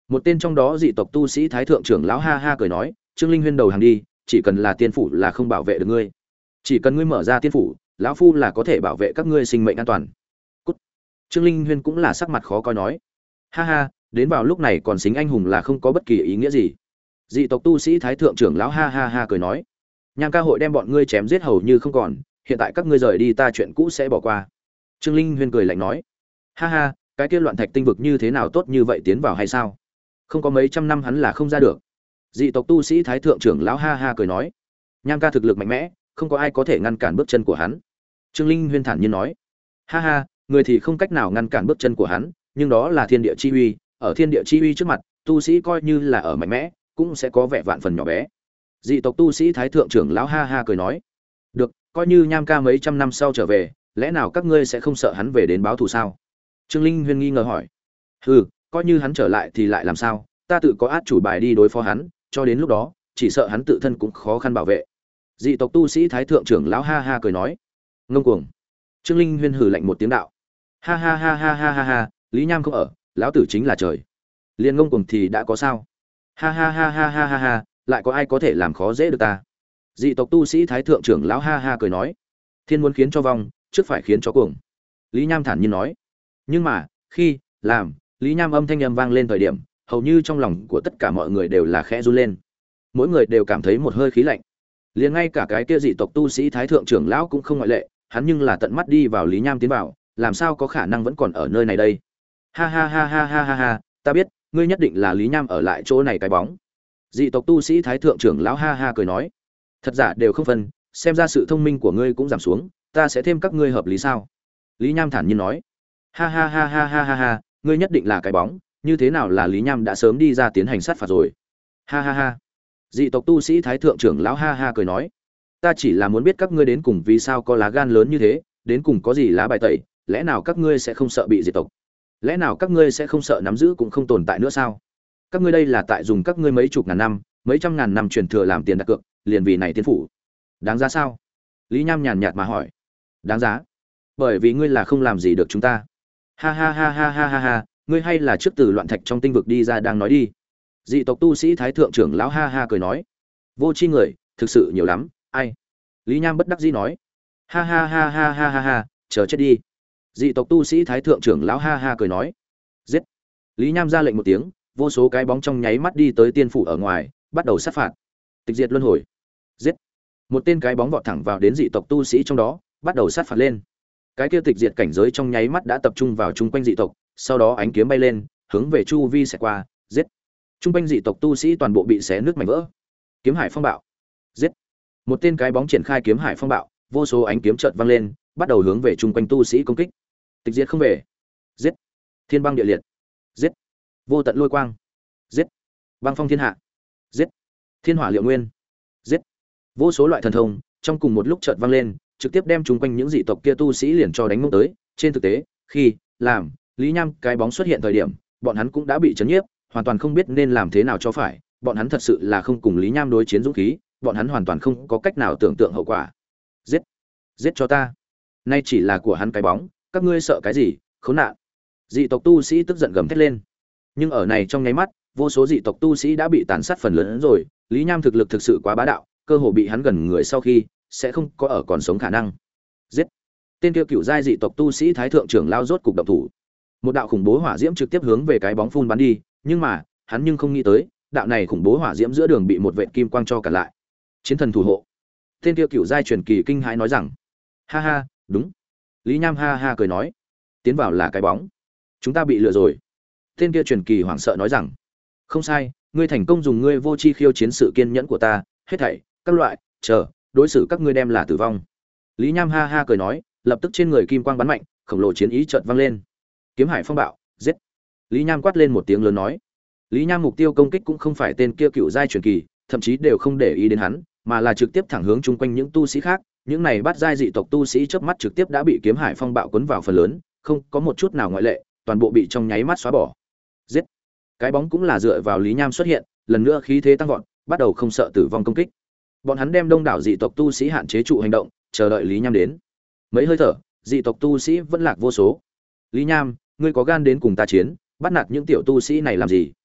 Một tên trong đó dị tộc tu sĩ thái thượng trưởng lão ha ha cười nói, Trương Linh Huyên đầu hàng đi, chỉ cần là tiên phủ là không bảo vệ được ngươi. Chỉ cần ngươi mở ra tiên phủ, lão phu là có thể bảo vệ các ngươi sinh mệnh an toàn. Cút. Trương Linh Huyên cũng là sắc mặt khó coi nói, ha ha, đến vào lúc này còn xính anh hùng là không có bất kỳ ý nghĩa gì. Dị tộc tu sĩ thái thượng trưởng lão ha ha ha cười nói, Nham ca hội đem bọn ngươi chém giết hầu như không còn, hiện tại các ngươi rời đi ta chuyện cũ sẽ bỏ qua. Trương Linh Huyên cười lạnh nói, ha ha, cái kia loạn thạch tinh vực như thế nào tốt như vậy tiến vào hay sao? Không có mấy trăm năm hắn là không ra được. Dị tộc tu sĩ thái thượng trưởng lão ha ha cười nói, Nham ca thực lực mạnh mẽ, không có ai có thể ngăn cản bước chân của hắn. Trương Linh Huyên thản nhiên nói, ha ha, người thì không cách nào ngăn cản bước chân của hắn, nhưng đó là thiên địa chi uy, ở thiên địa chi uy trước mặt, tu sĩ coi như là ở mạnh mẽ, cũng sẽ có vẻ vạn phần nhỏ bé. Dị tộc tu sĩ thái thượng trưởng lão ha ha cười nói, được, coi như Nham ca mấy trăm năm sau trở về, lẽ nào các ngươi sẽ không sợ hắn về đến báo thù sao? Trương Linh Huyên nghi ngờ hỏi, hừ, coi như hắn trở lại thì lại làm sao, ta tự có át chủ bài đi đối phó hắn, cho đến lúc đó chỉ sợ hắn tự thân cũng khó khăn bảo vệ. Dị tộc tu sĩ thái thượng trưởng lão ha ha cười nói, ngông cuồng. Trương Linh Huyên hừ lạnh một tiếng đạo, ha ha ha ha ha ha ha, Lý Nham không ở, lão tử chính là trời, liền ngông cuồng thì đã có sao? Ha ha ha ha ha ha ha, lại có ai có thể làm khó dễ được ta? Dị tộc tu sĩ thái thượng trưởng lão ha ha cười nói, thiên muốn khiến cho vong, trước phải khiến cho cuồng. Lý Nham thản nhiên nói, nhưng mà khi làm Lý Nham âm thanh vang lên thời điểm, hầu như trong lòng của tất cả mọi người đều là khẽ run lên, mỗi người đều cảm thấy một hơi khí lạnh, liền ngay cả cái kia dị tộc tu sĩ thái thượng trưởng lão cũng không ngoại lệ, hắn nhưng là tận mắt đi vào Lý Nham tiến vào, làm sao có khả năng vẫn còn ở nơi này đây? Ha ha ha ha ha ha ha, ta biết, ngươi nhất định là Lý Nham ở lại chỗ này cái bóng. Dị tộc tu sĩ thái thượng trưởng lão ha ha cười nói, thật giả đều không phân, xem ra sự thông minh của ngươi cũng giảm xuống, ta sẽ thêm các ngươi hợp lý sao? Lý Nham thản nhiên nói, ha ha ha ha ha ha ha, ngươi nhất định là cái bóng, như thế nào là Lý Nham đã sớm đi ra tiến hành sát phạt rồi? Ha ha ha. Dị tộc tu sĩ thái thượng trưởng lão ha ha cười nói, ta chỉ là muốn biết các ngươi đến cùng vì sao có lá gan lớn như thế, đến cùng có gì lá bài tẩy, lẽ nào các ngươi sẽ không sợ bị diệt tộc? Lẽ nào các ngươi sẽ không sợ nắm giữ cũng không tồn tại nữa sao? Các ngươi đây là tại dùng các ngươi mấy chục ngàn năm, mấy trăm ngàn năm truyền thừa làm tiền đặt cược, liền vì này tiên phủ. Đáng giá sao? Lý Nham nhàn nhạt mà hỏi. Đáng giá? Bởi vì ngươi là không làm gì được chúng ta. Ha ha ha ha ha ha ha, ngươi hay là trước từ loạn thạch trong tinh vực đi ra đang nói đi. Dị tộc tu sĩ thái thượng trưởng lão ha ha cười nói, vô tri người thực sự nhiều lắm, ai? Lý Nham bất đắc dĩ nói, ha ha ha ha ha ha ha, chờ chết đi. Dị tộc tu sĩ thái thượng trưởng lão ha ha cười nói, giết. Lý Nham ra lệnh một tiếng, vô số cái bóng trong nháy mắt đi tới tiên phủ ở ngoài, bắt đầu sát phạt. Tịch diệt luân hồi. Giết. Một tên cái bóng vọt thẳng vào đến dị tộc tu sĩ trong đó, bắt đầu sát phạt lên. Cái kia tịch diệt cảnh giới trong nháy mắt đã tập trung vào chung quanh dị tộc, sau đó ánh kiếm bay lên, hướng về chu vi sẽ qua, giết. Chung quanh dị tộc tu sĩ toàn bộ bị xé nước mảnh vỡ. Kiếm hải phong bạo. Giết. Một tên cái bóng triển khai kiếm hải phong bạo, vô số ánh kiếm chợt vang lên, bắt đầu hướng về chung quanh tu sĩ công kích. Tịch diệt không về. Giết. Thiên băng địa liệt. Giết. Vô tận lôi quang. Giết. Băng phong thiên hạ. Giết. Thiên hỏa liệu nguyên. Giết. Vô số loại thần thông trong cùng một lúc chợt vang lên, trực tiếp đem chúng quanh những dị tộc kia tu sĩ liền cho đánh mông tới. Trên thực tế, khi làm Lý Nham cái bóng xuất hiện thời điểm, bọn hắn cũng đã bị chấn nhiếp, hoàn toàn không biết nên làm thế nào cho phải. Bọn hắn thật sự là không cùng Lý Nham đối chiến dũng khí, bọn hắn hoàn toàn không có cách nào tưởng tượng hậu quả. Giết, giết cho ta! Nay chỉ là của hắn cái bóng, các ngươi sợ cái gì? Khốn nạn! Dị tộc tu sĩ tức giận gầm thét lên. Nhưng ở này trong nháy mắt, vô số dị tộc tu sĩ đã bị tàn sát phần lớn rồi. Lý Nham thực lực thực sự quá bá đạo, cơ hồ bị hắn gần người sau khi sẽ không có ở còn sống khả năng. Giết! Tên kia cựu giai dị tộc tu sĩ thái thượng trưởng lao rốt cục động thủ. Một đạo khủng bố hỏa diễm trực tiếp hướng về cái bóng phun bắn đi, nhưng mà hắn nhưng không nghĩ tới, đạo này khủng bố hỏa diễm giữa đường bị một vệt kim quang cho cản lại. Chiến thần thủ hộ. Tên kia cựu giai truyền kỳ kinh hãi nói rằng, ha ha, đúng. Lý Nham ha ha cười nói, tiến vào là cái bóng, chúng ta bị lừa rồi. Tên kia truyền kỳ hoảng sợ nói rằng, không sai, ngươi thành công dùng ngươi vô tri khiêu chiến sự kiên nhẫn của ta, hết thảy các loại chờ đối xử các ngươi đem là tử vong. Lý Nham ha ha cười nói, lập tức trên người kim quang bắn mạnh, khổng lồ chiến ý chợt vang lên. Kiếm hải phong bạo, giết. Lý Nham quát lên một tiếng lớn nói. Lý Nham mục tiêu công kích cũng không phải tên kia cựu giai truyền kỳ, thậm chí đều không để ý đến hắn, mà là trực tiếp thẳng hướng chung quanh những tu sĩ khác. Những này bắt giai dị tộc tu sĩ chớp mắt trực tiếp đã bị kiếm hải phong bạo cuốn vào phần lớn, không có một chút nào ngoại lệ, toàn bộ bị trong nháy mắt xóa bỏ. Giết. Cái bóng cũng là dựa vào Lý Nham xuất hiện, lần nữa khí thế tăng vọt, bắt đầu không sợ tử vong công kích. Bọn hắn đem đông đảo dị tộc tu sĩ hạn chế trụ hành động, chờ đợi Lý Nham đến. Mấy hơi thở, dị tộc tu sĩ vẫn lạc vô số. Lý Nham, ngươi có gan đến cùng ta chiến, bắt nạt những tiểu tu sĩ này làm gì?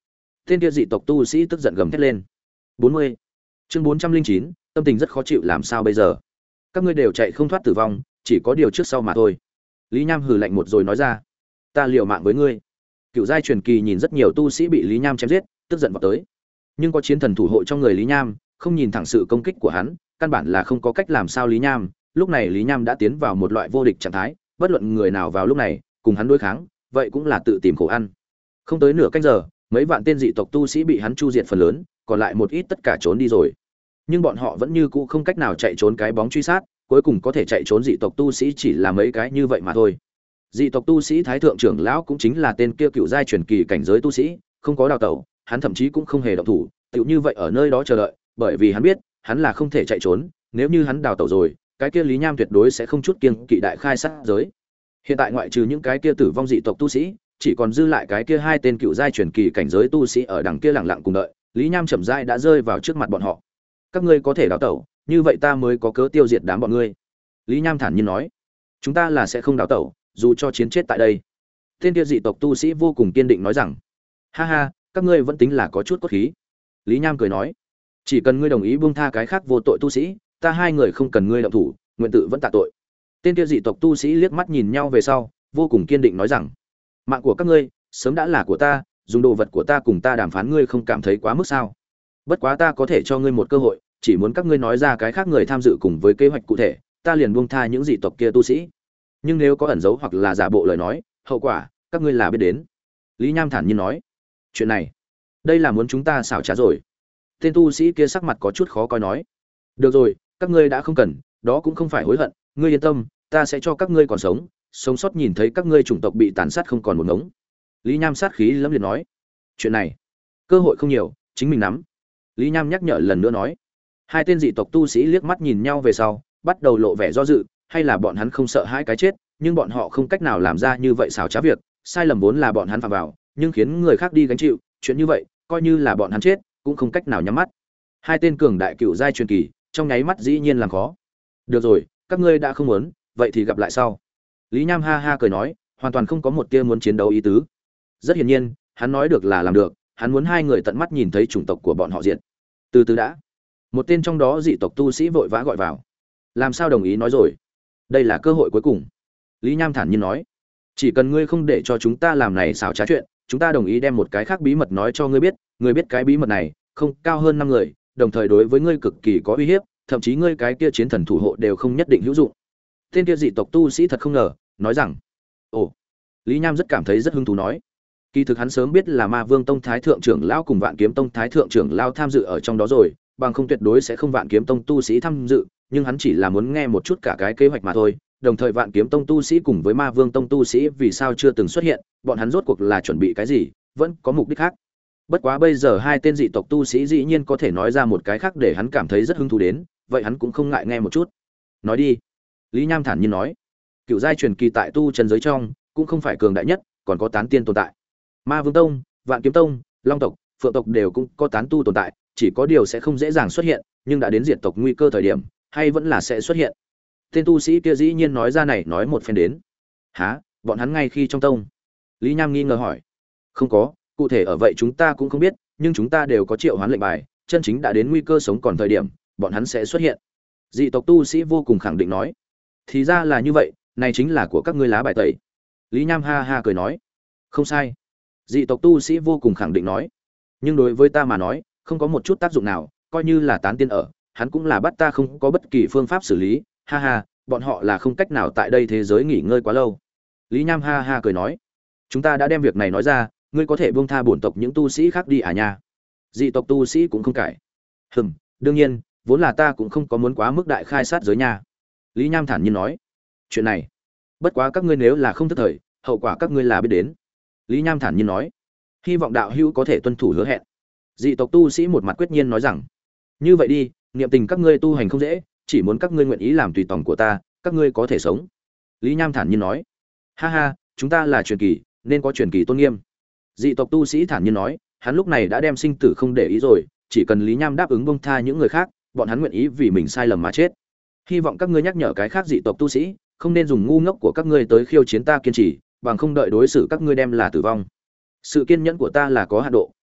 Tên kia dị tộc tu sĩ tức giận gầm thét lên. 40. Chương 409, tâm tình rất khó chịu làm sao bây giờ? Các ngươi đều chạy không thoát tử vong, chỉ có điều trước sau mà thôi. Lý Nham hừ lạnh một rồi nói ra, ta liều mạng với ngươi. Cựu giai truyền kỳ nhìn rất nhiều tu sĩ bị Lý Nham chém giết, tức giận vào tới. Nhưng có chiến thần thủ hộ trong người Lý Nham, không nhìn thẳng sự công kích của hắn, căn bản là không có cách làm sao Lý Nham. Lúc này Lý Nham đã tiến vào một loại vô địch trạng thái, bất luận người nào vào lúc này cùng hắn đối kháng, vậy cũng là tự tìm khổ ăn. Không tới nửa canh giờ, mấy vạn tên dị tộc tu sĩ bị hắn chu diệt phần lớn, còn lại một ít tất cả trốn đi rồi. Nhưng bọn họ vẫn như cũ không cách nào chạy trốn cái bóng truy sát, cuối cùng có thể chạy trốn dị tộc tu sĩ chỉ là mấy cái như vậy mà thôi. Dị tộc tu sĩ thái thượng trưởng lão cũng chính là tên kia cựu giai truyền kỳ cảnh giới tu sĩ, không có đào tẩu, hắn thậm chí cũng không hề động thủ, tựu như vậy ở nơi đó chờ đợi, bởi vì hắn biết, hắn là không thể chạy trốn, nếu như hắn đào tẩu rồi, cái kia Lý Nham tuyệt đối sẽ không chút kiêng kỵ đại khai sát giới. Hiện tại ngoại trừ những cái kia tử vong dị tộc tu sĩ, chỉ còn dư lại cái kia hai tên cựu giai truyền kỳ cảnh giới tu sĩ ở đằng kia lặng lặng cùng đợi, Lý Nham chậm rãi đã rơi vào trước mặt bọn họ. Các ngươi có thể đào tẩu, như vậy ta mới có cớ tiêu diệt đám bọn ngươi. Lý Nham thản nhiên nói, chúng ta là sẽ không đào tẩu, dù cho chiến chết tại đây. Tên kia dị tộc tu sĩ vô cùng kiên định nói rằng, ha ha, các ngươi vẫn tính là có chút cốt khí. Lý Nham cười nói, chỉ cần ngươi đồng ý buông tha cái khác vô tội tu sĩ, ta hai người không cần ngươi động thủ, nguyện tự vẫn tạ tội. Tên kia dị tộc tu sĩ liếc mắt nhìn nhau về sau, vô cùng kiên định nói rằng, mạng của các ngươi sớm đã là của ta, dùng đồ vật của ta cùng ta đàm phán ngươi không cảm thấy quá mức sao? Bất quá ta có thể cho ngươi một cơ hội, chỉ muốn các ngươi nói ra cái khác người tham dự cùng với kế hoạch cụ thể, ta liền buông tha những dị tộc kia tu sĩ. Nhưng nếu có ẩn giấu hoặc là giả bộ lời nói, hậu quả các ngươi là biết đến. Lý Nham thản nhiên nói, chuyện này, đây là muốn chúng ta xảo trá rồi. Tên tu sĩ kia sắc mặt có chút khó coi nói, được rồi, các ngươi đã không cần, đó cũng không phải hối hận, ngươi yên tâm, ta sẽ cho các ngươi còn sống, sống sót nhìn thấy các ngươi chủng tộc bị tàn sát không còn một ngống. Lý Nham sát khí lẫm liệt nói, chuyện này, cơ hội không nhiều, chính mình nắm. Lý Nham nhắc nhở lần nữa nói. Hai tên dị tộc tu sĩ liếc mắt nhìn nhau về sau, bắt đầu lộ vẻ do dự, hay là bọn hắn không sợ hãi cái chết, nhưng bọn họ không cách nào làm ra như vậy xảo trá việc, sai lầm vốn là bọn hắn phạm vào, nhưng khiến người khác đi gánh chịu, chuyện như vậy, coi như là bọn hắn chết, cũng không cách nào nhắm mắt. Hai tên cường đại cựu giai truyền kỳ, trong nháy mắt dĩ nhiên làm khó. Được rồi, các ngươi đã không muốn, vậy thì gặp lại sau. Lý Nham ha ha cười nói, hoàn toàn không có một tia muốn chiến đấu ý tứ. Rất hiển nhiên, hắn nói được là làm được, hắn muốn hai người tận mắt nhìn thấy chủng tộc của bọn họ diệt. Từ từ đã. Một tên trong đó dị tộc tu sĩ vội vã gọi vào. Làm sao đồng ý nói rồi? Đây là cơ hội cuối cùng. Lý Nham thản nhiên nói, chỉ cần ngươi không để cho chúng ta làm này xảo trá chuyện, chúng ta đồng ý đem một cái khác bí mật nói cho ngươi biết, ngươi biết cái bí mật này, không cao hơn 5 người, đồng thời đối với ngươi cực kỳ có uy hiếp, thậm chí ngươi cái kia chiến thần thủ hộ đều không nhất định hữu dụng. Tên kia dị tộc tu sĩ thật không ngờ, nói rằng, ồ. Lý Nham rất cảm thấy rất hứng thú nói, kỳ thực hắn sớm biết là Ma Vương Tông Thái thượng trưởng lão cùng Vạn Kiếm Tông Thái thượng trưởng lão tham dự ở trong đó rồi, bằng không tuyệt đối sẽ không Vạn Kiếm Tông tu sĩ tham dự, nhưng hắn chỉ là muốn nghe một chút cả cái kế hoạch mà thôi. Đồng thời Vạn Kiếm Tông tu sĩ cùng với Ma Vương Tông tu sĩ vì sao chưa từng xuất hiện, bọn hắn rốt cuộc là chuẩn bị cái gì, vẫn có mục đích khác. Bất quá bây giờ hai tên dị tộc tu sĩ dĩ nhiên có thể nói ra một cái khác để hắn cảm thấy rất hứng thú đến, vậy hắn cũng không ngại nghe một chút. Nói đi. Lý Nham thản nhiên nói, cựu giai truyền kỳ tại tu chân giới trong cũng không phải cường đại nhất, còn có tán tiên tồn tại. Ma Vương Tông, Vạn Kiếm Tông, Long tộc, Phượng tộc đều cũng có tán tu tồn tại, chỉ có điều sẽ không dễ dàng xuất hiện, nhưng đã đến diệt tộc nguy cơ thời điểm, hay vẫn là sẽ xuất hiện. Tên tu sĩ kia dĩ nhiên nói ra này nói một phen đến. Hả, bọn hắn ngay khi trong tông? Lý Nham nghi ngờ hỏi. Không có, cụ thể ở vậy chúng ta cũng không biết, nhưng chúng ta đều có triệu hoán lệnh bài, chân chính đã đến nguy cơ sống còn thời điểm, bọn hắn sẽ xuất hiện. Dị tộc tu sĩ vô cùng khẳng định nói. Thì ra là như vậy, này chính là của các ngươi lá bài tẩy. Lý Nham ha ha cười nói. Không sai. Dị tộc tu sĩ vô cùng khẳng định nói. Nhưng đối với ta mà nói, không có một chút tác dụng nào, coi như là tán tiên ở, hắn cũng là bắt ta không có bất kỳ phương pháp xử lý, ha ha, bọn họ là không cách nào tại đây thế giới nghỉ ngơi quá lâu. Lý Nham ha ha cười nói. Chúng ta đã đem việc này nói ra, ngươi có thể buông tha bổn tộc những tu sĩ khác đi à nha? Dị tộc tu sĩ cũng không cãi. Đương nhiên, vốn là ta cũng không có muốn quá mức đại khai sát giới nha. Lý Nham thản nhiên nói. Chuyện này, bất quá các ngươi nếu là không thức thời, hậu quả các ngươi là biết đến. Lý Nham thản nhiên nói. Hy vọng đạo hữu có thể tuân thủ hứa hẹn. Dị tộc tu sĩ một mặt quyết nhiên nói rằng, như vậy đi, niệm tình các ngươi tu hành không dễ, chỉ muốn các ngươi nguyện ý làm tùy tòng của ta, các ngươi có thể sống. Lý Nham thản nhiên nói. Ha ha, chúng ta là truyền kỳ, nên có truyền kỳ tôn nghiêm. Dị tộc tu sĩ thản nhiên nói, hắn lúc này đã đem sinh tử không để ý rồi, chỉ cần Lý Nham đáp ứng buông tha những người khác, bọn hắn nguyện ý vì mình sai lầm mà chết. Hy vọng các ngươi nhắc nhở cái khác dị tộc tu sĩ, không nên dùng ngu ngốc của các ngươi tới khiêu chiến ta kiên trì, bằng không đợi đối xử các ngươi đem là tử vong. Sự kiên nhẫn của ta là có hạn độ,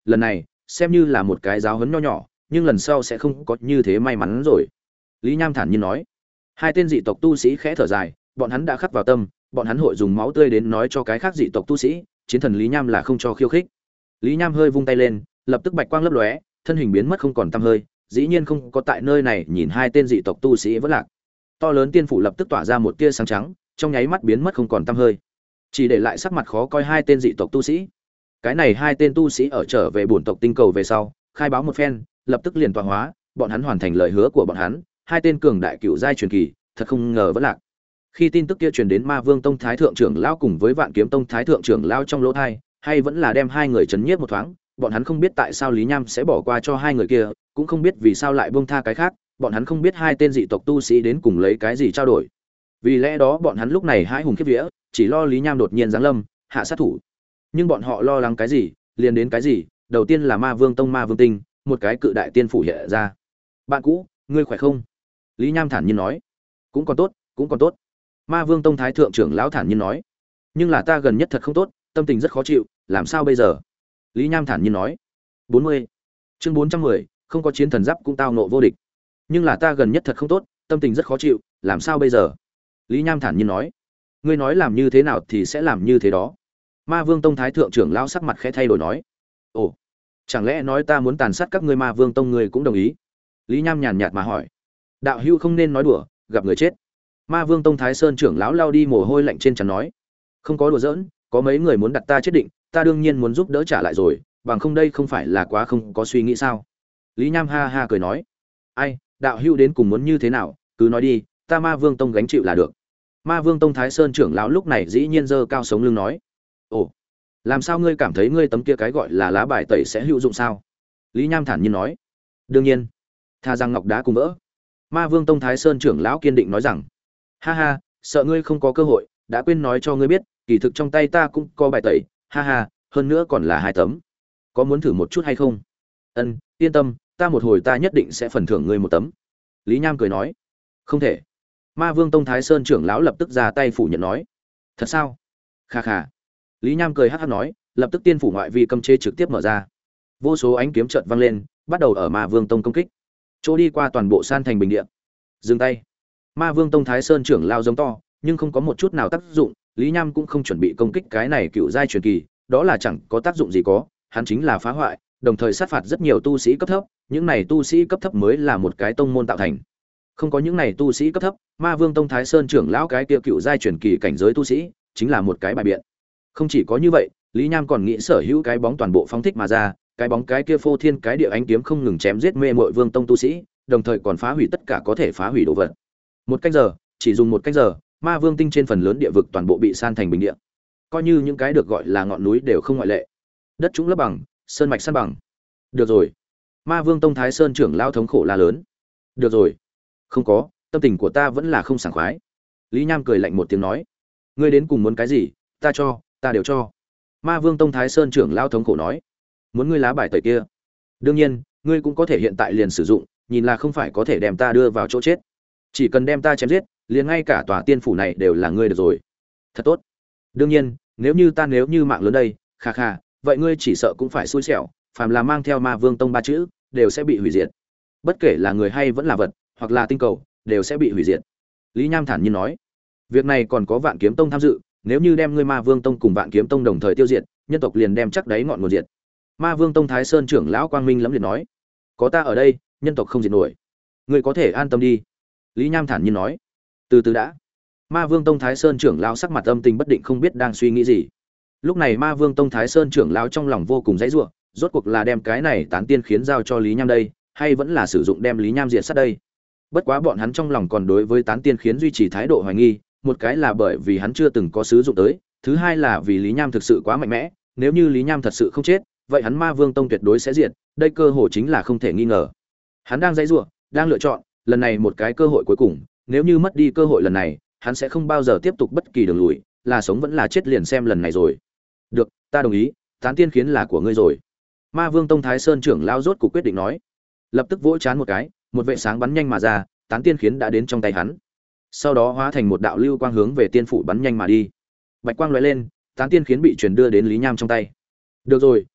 lần này xem như là một cái giáo huấn nho nhỏ, nhưng lần sau sẽ không có như thế may mắn rồi. Lý Nham thản nhiên nói. Hai tên dị tộc tu sĩ khẽ thở dài, bọn hắn đã khắc vào tâm, bọn hắn hội dùng máu tươi đến nói cho cái khác dị tộc tu sĩ, chiến thần Lý Nham là không cho khiêu khích. Lý Nham hơi vung tay lên, lập tức bạch quang lấp lóe, thân hình biến mất không còn tăm hơi, dĩ nhiên không có tại nơi này nhìn hai tên dị tộc tu sĩ vẫn lạc. To lớn tiên phủ lập tức tỏa ra một tia sáng trắng, trong nháy mắt biến mất không còn tăm hơi, chỉ để lại sắc mặt khó coi hai tên dị tộc tu sĩ. Cái này hai tên tu sĩ ở trở về bổn tộc tinh cầu về sau, khai báo một phen, lập tức liền tọa hóa, bọn hắn hoàn thành lời hứa của bọn hắn, hai tên cường đại cựu giai truyền kỳ, thật không ngờ vẫn lạc. Khi tin tức kia truyền đến Ma Vương Tông Thái thượng trưởng lão cùng với Vạn Kiếm Tông Thái thượng trưởng lão trong lỗ tai, hay vẫn là đem hai người chấn nhiếp một thoáng, bọn hắn không biết tại sao Lý Nham sẽ bỏ qua cho hai người kia, cũng không biết vì sao lại buông tha cái khác, bọn hắn không biết hai tên dị tộc tu sĩ đến cùng lấy cái gì trao đổi. Vì lẽ đó bọn hắn lúc này hãi hùng khiếp vía, chỉ lo Lý Nham đột nhiên giáng lâm, hạ sát thủ. Nhưng bọn họ lo lắng cái gì, liền đến cái gì, đầu tiên là Ma Vương Tông Ma Vương Tinh, một cái cự đại tiên phủ hiện ra. "Bạn cũ, ngươi khỏe không?" Lý Nham thản nhiên nói. "Cũng còn tốt, cũng còn tốt." Ma Vương Tông Thái thượng trưởng lão thản nhiên nói. "Nhưng là ta gần nhất thật không tốt, tâm tình rất khó chịu, làm sao bây giờ?" Lý Nham thản nhiên nói. 40. Chương 410, không có chiến thần giáp cũng tao nộ vô địch. "Nhưng là ta gần nhất thật không tốt, tâm tình rất khó chịu, làm sao bây giờ?" Lý Nham thản nhiên nói. "Ngươi nói làm như thế nào thì sẽ làm như thế đó." Ma Vương Tông Thái thượng trưởng lão sắc mặt khẽ thay đổi nói. "Ồ, chẳng lẽ nói ta muốn tàn sát các ngươi Ma Vương Tông ngươi cũng đồng ý?" Lý Nham nhàn nhạt mà hỏi. "Đạo hữu không nên nói đùa, gặp người chết." Ma Vương Tông Thái Sơn trưởng lão lao đi mồ hôi lạnh trên trán nói. "Không có đùa giỡn, có mấy người muốn đặt ta chết định, ta đương nhiên muốn giúp đỡ trả lại rồi, bằng không đây không phải là quá không có suy nghĩ sao?" Lý Nham ha ha cười nói. "Ai, đạo hữu đến cùng muốn như thế nào, cứ nói đi, ta Ma Vương Tông gánh chịu là được." Ma Vương Tông Thái Sơn trưởng lão lúc này dĩ nhiên giơ cao sống lưng nói. "Ồ, làm sao ngươi cảm thấy ngươi tấm kia cái gọi là lá bài tẩy sẽ hữu dụng sao?" Lý Nham thản nhiên nói. "Đương nhiên, tha rằng ngọc đá cùng vỡ." Ma Vương Tông Thái Sơn trưởng lão kiên định nói rằng. "Ha ha, sợ ngươi không có cơ hội, đã quên nói cho ngươi biết, kỳ thực trong tay ta cũng có bài tẩy, ha ha, hơn nữa còn là 2 tấm. Có muốn thử một chút hay không?" "Ân, yên tâm, ta một hồi ta nhất định sẽ phần thưởng ngươi 1 tấm." Lý Nham cười nói. "Không thể." Ma Vương Tông Thái Sơn trưởng lão lập tức ra tay phủ nhận nói. "Thật sao?" "Kha kha." Lý Nham cười hắc hắc nói, lập tức tiên phủ ngoại vi cấm chế trực tiếp mở ra. Vô số ánh kiếm chợt vang lên, bắt đầu ở Ma Vương Tông công kích. Chỗ đi qua toàn bộ san thành bình địa. Dừng tay. Ma Vương Tông Thái Sơn trưởng lao giống to, nhưng không có một chút nào tác dụng, Lý Nham cũng không chuẩn bị công kích cái này cựu giai truyền kỳ, đó là chẳng có tác dụng gì có, hắn chính là phá hoại, đồng thời sát phạt rất nhiều tu sĩ cấp thấp, những này tu sĩ cấp thấp mới là một cái tông môn tạo thành. Không có những này tu sĩ cấp thấp, Ma Vương Tông Thái Sơn trưởng lão cái kia cựu giai truyền kỳ cảnh giới tu sĩ, chính là một cái bài biện. Không chỉ có như vậy, Lý Nham còn nghĩ sở hữu cái bóng toàn bộ phóng thích mà ra, cái bóng cái kia phô thiên cái địa ánh kiếm không ngừng chém giết mê muội Vương Tông tu sĩ, đồng thời còn phá hủy tất cả có thể phá hủy đồ vật. Một canh giờ, chỉ dùng một canh giờ, Ma Vương Tinh trên phần lớn địa vực toàn bộ bị san thành bình địa. Coi như những cái được gọi là ngọn núi đều không ngoại lệ. Đất trũng lấp bằng, sơn mạch san bằng. "Được rồi." Ma Vương Tông Thái Sơn trưởng lão thống khổ la lớn. "Được rồi." "Không có, tâm tình của ta vẫn là không sảng khoái." Lý Nham cười lạnh một tiếng nói. "Ngươi đến cùng muốn cái gì, ta cho, ta đều cho." Ma Vương Tông Thái Sơn trưởng lão thống khổ nói. "Muốn ngươi lá bài tẩy kia?" "Đương nhiên, ngươi cũng có thể hiện tại liền sử dụng, nhìn là không phải có thể đem ta đưa vào chỗ chết. Chỉ cần đem ta chém giết, liền ngay cả tòa tiên phủ này đều là ngươi được rồi." "Thật tốt." "Đương nhiên, nếu như mạng lớn đây, kha kha, vậy ngươi chỉ sợ cũng phải xui xẻo, phàm là mang theo Ma Vương Tông 3 chữ, đều sẽ bị hủy diệt. Bất kể là người hay vẫn là vật, hoặc là tinh cầu, đều sẽ bị hủy diệt." Lý Nham thản nhiên nói. "Việc này còn có Vạn Kiếm Tông tham dự, nếu như đem ngươi Ma Vương Tông cùng Vạn Kiếm Tông đồng thời tiêu diệt, nhân tộc liền đem chắc đáy ngọn nguồn diệt." Ma Vương Tông Thái Sơn trưởng lão Quang Minh lẫm liệt nói. "Có ta ở đây, nhân tộc không diệt nổi. Ngươi có thể an tâm đi." Lý Nham thản nhiên nói. "Từ từ đã." Ma Vương Tông Thái Sơn trưởng lão sắc mặt âm tình bất định không biết đang suy nghĩ gì. Lúc này Ma Vương Tông Thái Sơn trưởng lão trong lòng vô cùng dãy rủa, rốt cuộc là đem cái này tán tiên khiến giao cho Lý Nham đây, hay vẫn là sử dụng đem Lý Nham diệt sát đây. Bất quá bọn hắn trong lòng còn đối với tán tiên khiến duy trì thái độ hoài nghi, một cái là bởi vì hắn chưa từng có sử dụng tới, thứ hai là vì Lý Nham thực sự quá mạnh mẽ, nếu như Lý Nham thật sự không chết, vậy hắn Ma Vương Tông tuyệt đối sẽ diệt, đây cơ hội chính là không thể nghi ngờ. Hắn đang dãy rủa, đang lựa chọn, lần này một cái cơ hội cuối cùng, nếu như mất đi cơ hội lần này, hắn sẽ không bao giờ tiếp tục bất kỳ đường lùi, là sống vẫn là chết liền xem lần này rồi. "Được, ta đồng ý, tán tiên khiến là của ngươi rồi." Ma Vương Tông Thái Sơn trưởng lão rốt cuộc quyết định nói. Lập tức vỗ chán một cái, một vệ sáng bắn nhanh mà ra, tán tiên khiến đã đến trong tay hắn. Sau đó hóa thành một đạo lưu quang hướng về tiên phủ bắn nhanh mà đi. Bạch quang lóe lên, tán tiên khiến bị truyền đưa đến Lý Nham trong tay. "Được rồi,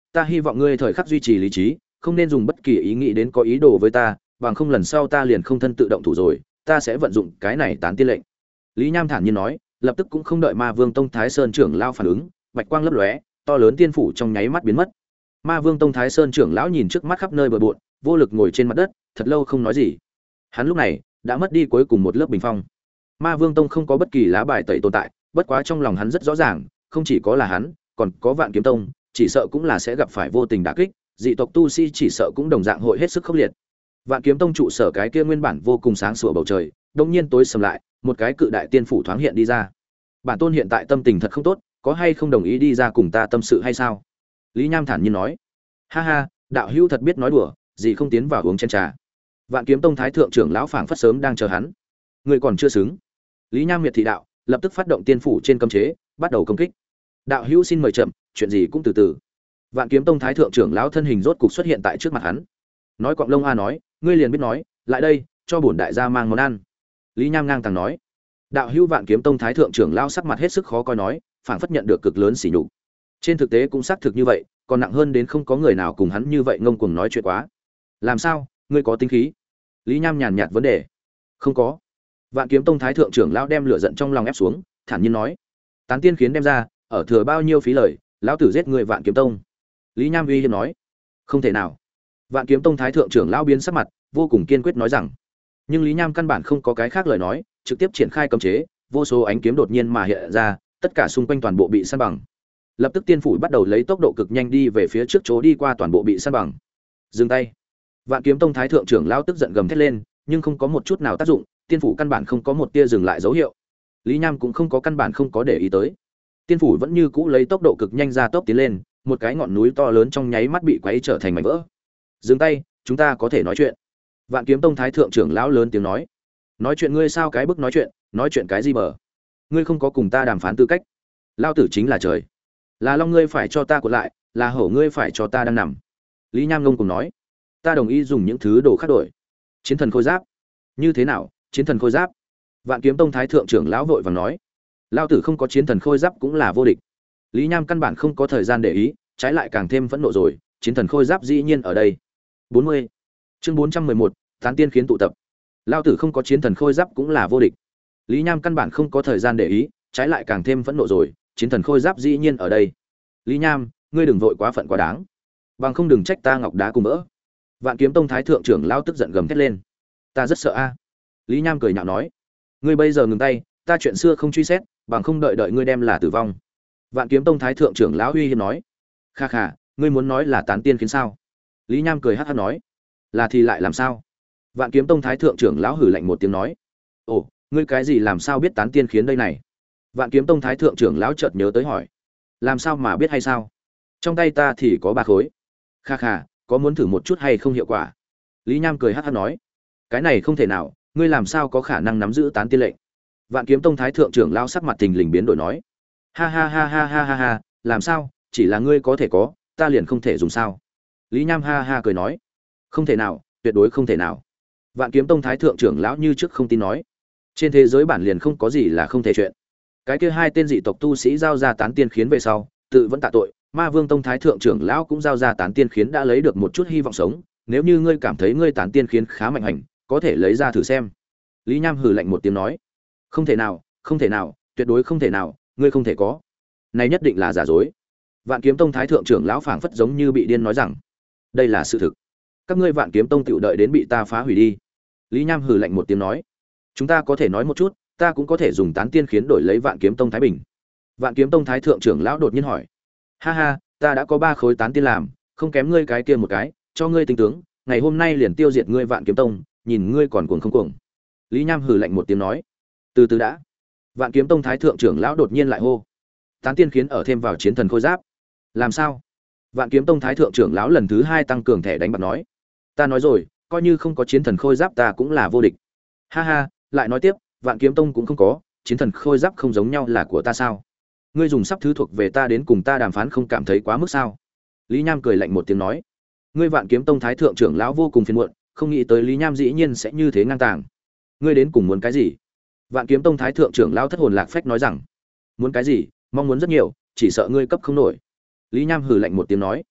ta hy vọng ngươi thời khắc duy trì lý trí, không nên dùng bất kỳ ý nghĩ đến có ý đồ với ta, bằng không lần sau ta liền không thân tự động thủ rồi, ta sẽ vận dụng cái này tán tiên lệnh. Lý Nham thản nhiên nói, lập tức cũng không đợi Ma Vương Tông Thái Sơn trưởng lão phản ứng, bạch quang lấp lóe, to lớn tiên phủ trong nháy mắt biến mất. Ma Vương Tông Thái Sơn trưởng lão nhìn trước mắt khắp nơi bừa bộn, vô lực ngồi trên mặt đất, thật lâu không nói gì. Hắn lúc này đã mất đi cuối cùng một lớp bình phong. Ma Vương Tông không có bất kỳ lá bài tẩy tồn tại, bất quá trong lòng hắn rất rõ ràng, không chỉ có là hắn, còn có Vạn Kiếm Tông, chỉ sợ cũng là sẽ gặp phải vô tình đả kích, dị tộc tu sĩ chỉ sợ cũng đồng dạng hội hết sức khốc liệt. Vạn Kiếm Tông trụ sở cái kia nguyên bản vô cùng sáng sủa bầu trời, đột nhiên tối sầm lại, một cái cự đại tiên phủ thoáng hiện đi ra. Bản tôn hiện tại tâm tình thật không tốt, có hay không đồng ý đi ra cùng ta tâm sự hay sao? Lý Nham thản nhiên nói. Ha ha, đạo hữu thật biết nói đùa, gì không tiến vào uống chén trà. Vạn Kiếm Tông thái thượng trưởng lão phảng phất sớm đang chờ hắn. Người còn chưa xứng. Lý Nham miệt thị đạo, lập tức phát động tiên phủ trên cấm chế, bắt đầu công kích. Đạo hữu xin mời chậm, chuyện gì cũng từ từ. Vạn Kiếm Tông thái thượng trưởng lão thân hình rốt cục xuất hiện tại trước mặt hắn. Nói quạng lông a nói, ngươi liền biết nói, lại đây, cho bổn đại gia mang món ăn. Lý Nham ngang tàng nói. Đạo hữu Vạn Kiếm Tông thái thượng trưởng lão sắc mặt hết sức khó coi nói, phảng phất nhận được cực lớn sỉ nhục. Trên thực tế cũng xác thực như vậy, còn nặng hơn đến không có người nào cùng hắn như vậy ngông cuồng nói chuyện quá. Làm sao, ngươi có tính khí? Lý Nham nhàn nhạt vấn đề. Không có. Vạn Kiếm Tông thái thượng trưởng lão đem lửa giận trong lòng ép xuống, thản nhiên nói: Tán tiên khiến đem ra, ở thừa bao nhiêu phí lời, lão tử giết người Vạn Kiếm Tông. Lý Nham uy hiếp nói: Không thể nào. Vạn Kiếm Tông thái thượng trưởng lão biến sắc mặt, vô cùng kiên quyết nói rằng. Nhưng Lý Nham căn bản không có cái khác lời nói, trực tiếp triển khai cấm chế, vô số ánh kiếm đột nhiên mà hiện ra, tất cả xung quanh toàn bộ bị san bằng. Lập tức tiên phủ bắt đầu lấy tốc độ cực nhanh đi về phía trước chỗ đi qua toàn bộ bị san bằng. Dừng tay. Vạn Kiếm Tông thái thượng trưởng lão tức giận gầm thét lên, nhưng không có một chút nào tác dụng, tiên phủ căn bản không có một tia dừng lại dấu hiệu. Lý Nham cũng không có căn bản không có để ý tới. Tiên phủ vẫn như cũ lấy tốc độ cực nhanh ra tốc tiến lên, một cái ngọn núi to lớn trong nháy mắt bị quấy trở thành mảnh vỡ. Dừng tay, chúng ta có thể nói chuyện. Vạn Kiếm Tông thái thượng trưởng lão lớn tiếng nói. Nói chuyện ngươi sao cái bức nói chuyện cái gì bờ? Ngươi không có cùng ta đàm phán tư cách. Lao tử chính là trời. Là long ngươi phải cho ta cuộn lại, là hổ ngươi phải cho ta đang nằm. Lý Nham ngông cùng nói. Ta đồng ý dùng những thứ đồ khác đổi. Chiến thần khôi giáp. Như thế nào, chiến thần khôi giáp? Vạn Kiếm Tông thái thượng trưởng lão vội vàng nói. Lao tử không có chiến thần khôi giáp cũng là vô địch. Lý Nham căn bản không có thời gian để ý, trái lại càng thêm phẫn nộ rồi, chiến thần khôi giáp dĩ nhiên ở đây. 40. Chương 411, tán tiên khiến tụ tập. Lao tử không có chiến thần khôi giáp cũng là vô địch. Lý Nham căn bản không có thời gian để ý, trái lại càng thêm phẫn nộ rồi, chiến thần khôi giáp dĩ nhiên ở đây. Lý Nham, ngươi đừng vội quá phận quá đáng, bằng không đừng trách ta ngọc đá cùng vỡ. Vạn Kiếm Tông thái thượng trưởng lão tức giận gầm thét lên. Ta rất sợ a. Lý Nham cười nhạo nói. Ngươi bây giờ ngừng tay, ta chuyện xưa không truy xét, bằng không đợi ngươi đem là tử vong. Vạn Kiếm Tông thái thượng trưởng lão uy hiếp nói. Kha kha, ngươi muốn nói là tán tiên khiến sao? Lý Nham cười hắc hắc nói. Là thì lại làm sao? Vạn Kiếm Tông thái thượng trưởng lão hừ lạnh một tiếng nói. Ồ, ngươi cái gì làm sao biết tán tiên khiến đây này? Vạn Kiếm Tông thái thượng trưởng lão chợt nhớ tới hỏi. Làm sao mà biết hay sao? Trong tay ta thì có 3 khối. Kha kha, có muốn thử một chút hay không hiệu quả? Lý Nham cười hắc hắc nói. Cái này không thể nào, ngươi làm sao có khả năng nắm giữ tán tiên lệnh? Vạn Kiếm Tông thái thượng trưởng lão sắc mặt thình lình biến đổi nói. Ha ha ha ha ha ha ha, làm sao? Chỉ là ngươi có thể có, ta liền không thể dùng sao? Lý Nham ha ha cười nói. Không thể nào, tuyệt đối không thể nào. Vạn Kiếm Tông thái thượng trưởng lão như trước không tin nói. Trên thế giới bản liền không có gì là không thể chuyện. Cái kia 2 tên dị tộc tu sĩ giao ra tán tiên khiến về sau, tự vẫn tạ tội, Ma Vương Tông thái thượng trưởng lão cũng giao ra tán tiên khiến đã lấy được một chút hy vọng sống, nếu như ngươi cảm thấy ngươi tán tiên khiến khá mạnh hành, có thể lấy ra thử xem. Lý Nham hừ lạnh một tiếng nói. Không thể nào, không thể nào, tuyệt đối không thể nào, ngươi không thể có. Này nhất định là giả dối. Vạn Kiếm Tông thái thượng trưởng lão phảng phất giống như bị điên nói rằng, đây là sự thực. Các ngươi Vạn Kiếm Tông tiểu đợi đến bị ta phá hủy đi. Lý Nham hừ lạnh một tiếng nói. Chúng ta có thể nói một chút, ta cũng có thể dùng tán tiên khiến đổi lấy Vạn Kiếm Tông thái bình. Vạn Kiếm Tông thái thượng trưởng lão đột nhiên hỏi. Ha ha, ta đã có 3 khối tán tiên làm, không kém ngươi cái kia một cái, cho ngươi tinh tướng, ngày hôm nay liền tiêu diệt ngươi Vạn Kiếm Tông, nhìn ngươi còn cuồng không cuồng. Lý Nham hừ lạnh một tiếng nói. Từ từ đã. Vạn Kiếm Tông thái thượng trưởng lão đột nhiên lại hô. Tán tiên khiến ở thêm vào chiến thần khôi giáp. Làm sao? Vạn Kiếm Tông thái thượng trưởng lão lần thứ 2 tăng cường thẻ đánh bạc nói. Ta nói rồi, coi như không có chiến thần khôi giáp ta cũng là vô địch. Ha ha, lại nói tiếp, Vạn Kiếm Tông cũng không có, chiến thần khôi giáp không giống nhau là của ta sao? Ngươi dùng sắp thứ thuộc về ta đến cùng ta đàm phán không cảm thấy quá mức sao? Lý Nham cười lạnh một tiếng nói. Ngươi Vạn Kiếm Tông thái thượng trưởng lão vô cùng phiền muộn, không nghĩ tới Lý Nham dĩ nhiên sẽ như thế ngang tàng. Ngươi đến cùng muốn cái gì? Vạn Kiếm Tông thái thượng trưởng lão thất hồn lạc phách nói rằng. Muốn cái gì? Mong muốn rất nhiều, chỉ sợ ngươi cấp không nổi. Lý Nham hừ lạnh một tiếng nói.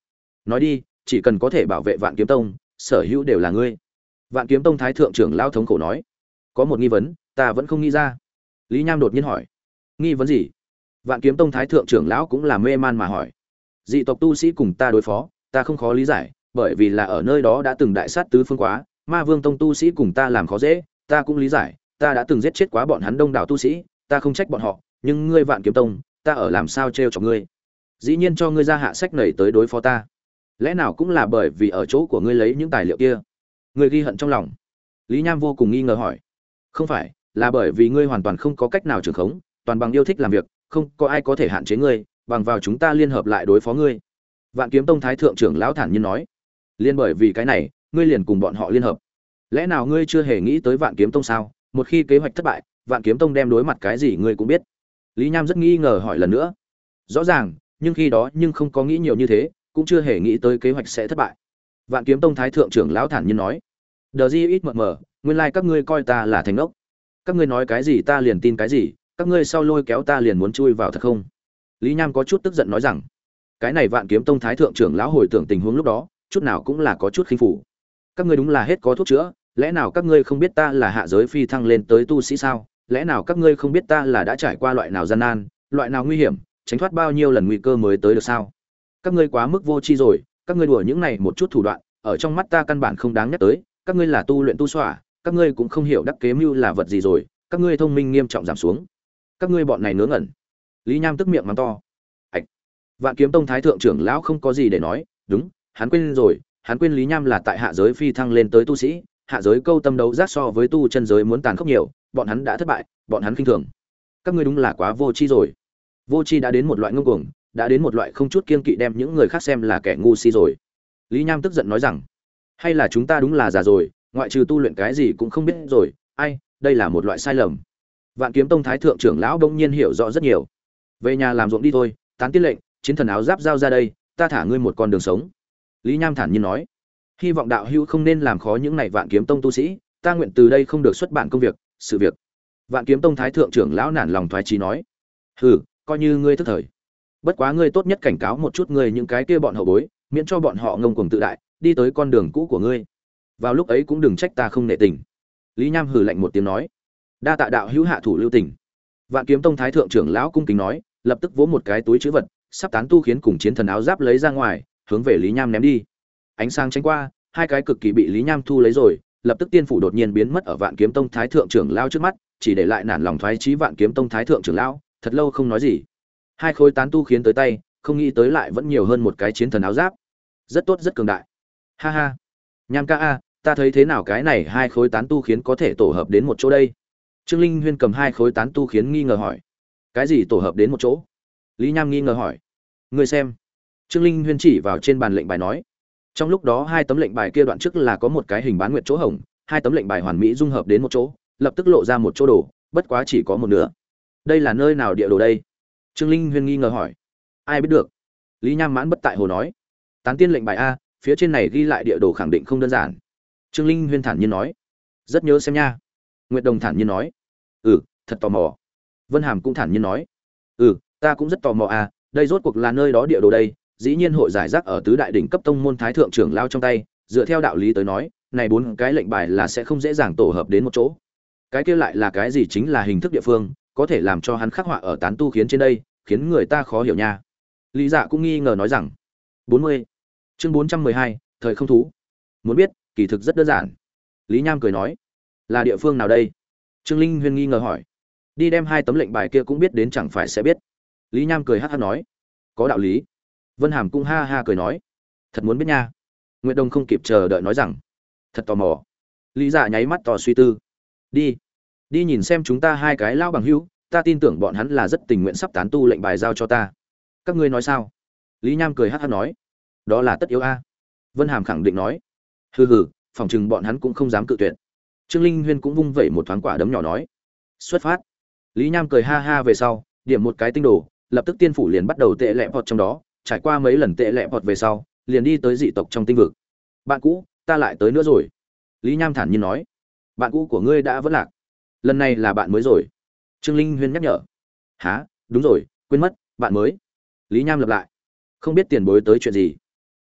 nói đi, chỉ cần có thể bảo vệ Vạn Kiếm Tông, sở hữu đều là ngươi. Vạn Kiếm Tông thái thượng trưởng lão thống khổ nói. Có một nghi vấn, ta vẫn không nghĩ ra. Lý Nham đột nhiên hỏi. Nghi vấn gì? Vạn Kiếm Tông thái thượng trưởng lão cũng là mê man mà hỏi. Dị tộc tu sĩ cùng ta đối phó, ta không khó lý giải, bởi vì là ở nơi đó đã từng đại sát tứ phương quá, Ma Vương Tông tu sĩ cùng ta làm khó dễ, ta cũng lý giải, ta đã từng giết chết quá bọn hắn đông đảo tu sĩ, ta không trách bọn họ, nhưng ngươi Vạn Kiếm Tông, ta ở làm sao trêu cho ngươi? Dĩ nhiên cho ngươi ra hạ sách nảy tới đối phó ta. Lẽ nào cũng là bởi vì ở chỗ của ngươi lấy những tài liệu kia? Ngươi ghi hận trong lòng. Lý Nham vô cùng nghi ngờ hỏi. Không phải, là bởi vì ngươi hoàn toàn không có cách nào trưởng khống, toàn bằng yêu thích làm việc, không có ai có thể hạn chế ngươi, bằng vào chúng ta liên hợp lại đối phó ngươi. Vạn Kiếm Tông thái thượng trưởng lão thản nhiên nói. Liên bởi vì cái này, ngươi liền cùng bọn họ liên hợp. Lẽ nào ngươi chưa hề nghĩ tới Vạn Kiếm Tông sao? Một khi kế hoạch thất bại, Vạn Kiếm Tông đem đối mặt cái gì ngươi cũng biết. Lý Nham rất nghi ngờ hỏi lần nữa. Rõ ràng, nhưng khi đó nhưng không có nghĩ nhiều như thế, cũng chưa hề nghĩ tới kế hoạch sẽ thất bại. Vạn Kiếm Tông thái thượng trưởng lão thản nhiên nói. Đờ gì ít mờ mờ, nguyên lai các ngươi coi ta là thành ốc. Các ngươi nói cái gì ta liền tin cái gì, các ngươi sau lôi kéo ta liền muốn chui vào thật không? Lý Nham có chút tức giận nói rằng, cái này Vạn Kiếm Tông thái thượng trưởng lão hồi tưởng tình huống lúc đó, chút nào cũng là có chút khinh phủ. Các ngươi đúng là hết có thuốc chữa, lẽ nào các ngươi không biết ta là hạ giới phi thăng lên tới tu sĩ sao? Lẽ nào các ngươi không biết ta là đã trải qua loại nào gian nan, loại nào nguy hiểm, tránh thoát bao nhiêu lần nguy cơ mới tới được sao? Các ngươi quá mức vô tri rồi, các ngươi đùa những này một chút thủ đoạn, ở trong mắt ta căn bản không đáng nhắc tới, các ngươi là tu luyện tu xỏa, các ngươi cũng không hiểu đắc kế mưu là vật gì rồi, các ngươi thông minh nghiêm trọng giảm xuống. Các ngươi bọn này ngớ ngẩn. Lý Nham tức miệng mắng to. Ảch. Vạn Kiếm Tông thái thượng trưởng lão không có gì để nói, đúng, hắn quên rồi, hắn quên Lý Nham là tại hạ giới phi thăng lên tới tu sĩ, hạ giới câu tâm đấu giác so với tu chân giới muốn tàn khốc nhiều, bọn hắn đã thất bại, bọn hắn khinh thường. Các ngươi đúng là quá vô tri rồi. Vô tri đã đến một loại ngông cuồng, đã đến một loại không chút kiên kỵ đem những người khác xem là kẻ ngu si rồi. Lý Nham tức giận nói rằng, hay là chúng ta đúng là già rồi, ngoại trừ tu luyện cái gì cũng không biết rồi, ai, đây là một loại sai lầm. Vạn Kiếm Tông thái thượng trưởng lão đông nhiên hiểu rõ rất nhiều. Về nhà làm ruộng đi thôi, tán tiết lệnh, chiến thần áo giáp giao ra đây, ta thả ngươi một con đường sống. Lý Nham thản nhiên nói, hy vọng đạo hữu không nên làm khó những này Vạn Kiếm Tông tu sĩ, ta nguyện từ đây không được xuất bản công việc, sự việc. Vạn Kiếm Tông thái thượng trưởng lão nản lòng thoái chí nói, hừ, coi như ngươi tức thời. Bất quá ngươi tốt nhất cảnh cáo một chút ngươi những cái kia bọn hậu bối, miễn cho bọn họ ngông cuồng tự đại, đi tới con đường cũ của ngươi. Vào lúc ấy cũng đừng trách ta không nể tình. Lý Nham hừ lạnh một tiếng nói, đa tạ đạo hữu hạ thủ lưu tình. Vạn Kiếm Tông thái thượng trưởng lão cung kính nói, lập tức vỗ một cái túi trữ vật, sắp tán tu khiến cùng chiến thần áo giáp lấy ra ngoài, hướng về Lý Nham ném đi. Ánh sáng tránh qua, hai cái cực kỳ bị Lý Nham thu lấy rồi, lập tức tiên phủ đột nhiên biến mất ở Vạn Kiếm Tông thái thượng trưởng lão trước mắt, chỉ để lại nản lòng thoái chí Vạn Kiếm Tông thái thượng trưởng lão, thật lâu không nói gì. Hai khối tán tu khiến tới tay, không nghĩ tới lại vẫn nhiều hơn một cái chiến thần áo giáp. Rất tốt, rất cường đại. Ha ha. Nham ca a, ta thấy thế nào cái này hai khối tán tu khiến có thể tổ hợp đến một chỗ đây? Trương Linh Huyên cầm hai khối tán tu khiến nghi ngờ hỏi. Cái gì tổ hợp đến một chỗ? Lý Nham nghi ngờ hỏi. Người xem. Trương Linh Huyên chỉ vào trên bàn lệnh bài nói. Trong lúc đó hai tấm lệnh bài kia đoạn trước là có một cái hình bán nguyệt chỗ hổng, hai tấm lệnh bài hoàn mỹ dung hợp đến một chỗ, lập tức lộ ra một chỗ đồ, bất quá chỉ có một nửa. Đây là nơi nào địa đồ đây? Trương Linh Huyên nghi ngờ hỏi. Ai biết được? Lý Nham mãn bất tại hồ nói. Tán tiên lệnh bài a, phía trên này ghi lại địa đồ khẳng định không đơn giản. Trương Linh Huyên thản nhiên nói. Rất nhớ xem nha. Nguyệt Đồng thản nhiên nói. Ừ, thật tò mò. Vân Hàm cũng thản nhiên nói. Ừ, ta cũng rất tò mò à, đây rốt cuộc là nơi đó địa đồ đây, dĩ nhiên hội giải rác ở tứ đại đỉnh cấp tông môn thái thượng trưởng lao trong tay, dựa theo đạo lý tới nói, này bốn cái lệnh bài là sẽ không dễ dàng tổ hợp đến một chỗ. Cái kia lại là cái gì chính là hình thức địa phương, có thể làm cho hắn khắc họa ở tán tu khiến trên đây, khiến người ta khó hiểu nha. Lý Dạ cũng nghi ngờ nói rằng. 40. Chương 412, thời không thú. Muốn biết, kỳ thực rất đơn giản. Lý Nham cười nói. Là địa phương nào đây? Trương Linh Huyên nghi ngờ hỏi. Đi đem hai tấm lệnh bài kia cũng biết đến chẳng phải sẽ biết. Lý Nham cười hắc hắc nói. Có đạo lý. Vân Hàm cũng ha ha cười nói. Thật muốn biết nha. Nguyệt Đông không kịp chờ đợi nói rằng. Thật tò mò. Lý Dạ nháy mắt tò suy tư. Đi. Đi nhìn xem chúng ta hai cái lao bằng hữu, ta tin tưởng bọn hắn là rất tình nguyện sắp tán tu lệnh bài giao cho ta. Các ngươi nói sao? Lý Nham cười hắc hắc nói. Đó là tất yếu a. Vân Hàm khẳng định nói. Hừ hừ, phòng chừng bọn hắn cũng không dám cự tuyệt. Trương Linh Huyên cũng vung vẩy một thoáng quả đấm nhỏ nói. Xuất phát. Lý Nham cười ha ha về sau, điểm một cái tinh đồ, lập tức tiên phủ liền bắt đầu tệ lẹ vọt trong đó, trải qua mấy lần tệ lẹ vọt về sau, liền đi tới dị tộc trong tinh vực. Bạn cũ, ta lại tới nữa rồi. Lý Nham thản nhiên nói. Bạn cũ của ngươi đã vẫn lạc. Lần này là bạn mới rồi. Trương Linh Huyên nhắc nhở. Hả, đúng rồi, quên mất, bạn mới. Lý Nham lặp lại. Không biết tiền bối tới chuyện gì.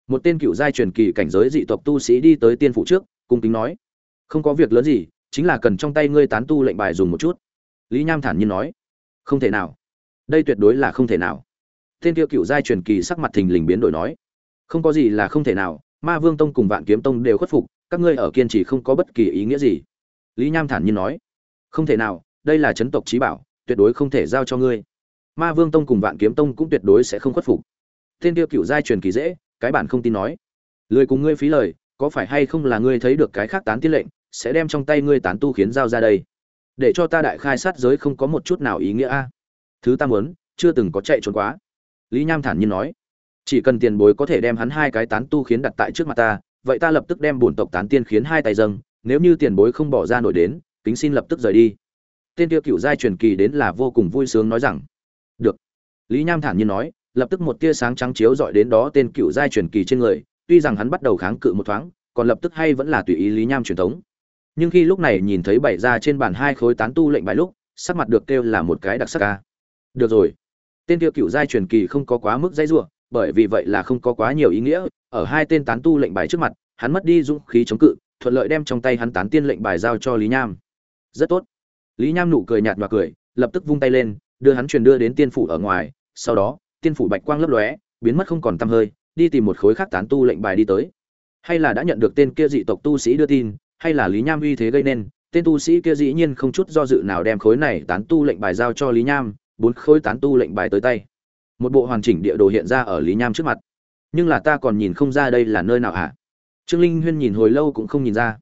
Một tên cựu giai truyền kỳ cảnh giới dị tộc tu sĩ đi tới tiên phủ trước, cung kính nói: "Không có việc lớn gì, chính là cần trong tay ngươi tán tu lệnh bài dùng một chút." Lý Nham thản nhiên nói: "Không thể nào, đây tuyệt đối là không thể nào." Tên kia cựu giai truyền kỳ sắc mặt thình lình biến đổi nói: "Không có gì là không thể nào, Ma Vương Tông cùng Vạn Kiếm Tông đều khuất phục, các ngươi ở kiên trì không có bất kỳ ý nghĩa gì." Lý Nham thản nhiên nói: "Không thể nào, đây là chấn tộc chí bảo, tuyệt đối không thể giao cho ngươi. Ma Vương Tông cùng Vạn Kiếm Tông cũng tuyệt đối sẽ không khuất phục." Tên kia cựu giai truyền kỳ dễ, cái bản không tin nói: "Lười cùng ngươi phí lời, có phải hay không là ngươi thấy được cái khác tán tiên lệnh, sẽ đem trong tay ngươi tán tu khiến giao ra đây, để cho ta đại khai sát giới không có một chút nào ý nghĩa a? Thứ ta muốn, chưa từng có chạy trốn quá." Lý Nham thản nhiên nói: "Chỉ cần tiền bối có thể đem hắn hai cái tán tu khiến đặt tại trước mặt ta, vậy ta lập tức đem bổn tộc tán tiên khiến hai tay dâng, nếu như tiền bối không bỏ ra nổi đến, kính xin lập tức rời đi." Tên kia cựu giai truyền kỳ đến là vô cùng vui sướng nói rằng: "Được." Lý Nham thản nhiên nói, lập tức một tia sáng trắng chiếu dọi đến đó tên cựu giai truyền kỳ trên người, tuy rằng hắn bắt đầu kháng cự một thoáng, còn lập tức hay vẫn là tùy ý Lý Nham truyền thống. Nhưng khi lúc này nhìn thấy bày ra trên bàn hai khối tán tu lệnh bài lúc, sắc mặt được kêu là một cái đặc sắc ca. Được rồi. Tên kia cựu giai truyền kỳ không có quá mức dây rủa, bởi vì vậy là không có quá nhiều ý nghĩa, ở hai tên tán tu lệnh bài trước mặt, hắn mất đi dũng khí chống cự, thuận lợi đem trong tay hắn tán tiên lệnh bài giao cho Lý Nham. Rất tốt. Lý Nham nụ cười nhạt và cười, lập tức vung tay lên, đưa hắn truyền đưa đến tiên phủ ở ngoài, sau đó, tiên phủ bạch quang lấp lóe, biến mất không còn tăm hơi, đi tìm một khối khác tán tu lệnh bài đi tới. Hay là đã nhận được tên kia dị tộc tu sĩ đưa tin, hay là Lý Nham uy thế gây nên, tên tu sĩ kia dĩ nhiên không chút do dự nào đem khối này tán tu lệnh bài giao cho Lý Nham, bốn khối tán tu lệnh bài tới tay. Một bộ hoàn chỉnh địa đồ hiện ra ở Lý Nham trước mặt. Nhưng là ta còn nhìn không ra đây là nơi nào hả? Trương Linh Huyên nhìn hồi lâu cũng không nhìn ra.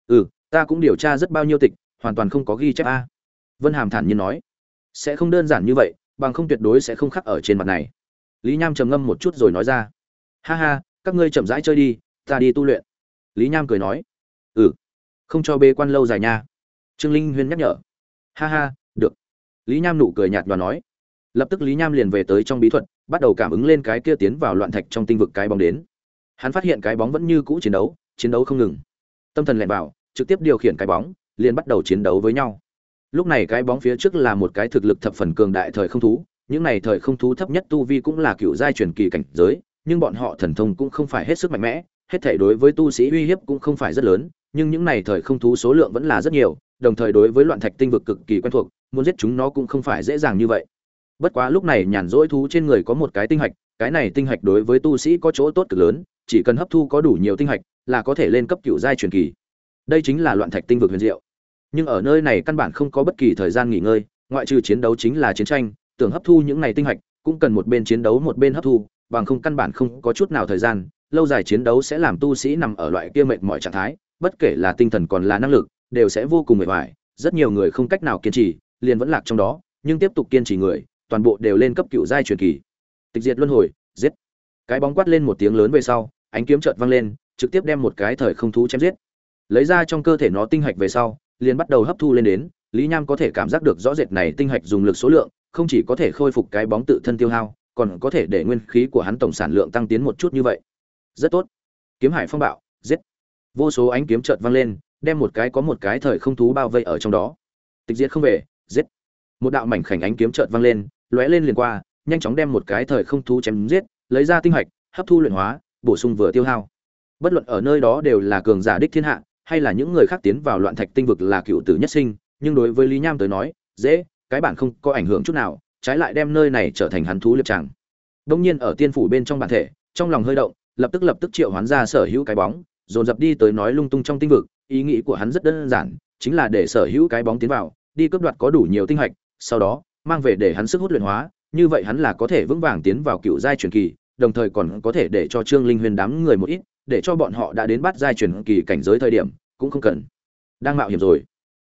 Ta cũng điều tra rất bao nhiêu tịch, hoàn toàn không có ghi chép a. Vân Hàm thản nhiên nói: "Sẽ không đơn giản như vậy, bằng không tuyệt đối sẽ không khắc ở trên mặt này." Lý Nham trầm ngâm một chút rồi nói ra: "Ha ha, các ngươi chậm rãi chơi đi, ta đi tu luyện." Lý Nham cười nói: "Không cho bế quan lâu dài nha." Trương Linh Huyên nhắc nhở. "Ha ha, được." Lý Nham nụ cười nhạt và nói. Lập tức Lý Nham liền về tới trong bí thuật, bắt đầu cảm ứng lên cái kia tiến vào loạn thạch trong tinh vực cái bóng đến. Hắn phát hiện cái bóng vẫn như cũ chiến đấu không ngừng. Tâm thần lẻn vào, trực tiếp điều khiển cái bóng, liền bắt đầu chiến đấu với nhau. Lúc này cái bóng phía trước là một cái thực lực thập phần cường đại thời không thú, những này thời không thú thấp nhất tu vi cũng là cựu giai truyền kỳ cảnh giới, nhưng bọn họ thần thông cũng không phải hết sức mạnh mẽ, hết thảy đối với tu sĩ uy hiếp cũng không phải rất lớn, nhưng những này thời không thú số lượng vẫn là rất nhiều, đồng thời đối với loạn thạch tinh vực cực kỳ quen thuộc, muốn giết chúng nó cũng không phải dễ dàng như vậy. Bất quá lúc này nhàn rỗi thú trên người có một cái tinh hạch, cái này tinh hạch đối với tu sĩ có chỗ tốt cực lớn, chỉ cần hấp thu có đủ nhiều tinh hạch là có thể lên cấp cựu giai truyền kỳ. Đây chính là loạn thạch tinh vực huyền diệu. Nhưng ở nơi này căn bản không có bất kỳ thời gian nghỉ ngơi, ngoại trừ chiến đấu chính là chiến tranh, tưởng hấp thu những này tinh hạch cũng cần một bên chiến đấu một bên hấp thu, bằng không căn bản không có chút nào thời gian, lâu dài chiến đấu sẽ làm tu sĩ nằm ở loại kia mệt mỏi trạng thái, bất kể là tinh thần còn là năng lực, đều sẽ vô cùng mệt mỏi, rất nhiều người không cách nào kiên trì, liền vẫn lạc trong đó, nhưng tiếp tục kiên trì người, toàn bộ đều lên cấp cựu giai truyền kỳ. Tịch diệt luân hồi, giết. Cái bóng quát lên một tiếng lớn về sau, ánh kiếm chợt vang lên, trực tiếp đem một cái thời không thú chém giết. Lấy ra trong cơ thể nó tinh hạch về sau, liền bắt đầu hấp thu lên đến, Lý Nham có thể cảm giác được rõ rệt này tinh hạch dùng lực số lượng, không chỉ có thể khôi phục cái bóng tự thân tiêu hao, còn có thể để nguyên khí của hắn tổng sản lượng tăng tiến một chút như vậy. Rất tốt. Kiếm hải phong bạo, giết. Vô số ánh kiếm chợt vang lên, đem một cái thời không thú bao vây ở trong đó. Tịch diệt không về, giết. Một đạo mảnh khảnh ánh kiếm chợt vang lên, lóe lên liền qua, nhanh chóng đem một cái thời không thú chém giết, lấy ra tinh hạch, hấp thu luyện hóa, bổ sung vừa tiêu hao. Bất luận ở nơi đó đều là cường giả đích thiên hạ, hay là những người khác tiến vào loạn thạch tinh vực là cựu tử nhất sinh, nhưng đối với Lý Nham tới nói, dễ, cái bản không có ảnh hưởng chút nào, trái lại đem nơi này trở thành hắn thú liệp tràng. Đông nhiên ở tiên phủ bên trong bản thể, trong lòng hơi động, lập tức triệu hoán ra sở hữu cái bóng, dồn dập đi tới nói lung tung trong tinh vực, ý nghĩ của hắn rất đơn giản, chính là để sở hữu cái bóng tiến vào, đi cướp đoạt có đủ nhiều tinh hạch, sau đó mang về để hắn sức hút luyện hóa, như vậy hắn là có thể vững vàng tiến vào cựu giai truyền kỳ, đồng thời còn có thể để cho Trương Linh Huyền đám người một ít, để cho bọn họ đã đến bát giai truyền kỳ cảnh giới thời điểm, cũng không cần đang mạo hiểm rồi.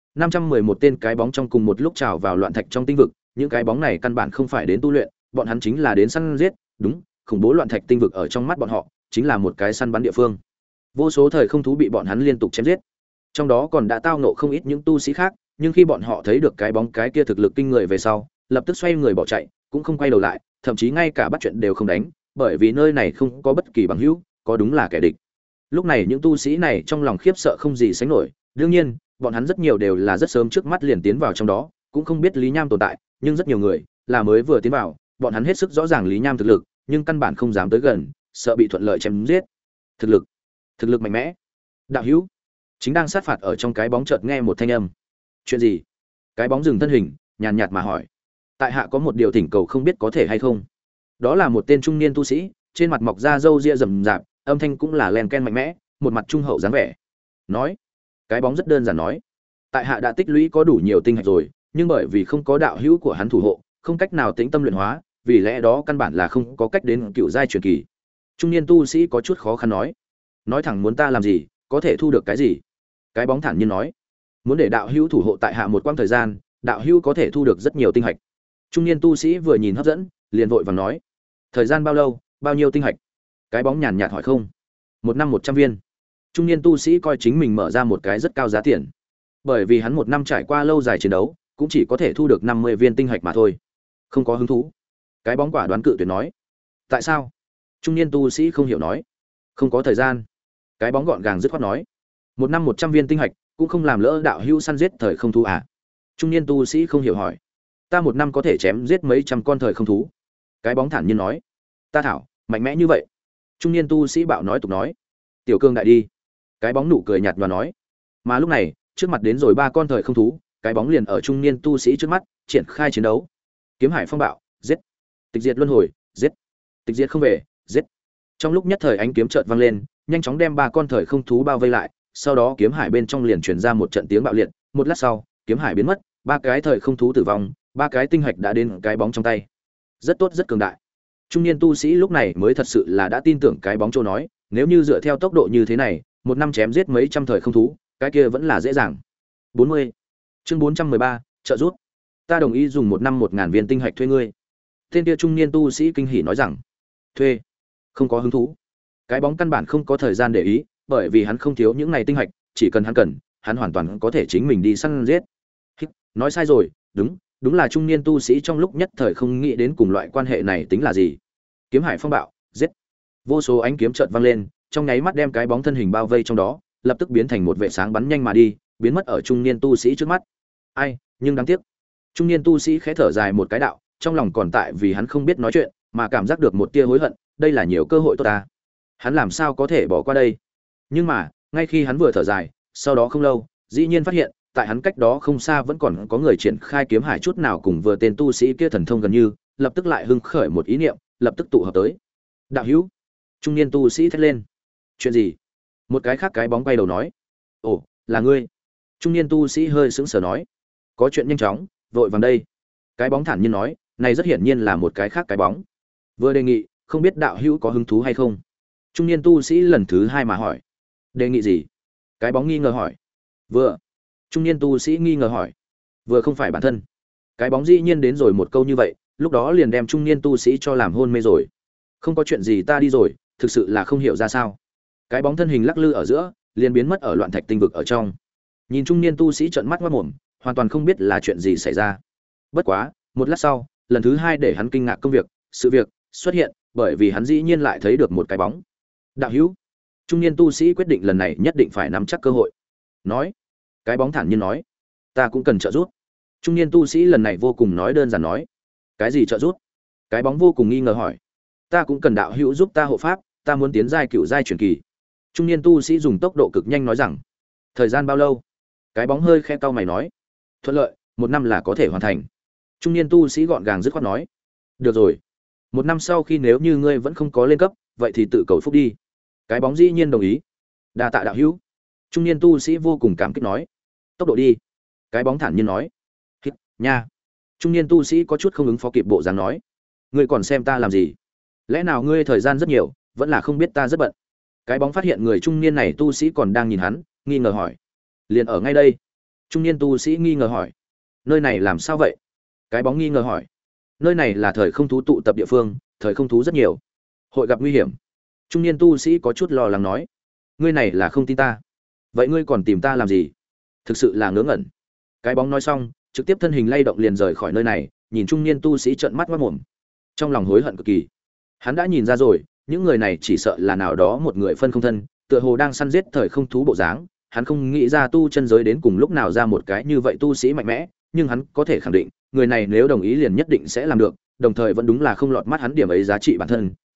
511 tên cái bóng trong cùng một lúc trào vào loạn thạch trong tinh vực, những cái bóng này căn bản không phải đến tu luyện, bọn hắn chính là đến săn giết, đúng, khủng bố loạn thạch tinh vực ở trong mắt bọn họ chính là một cái săn bắn địa phương. Vô số thời không thú bị bọn hắn liên tục chém giết. Trong đó còn đã tao ngộ không ít những tu sĩ khác, nhưng khi bọn họ thấy được cái bóng cái kia thực lực kinh người về sau, lập tức xoay người bỏ chạy, cũng không quay đầu lại, thậm chí ngay cả bắt chuyện đều không đánh, bởi vì nơi này không có bất kỳ bằng hữu, có đúng là kẻ địch. Lúc này những tu sĩ này trong lòng khiếp sợ không gì sánh nổi, đương nhiên, bọn hắn rất nhiều đều là rất sớm trước mắt liền tiến vào trong đó, cũng không biết Lý Nham tồn tại, nhưng rất nhiều người là mới vừa tiến vào, bọn hắn hết sức rõ ràng Lý Nham thực lực, nhưng căn bản không dám tới gần, sợ bị thuận lợi chém giết. thực lực mạnh mẽ. Đạo hữu chính đang sát phạt ở trong cái bóng, chợt nghe một thanh âm. Chuyện gì? Cái bóng dừng thân hình, nhàn nhạt mà hỏi. Tại hạ có một điều thỉnh cầu, không biết có thể hay không. Đó là một tên trung niên tu sĩ, trên mặt mọc da râu ria rậm rạp, âm thanh cũng là len ken mạnh mẽ, một mặt trung hậu dáng vẻ. Nói, cái bóng rất đơn giản nói, tại hạ đã tích lũy có đủ nhiều tinh hạch rồi, nhưng bởi vì không có đạo hữu của hắn thủ hộ, không cách nào tĩnh tâm luyện hóa, vì lẽ đó căn bản là không có cách đến cựu giai truyền kỳ. Trung niên tu sĩ có chút khó khăn nói thẳng muốn ta làm gì, có thể thu được cái gì? Cái bóng thản nhiên nói, muốn để đạo hữu thủ hộ tại hạ một quãng thời gian, đạo hữu có thể thu được rất nhiều tinh hạch. Trung niên tu sĩ vừa nhìn hấp dẫn, liền vội vàng nói, thời gian bao lâu, bao nhiêu tinh hạch? Cái bóng nhàn nhạt hỏi không. 1 năm 100 viên. Trung niên tu sĩ coi chính mình mở ra một cái rất cao giá tiền, bởi vì hắn 1 năm trải qua lâu dài chiến đấu, cũng chỉ có thể thu được 50 viên tinh hạch mà thôi. Không có hứng thú. Cái bóng quả đoán cự tuyệt nói. Tại sao? Trung niên tu sĩ không hiểu nói. Không có thời gian. Cái bóng gọn gàng dứt khoát nói. 1 năm 100 viên tinh hạch cũng không làm lỡ đạo hữu săn giết thời không thú à? Trung niên tu sĩ không hiểu hỏi. Ta 1 năm có thể chém giết mấy trăm con thời không thú. Cái bóng thản nhiên nói. Ta thảo, mạnh mẽ như vậy. Trung niên tu sĩ bạo nói tục nói. Tiểu cương đại đi. Cái bóng nụ cười nhạt nhòa nói. Mà lúc này, trước mặt đến rồi 3 con thời không thú, cái bóng liền ở trung niên tu sĩ trước mắt, triển khai chiến đấu. Kiếm hải phong bạo, giết. Tịch diệt luân hồi, giết. Tịch diệt không về, giết. Trong lúc nhất thời ánh kiếm chợt vang lên, nhanh chóng đem 3 con thời không thú bao vây lại, sau đó kiếm hải bên trong liền truyền ra một trận tiếng bạo liệt, một lát sau, kiếm hải biến mất, 3 cái thời không thú tử vong, 3 cái tinh hạch đã đến cái bóng trong tay. Rất tốt, rất cường đại. Trung niên tu sĩ lúc này mới thật sự là đã tin tưởng cái bóng châu nói, nếu như dựa theo tốc độ như thế này, 1 năm chém giết mấy trăm thời không thú, cái kia vẫn là dễ dàng. 40. Chương 413, trợ giúp. Ta đồng ý dùng 1 năm 1000 viên tinh hạch thuê ngươi. Tên kia trung niên tu sĩ kinh hỉ nói rằng, thuê? Không có hứng thú. Cái bóng căn bản không có thời gian để ý, bởi vì hắn không thiếu những này tinh hạch, chỉ cần hắn cần, hắn hoàn toàn có thể chính mình đi săn giết. Nói sai rồi, đúng là trung niên tu sĩ trong lúc nhất thời không nghĩ đến cùng loại quan hệ này tính là gì. Kiếm hải phong bạo, giết. Vô số ánh kiếm chợt vang lên, trong nháy mắt đem cái bóng thân hình bao vây trong đó, lập tức biến thành một vệ sáng bắn nhanh mà đi, biến mất ở trung niên tu sĩ trước mắt. Ai, nhưng đáng tiếc. Trung niên tu sĩ khẽ thở dài một cái đạo, trong lòng còn tại vì hắn không biết nói chuyện, mà cảm giác được một tia hối hận, đây là nhiều cơ hội tốt ta. Hắn làm sao có thể bỏ qua đây? Nhưng mà, ngay khi hắn vừa thở dài, sau đó không lâu, dĩ nhiên phát hiện, tại hắn cách đó không xa vẫn còn có người triển khai kiếm hải chút nào cùng vừa tên tu sĩ kia thần thông gần như, lập tức lại hưng khởi một ý niệm, lập tức tụ hợp tới. Đạo hữu. Trung niên tu sĩ thét lên. Chuyện gì? Một cái khác cái bóng quay đầu nói. Ồ, là ngươi. Trung niên tu sĩ hơi sững sờ nói. Có chuyện nhanh chóng, vội vàng đây. Cái bóng thản nhiên nói, này rất hiển nhiên là một cái khác cái bóng. Vừa đề nghị, không biết đạo hữu có hứng thú hay không? Trung niên tu sĩ lần thứ 2 mà hỏi. Đề nghị gì? Cái bóng nghi ngờ hỏi. Vừa. Trung niên tu sĩ nghi ngờ hỏi. Vừa không phải bản thân. Cái bóng dĩ nhiên đến rồi một câu như vậy, lúc đó liền đem trung niên tu sĩ cho làm hôn mê rồi. Không có chuyện gì, ta đi rồi, thực sự là không hiểu ra sao. Cái bóng thân hình lắc lư ở giữa, liền biến mất ở loạn thạch tinh vực ở trong. Nhìn trung niên tu sĩ trợn mắt ngoác mồm, hoàn toàn không biết là chuyện gì xảy ra. Bất quá, một lát sau, lần thứ 2 để hắn kinh ngạc công việc, sự việc xuất hiện, bởi vì hắn dĩ nhiên lại thấy được một cái bóng. Đạo hữu. Trung niên tu sĩ quyết định lần này nhất định phải nắm chắc cơ hội. Nói. Cái bóng thản nhiên nói, ta cũng cần trợ giúp. Trung niên tu sĩ lần này vô cùng nói đơn giản nói. Cái gì trợ giúp? Cái bóng vô cùng nghi ngờ hỏi. Ta cũng cần đạo hữu giúp ta hộ pháp, ta muốn tiến giai cựu giai truyền kỳ. Trung niên tu sĩ dùng tốc độ cực nhanh nói rằng. Thời gian bao lâu? Cái bóng hơi khẽ cau mày nói. Thuận lợi, 1 năm là có thể hoàn thành. Trung niên tu sĩ gọn gàng dứt khoát nói. Được rồi. 1 năm sau khi nếu như ngươi vẫn không có lên cấp, vậy thì tự cầu phúc đi. Cái bóng dĩ nhiên đồng ý. Đa tạ đạo hữu. Trung niên tu sĩ vô cùng cảm kích nói. Tốc độ đi. Cái bóng thản nhiên nói. Hít, nha. Trung niên tu sĩ có chút không ứng phó kịp bộ dáng nói. Ngươi còn xem ta làm gì? Lẽ nào ngươi thời gian rất nhiều, vẫn là không biết ta rất bận? Cái bóng phát hiện người trung niên này tu sĩ còn đang nhìn hắn, nghi ngờ hỏi. Liền ở ngay đây. Trung niên tu sĩ nghi ngờ hỏi. Nơi này làm sao vậy? Cái bóng nghi ngờ hỏi. Nơi này là thời không thú tụ tập địa phương, thời không thú rất nhiều, hội gặp nguy hiểm. Trung niên tu sĩ có chút lo lắng nói. Ngươi này là không tin ta? Vậy ngươi còn tìm ta làm gì? Thực sự là ngớ ngẩn. Cái bóng nói xong, trực tiếp thân hình lay động liền rời khỏi nơi này, nhìn trung niên tu sĩ trợn mắt ngoác mồm, trong lòng hối hận cực kỳ. Hắn đã nhìn ra rồi, những người này chỉ sợ là nào đó một người phân không thân, tựa hồ đang săn giết thời không thú bộ dáng. Hắn không nghĩ ra tu chân giới đến cùng lúc nào ra một cái như vậy tu sĩ mạnh mẽ, nhưng hắn có thể khẳng định, người này nếu đồng ý liền nhất định sẽ làm được, đồng thời vẫn đúng là không lọt mắt hắn điểm ấy giá trị bản thân,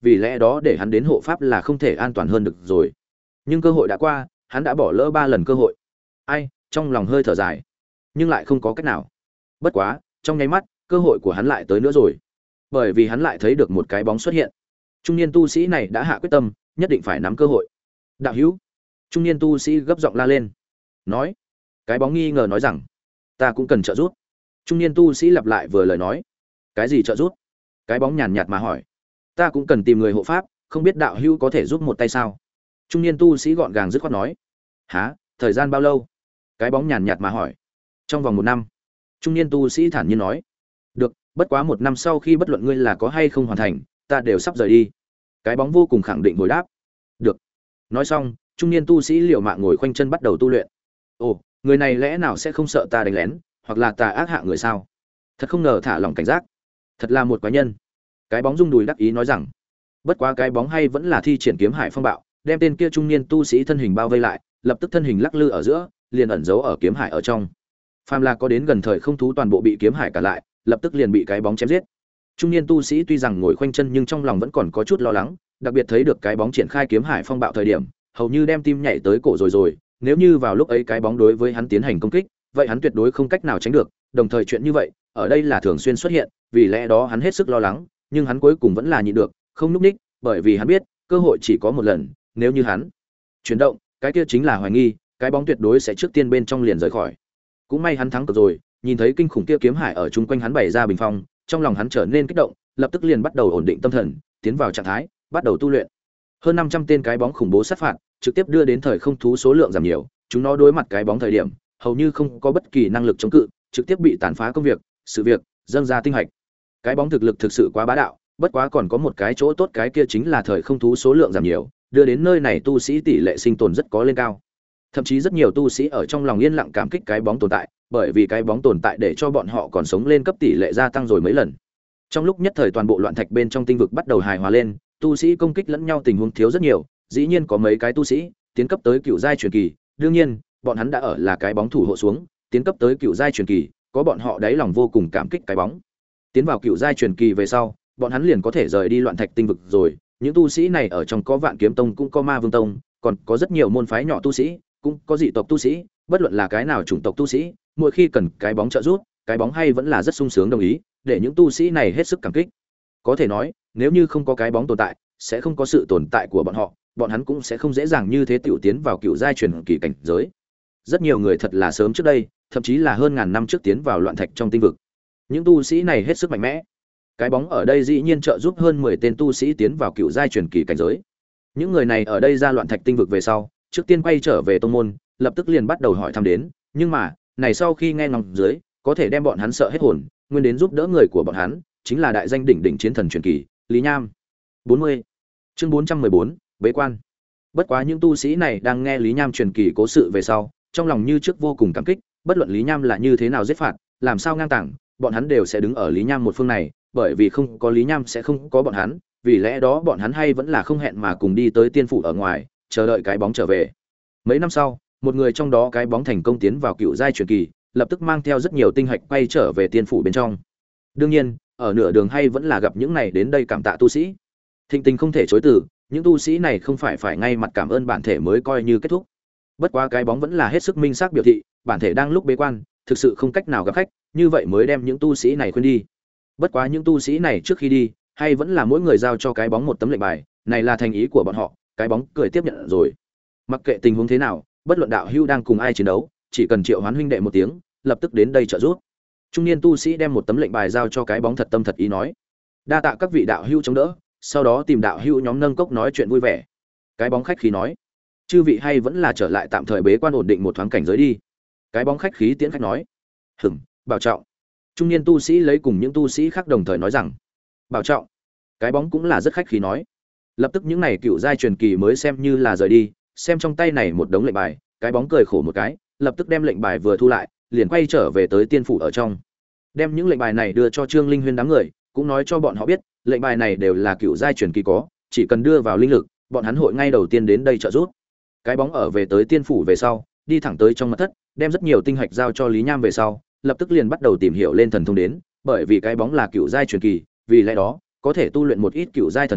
vì lẽ đó để hắn đến hộ pháp là không thể an toàn hơn được rồi. Nhưng cơ hội đã qua, hắn đã bỏ lỡ 3 lần cơ hội. Ai, trong lòng hơi thở dài, nhưng lại không có cách nào. Bất quá, trong nháy mắt, cơ hội của hắn lại tới nữa rồi. Bởi vì hắn lại thấy được một cái bóng xuất hiện. Trung niên tu sĩ này đã hạ quyết tâm, nhất định phải nắm cơ hội. Đạo hữu, trung niên tu sĩ gấp giọng la lên. Nói, cái bóng nghi ngờ nói rằng, ta cũng cần trợ giúp. Trung niên tu sĩ lặp lại vừa lời nói. Cái gì trợ giúp? Cái bóng nhàn nhạt mà hỏi. Ta cũng cần tìm người hộ pháp, không biết đạo hữu có thể giúp một tay sao? Trung niên tu sĩ gọn gàng dứt khoát nói. Hả, thời gian bao lâu? Cái bóng nhàn nhạt mà hỏi. Trong vòng 1 năm. Trung niên tu sĩ thản nhiên nói. Được, bất quá 1 năm sau khi bất luận ngươi là có hay không hoàn thành, ta đều sắp rời đi. Cái bóng vô cùng khẳng định hồi đáp. Được. Nói xong, trung niên tu sĩ liều mạng ngồi khoanh chân bắt đầu tu luyện. Ồ, người này lẽ nào sẽ không sợ ta đánh lén, hoặc là tà ác hạ người sao? Thật không ngờ thả lòng cảnh giác. Thật là một quái nhân. Cái bóng rung đùi đắc ý nói rằng. Bất quá cái bóng hay vẫn là thi triển kiếm hải phong bạo, đem tên kia trung niên tu sĩ thân hình bao vây lại, lập tức thân hình lắc lư ở giữa, liền ẩn giấu ở kiếm hải ở trong. Phàm là có đến gần thời không thú toàn bộ bị kiếm hải cả lại, lập tức liền bị cái bóng chém giết. Trung niên tu sĩ tuy rằng ngồi khoanh chân nhưng trong lòng vẫn còn có chút lo lắng, đặc biệt thấy được cái bóng triển khai kiếm hải phong bạo thời điểm, hầu như đem tim nhảy tới cổ rồi, nếu như vào lúc ấy cái bóng đối với hắn tiến hành công kích, vậy hắn tuyệt đối không cách nào tránh được, đồng thời chuyện như vậy, ở đây là thường xuyên xuất hiện, vì lẽ đó hắn hết sức lo lắng, nhưng hắn cuối cùng vẫn là nhịn được, không núp ních, bởi vì hắn biết, cơ hội chỉ có một lần, nếu như hắn chuyển động, cái kia chính là hoài nghi, cái bóng tuyệt đối sẽ trước tiên bên trong liền rời khỏi. Cũng may hắn thắng cược rồi, nhìn thấy kinh khủng kia kiếm hải ở chung quanh hắn bày ra bình phong, trong lòng hắn trở nên kích động, lập tức liền bắt đầu ổn định tâm thần, tiến vào trạng thái, bắt đầu tu luyện. Hơn 500 tên cái bóng khủng bố sát phạt, trực tiếp đưa đến thời không thú số lượng giảm nhiều, chúng nó đối mặt cái bóng thời điểm, hầu như không có bất kỳ năng lực chống cự, trực tiếp bị tàn phá công việc, sự việc, dâng ra tinh hạch. Cái bóng thực lực thực sự quá bá đạo, bất quá còn có một cái chỗ tốt, cái kia chính là thời không thú số lượng giảm nhiều, đưa đến nơi này tu sĩ tỷ lệ sinh tồn rất có lên cao. Thậm chí rất nhiều tu sĩ ở trong lòng yên lặng cảm kích cái bóng tồn tại, bởi vì cái bóng tồn tại để cho bọn họ còn sống lên cấp tỷ lệ gia tăng rồi mấy lần. Trong lúc nhất thời toàn bộ loạn thạch bên trong tinh vực bắt đầu hài hòa lên, tu sĩ công kích lẫn nhau tình huống thiếu rất nhiều, dĩ nhiên có mấy cái tu sĩ tiến cấp tới cựu giai truyền kỳ, đương nhiên, bọn hắn đã ở là cái bóng thủ hộ xuống, tiến cấp tới cựu giai truyền kỳ, có bọn họ đáy lòng vô cùng cảm kích cái bóng. Tiến vào cựu giai truyền kỳ về sau, bọn hắn liền có thể rời đi loạn thạch tinh vực rồi. Những tu sĩ này ở trong có Vạn Kiếm Tông, cũng có Ma Vương Tông, còn có rất nhiều môn phái nhỏ tu sĩ, cũng có dị tộc tu sĩ, bất luận là cái nào chủng tộc tu sĩ, mỗi khi cần cái bóng trợ giúp, cái bóng hay vẫn là rất sung sướng đồng ý, để những tu sĩ này hết sức cảm kích. Có thể nói, nếu như không có cái bóng tồn tại, sẽ không có sự tồn tại của bọn họ, bọn hắn cũng sẽ không dễ dàng như thế tiểu tiến vào cựu giai truyền kỳ cảnh giới. Rất nhiều người thật là sớm trước đây, thậm chí là hơn ngàn năm trước tiến vào loạn thạch trong tinh vực. Những tu sĩ này hết sức mạnh mẽ. Cái bóng ở đây dĩ nhiên trợ giúp hơn 10 tên tu sĩ tiến vào cựu giai truyền kỳ cảnh giới. Những người này ở đây ra loạn thạch tinh vực về sau, trước tiên quay trở về tông môn, lập tức liền bắt đầu hỏi thăm đến, nhưng mà, này sau khi nghe ngóng dưới, có thể đem bọn hắn sợ hết hồn, nguyên đến giúp đỡ người của bọn hắn, chính là đại danh đỉnh đỉnh chiến thần truyền kỳ, Lý Nham. 40. Chương 414, bế quan. Bất quá những tu sĩ này đang nghe Lý Nham truyền kỳ cố sự về sau, trong lòng như trước vô cùng cảm kích, bất luận Lý Nham là như thế nào giết phạt, làm sao ngang tàng, bọn hắn đều sẽ đứng ở Lý Nham một phương này, bởi vì không có Lý Nham sẽ không có bọn hắn, vì lẽ đó bọn hắn hay vẫn là không hẹn mà cùng đi tới tiên phủ ở ngoài, chờ đợi cái bóng trở về. Mấy năm sau, một người trong đó cái bóng thành công tiến vào cựu giai truyền kỳ, lập tức mang theo rất nhiều tinh hạch quay trở về tiên phủ bên trong. Đương nhiên, ở nửa đường hay vẫn là gặp những này đến đây cảm tạ tu sĩ. Thịnh tình không thể chối từ, những tu sĩ này không phải ngay mặt cảm ơn bản thể mới coi như kết thúc. Bất quá cái bóng vẫn là hết sức minh xác biểu thị, bản thể đang lúc bế quan, thực sự không cách nào gặp khách, như vậy mới đem những tu sĩ này khuyên đi. Bất quá những tu sĩ này trước khi đi, hay vẫn là mỗi người giao cho cái bóng một tấm lệnh bài, này là thành ý của bọn họ, cái bóng cười tiếp nhận rồi. Mặc kệ tình huống thế nào, bất luận đạo hữu đang cùng ai chiến đấu, chỉ cần triệu hoán huynh đệ một tiếng, lập tức đến đây trợ giúp. Trung niên tu sĩ đem một tấm lệnh bài giao cho cái bóng thật tâm thật ý nói, đa tạ các vị đạo hữu chống đỡ, sau đó tìm đạo hữu nhóm nâng cốc nói chuyện vui vẻ. Cái bóng khách khí nói, chư vị hay vẫn là trở lại tạm thời bế quan ổn định một thoáng cảnh giới đi. Cái bóng khách khí tiễn khách nói, bảo trọng. Trung niên tu sĩ lấy cùng những tu sĩ khác đồng thời nói rằng, bảo trọng. Cái bóng cũng là rất khách khí nói. Lập tức những này cựu giai truyền kỳ mới xem như là rời đi, xem trong tay này một đống lệnh bài, cái bóng cười khổ một cái, lập tức đem lệnh bài vừa thu lại, liền quay trở về tới tiên phủ ở trong. Đem những lệnh bài này đưa cho Trương Linh Huyên đám người, cũng nói cho bọn họ biết, lệnh bài này đều là cựu giai truyền kỳ có, chỉ cần đưa vào linh lực, bọn hắn hội ngay đầu tiên đến đây trợ giúp. Cái bóng ở về tới tiên phủ về sau, đi thẳng tới trong mật thất, đem rất nhiều tinh hạch giao cho Lý Nham về sau, lập tức liền bắt đầu tìm hiểu lên thần thông đến, bởi vì cái bóng là cựu giai truyền kỳ, vì lẽ đó, có thể tu luyện một ít cựu giai thần thông,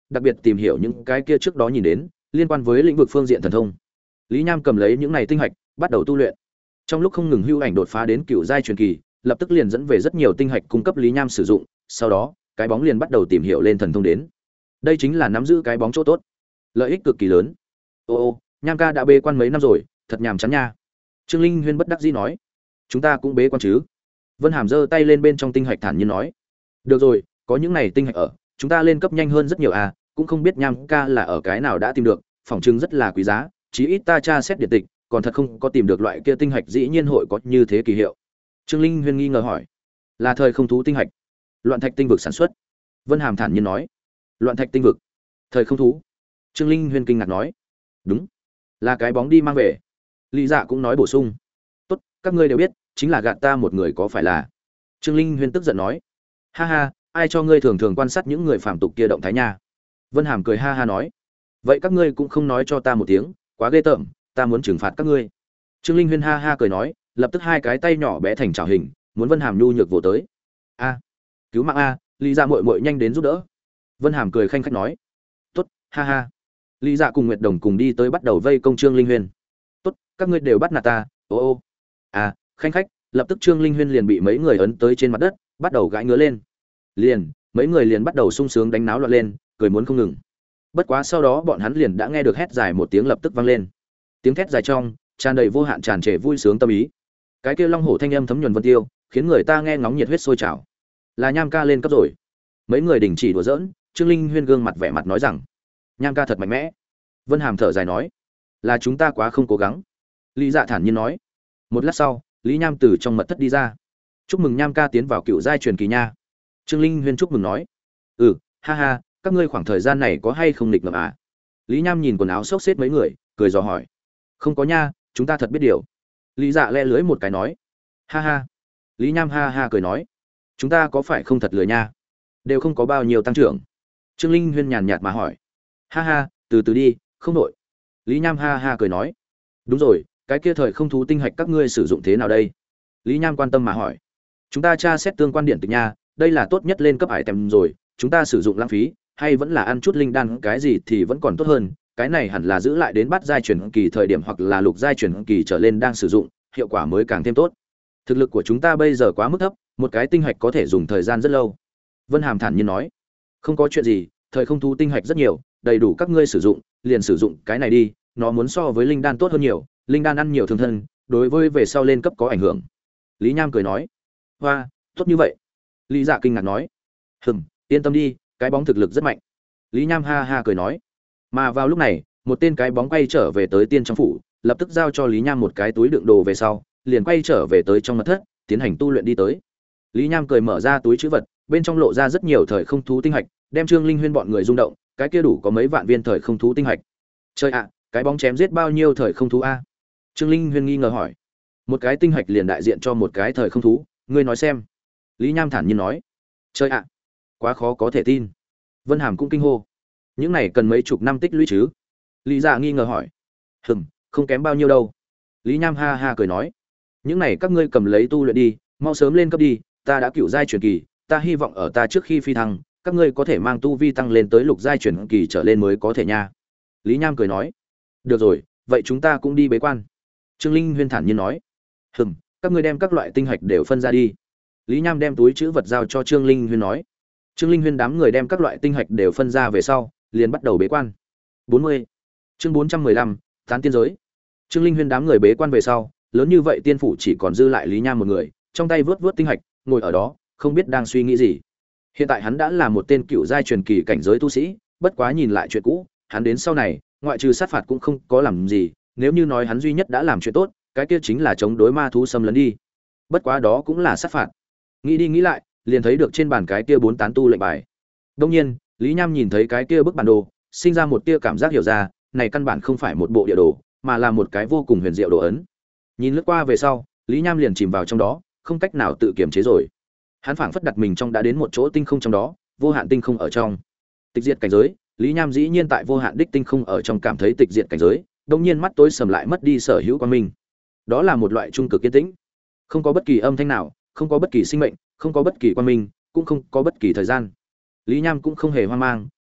đặc biệt tìm hiểu những cái kia trước đó nhìn đến liên quan với lĩnh vực phương diện thần thông. Lý Nham cầm lấy những này tinh hạch, bắt đầu tu luyện. Trong lúc không ngừng hưu ảnh đột phá đến cựu giai truyền kỳ, lập tức liền dẫn về rất nhiều tinh hạch cung cấp Lý Nham sử dụng, sau đó, cái bóng liền bắt đầu tìm hiểu lên thần thông đến. Đây chính là nắm giữ cái bóng chỗ tốt, lợi ích cực kỳ lớn. Ô, Nham ca đã bế quan mấy năm rồi, thật nhàm chán nha. Trương Linh Huyên bất đắc dĩ nói. Chúng ta cũng bế quan chứ? Vân Hàm giơ tay lên bên trong tinh hạch thản nhiên nói. Được rồi, có những này tinh hạch ở, chúng ta lên cấp nhanh hơn rất nhiều à, cũng không biết Nham ca là ở cái nào đã tìm được, phỏng chừng rất là quý giá, chí ít ta tra xét điện tịch, còn thật không có tìm được loại kia tinh hạch dĩ nhiên hội có như thế kỳ hiệu. Trương Linh Huyên nghi ngờ hỏi. Là thời không thú tinh hạch, loạn thạch tinh vực sản xuất. Vân Hàm thản nhiên nói. Loạn thạch tinh vực, thời không thú. Trương Linh Huyên kinh ngạc nói. Đúng, là cái bóng đi mang về. Lý Dạ cũng nói bổ sung. Tốt, các ngươi đều biết, chính là gạt ta một người có phải là? Trương Linh Huyên tức giận nói. Ha ha, ai cho ngươi thường thường quan sát những người phàm tục kia động thái nha? Vân Hàm cười ha ha nói. Vậy các ngươi cũng không nói cho ta một tiếng, quá ghê tởm, ta muốn trừng phạt các ngươi. Trương Linh Huyên ha ha cười nói, lập tức hai cái tay nhỏ bé thành chảo hình, muốn Vân Hàm nhu nhược vồ tới. A, cứu mạng a, Lý Dạ muội muội nhanh đến giúp đỡ. Vân Hàm cười khanh khách nói. Tốt, ha ha. Lý Dạ cùng Nguyệt Đồng cùng đi tới bắt đầu vây công Trương Linh Huyên. Tốt, các ngươi đều bắt nạt ta. Ô ô. À, khanh khách, lập tức Trương Linh Huyên liền bị mấy người ấn tới trên mặt đất, bắt đầu gãi ngứa lên. Liền, mấy người liền bắt đầu sung sướng đánh náo loạn lên, cười muốn không ngừng. Bất quá sau đó bọn hắn liền đã nghe được hét dài một tiếng lập tức vang lên. Tiếng thét dài trong, tràn đầy vô hạn tràn trề vui sướng tâm ý. Cái kia long hổ thanh âm thấm nhuần vân tiêu, khiến người ta nghe ngóng nhiệt huyết sôi trào. Là Nham ca lên cấp rồi. Mấy người đình chỉ đùa giỡn, Trương Linh Huyên gương mặt vẻ mặt nói rằng, Nham ca thật mạnh mẽ. Vân Hàm thở dài nói, là chúng ta quá không cố gắng. Lý Dạ thản nhiên nói. Một lát sau, Lý Nham từ trong mật thất đi ra. Chúc mừng Nham ca tiến vào cựu giai truyền kỳ nha. Trương Linh Huyên chúc mừng nói. Ừ, ha ha, các ngươi khoảng thời gian này có hay không nghịch ngợm à? Lý Nham nhìn quần áo xốc xếp mấy người, cười dò hỏi. Không có nha, chúng ta thật biết điều. Lý Dạ le lưới một cái nói. Ha ha. Lý Nham ha ha cười nói. Chúng ta có phải không thật lười nha? Đều không có bao nhiêu tăng trưởng. Trương Linh Huyên nhàn nhạt mà hỏi. Ha ha, từ từ đi, không nội. Lý Nham ha ha cười nói. Đúng rồi, cái kia thời không thú tinh hạch các ngươi sử dụng thế nào đây? Lý Nham quan tâm mà hỏi. Chúng ta tra xét tương quan điện tịch nha, đây là tốt nhất lên cấp hải tèm rồi, chúng ta sử dụng lãng phí, hay vẫn là ăn chút linh đan cái gì thì vẫn còn tốt hơn, cái này hẳn là giữ lại đến bát giai truyền kỳ thời điểm hoặc là lục giai truyền kỳ trở lên đang sử dụng, hiệu quả mới càng thêm tốt. Thực lực của chúng ta bây giờ quá mức thấp, một cái tinh hạch có thể dùng thời gian rất lâu. Vân Hàm thản nhiên nói. Không có chuyện gì, thời không thú tinh hạch rất nhiều, đầy đủ các ngươi sử dụng, liền sử dụng cái này đi, nó muốn so với linh đan tốt hơn nhiều, linh đan ăn nhiều thương thân, đối với về sau lên cấp có ảnh hưởng. Lý Nham cười nói. Hoa, tốt như vậy. Lý Dạ kinh ngạc nói. Yên tâm đi, cái bóng thực lực rất mạnh. Lý Nham ha ha cười nói. Mà vào lúc này, một tên cái bóng quay trở về tới tiên trong phủ, lập tức giao cho Lý Nham một cái túi đựng đồ về sau, liền quay trở về tới trong mật thất, tiến hành tu luyện đi tới. Lý Nham cười mở ra túi trữ vật, bên trong lộ ra rất nhiều thời không thú tinh hạch, đem Trương Linh Huyên bọn người rung động, cái kia đủ có mấy vạn viên thời không thú tinh hạch. Trời ạ, cái bóng chém giết bao nhiêu thời không thú a? Trương Linh Huyên nghi ngờ hỏi. Một cái tinh hạch liền đại diện cho một cái thời không thú, ngươi nói xem. Lý Nham thản nhiên nói. Trời ạ, quá khó có thể tin. Vân Hàm cũng kinh hô. Những này cần mấy chục năm tích lũy chứ? Lý Dạ nghi ngờ hỏi. Không kém bao nhiêu đâu. Lý Nham ha ha cười nói. Những này các ngươi cầm lấy tu luyện đi, mau sớm lên cấp đi, ta đã cựu giai truyền kỳ, ta hy vọng ở ta trước khi phi thăng, các ngươi có thể mang tu vi tăng lên tới lục giai truyền kỳ trở lên mới có thể nha. Lý Nham cười nói. Được rồi, vậy chúng ta cũng đi bế quan. Trương Linh Huyên thản nhiên nói. Các ngươi đem các loại tinh hạch đều phân ra đi. Lý Nham đem túi trữ vật giao cho Trương Linh Huyên nói. Trương Linh Huyên đám người đem các loại tinh hạch đều phân ra về sau, liền bắt đầu bế quan. 40. Chương 415, tán tiên giới. Trương Linh Huyên đám người bế quan về sau, lớn như vậy tiên phủ chỉ còn dư lại Lý Nham một người, trong tay vớt vớt tinh hạch, ngồi ở đó, không biết đang suy nghĩ gì. Hiện tại hắn đã là một tên cựu giai truyền kỳ cảnh giới tu sĩ, bất quá nhìn lại chuyện cũ, hắn đến sau này, ngoại trừ sát phạt cũng không có làm gì, nếu như nói hắn duy nhất đã làm chuyện tốt, cái kia chính là chống đối ma thú xâm lấn đi. Bất quá đó cũng là sát phạt. Nghĩ đi nghĩ lại, liền thấy được trên bàn cái kia 4 tán tu lệnh bài. Đương nhiên, Lý Nham nhìn thấy cái kia bức bản đồ, sinh ra một tia cảm giác hiểu ra, này căn bản không phải một bộ địa đồ, mà là một cái vô cùng huyền diệu đồ ấn. Nhìn lướt qua về sau, Lý Nham liền chìm vào trong đó, không cách nào tự kiềm chế rồi. Hắn phảng phất đặt mình trong đã đến một chỗ tinh không trong đó, vô hạn tinh không ở trong. Tịch diệt cảnh giới, Lý Nham dĩ nhiên tại vô hạn đích tinh không ở trong cảm thấy tịch diệt cảnh giới, đột nhiên mắt tối sầm lại mất đi sở hữu quan minh. Đó là một loại trung cực yên tĩnh, không có bất kỳ âm thanh nào, không có bất kỳ sinh mệnh, không có bất kỳ quan minh, cũng không có bất kỳ thời gian. Lý Nham cũng không hề hoang mang,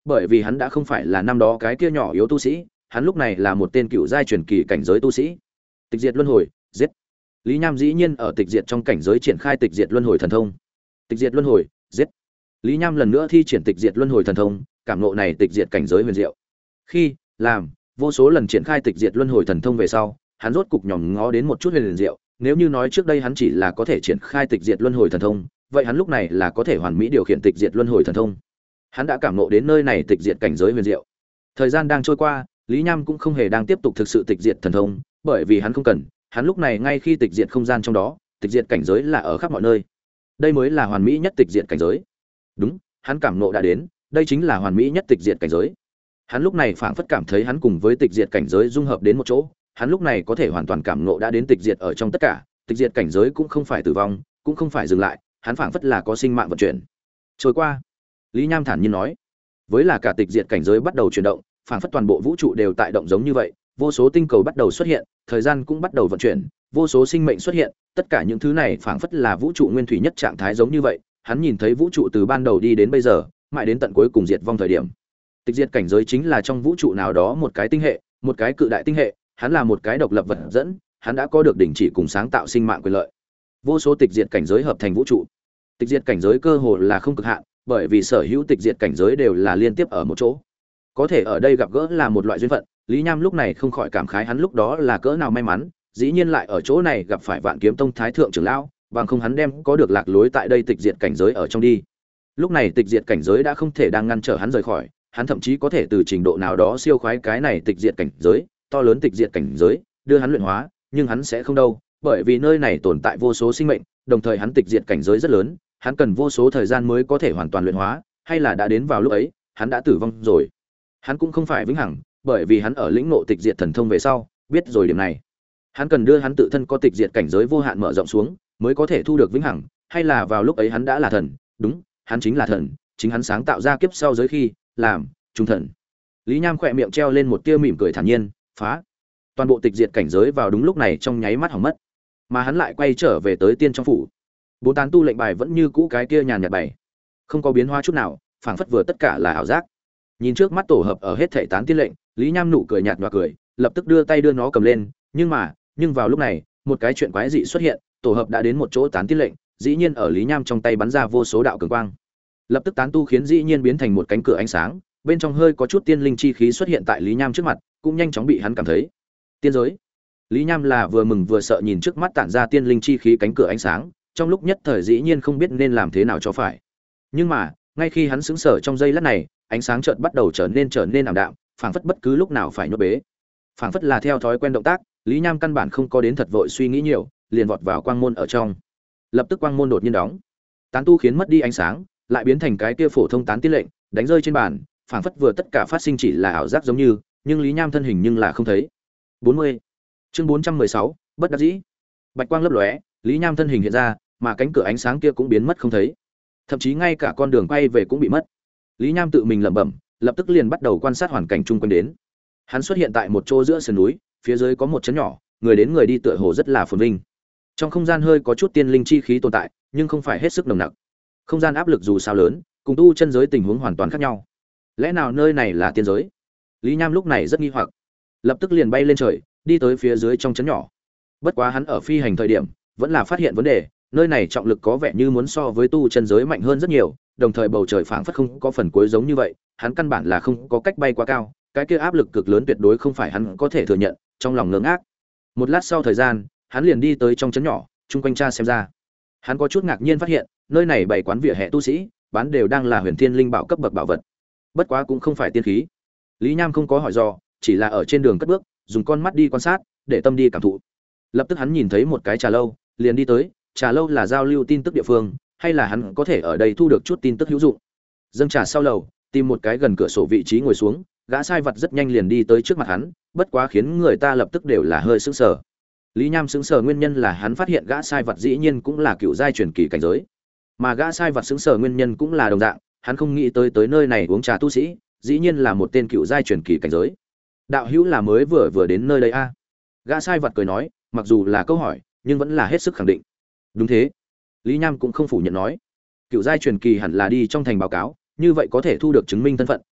bởi vì hắn đã không phải là năm đó cái kia nhỏ yếu tu sĩ, hắn lúc này là một tên cựu giai truyền kỳ cảnh giới tu sĩ. Tịch diệt luân hồi, giết. Lý Nham dĩ nhiên ở tịch diệt trong cảnh giới triển khai tịch diệt luân hồi thần thông. Tịch diệt luân hồi, giết. Lý Nham lần nữa thi triển tịch diệt luân hồi thần thông, cảm ngộ này tịch diệt cảnh giới huyền diệu. Khi làm vô số lần triển khai tịch diệt luân hồi thần thông về sau, hắn rốt cục nhòm ngó đến một chút huyền diệu, nếu như nói trước đây hắn chỉ là có thể triển khai tịch diệt luân hồi thần thông, vậy hắn lúc này là có thể hoàn mỹ điều khiển tịch diệt luân hồi thần thông. Hắn đã cảm ngộ đến nơi này tịch diệt cảnh giới huyền diệu. Thời gian đang trôi qua, Lý Nham cũng không hề đang tiếp tục thực sự tịch diệt thần thông, bởi vì hắn không cần, hắn lúc này ngay khi tịch diệt không gian trong đó, tịch diệt cảnh giới là ở khắp mọi nơi. Đây mới là hoàn mỹ nhất tịch diệt cảnh giới. Đúng, hắn cảm ngộ đã đến, đây chính là hoàn mỹ nhất tịch diệt cảnh giới. Hắn lúc này phảng phất cảm thấy hắn cùng với tịch diệt cảnh giới dung hợp đến một chỗ, hắn lúc này có thể hoàn toàn cảm ngộ đã đến tịch diệt ở trong tất cả, tịch diệt cảnh giới cũng không phải tử vong, cũng không phải dừng lại, hắn phảng phất là có sinh mạng vận chuyển. Trôi qua, Lý Nham thản nhiên nói, với là cả tịch diệt cảnh giới bắt đầu chuyển động, phảng phất toàn bộ vũ trụ đều tại động giống như vậy, vô số tinh cầu bắt đầu xuất hiện, thời gian cũng bắt đầu vận chuyển, vô số sinh mệnh xuất hiện, tất cả những thứ này phảng phất là vũ trụ nguyên thủy nhất trạng thái giống như vậy, hắn nhìn thấy vũ trụ từ ban đầu đi đến bây giờ, mãi đến tận cuối cùng diệt vong thời điểm. Tịch diệt cảnh giới chính là trong vũ trụ nào đó một cái tinh hệ, một cái cự đại tinh hệ, hắn là một cái độc lập vật dẫn, hắn đã có được đình chỉ cùng sáng tạo sinh mạng quyền lợi. Vô số tịch diệt cảnh giới hợp thành vũ trụ. Tịch diệt cảnh giới cơ hồ là không cực hạn, bởi vì sở hữu tịch diệt cảnh giới đều là liên tiếp ở một chỗ. Có thể ở đây gặp gỡ là một loại duyên phận, Lý Nham lúc này không khỏi cảm khái hắn lúc đó là cỡ nào may mắn, dĩ nhiên lại ở chỗ này gặp phải Vạn Kiếm Tông Thái thượng trưởng lão, bằng không hắn đem có được lạc lối tại đây tịch diệt cảnh giới ở trong đi. Lúc này tịch diệt cảnh giới đã không thể đang ngăn trở hắn rời khỏi, hắn thậm chí có thể từ trình độ nào đó siêu khoái cái này tịch diệt cảnh giới, to lớn tịch diệt cảnh giới, đưa hắn luyện hóa, nhưng hắn sẽ không đâu, bởi vì nơi này tồn tại vô số sinh mệnh, đồng thời hắn tịch diệt cảnh giới rất lớn, hắn cần vô số thời gian mới có thể hoàn toàn luyện hóa, hay là đã đến vào lúc ấy, hắn đã tử vong rồi. Hắn cũng không phải vĩnh hằng, bởi vì hắn ở lĩnh ngộ tịch diệt thần thông về sau, biết rồi điểm này. Hắn cần đưa hắn tự thân có tịch diệt cảnh giới vô hạn mở rộng xuống, mới có thể thu được vĩnh hằng, hay là vào lúc ấy hắn đã là thần, đúng, hắn chính là thần, chính hắn sáng tạo ra kiếp sau giới khi làm trung thần. Lý Nham khỏe miệng treo lên một tia mỉm cười thản nhiên, phá. Toàn bộ tịch diệt cảnh giới vào đúng lúc này trong nháy mắt hỏng mất, mà hắn lại quay trở về tới tiên trong phủ. Bốn tán tu lệnh bài vẫn như cũ cái kia nhàn nhạt bày, không có biến hóa chút nào, phảng phất vừa tất cả là ảo giác. Nhìn trước mắt tổ hợp ở hết thảy tán tiên lệnh, Lý Nham nụ cười nhạt nhòa cười, lập tức đưa tay đưa nó cầm lên, nhưng vào lúc này, một cái chuyện quái dị xuất hiện, tổ hợp đã đến một chỗ tán tiên lệnh, dĩ nhiên ở Lý Nham trong tay bắn ra vô số đạo cường quang. Lập tức tán tu khiến dĩ nhiên biến thành một cánh cửa ánh sáng, bên trong hơi có chút tiên linh chi khí xuất hiện tại Lý Nham trước mặt, cũng nhanh chóng bị hắn cảm thấy. Tiên giới. Lý Nham là vừa mừng vừa sợ nhìn trước mắt tản ra tiên linh chi khí cánh cửa ánh sáng, trong lúc nhất thời dĩ nhiên không biết nên làm thế nào cho phải. Nhưng mà, ngay khi hắn sững sờ trong giây lát này, ánh sáng chợt bắt đầu trở nên ảm đạm, phảng phất bất cứ lúc nào phải nhốt bế. Phảng phất là theo thói quen động tác, Lý Nham căn bản không có đến thật vội suy nghĩ nhiều, liền vọt vào quang môn ở trong. Lập tức quang môn đột nhiên đóng. Tán tu khiến mất đi ánh sáng, lại biến thành cái kia phổ thông tán tiên lệnh, đánh rơi trên bàn, phảng phất vừa tất cả phát sinh chỉ là ảo giác giống như, nhưng Lý Nham thân hình nhưng là không thấy. 40. Chương 416, bất đắc dĩ. Bạch quang lấp lóe, Lý Nham thân hình hiện ra, mà cánh cửa ánh sáng kia cũng biến mất không thấy. Thậm chí ngay cả con đường quay về cũng bị mất. Lý Nham tự mình lẩm bẩm, lập tức liền bắt đầu quan sát hoàn cảnh chung quanh đến. Hắn xuất hiện tại một chỗ giữa sườn núi, phía dưới có một trấn nhỏ, người đến người đi tựa hồ rất là phồn vinh. Trong không gian hơi có chút tiên linh chi khí tồn tại, nhưng không phải hết sức nồng nặc. Không gian áp lực dù sao lớn, cùng tu chân giới tình huống hoàn toàn khác nhau. Lẽ nào nơi này là tiên giới? Lý Nham lúc này rất nghi hoặc, lập tức liền bay lên trời, đi tới phía dưới trong trấn nhỏ. Bất quá hắn ở phi hành thời điểm, vẫn là phát hiện vấn đề, nơi này trọng lực có vẻ như muốn so với tu chân giới mạnh hơn rất nhiều, đồng thời bầu trời phảng phất không có phần cuối giống như vậy, hắn căn bản là không có cách bay quá cao, cái kia áp lực cực lớn tuyệt đối không phải hắn có thể thừa nhận, trong lòng ngơ ngác. Một lát sau thời gian, hắn liền đi tới trong trấn nhỏ, chung quanh tra xem ra. Hắn có chút ngạc nhiên phát hiện, nơi này bày quán vỉa hè tu sĩ, bán đều đang là huyền thiên linh bảo cấp bậc bảo vật. Bất quá cũng không phải tiên khí. Lý Nham không có hỏi do, chỉ là ở trên đường cất bước, dùng con mắt đi quan sát, để tâm đi cảm thụ. Lập tức hắn nhìn thấy một cái trà lâu, liền đi tới, trà lâu là giao lưu tin tức địa phương, hay là hắn có thể ở đây thu được chút tin tức hữu dụng. Dâng trà sau lầu, tìm một cái gần cửa sổ vị trí ngồi xuống, gã sai vật rất nhanh liền đi tới trước mặt hắn, bất quá khiến người ta lập tức đều là hơi sững sờ. Lý Nham sững sờ nguyên nhân là hắn phát hiện gã sai vật dĩ nhiên cũng là cựu giai truyền kỳ cảnh giới. Mà gã sai vật sững sờ nguyên nhân cũng là đồng dạng, hắn không nghĩ tới nơi này uống trà tu sĩ, dĩ nhiên là một tên cựu giai truyền kỳ cảnh giới. Đạo hữu là mới vừa đến nơi đây a? Gã sai vật cười nói, mặc dù là câu hỏi, nhưng vẫn là hết sức khẳng định. Đúng thế. Lý Nham cũng không phủ nhận nói, cựu giai truyền kỳ hẳn là đi trong thành báo cáo, như vậy có thể thu được chứng minh thân phận,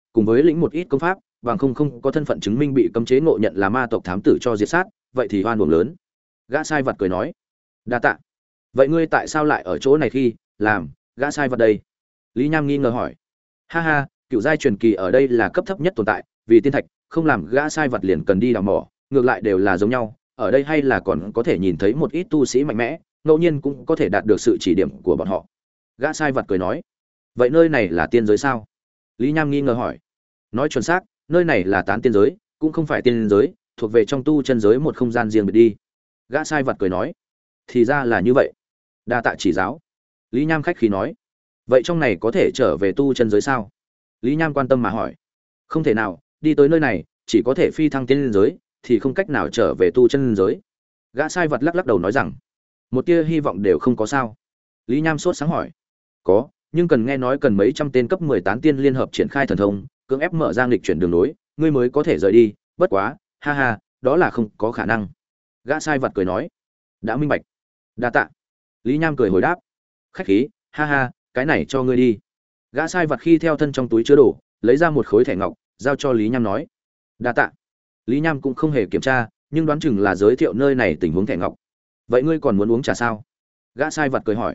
cùng với lĩnh một ít công pháp, bằng không có thân phận chứng minh bị cấm chế ngộ nhận là ma tộc thám tử cho diệt sát, vậy thì oan uổng lớn. Gã sai vật cười nói, đa tạ. Vậy ngươi tại sao lại ở chỗ này khi làm gã sai vật đây? Lý Nham nghi ngờ hỏi. Ha ha, cựu giai truyền kỳ ở đây là cấp thấp nhất tồn tại, vì tiên thạch, không làm gã sai vật liền cần đi đào mỏ, ngược lại đều là giống nhau, ở đây hay là còn có thể nhìn thấy một ít tu sĩ mạnh mẽ, ngẫu nhiên cũng có thể đạt được sự chỉ điểm của bọn họ. Gã sai vật cười nói, vậy nơi này là tiên giới sao? Lý Nham nghi ngờ hỏi. Nói chuẩn xác, nơi này là tán tiên giới, cũng không phải tiên giới, thuộc về trong tu chân giới một không gian riêng biệt đi. Gã sai vật cười nói, thì ra là như vậy, đa tạ chỉ giáo. Lý Nham khách khí nói, vậy trong này có thể trở về tu chân giới sao? Lý Nham quan tâm mà hỏi. Không thể nào, đi tới nơi này chỉ có thể phi thăng tiên giới, thì không cách nào trở về tu chân giới. Gã sai vật lắc lắc đầu nói rằng, một tia hy vọng đều không có sao? Lý Nham sốt sáng hỏi. Có, nhưng cần nghe nói cần mấy trăm tên cấp 10 tán tiên liên hợp triển khai thần thông, cưỡng ép mở ra nghịch chuyển đường nối, ngươi mới có thể rời đi, bất quá, ha ha, đó là không có khả năng. Gã sai vật cười nói, đã minh bạch, đa tạ. Lý Nham cười hồi đáp, khách khí, ha ha, cái này cho ngươi đi. Gã sai vật khi theo thân trong túi chứa đồ, lấy ra một khối thẻ ngọc, giao cho Lý Nham nói, đa tạ. Lý Nham cũng không hề kiểm tra, nhưng đoán chừng là giới thiệu nơi này tình huống thẻ ngọc. Vậy ngươi còn muốn uống trà sao? Gã sai vật cười hỏi.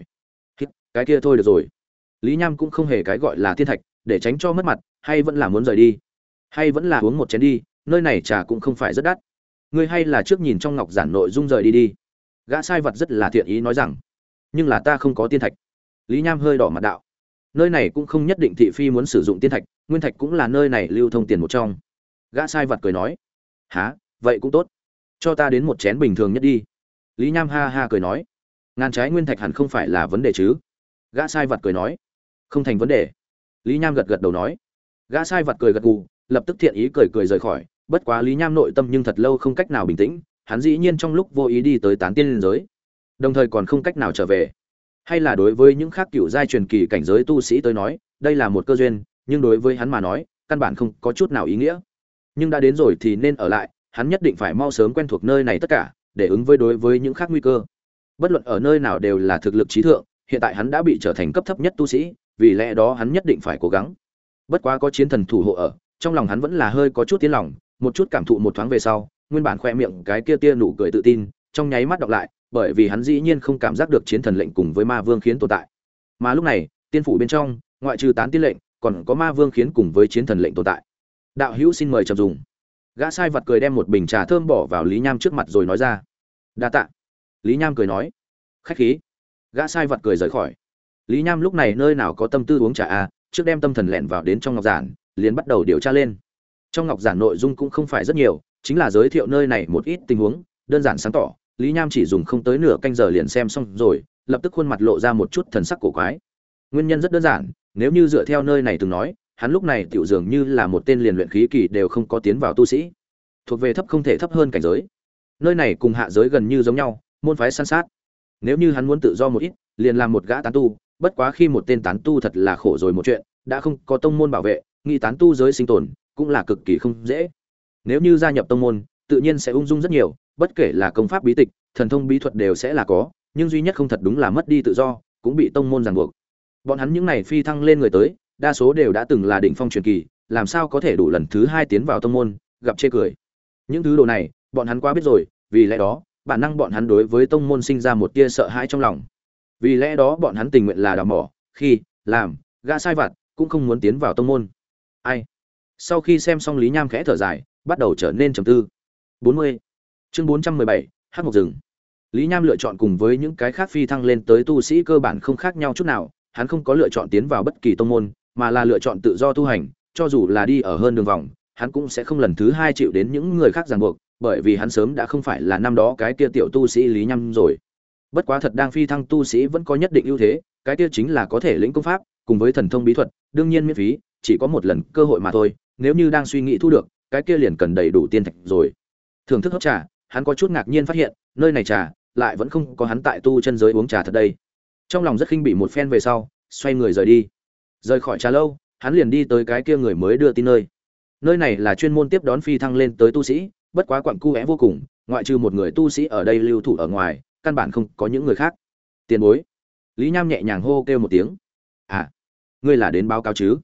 Cái kia thôi được rồi. Lý Nham cũng không hề cái gọi là thiên thạch, để tránh cho mất mặt, hay vẫn là muốn rời đi, hay vẫn là uống một chén đi, nơi này trà cũng không phải rất đắt. Ngươi hay là trước nhìn trong ngọc giản nội dung rời đi đi. Gã sai vật rất là thiện ý nói rằng, nhưng là ta không có tiên thạch. Lý Nham hơi đỏ mặt đạo, nơi này cũng không nhất định thị phi muốn sử dụng tiên thạch, nguyên thạch cũng là nơi này lưu thông tiền một trong. Gã sai vật cười nói, há, vậy cũng tốt, cho ta đến một chén bình thường nhất đi. Lý Nham ha ha cười nói, ngàn trái nguyên thạch hẳn không phải là vấn đề chứ? Gã sai vật cười nói, không thành vấn đề. Lý Nham gật gật đầu nói. Gã sai vật cười gật gù, lập tức thiện ý cười cười rời khỏi. Bất quá Lý Nham nội tâm nhưng thật lâu không cách nào bình tĩnh, hắn dĩ nhiên trong lúc vô ý đi tới tán tiên giới, đồng thời còn không cách nào trở về. Hay là đối với những khác cựu giai truyền kỳ cảnh giới tu sĩ tới nói, đây là một cơ duyên, nhưng đối với hắn mà nói, căn bản không có chút nào ý nghĩa. Nhưng đã đến rồi thì nên ở lại, hắn nhất định phải mau sớm quen thuộc nơi này tất cả, để ứng với đối với những khác nguy cơ. Bất luận ở nơi nào đều là thực lực trí thượng, hiện tại hắn đã bị trở thành cấp thấp nhất tu sĩ, vì lẽ đó hắn nhất định phải cố gắng. Bất quá có chiến thần thủ hộ ở, trong lòng hắn vẫn là hơi có chút tiến lòng, một chút cảm thụ một thoáng về sau, nguyên bản khoe miệng cái kia tia nụ cười tự tin, trong nháy mắt đọc lại, bởi vì hắn dĩ nhiên không cảm giác được chiến thần lệnh cùng với ma vương khiến tồn tại. Mà lúc này, tiên phủ bên trong, ngoại trừ tán tiên lệnh, còn có ma vương khiến cùng với chiến thần lệnh tồn tại. Đạo hữu xin mời chậm dùng. Gã sai vật cười đem một bình trà thơm bỏ vào Lý Nham trước mặt rồi nói ra. Đa tạ. Lý Nham cười nói, khách khí. Gã sai vật cười rời khỏi. Lý Nham lúc này nơi nào có tâm tư uống trà à, trước đem tâm thần lẻn vào đến trong ngọc giản, liền bắt đầu điều tra lên. Trong ngọc giản nội dung cũng không phải rất nhiều, chính là giới thiệu nơi này một ít tình huống, đơn giản sáng tỏ. Lý Nham chỉ dùng không tới nửa canh giờ liền xem xong rồi, lập tức khuôn mặt lộ ra một chút thần sắc cổ quái. Nguyên nhân rất đơn giản, nếu như dựa theo nơi này từng nói, hắn lúc này tiểu dường như là một tên liền luyện khí kỳ đều không có tiến vào tu sĩ, thuộc về thấp không thể thấp hơn cảnh giới. Nơi này cùng hạ giới gần như giống nhau, môn phái san sát. Nếu như hắn muốn tự do một ít, liền làm một gã tán tu, bất quá khi một tên tán tu thật là khổ rồi một chuyện, đã không có tông môn bảo vệ, nghĩ tán tu giới sinh tồn cũng là cực kỳ không dễ. Nếu như gia nhập tông môn, tự nhiên sẽ ung dung rất nhiều, bất kể là công pháp bí tịch, thần thông bí thuật đều sẽ là có, nhưng duy nhất không thật đúng là mất đi tự do, cũng bị tông môn ràng buộc. Bọn hắn những này phi thăng lên người tới, đa số đều đã từng là đỉnh phong truyền kỳ, làm sao có thể đủ lần thứ hai tiến vào tông môn, gặp chê cười. Những thứ đồ này, bọn hắn quá biết rồi, vì lẽ đó, bản năng bọn hắn đối với tông môn sinh ra một tia sợ hãi trong lòng. Vì lẽ đó bọn hắn tình nguyện là đào mỏ, khi làm gã sai vặt, cũng không muốn tiến vào tông môn. Ai? Sau khi xem xong Lý Nham khẽ thở dài, bắt đầu trở nên trầm tư. 40. Chương 417, Hắc Mộc rừng. Lý Nham lựa chọn cùng với những cái khác phi thăng lên tới tu sĩ cơ bản không khác nhau chút nào, hắn không có lựa chọn tiến vào bất kỳ tông môn, mà là lựa chọn tự do tu hành, cho dù là đi ở hơn đường vòng, hắn cũng sẽ không lần thứ hai chịu đến những người khác ràng buộc, bởi vì hắn sớm đã không phải là năm đó cái kia tiểu tu sĩ Lý Nham rồi. Bất quá thật đang phi thăng tu sĩ vẫn có nhất định ưu thế, cái kia chính là có thể lĩnh công pháp, cùng với thần thông bí thuật, đương nhiên miễn phí, chỉ có một lần cơ hội mà thôi, nếu như đang suy nghĩ thu được, cái kia liền cần đầy đủ tiên thạch rồi. Thưởng thức hấp trà, hắn có chút ngạc nhiên phát hiện, nơi này trà lại vẫn không có hắn tại tu chân giới uống trà thật đây. Trong lòng rất khinh bỉ một phen về sau, xoay người rời đi. Rời khỏi trà lâu, hắn liền đi tới cái kia người mới đưa tin nơi. Nơi này là chuyên môn tiếp đón phi thăng lên tới tu sĩ, bất quá quặng cu é vô cùng, ngoại trừ một người tu sĩ ở đây lưu thủ ở ngoài, căn bản không có những người khác. Tiền bối. Lý Nham nhẹ nhàng hô kêu một tiếng. À, ngươi là đến báo cáo chứ?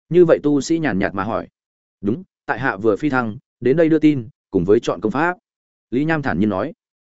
Như vậy tu sĩ nhàn nhạt mà hỏi. Đúng, tại hạ vừa phi thăng đến đây đưa tin cùng với chọn công pháp. Lý Nham thản nhiên nói.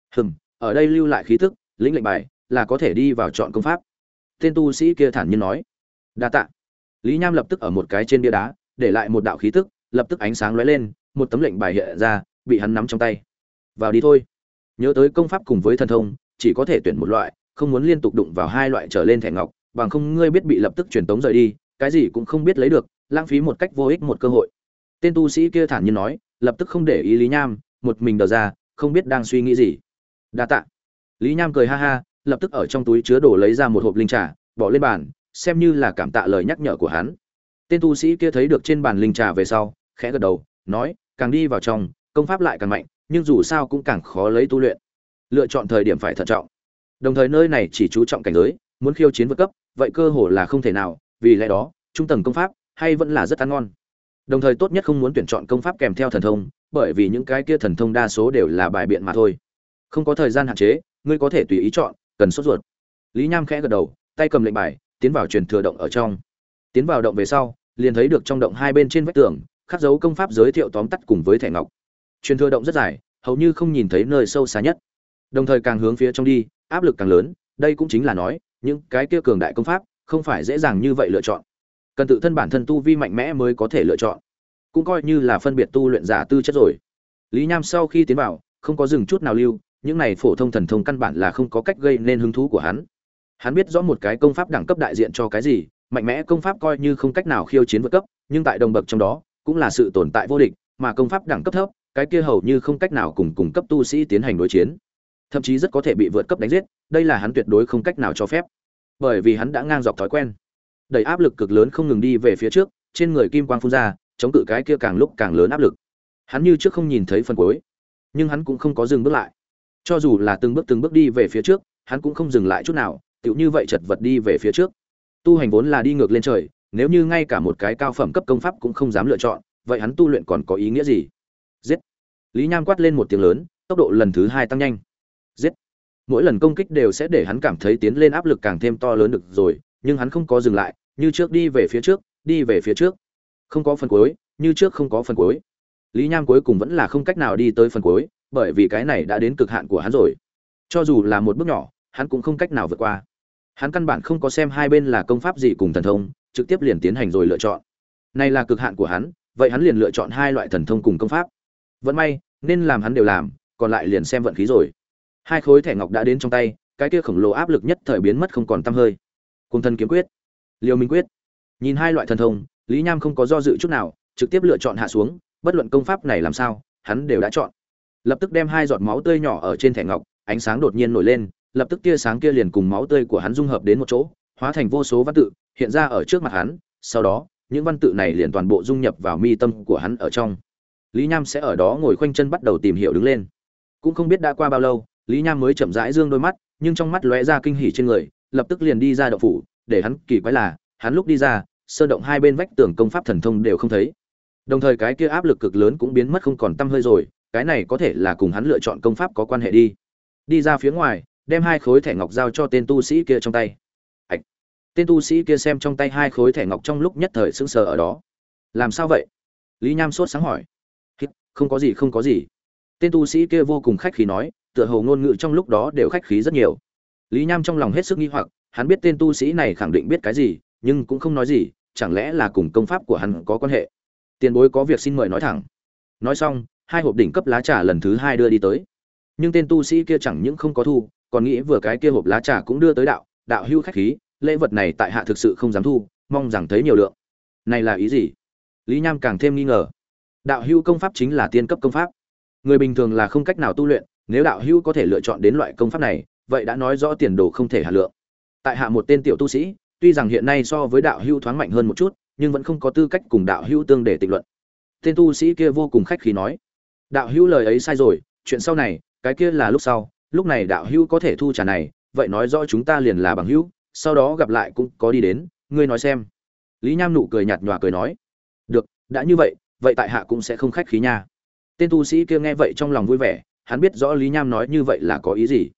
Ở đây lưu lại khí tức, lĩnh lệnh bài là có thể đi vào chọn công pháp. Tên tu sĩ kia thản nhiên nói. Đa tạ. Lý Nham lập tức ở một cái trên bia đá để lại một đạo khí tức, lập tức ánh sáng lóe lên, một tấm lệnh bài hiện ra, bị hắn nắm trong tay. Vào đi thôi. Nhớ tới công pháp cùng với thần thông, chỉ có thể tuyển một loại, không muốn liên tục đụng vào hai loại trở lên thẻ ngọc, bằng không ngươi biết bị lập tức truyền tống rời đi, cái gì cũng không biết lấy được, lãng phí một cách vô ích một cơ hội. Tên tu sĩ kia thản nhiên nói, lập tức không để ý Lý Nham, một mình đờ ra, không biết đang suy nghĩ gì. Đa tạ. Lý Nham cười ha ha, lập tức ở trong túi chứa đồ lấy ra một hộp linh trà, bỏ lên bàn, xem như là cảm tạ lời nhắc nhở của hắn. Tên tu sĩ kia thấy được trên bàn linh trà về sau, khẽ gật đầu, nói, càng đi vào trong, công pháp lại càng mạnh, nhưng dù sao cũng càng khó lấy tu luyện. Lựa chọn thời điểm phải thận trọng. Đồng thời nơi này chỉ chú trọng cảnh giới, muốn khiêu chiến vượt cấp, vậy cơ hồ là không thể nào, vì lẽ đó, trung tầng công pháp hay vẫn là rất ăn ngon. Đồng thời tốt nhất không muốn tuyển chọn công pháp kèm theo thần thông, bởi vì những cái kia thần thông đa số đều là bài biện mà thôi. Không có thời gian hạn chế, ngươi có thể tùy ý chọn, cần sốt ruột. Lý Nham khẽ gật đầu, tay cầm lệnh bài, tiến vào truyền thừa động ở trong. Tiến vào động về sau, liền thấy được trong động hai bên trên vách tường khắc dấu công pháp giới thiệu tóm tắt cùng với thẻ ngọc. Truyền thừa động rất dài, hầu như không nhìn thấy nơi sâu xa nhất. Đồng thời càng hướng phía trong đi, áp lực càng lớn, đây cũng chính là nói, những cái kia cường đại công pháp không phải dễ dàng như vậy lựa chọn. Cần tự thân bản thân tu vi mạnh mẽ mới có thể lựa chọn. Cũng coi như là phân biệt tu luyện giả tư chất rồi. Lý Nham sau khi tiến vào, không có dừng chút nào lưu, những này phổ thông thần thông căn bản là không có cách gây nên hứng thú của hắn. Hắn biết rõ một cái công pháp đẳng cấp đại diện cho cái gì, mạnh mẽ công pháp coi như không cách nào khiêu chiến vượt cấp, nhưng tại đồng bậc trong đó, cũng là sự tồn tại vô địch, mà công pháp đẳng cấp thấp, cái kia hầu như không cách nào cùng cấp tu sĩ tiến hành đối chiến. Thậm chí rất có thể bị vượt cấp đánh giết, đây là hắn tuyệt đối không cách nào cho phép. Bởi vì hắn đã ngang dọc thói quen. Đẩy áp lực cực lớn không ngừng đi về phía trước, trên người kim quang phun ra, chống cự cái kia càng lúc càng lớn áp lực. Hắn như trước không nhìn thấy phần cuối, nhưng hắn cũng không có dừng bước lại. Cho dù là từng bước đi về phía trước, hắn cũng không dừng lại chút nào, tựu như vậy chật vật đi về phía trước. Tu hành vốn là đi ngược lên trời, nếu như ngay cả một cái cao phẩm cấp công pháp cũng không dám lựa chọn, vậy hắn tu luyện còn có ý nghĩa gì? Giết! Lý Nham quát lên một tiếng lớn, tốc độ lần thứ 2 tăng nhanh. Giết! Mỗi lần công kích đều sẽ để hắn cảm thấy tiến lên áp lực càng thêm to lớn được rồi, nhưng hắn không có dừng lại, như trước đi về phía trước, đi về phía trước. Không có phần cuối, như trước không có phần cuối. Lý Nham cuối cùng vẫn là không cách nào đi tới phần cuối, bởi vì cái này đã đến cực hạn của hắn rồi. Cho dù là một bước nhỏ, hắn cũng không cách nào vượt qua. Hắn căn bản không có xem hai bên là công pháp gì cùng thần thông, trực tiếp liền tiến hành rồi lựa chọn. Này là cực hạn của hắn, vậy hắn liền lựa chọn hai loại thần thông cùng công pháp. Vận may, nên làm hắn đều làm, còn lại liền xem vận khí rồi. Hai khối thẻ ngọc đã đến trong tay, cái kia khổng lồ áp lực nhất thời biến mất không còn tăm hơi. Cùng thần kiếm quyết, Liêu Minh quyết. Nhìn hai loại thần thông, Lý Nham không có do dự chút nào, trực tiếp lựa chọn hạ xuống, bất luận công pháp này làm sao, hắn đều đã chọn. Lập tức đem hai giọt máu tươi nhỏ ở trên thẻ ngọc, ánh sáng đột nhiên nổi lên, lập tức tia sáng kia liền cùng máu tươi của hắn dung hợp đến một chỗ, hóa thành vô số văn tự, hiện ra ở trước mặt hắn, sau đó, những văn tự này liền toàn bộ dung nhập vào mi tâm của hắn ở trong. Lý Nham sẽ ở đó ngồi khoanh chân bắt đầu tìm hiểu đứng lên. Cũng không biết đã qua bao lâu, Lý Nham mới chậm rãi dương đôi mắt, nhưng trong mắt lóe ra kinh hỉ trên người, lập tức liền đi ra động phủ, để hắn kỳ quái là, hắn lúc đi ra, sơn động hai bên vách tường công pháp thần thông đều không thấy. Đồng thời cái kia áp lực cực lớn cũng biến mất không còn tăm hơi rồi, cái này có thể là cùng hắn lựa chọn công pháp có quan hệ đi. Đi ra phía ngoài, đem hai khối thẻ ngọc giao cho tên tu sĩ kia trong tay. Ảch. Tên tu sĩ kia xem trong tay hai khối thẻ ngọc trong lúc nhất thời sững sờ ở đó. Làm sao vậy? Lý Nham sốt sáng hỏi. Không có gì, không có gì. Tên tu sĩ kia vô cùng khách khí nói, tựa hồ ngôn ngữ trong lúc đó đều khách khí rất nhiều. Lý Nham trong lòng hết sức nghi hoặc, hắn biết tên tu sĩ này khẳng định biết cái gì, nhưng cũng không nói gì, chẳng lẽ là cùng công pháp của hắn có quan hệ. Tiền bối có việc xin mời nói thẳng. Nói xong, hai hộp đỉnh cấp lá trà lần thứ 2 đưa đi tới. Nhưng tên tu sĩ kia chẳng những không có thu, còn nghĩ vừa cái kia hộp lá trà cũng đưa tới đạo hữu khách khí, lễ vật này tại hạ thực sự không dám thu, mong rằng thấy nhiều lượng. Này là ý gì? Lý Nham càng thêm nghi ngờ. Đạo hữu công pháp chính là tiên cấp công pháp, người bình thường là không cách nào tu luyện, nếu đạo hữu có thể lựa chọn đến loại công pháp này, vậy đã nói rõ tiền đồ không thể hạ lượng. Tại hạ một tên tiểu tu sĩ, tuy rằng hiện nay so với đạo hữu thoáng mạnh hơn một chút, nhưng vẫn không có tư cách cùng đạo hữu tương để tịnh luận. Tên tu sĩ kia vô cùng khách khí nói, đạo hữu lời ấy sai rồi, chuyện sau này, cái kia là lúc sau, lúc này đạo hữu có thể thu trà này, vậy nói rõ chúng ta liền là bằng hữu, sau đó gặp lại cũng có đi đến, ngươi nói xem. Lý Nham nụ cười nhạt nhòa cười nói, được, đã như vậy, vậy tại hạ cũng sẽ không khách khí nha. Tên tu sĩ kia nghe vậy trong lòng vui vẻ, hắn biết rõ Lý Nham nói như vậy là có ý gì.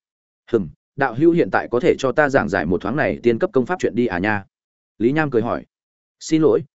Đạo hữu hiện tại có thể cho ta giảng giải một thoáng này tiên cấp công pháp chuyện đi à nha? Lý Nham cười hỏi. Xin lỗi,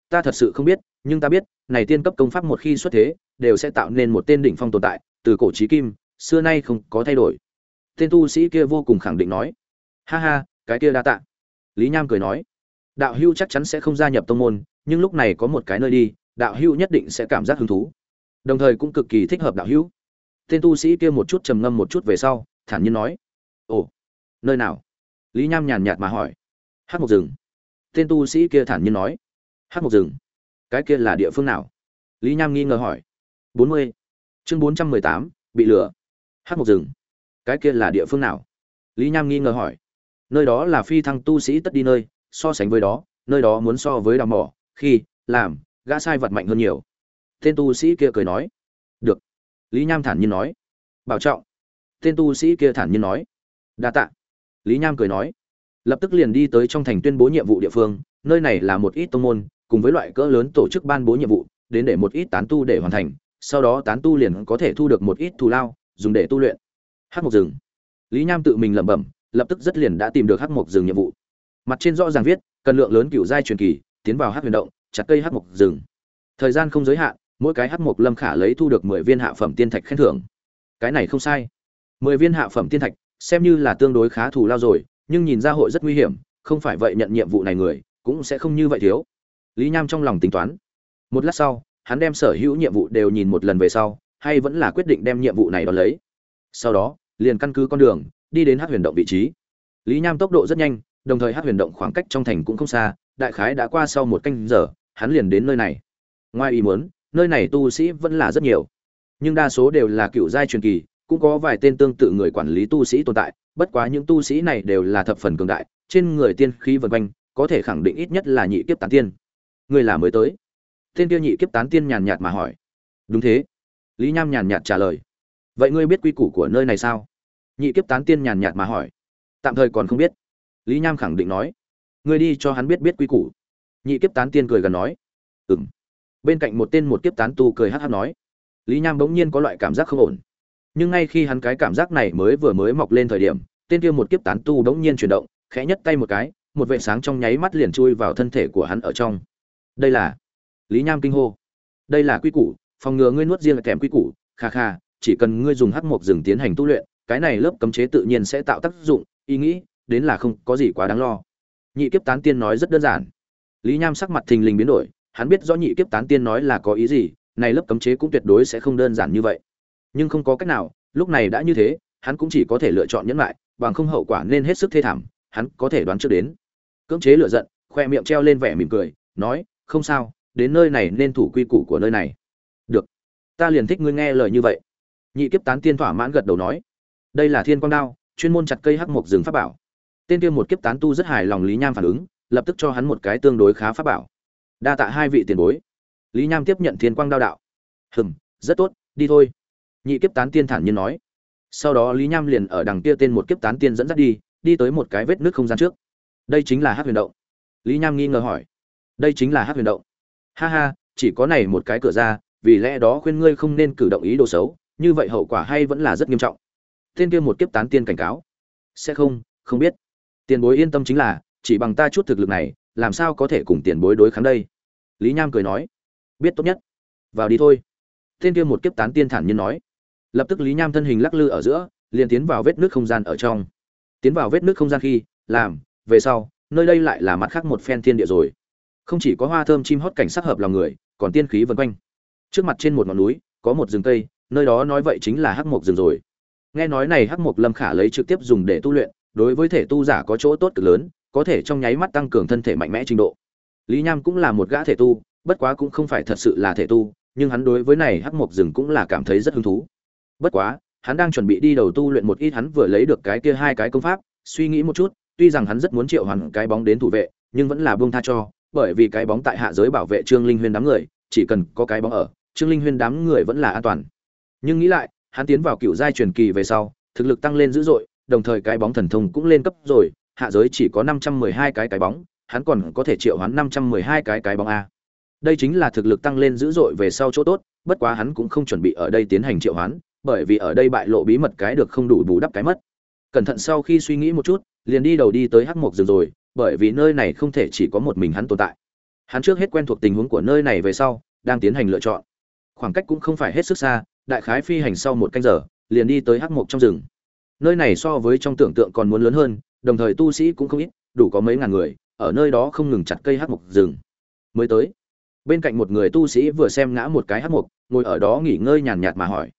Ta thật sự không biết, nhưng ta biết, này tiên cấp công pháp một khi xuất thế, đều sẽ tạo nên một tên đỉnh phong tồn tại, từ cổ chí kim, xưa nay không có thay đổi. Tên tu sĩ kia vô cùng khẳng định nói. Ha ha, cái kia đa tạ. Lý Nham cười nói. Đạo hữu chắc chắn sẽ không gia nhập tông môn, nhưng lúc này có một cái nơi đi, đạo hữu nhất định sẽ cảm giác hứng thú. Đồng thời cũng cực kỳ thích hợp đạo hữu. Tên tu sĩ kia một chút trầm ngâm một chút về sau, thản nhiên nói. Ồ, nơi nào? Lý Nham nhàn nhạt mà hỏi. Hắc Mộc rừng. Tên tu sĩ kia thản nhiên nói. Hắc Mộc rừng? Cái kia là địa phương nào? Lý Nham nghi ngờ hỏi. 40. Chương 418, bị lừa. Hắc Mộc rừng? Cái kia là địa phương nào? Lý Nham nghi ngờ hỏi. Nơi đó là phi thăng tu sĩ tất đi nơi, so sánh với đó, nơi đó muốn so với đào mỏ, khi làm, gã sai vật mạnh hơn nhiều. Tên tu sĩ kia cười nói. Được. Lý Nham thản nhiên nói. Bảo trọng. Tên tu sĩ kia thản nhiên nói. Đa tạ. Lý Nham cười nói. Lập tức liền đi tới trong thành tuyên bố nhiệm vụ địa phương, nơi này là một ít tông môn, cùng với loại cỡ lớn tổ chức ban bố nhiệm vụ, đến để một ít tán tu để hoàn thành, sau đó tán tu liền có thể thu được một ít thù lao, dùng để tu luyện. Hắc Mộc rừng. Lý Nham tự mình lẩm bẩm, lập tức rất liền đã tìm được Hắc Mộc rừng nhiệm vụ. Mặt trên rõ ràng viết, cần lượng lớn cựu giai truyền kỳ, tiến vào Hắc Huyền động, chặt cây Hắc Mộc rừng. Thời gian không giới hạn, mỗi cái Hắc Mộc Lâm Khả lấy thu được 10 viên hạ phẩm tiên thạch khen thưởng. Cái này không sai. 10 viên hạ phẩm tiên thạch, xem như là tương đối khá thù lao rồi, nhưng nhìn ra hội rất nguy hiểm, không phải vậy nhận nhiệm vụ này người cũng sẽ không như vậy thiếu. Lý Nham trong lòng tính toán. Một lát sau, hắn đem sở hữu nhiệm vụ đều nhìn một lần về sau, hay vẫn là quyết định đem nhiệm vụ này đón lấy. Sau đó, liền căn cứ con đường, đi đến Hắc Huyền động vị trí. Lý Nham tốc độ rất nhanh, đồng thời Hắc Huyền động khoảng cách trong thành cũng không xa, đại khái đã qua sau một canh giờ, hắn liền đến nơi này. Ngoài ý muốn, nơi này tu sĩ vẫn là rất nhiều, nhưng đa số đều là cựu giai truyền kỳ, cũng có vài tên tương tự người quản lý tu sĩ tồn tại, bất quá những tu sĩ này đều là thập phần cường đại, trên người tiên khí vần quanh, có thể khẳng định ít nhất là nhị kiếp tán tiên. Người là mới tới? Tên kia nhị kiếp tán tiên nhàn nhạt mà hỏi. Đúng thế. Lý Nham nhàn nhạt trả lời. Vậy ngươi biết quy củ của nơi này sao? Nhị kiếp tán tiên nhàn nhạt mà hỏi. Tạm thời còn không biết. Lý Nham khẳng định nói. Ngươi đi cho hắn biết quy củ. Nhị kiếp tán tiên cười gần nói. Ừm. Bên cạnh một tên một kiếp tán tu cười hắc hắc nói. Lý Nham bỗng nhiên có loại cảm giác không ổn. Nhưng ngay khi hắn cái cảm giác này mới mọc lên thời điểm, tên kia một kiếp tán tu bỗng nhiên chuyển động, khẽ nhất tay một cái, một vệt sáng trong nháy mắt liền chui vào thân thể của hắn ở trong. Đây là Lý Nham kinh hô. Đây là quy củ, phòng ngừa ngươi nuốt riêng là kèm quy củ, kha kha, chỉ cần ngươi dùng hắc mộc rừng tiến hành tu luyện, cái này lớp cấm chế tự nhiên sẽ tạo tác dụng, ý nghĩ đến là không có gì quá đáng lo. Nhị kiếp tán tiên nói rất đơn giản. Lý Nham sắc mặt thình lình biến đổi, hắn biết rõ nhị kiếp tán tiên nói là có ý gì, này lớp cấm chế cũng tuyệt đối sẽ không đơn giản như vậy. Nhưng không có cách nào, lúc này đã như thế, hắn cũng chỉ có thể lựa chọn nhẫn lại, bằng không hậu quả nên hết sức thê thảm, hắn có thể đoán trước đến. Cưỡng chế lửa giận, khoe miệng treo lên vẻ mỉm cười, nói, không sao, đến nơi này nên thủ quy củ của nơi này. Được, ta liền thích ngươi nghe lời như vậy. Nhị kiếp tán tiên thỏa mãn gật đầu nói, đây là Thiên Quang Đao, chuyên môn chặt cây hắc mộc rừng pháp bảo. Tên kia một kiếp tán tu rất hài lòng Lý Nham phản ứng, lập tức cho hắn một cái tương đối khá pháp bảo. Đa tạ hai vị tiền bối. Lý Nham tiếp nhận Thiên Quang Đao đạo. Rất tốt, đi thôi. Nhị kiếp tán tiên thản nhiên nói. Sau đó Lý Nham liền ở đằng kia tên một kiếp tán tiên dẫn dắt đi tới một cái vết nước không gian trước. Đây chính là Hắc Huyền động. Lý Nham nghi ngờ hỏi. Đây chính là Hắc Huyền động. Ha ha, chỉ có này một cái cửa ra, vì lẽ đó khuyên ngươi không nên cử động ý đồ xấu, như vậy hậu quả hay vẫn là rất nghiêm trọng. Tên kia một kiếp tán tiên cảnh cáo. Sẽ không biết. Tiền bối yên tâm, chính là chỉ bằng ta chút thực lực này, làm sao có thể cùng tiền bối đối kháng đây? Lý Nham cười nói. Biết tốt nhất. Vào đi thôi. Tên kia một kiếp tán tiên thản nhiên nói. Lập tức Lý Nham thân hình lắc lư ở giữa, liền tiến vào vết nước không gian ở trong. Tiến vào vết nước không gian khi, về sau, nơi đây lại là mặt khác một phen thiên địa rồi. Không chỉ có hoa thơm chim hót cảnh sắc hợp lòng người, còn tiên khí vần quanh. Trước mặt trên một ngọn núi, có một rừng cây, nơi đó nói vậy chính là hắc mộc rừng rồi. Nghe nói này hắc mộc Lâm Khả lấy trực tiếp dùng để tu luyện, đối với thể tu giả có chỗ tốt cực lớn, có thể trong nháy mắt tăng cường thân thể mạnh mẽ trình độ. Lý Nham cũng là một gã thể tu, bất quá cũng không phải thật sự là thể tu, nhưng hắn đối với này hắc mộc rừng cũng là cảm thấy rất hứng thú. Bất quá, hắn đang chuẩn bị đi đầu tu luyện một ít hắn vừa lấy được cái kia hai cái công pháp, suy nghĩ một chút, tuy rằng hắn rất muốn triệu hoàn cái bóng đến thủ vệ, nhưng vẫn là buông tha cho, bởi vì cái bóng tại hạ giới bảo vệ Trương Linh Huyên đám người, chỉ cần có cái bóng ở, Trương Linh Huyên đám người vẫn là an toàn. Nhưng nghĩ lại, hắn tiến vào cựu giai truyền kỳ về sau, thực lực tăng lên dữ dội, đồng thời cái bóng thần thông cũng lên cấp rồi, hạ giới chỉ có 512 cái bóng, hắn còn có thể triệu hoán 512 cái bóng a. Đây chính là thực lực tăng lên dữ dội về sau chỗ tốt, bất quá hắn cũng không chuẩn bị ở đây tiến hành triệu hoán, bởi vì ở đây bại lộ bí mật cái được không đủ bù đắp cái mất. Cẩn thận sau khi suy nghĩ một chút, liền đi đầu đi tới hắc mộc rừng rồi, bởi vì nơi này không thể chỉ có một mình hắn tồn tại. Hắn trước hết quen thuộc tình huống của nơi này về sau, đang tiến hành lựa chọn. Khoảng cách cũng không phải hết sức xa, đại khái phi hành sau 1 canh giờ, liền đi tới hắc mộc trong rừng. Nơi này so với trong tưởng tượng còn muốn lớn hơn, đồng thời tu sĩ cũng không ít, đủ có mấy ngàn người, ở nơi đó không ngừng chặt cây hắc mộc rừng. Mới tới, bên cạnh một người tu sĩ vừa xem ngã một cái hắc mộc, ngồi ở đó nghỉ ngơi nhàn nhạt mà hỏi.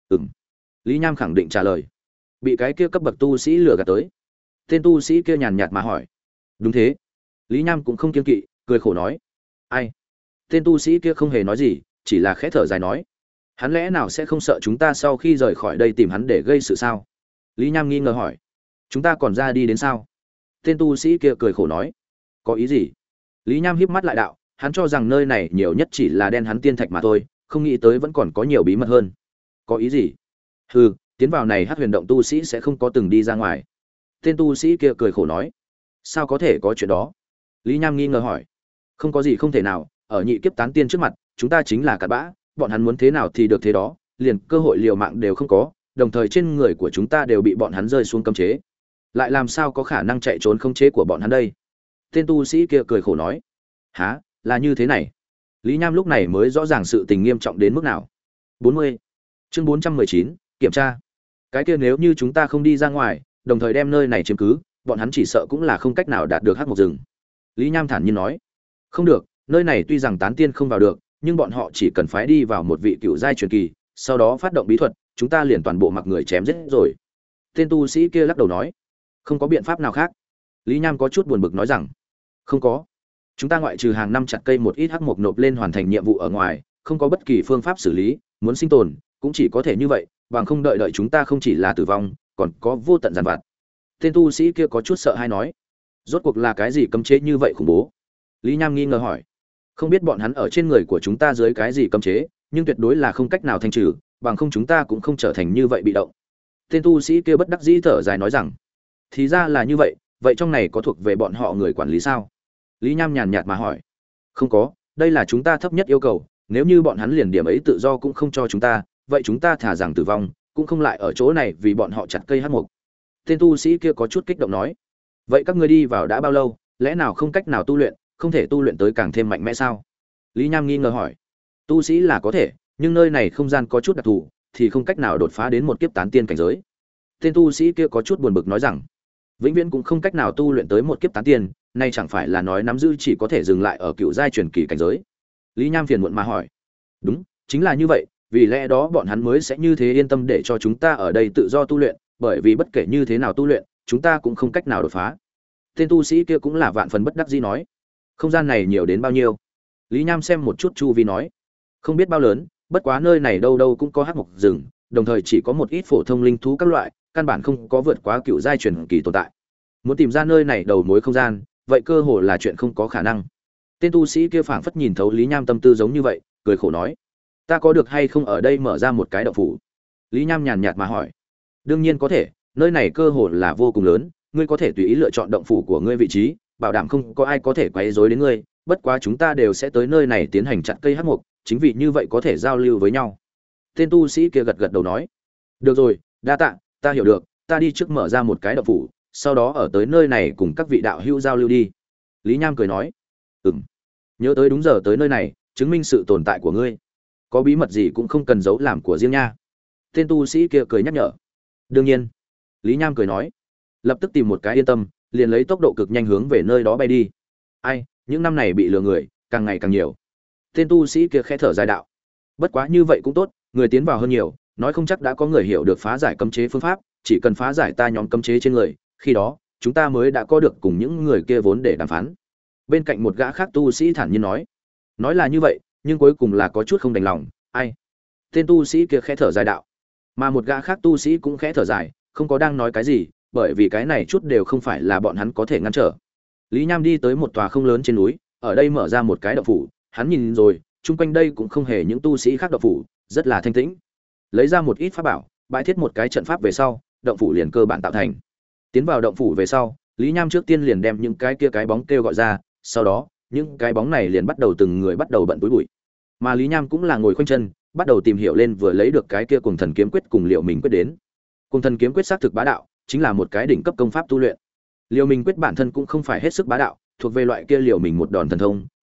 Lý Nham khẳng định trả lời. Bị cái kia cấp bậc tu sĩ lừa gạt tới. Tên tu sĩ kia nhàn nhạt mà hỏi. Đúng thế. Lý Nham cũng không kiêng kỵ, cười khổ nói. Ai? Tên tu sĩ kia không hề nói gì, chỉ là khẽ thở dài nói. Hắn lẽ nào sẽ không sợ chúng ta sau khi rời khỏi đây tìm hắn để gây sự sao? Lý Nham nghi ngờ hỏi. Chúng ta còn ra đi đến sao? Tên tu sĩ kia cười khổ nói. Có ý gì? Lý Nham híp mắt lại đạo, hắn cho rằng nơi này nhiều nhất chỉ là đen hắn tiên thạch mà thôi, không nghĩ tới vẫn còn có nhiều bí mật hơn. Có ý gì? Hừ, tiến vào này Hắc Huyền động tu sĩ sẽ không có từng đi ra ngoài. Tên tu sĩ kia cười khổ nói. Sao có thể có chuyện đó? Lý Nham nghi ngờ hỏi. Không có gì không thể nào, ở nhị kiếp tán tiên trước mặt, chúng ta chính là cặn bã, bọn hắn muốn thế nào thì được thế đó, liền cơ hội liều mạng đều không có, đồng thời trên người của chúng ta đều bị bọn hắn rơi xuống cấm chế. Lại làm sao có khả năng chạy trốn khống chế của bọn hắn đây? Tên tu sĩ kia cười khổ nói. Hả, là như thế này. Lý Nham lúc này mới rõ ràng sự tình nghiêm trọng đến mức nào. 40. Chương 419, kiểm tra. Cái kia nếu như chúng ta không đi ra ngoài, đồng thời đem nơi này chiếm cứ, bọn hắn chỉ sợ cũng là không cách nào đạt được hắc mộc rừng. Lý Nham thản nhiên nói. Không được, nơi này tuy rằng tán tiên không vào được, nhưng bọn họ chỉ cần phái đi vào một vị cựu giai truyền kỳ, sau đó phát động bí thuật, chúng ta liền toàn bộ mặc người chém giết rồi. Tên tu sĩ kia lắc đầu nói. Không có biện pháp nào khác. Lý Nham có chút buồn bực nói rằng. Không có. Chúng ta ngoại trừ hàng năm chặt cây một ít hắc mộc nộp lên hoàn thành nhiệm vụ ở ngoài, không có bất kỳ phương pháp xử lý, muốn sinh tồn cũng chỉ có thể như vậy, bằng không đợi chúng ta không chỉ là tử vong, còn có vô tận giàn vặt. Tên tu sĩ kia có chút sợ hãi nói. Rốt cuộc là cái gì cấm chế như vậy khủng bố? Lý Nham nghi ngờ hỏi. Không biết bọn hắn ở trên người của chúng ta dưới cái gì cấm chế, nhưng tuyệt đối là không cách nào thanh trừ, bằng không chúng ta cũng không trở thành như vậy bị động. Tên tu sĩ kia bất đắc dĩ thở dài nói rằng. Thì ra là như vậy, vậy trong này có thuộc về bọn họ người quản lý sao? Lý Nham nhàn nhạt mà hỏi. Không có, đây là chúng ta thấp nhất yêu cầu, nếu như bọn hắn liền điểm ấy tự do cũng không cho chúng ta, vậy chúng ta thả rằng tử vong, cũng không lại ở chỗ này vì bọn họ chặt cây hắc mộc. Tên tu sĩ kia có chút kích động nói. Vậy các ngươi đi vào đã bao lâu, lẽ nào không cách nào tu luyện, không thể tu luyện tới càng thêm mạnh mẽ sao? Lý Nham nghi ngờ hỏi. Tu sĩ là có thể, nhưng nơi này không gian có chút đặc thù, thì không cách nào đột phá đến một kiếp tán tiên cảnh giới. Tên tu sĩ kia có chút buồn bực nói rằng, vĩnh viễn cũng không cách nào tu luyện tới một kiếp tán tiên, nay chẳng phải là nói nắm giữ chỉ có thể dừng lại ở cựu giai truyền kỳ cảnh giới. Lý Nham phiền muộn mà hỏi. Đúng, chính là như vậy, vì lẽ đó bọn hắn mới sẽ như thế yên tâm để cho chúng ta ở đây tự do tu luyện, bởi vì bất kể như thế nào tu luyện, chúng ta cũng không cách nào đột phá. Tên tu sĩ kia cũng là vạn phần bất đắc dĩ nói. Không gian này nhiều đến bao nhiêu? Lý Nham xem một chút chu vi nói. Không biết bao lớn, bất quá nơi này đâu đâu cũng có hắc mộc rừng, đồng thời chỉ có một ít phổ thông linh thú các loại, căn bản không có vượt quá cựu giai truyền kỳ tồn tại. Muốn tìm ra nơi này đầu mối không gian, vậy cơ hồ là chuyện không có khả năng. Tên tu sĩ kia phảng phất nhìn thấu Lý Nham tâm tư giống như vậy, cười khổ nói: "Ta có được hay không ở đây mở ra một cái động phủ?" Lý Nham nhàn nhạt mà hỏi: "Đương nhiên có thể, nơi này cơ hồ là vô cùng lớn, ngươi có thể tùy ý lựa chọn động phủ của ngươi vị trí, bảo đảm không có ai có thể quấy rối đến ngươi, bất quá chúng ta đều sẽ tới nơi này tiến hành chặn cây hắc mục, chính vì như vậy có thể giao lưu với nhau." Tên tu sĩ kia gật gật đầu nói: "Được rồi, đa tạ, ta hiểu được, ta đi trước mở ra một cái động phủ, sau đó ở tới nơi này cùng các vị đạo hữu giao lưu đi." Lý Nham cười nói: "Ừm, nhớ tới đúng giờ tới nơi này, chứng minh sự tồn tại của ngươi. Có bí mật gì cũng không cần giấu làm của riêng nha." Tên tu sĩ kia cười nhắc nhở. "Đương nhiên." Lý Nham cười nói, lập tức tìm một cái yên tâm, liền lấy tốc độ cực nhanh hướng về nơi đó bay đi. Ai, những năm này bị lừa người, càng ngày càng nhiều. Tên tu sĩ kia khẽ thở dài đạo: "Bất quá như vậy cũng tốt, người tiến vào hơn nhiều, nói không chắc đã có người hiểu được phá giải cấm chế phương pháp, chỉ cần phá giải ta nhóm cấm chế trên người, khi đó, chúng ta mới đã có được cùng những người kia vốn để đàm phán." Bên cạnh một gã khác tu sĩ thản nhiên nói. Nói là như vậy, nhưng cuối cùng là có chút không đành lòng. Ai? Tên tu sĩ kia khẽ thở dài đạo. Mà một gã khác tu sĩ cũng khẽ thở dài, không có đang nói cái gì, bởi vì cái này chút đều không phải là bọn hắn có thể ngăn trở. Lý Nham đi tới một tòa không lớn trên núi, ở đây mở ra một cái động phủ, hắn nhìn rồi, chung quanh đây cũng không hề những tu sĩ khác động phủ, rất là thanh tĩnh. Lấy ra một ít pháp bảo, bãi thiết một cái trận pháp về sau, động phủ liền cơ bản tạo thành. Tiến vào động phủ về sau, Lý Nham trước tiên liền đem những cái bóng kêu gọi ra, sau đó, những cái bóng này liền bắt đầu từng người bắt đầu bận túi bụi. Mà Lý Nham cũng là ngồi khoanh chân, bắt đầu tìm hiểu lên vừa lấy được cái kia Cuồng Thần Kiếm Quyết cùng Liệu Mình Quyết đến. Cuồng Thần Kiếm Quyết xác thực bá đạo, chính là một cái đỉnh cấp công pháp tu luyện. Liệu Mình Quyết bản thân cũng không phải hết sức bá đạo, thuộc về loại kia Liệu Mình một đòn thần thông,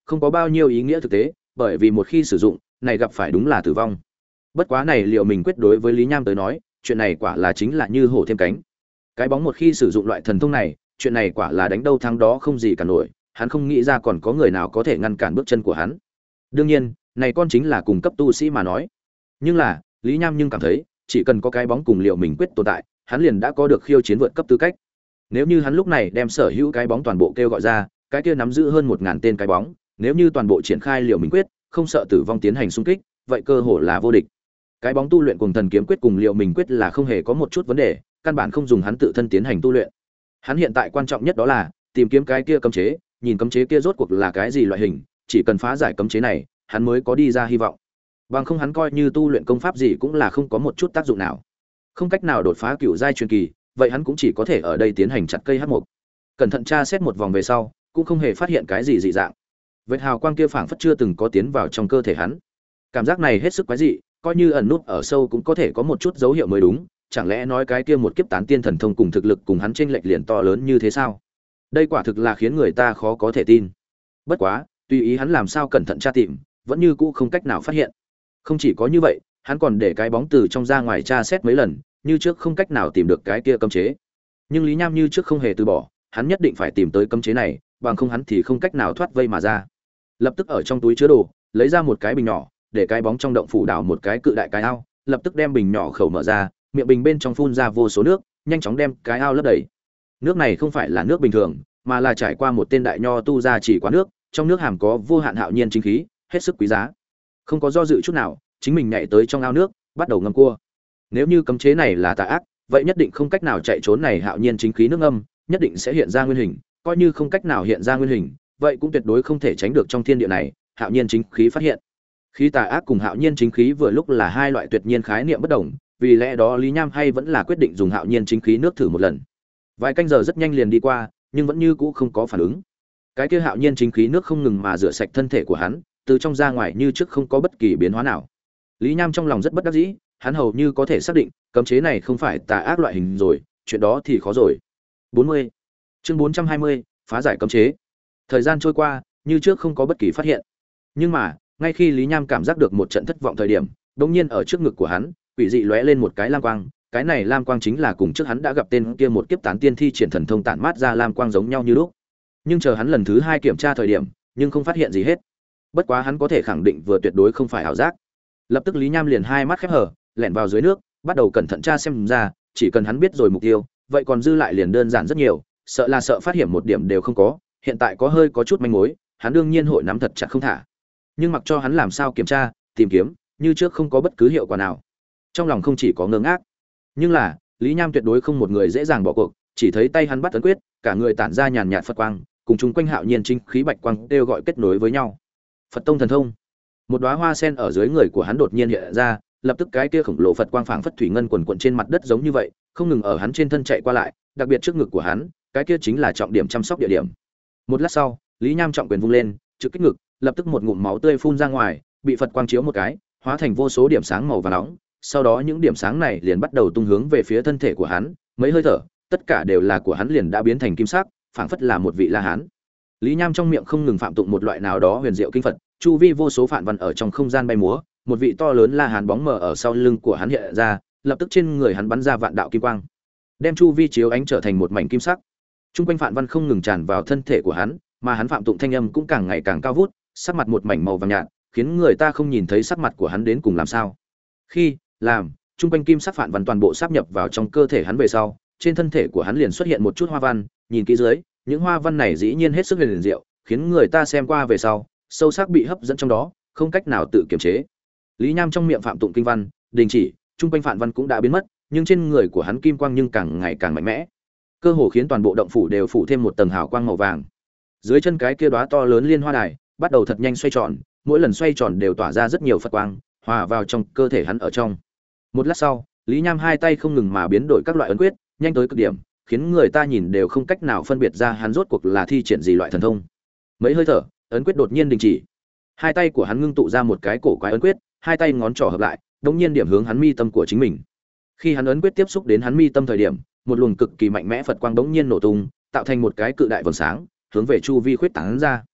không có bao nhiêu ý nghĩa thực tế, bởi vì một khi sử dụng, này gặp phải đúng là tử vong. Bất quá này liệu mình quyết đối với Lý Nham tới nói, chuyện này quả là chính là như hổ thêm cánh. Cái bóng một khi sử dụng loại thần thông này, chuyện này quả là đánh đâu thắng đó không gì cả nổi, hắn không nghĩ ra còn có người nào có thể ngăn cản bước chân của hắn. Đương nhiên, này con chính là cùng cấp tu sĩ mà nói. Nhưng là, Lý Nham nhưng cảm thấy, chỉ cần có cái bóng cùng liệu mình quyết tồn tại, hắn liền đã có được khiêu chiến vượt cấp tư cách. Nếu như hắn lúc này đem sở hữu cái bóng toàn bộ kêu gọi ra, cái kia nắm giữ hơn 1000 tên cái bóng, nếu như toàn bộ triển khai liệu mình quyết, không sợ tử vong tiến hành xung kích, vậy cơ hội là vô địch. Cái bóng tu luyện cùng thần kiếm quyết cùng liệu mình quyết là không hề có một chút vấn đề, căn bản không dùng hắn tự thân tiến hành tu luyện. Hắn hiện tại quan trọng nhất đó là tìm kiếm cái kia cấm chế, nhìn cấm chế kia rốt cuộc là cái gì loại hình, chỉ cần phá giải cấm chế này, hắn mới có đi ra hy vọng. Bằng không hắn coi như tu luyện công pháp gì cũng là không có một chút tác dụng nào. Không cách nào đột phá cửu giai truyền kỳ, vậy hắn cũng chỉ có thể ở đây tiến hành chặt cây hắc mục. Cẩn thận tra xét một vòng về sau, cũng không hề phát hiện cái gì dị dạng. Vệt hào quang kia phảng phất chưa từng có tiến vào trong cơ thể hắn. Cảm giác này hết sức quái dị, coi như ẩn nút ở sâu cũng có thể có một chút dấu hiệu mới đúng, chẳng lẽ nói cái kia một kiếp tán tiên thần thông cùng thực lực cùng hắn chênh lệch liền to lớn như thế sao? Đây quả thực là khiến người ta khó có thể tin. Bất quá, tùy ý hắn làm sao cẩn thận tra tìm, vẫn như cũ không cách nào phát hiện. Không chỉ có như vậy, hắn còn để cái bóng từ trong ra ngoài tra xét mấy lần, như trước không cách nào tìm được cái kia cấm chế. Nhưng Lý Nham như trước không hề từ bỏ, hắn nhất định phải tìm tới cấm chế này, bằng không hắn thì không cách nào thoát vây mà ra. Lập tức ở trong túi chứa đồ, lấy ra một cái bình nhỏ, để cái bóng trong động phủ đào một cái cự đại cái ao, lập tức đem bình nhỏ khẩu mở ra, miệng bình bên trong phun ra vô số nước, nhanh chóng đem cái ao lấp đầy. Nước này không phải là nước bình thường, mà là trải qua một tên đại nho tu ra chỉ quá nước, trong nước hàm có vô hạn hạo nhiên chính khí, hết sức quý giá. Không có do dự chút nào, chính mình nhảy tới trong ao nước, bắt đầu ngâm cua. Nếu như cấm chế này là tà ác, vậy nhất định không cách nào chạy trốn này hạo nhiên chính khí nước ngâm, nhất định sẽ hiện ra nguyên hình, coi như không cách nào hiện ra nguyên hình, vậy cũng tuyệt đối không thể tránh được trong thiên địa này, hạo nhiên chính khí phát hiện. Khí tà ác cùng hạo nhiên chính khí vừa lúc là hai loại tuyệt nhiên khái niệm bất đồng, vì lẽ đó Lý Nham hay vẫn là quyết định dùng hạo nhiên chính khí nước thử một lần. Vài canh giờ rất nhanh liền đi qua, nhưng vẫn như cũ không có phản ứng. Cái kia hạo nhiên chính khí nước không ngừng mà rửa sạch thân thể của hắn, từ trong ra ngoài như trước không có bất kỳ biến hóa nào. Lý Nham trong lòng rất bất đắc dĩ, hắn hầu như có thể xác định, cấm chế này không phải tà ác loại hình rồi, chuyện đó thì khó rồi. 40. Chương 420, phá giải cấm chế. Thời gian trôi qua, như trước không có bất kỳ phát hiện. Nhưng mà, ngay khi Lý Nham cảm giác được một trận thất vọng thời điểm, đột nhiên ở trước ngực của hắn, quỷ dị lóe lên một cái lam quang, cái này lam quang chính là cùng trước hắn đã gặp tên kia một kiếp tán tiên thi triển thần thông tản mát ra lam quang giống nhau như lúc. Nhưng chờ hắn lần thứ hai kiểm tra thời điểm, nhưng không phát hiện gì hết. Bất quá hắn có thể khẳng định vừa tuyệt đối không phải ảo giác. Lập tức Lý Nham liền hai mắt khép hờ, lẻn vào dưới nước, bắt đầu cẩn thận tra xem ra, chỉ cần hắn biết rồi mục tiêu, vậy còn dư lại liền đơn giản rất nhiều, sợ là sợ phát hiện một điểm đều không có, hiện tại có hơi có chút manh mối, hắn đương nhiên hội nắm thật chặt không thả. Nhưng mặc cho hắn làm sao kiểm tra, tìm kiếm, như trước không có bất cứ hiệu quả nào. Trong lòng không chỉ có ngơ ngác, nhưng là, Lý Nham tuyệt đối không một người dễ dàng bỏ cuộc, chỉ thấy tay hắn bắt ấn quyết, cả người tản ra nhàn nhạt Phật quang, cùng chung quanh hạo nhiên chính khí bạch quang đều gọi kết nối với nhau. Phật tông thần thông. Một đóa hoa sen ở dưới người của hắn đột nhiên hiện ra, lập tức cái kia khổng lồ Phật quang phảng phất thủy ngân quần quần trên mặt đất giống như vậy, không ngừng ở hắn trên thân chạy qua lại, đặc biệt trước ngực của hắn, cái kia chính là trọng điểm chăm sóc địa điểm. Một lát sau, Lý Nham trọng quyền vung lên, trực kích ngực, lập tức một ngụm máu tươi phun ra ngoài, bị Phật quang chiếu một cái, hóa thành vô số điểm sáng màu vàng nóng, sau đó những điểm sáng này liền bắt đầu tung hướng về phía thân thể của hắn, mấy hơi thở, tất cả đều là của hắn liền đã biến thành kim sắc, phảng phất là một vị La Hán. Lý Nham trong miệng không ngừng phạm tụng một loại nào đó huyền diệu kinh Phật, chu vi vô số phản văn ở trong không gian bay múa, một vị to lớn La Hán bóng mờ ở sau lưng của hắn hiện ra, lập tức trên người hắn bắn ra vạn đạo kim quang, đem chu vi chiếu ánh trở thành một mảnh kim sắc. Trung quanh phản văn không ngừng tràn vào thân thể của hắn, mà hắn phạm tụng thanh âm cũng càng ngày càng cao vút, sắc mặt một mảnh màu vàng nhạt, khiến người ta không nhìn thấy sắc mặt của hắn đến cùng làm sao. Khi làm trung quanh kim sắc phản văn toàn bộ sáp nhập vào trong cơ thể hắn về sau, trên thân thể của hắn liền xuất hiện một chút hoa văn, nhìn kỹ dưới, những hoa văn này dĩ nhiên hết sức huyền diệu, khiến người ta xem qua về sau, sâu sắc bị hấp dẫn trong đó, không cách nào tự kiềm chế. Lý Nham trong miệng phạm tụng kinh văn, đình chỉ, trung quanh phản văn cũng đã biến mất, nhưng trên người của hắn kim quang nhưng càng ngày càng mạnh mẽ, cơ hồ khiến toàn bộ động phủ đều phủ thêm một tầng hào quang màu vàng. Dưới chân cái kia đóa to lớn liên hoa đài bắt đầu thật nhanh xoay tròn, mỗi lần xoay tròn đều tỏa ra rất nhiều Phật quang, hòa vào trong cơ thể hắn ở trong. Một lát sau, Lý Nham hai tay không ngừng mà biến đổi các loại ấn quyết, nhanh tới cực điểm, khiến người ta nhìn đều không cách nào phân biệt ra hắn rốt cuộc là thi triển gì loại thần thông. Mấy hơi thở, ấn quyết đột nhiên đình chỉ. Hai tay của hắn ngưng tụ ra một cái cổ quái ấn quyết, hai tay ngón trỏ hợp lại, đột nhiên điểm hướng hắn mi tâm của chính mình. Khi hắn ấn quyết tiếp xúc đến hắn mi tâm thời điểm, một luồng cực kỳ mạnh mẽ Phật quang đột nhiên nổ tung, tạo thành một cái cự đại vầng sáng, hướng về chu vi khuyết tán ra.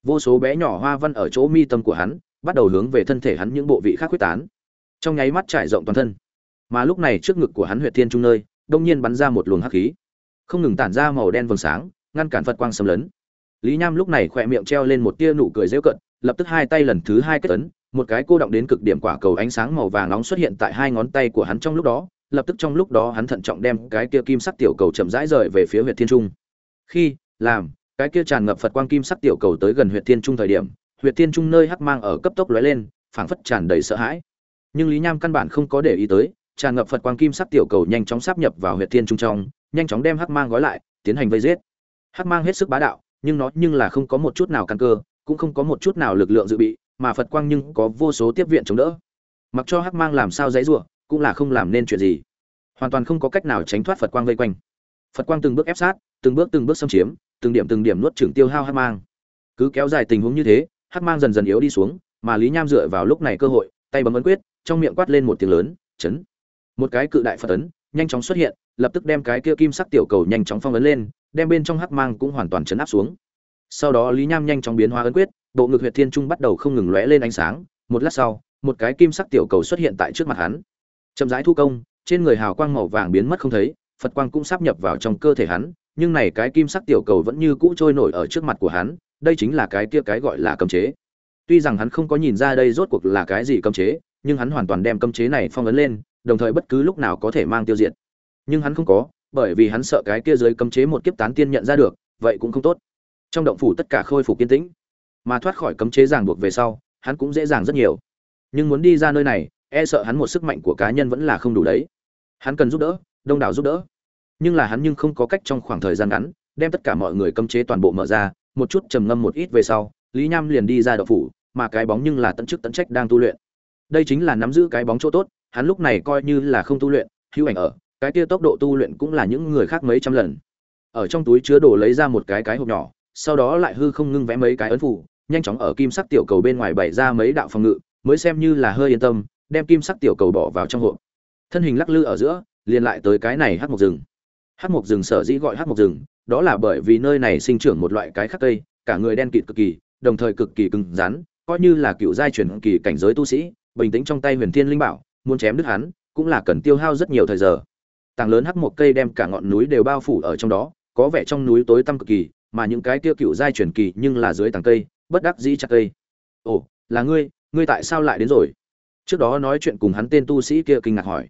vô số bé nhỏ hoa văn ở chỗ mi tâm của hắn bắt đầu hướng về thân thể hắn những bộ vị khác quyết tán, trong nháy mắt trải rộng toàn thân. Mà lúc này trước ngực của hắn huyệt thiên trung nơi đông nhiên bắn ra một luồng hắc khí, không ngừng tản ra màu đen vầng sáng, ngăn cản Phật quang xâm lấn. Lý Nham lúc này khỏe miệng treo lên một tia nụ cười giễu cợt, lập tức hai tay lần thứ hai kết ấn, một cái cô động đến cực điểm quả cầu ánh sáng màu vàng nóng xuất hiện tại hai ngón tay của hắn trong lúc đó, lập tức trong lúc đó hắn thận trọng đem cái kia kim sắc tiểu cầu chậm rãi rời về phía huyệt thiên trung. Khi làm cái kia tràn ngập Phật quang kim sắc tiểu cầu tới gần huyệt thiên trung thời điểm, huyệt thiên trung nơi hắc mang ở cấp tốc lóe lên, phảng phất tràn đầy sợ hãi. Nhưng Lý Nham căn bản không có để ý tới, tràn ngập Phật quang kim sắc tiểu cầu nhanh chóng sáp nhập vào huyệt thiên trung trong, nhanh chóng đem hắc mang gói lại, tiến hành vây giết. Hắc mang hết sức bá đạo, nhưng nó là không có một chút nào căn cơ, cũng không có một chút nào lực lượng dự bị, mà Phật quang nhưng có vô số tiếp viện chống đỡ. Mặc cho hắc mang làm sao giãy giụa, cũng là không làm nên chuyện gì. Hoàn toàn không có cách nào tránh thoát Phật quang vây quanh. Phật quang từng bước ép sát, từng bước xâm chiếm, từng điểm nuốt chửng tiêu hao hắc mang. Cứ kéo dài tình huống như thế, hắc mang dần dần yếu đi xuống, mà Lý Nham dựa vào lúc này cơ hội, tay bấm ấn quyết, trong miệng quát lên một tiếng lớn, chấn. Một cái cự đại Phật ấn nhanh chóng xuất hiện, lập tức đem cái kia kim sắc tiểu cầu nhanh chóng phong ấn lên, đem bên trong hắc mang cũng hoàn toàn chấn áp xuống. Sau đó Lý Nham nhanh chóng biến hóa ấn quyết, bộ ngực huyệt thiên trung bắt đầu không ngừng lóe lên ánh sáng, một lát sau, một cái kim sắc tiểu cầu xuất hiện tại trước mặt hắn. Chậm rãi thu công, trên người hào quang màu vàng biến mất không thấy, Phật quang cũng sáp nhập vào trong cơ thể hắn, nhưng này cái kim sắc tiểu cầu vẫn như cũ trôi nổi ở trước mặt của hắn, đây chính là cái kia cái gọi là cấm chế. Tuy rằng hắn không có nhìn ra đây rốt cuộc là cái gì cấm chế, nhưng hắn hoàn toàn đem cấm chế này phong ấn lên, đồng thời bất cứ lúc nào có thể mang tiêu diệt. Nhưng hắn không có, bởi vì hắn sợ cái kia dưới cấm chế một kiếp tán tiên nhận ra được, vậy cũng không tốt. Trong động phủ tất cả khôi phục kiên tĩnh, mà thoát khỏi cấm chế ràng buộc về sau, hắn cũng dễ dàng rất nhiều. Nhưng muốn đi ra nơi này, e sợ hắn một sức mạnh của cá nhân vẫn là không đủ đấy. Hắn cần giúp đỡ, đông đảo giúp đỡ. Nhưng là hắn không có cách trong khoảng thời gian ngắn đem tất cả mọi người cấm chế toàn bộ mở ra, một chút trầm ngâm một ít về sau, Lý Nham liền đi ra động phủ, mà cái bóng nhưng là tận chức tận trách đang tu luyện. Đây chính là nắm giữ cái bóng chỗ tốt, hắn lúc này coi như là không tu luyện, hữu ảnh ở, cái kia tốc độ tu luyện cũng là những người khác mấy trăm lần. Ở trong túi chứa đồ lấy ra một cái hộp nhỏ, sau đó lại hư không ngưng vẽ mấy cái ấn phù, nhanh chóng ở kim sắc tiểu cầu bên ngoài bày ra mấy đạo phòng ngự, mới xem như là hơi yên tâm, đem kim sắc tiểu cầu bỏ vào trong hộp. Thân hình lắc lư ở giữa, liền lại tới cái này hắc mộc rừng. Hắc mộc rừng sở dĩ gọi hắc mộc rừng, đó là bởi vì nơi này sinh trưởng một loại cái khắc cây, cả người đen kịt cực kỳ, đồng thời cực kỳ cứng rắn, coi như là cựu giai truyền kỳ cảnh giới tu sĩ, bình tĩnh trong tay Huyền Thiên Linh Bảo, muốn chém đứt hắn, cũng là cần tiêu hao rất nhiều thời giờ. Tảng lớn hắc mộc cây đem cả ngọn núi đều bao phủ ở trong đó, có vẻ trong núi tối tăm cực kỳ, mà những cái kia cựu giai truyền kỳ nhưng là dưới tầng cây, bất đắc dĩ chặt cây. "Ồ, là ngươi tại sao lại đến rồi?" Trước đó nói chuyện cùng hắn tên tu sĩ kia kinh ngạc hỏi.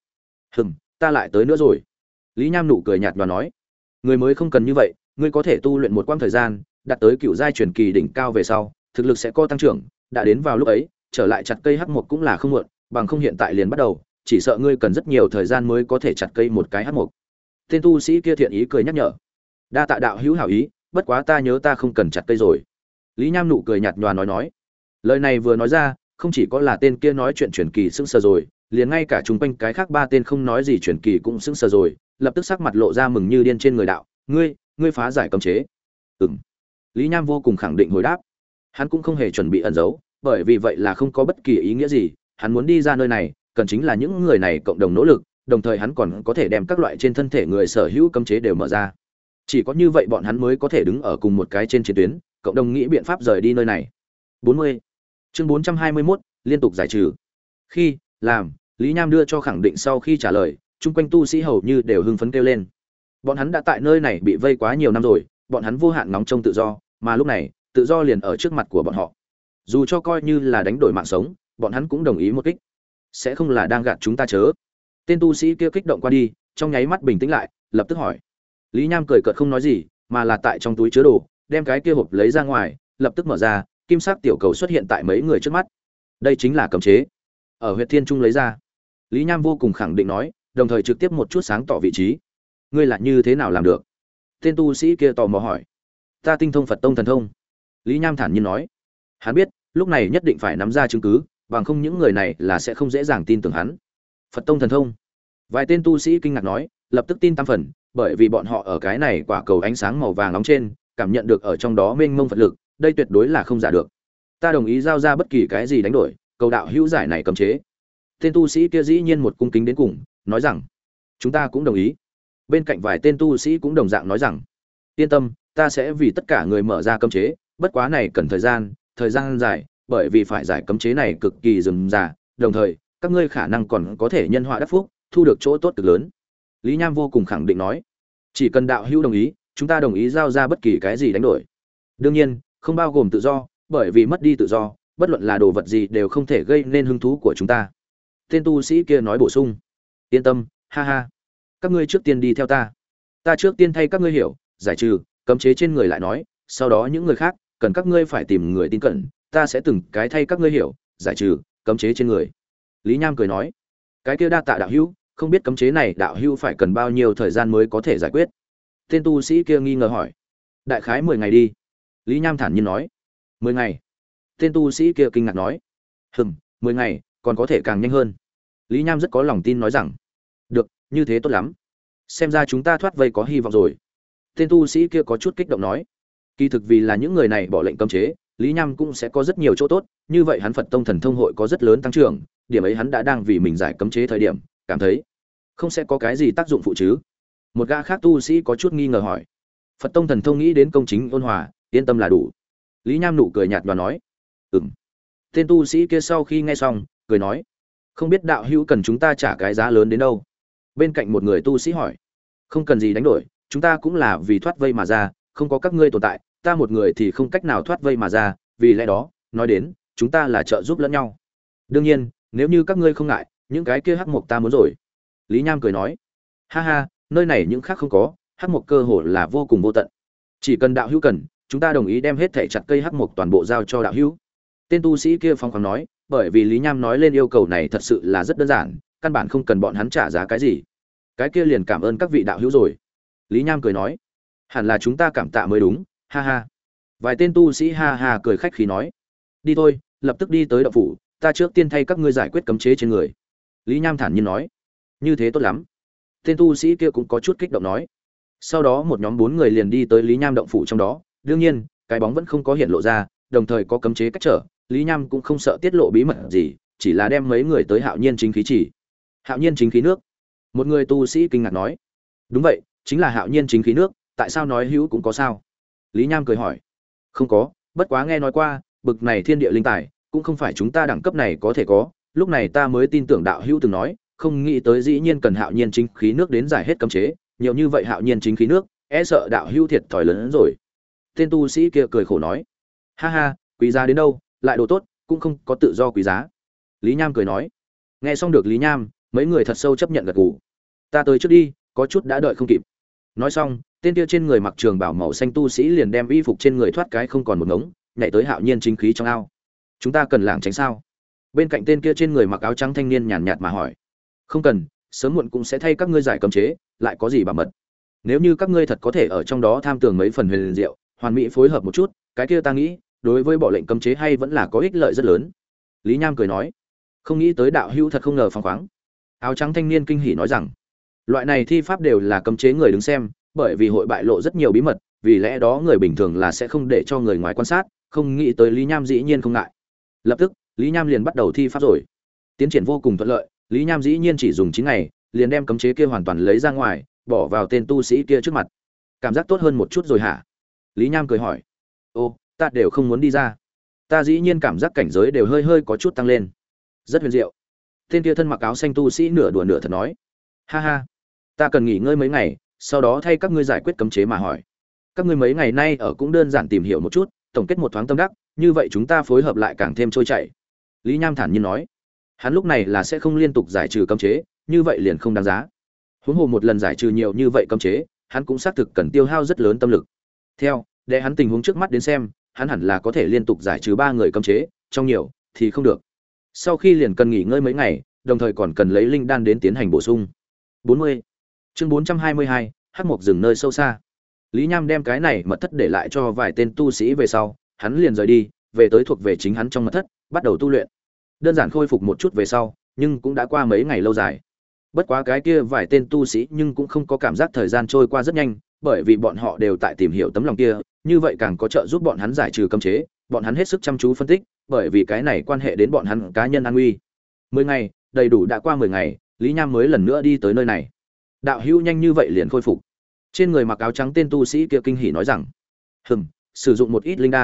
Ta lại tới nữa rồi." Lý Nham nụ cười nhạt nhòa nói. "Người mới không cần như vậy, ngươi có thể tu luyện một quãng thời gian, đạt tới cựu giai truyền kỳ đỉnh cao về sau, thực lực sẽ có tăng trưởng, đã đến vào lúc ấy, trở lại chặt cây hắc mộc cũng là không muộn, bằng không hiện tại liền bắt đầu, chỉ sợ ngươi cần rất nhiều thời gian mới có thể chặt cây một cái hắc mộc." Tên tu sĩ kia thiện ý cười nhắc nhở. "Đa tạ đạo hữu hảo ý, bất quá ta nhớ ta không cần chặt cây rồi." Lý Nham nụ cười nhạt nhòa nói. Lời này vừa nói ra, không chỉ có là tên kia nói chuyện truyền kỳ sững sờ rồi, liền ngay cả chúng quanh cái khác ba tên không nói gì truyền kỳ cũng sững sờ rồi, lập tức sắc mặt lộ ra mừng như điên trên người đạo, ngươi phá giải cấm chế." "Ừm." Lý Nham vô cùng khẳng định hồi đáp. Hắn cũng không hề chuẩn bị ẩn giấu, bởi vì vậy là không có bất kỳ ý nghĩa gì, hắn muốn đi ra nơi này, cần chính là những người này cộng đồng nỗ lực, đồng thời hắn còn có thể đem các loại trên thân thể người sở hữu cấm chế đều mở ra. Chỉ có như vậy bọn hắn mới có thể đứng ở cùng một cái trên chiến tuyến, cộng đồng nghĩ biện pháp rời đi nơi này. 40. Chương 421, liên tục giải trừ. Khi làm Lý Nham đưa cho khẳng định sau khi trả lời, chung quanh tu sĩ hầu như đều hưng phấn kêu lên. Bọn hắn đã tại nơi này bị vây quá nhiều năm rồi, bọn hắn vô hạn ngóng trông tự do, mà lúc này, tự do liền ở trước mặt của bọn họ. Dù cho coi như là đánh đổi mạng sống, bọn hắn cũng đồng ý một kích. Sẽ không là đang gạt chúng ta chớ? Tên tu sĩ kia kích động qua đi, trong nháy mắt bình tĩnh lại, lập tức hỏi. Lý Nham cười cợt không nói gì, mà là tại trong túi chứa đồ, đem cái kia hộp lấy ra ngoài, lập tức mở ra, kim sắc tiểu cầu xuất hiện tại mấy người trước mắt. Đây chính là cấm chế. Ở huyệt thiên trung lấy ra. Lý Nham vô cùng khẳng định nói, đồng thời trực tiếp một chút sáng tỏ vị trí. Ngươi là như thế nào làm được? Tên tu sĩ kia tò mò hỏi. Ta tinh thông Phật tông thần thông. Lý Nham thản nhiên nói. Hắn biết, lúc này nhất định phải nắm ra chứng cứ, bằng không những người này là sẽ không dễ dàng tin tưởng hắn. Phật tông thần thông. Vài tên tu sĩ kinh ngạc nói, lập tức tin tam phần, bởi vì bọn họ ở cái này quả cầu ánh sáng màu vàng nóng trên, cảm nhận được ở trong đó mênh mông Phật lực, đây tuyệt đối là không giả được. Ta đồng ý giao ra bất kỳ cái gì đánh đổi, cầu đạo hữu giải này cấm chế. Tên tu sĩ kia dĩ nhiên một cung kính đến cùng, nói rằng, chúng ta cũng đồng ý. Bên cạnh vài tên tu sĩ cũng đồng dạng nói rằng, yên tâm, ta sẽ vì tất cả người mở ra cấm chế, Bất quá này cần thời gian dài, bởi vì phải giải cấm chế này cực kỳ rườm rà, đồng thời, các ngươi khả năng còn có thể nhân họa đắc phúc, thu được chỗ tốt cực lớn. Lý Nham vô cùng khẳng định nói, chỉ cần đạo hữu đồng ý, chúng ta đồng ý giao ra bất kỳ cái gì đánh đổi. Đương nhiên, không bao gồm tự do, bởi vì mất đi tự do, bất luận là đồ vật gì đều không thể gây nên hứng thú của chúng ta. Tên tu sĩ kia nói bổ sung, yên tâm, ha ha, các ngươi trước tiên đi theo ta trước tiên thay các ngươi hiểu, giải trừ cấm chế trên người lại nói, sau đó những người khác cần các ngươi phải tìm người tin cẩn, ta sẽ từng cái thay các ngươi hiểu, giải trừ cấm chế trên người. Lý Nham cười nói, cái kia đa tạ đạo hữu, không biết cấm chế này đạo hữu phải cần bao nhiêu thời gian mới có thể giải quyết. Tên tu sĩ kia nghi ngờ hỏi, đại khái 10 ngày đi. Lý Nham thản nhiên nói, 10 ngày. Tên tu sĩ kia kinh ngạc nói, 10 ngày còn có thể càng nhanh hơn. Lý Nham rất có lòng tin nói rằng, được, như thế tốt lắm, xem ra chúng ta thoát vây có hy vọng rồi. Tên tu sĩ kia có chút kích động nói, kỳ thực vì là những người này bỏ lệnh cấm chế, Lý Nham cũng sẽ có rất nhiều chỗ tốt, như vậy hắn Phật Tông Thần Thông hội có rất lớn tăng trưởng, điểm ấy hắn đã đang vì mình giải cấm chế thời điểm, cảm thấy không sẽ có cái gì tác dụng phụ chứ. Một gã khác tu sĩ có chút nghi ngờ hỏi, Phật Tông Thần Thông nghĩ đến công chính ôn hòa, yên tâm là đủ. Lý Nham nụ cười nhạt và nói, Tên tu sĩ kia sau khi nghe xong, cười nói, không biết đạo hữu cần chúng ta trả cái giá lớn đến đâu. Bên cạnh một người tu sĩ hỏi, không cần gì đánh đổi, chúng ta cũng là vì thoát vây mà ra, không có các ngươi tồn tại, ta một người thì không cách nào thoát vây mà ra, vì lẽ đó, nói đến, chúng ta là trợ giúp lẫn nhau. Đương nhiên, nếu như các ngươi không ngại, những cái kia hắc mộc ta muốn rồi. Lý Nham cười nói, ha ha, nơi này những khác không có, hắc mộc cơ hồ là vô cùng vô tận. Chỉ cần đạo hữu cần, chúng ta đồng ý đem hết thảy chặt cây hắc mộc toàn bộ giao cho đạo hữu. Tên tu sĩ kia phong khoáng nói, bởi vì Lý Nham nói lên yêu cầu này thật sự là rất đơn giản, căn bản không cần bọn hắn trả giá cái gì. Cái kia liền cảm ơn các vị đạo hữu rồi. Lý Nham cười nói, hẳn là chúng ta cảm tạ mới đúng, ha ha. Vài tên tu sĩ ha ha cười khách khí nói, đi thôi, lập tức đi tới động phủ, ta trước tiên thay các ngươi giải quyết cấm chế trên người. Lý Nham thản nhiên nói, như thế tốt lắm. Tên tu sĩ kia cũng có chút kích động nói. Sau đó một nhóm 4 người liền đi tới Lý Nham động phủ trong đó, đương nhiên, cái bóng vẫn không có hiện lộ ra, đồng thời có cấm chế cách trở, Lý Nham cũng không sợ tiết lộ bí mật gì, chỉ là đem mấy người tới Hạo Nhiên chính khí chỉ. Hạo Nhiên chính khí nước? Một người tu sĩ kinh ngạc nói. Đúng vậy, chính là Hạo Nhiên chính khí nước, tại sao nói hữu cũng có sao? Lý Nham cười hỏi. Không có, bất quá nghe nói qua, bực này thiên địa linh tài, cũng không phải chúng ta đẳng cấp này có thể có, lúc này ta mới tin tưởng đạo hữu từng nói, không nghĩ tới dĩ nhiên cần Hạo Nhiên chính khí nước đến giải hết cấm chế, nhiều như vậy Hạo Nhiên chính khí nước, e sợ đạo hữu thiệt thòi lớn hơn rồi. Tên tu sĩ kia cười khổ nói. Ha ha, quý giá đến đâu, lại đồ tốt, cũng không có tự do quý giá. Lý Nham cười nói. Nghe xong được Lý Nham, mấy người thật sâu chấp nhận gật gù. Ta tới trước đi, có chút đã đợi không kịp. Nói xong, tên kia trên người mặc trường bào màu xanh tu sĩ liền đem y phục trên người thoát cái không còn một ngống, nhảy tới Hạo Nhiên chính khí trong ao. Chúng ta cần lảng tránh sao? Bên cạnh tên kia trên người mặc áo trắng thanh niên nhàn nhạt mà hỏi. Không cần, sớm muộn cũng sẽ thay các ngươi giải cấm chế, lại có gì bảo mật. Nếu như các ngươi thật có thể ở trong đó tham tưởng mấy phần huyền diệu, hoàn mỹ phối hợp một chút, cái kia ta nghĩ, đối với bỏ lệnh cấm chế hay vẫn là có ích lợi rất lớn. Lý Nham cười nói, không nghĩ tới đạo hữu thật không ngờ phóng khoáng. Áo trắng thanh niên kinh hỉ nói rằng, loại này thi pháp đều là cấm chế người đứng xem, bởi vì hội bại lộ rất nhiều bí mật, vì lẽ đó người bình thường là sẽ không để cho người ngoài quan sát, không nghĩ tới Lý Nham dĩ nhiên không ngại. Lập tức, Lý Nham liền bắt đầu thi pháp rồi. Tiến triển vô cùng thuận lợi, Lý Nham dĩ nhiên chỉ dùng 9 ngày, liền đem cấm chế kia hoàn toàn lấy ra ngoài, bỏ vào tên tu sĩ kia trước mặt. Cảm giác tốt hơn một chút rồi hả? Lý Nham cười hỏi. Ô, ta đều không muốn đi ra. Ta dĩ nhiên cảm giác cảnh giới đều hơi hơi có chút tăng lên. Rất huyền diệu. Tên kia thân mặc áo xanh tu sĩ nửa đùa nửa thật nói. Ha ha, ta cần nghỉ ngơi mấy ngày, sau đó thay các ngươi giải quyết cấm chế mà hỏi. Các ngươi mấy ngày nay ở cũng đơn giản tìm hiểu một chút, tổng kết một thoáng tâm đắc, như vậy chúng ta phối hợp lại càng thêm trôi chảy. Lý Nham thản nhiên nói. Hắn lúc này là sẽ không liên tục giải trừ cấm chế, như vậy liền không đáng giá. Huống hồ một lần giải trừ nhiều như vậy cấm chế, hắn cũng xác thực cần tiêu hao rất lớn tâm lực. Theo, để hắn tình huống trước mắt đến xem, hắn hẳn là có thể liên tục giải trừ 3 người cấm chế, trong nhiều thì không được. Sau khi liền cần nghỉ ngơi mấy ngày, đồng thời còn cần lấy linh đan đến tiến hành bổ sung. 40. Chương 422, hắc mộc rừng nơi sâu xa. Lý Nham đem cái này mật thất để lại cho vài tên tu sĩ về sau, hắn liền rời đi, về tới thuộc về chính hắn trong mật thất, bắt đầu tu luyện. Đơn giản khôi phục một chút về sau, nhưng cũng đã qua mấy ngày lâu dài. Bất quá cái kia vài tên tu sĩ nhưng cũng không có cảm giác thời gian trôi qua rất nhanh, bởi vì bọn họ đều tại tìm hiểu tấm lòng kia, như vậy càng có trợ giúp bọn hắn giải trừ cấm chế, bọn hắn hết sức chăm chú phân tích, bởi vì cái này quan hệ đến bọn hắn cá nhân an nguy. 10 ngày, đầy đủ đã qua 10 ngày, Lý Nham mới lần nữa đi tới nơi này. Đạo hữu nhanh như vậy liền khôi phục. Trên người mặc áo trắng tên tu sĩ kia kinh hỉ nói rằng, sử dụng một ít linh đan,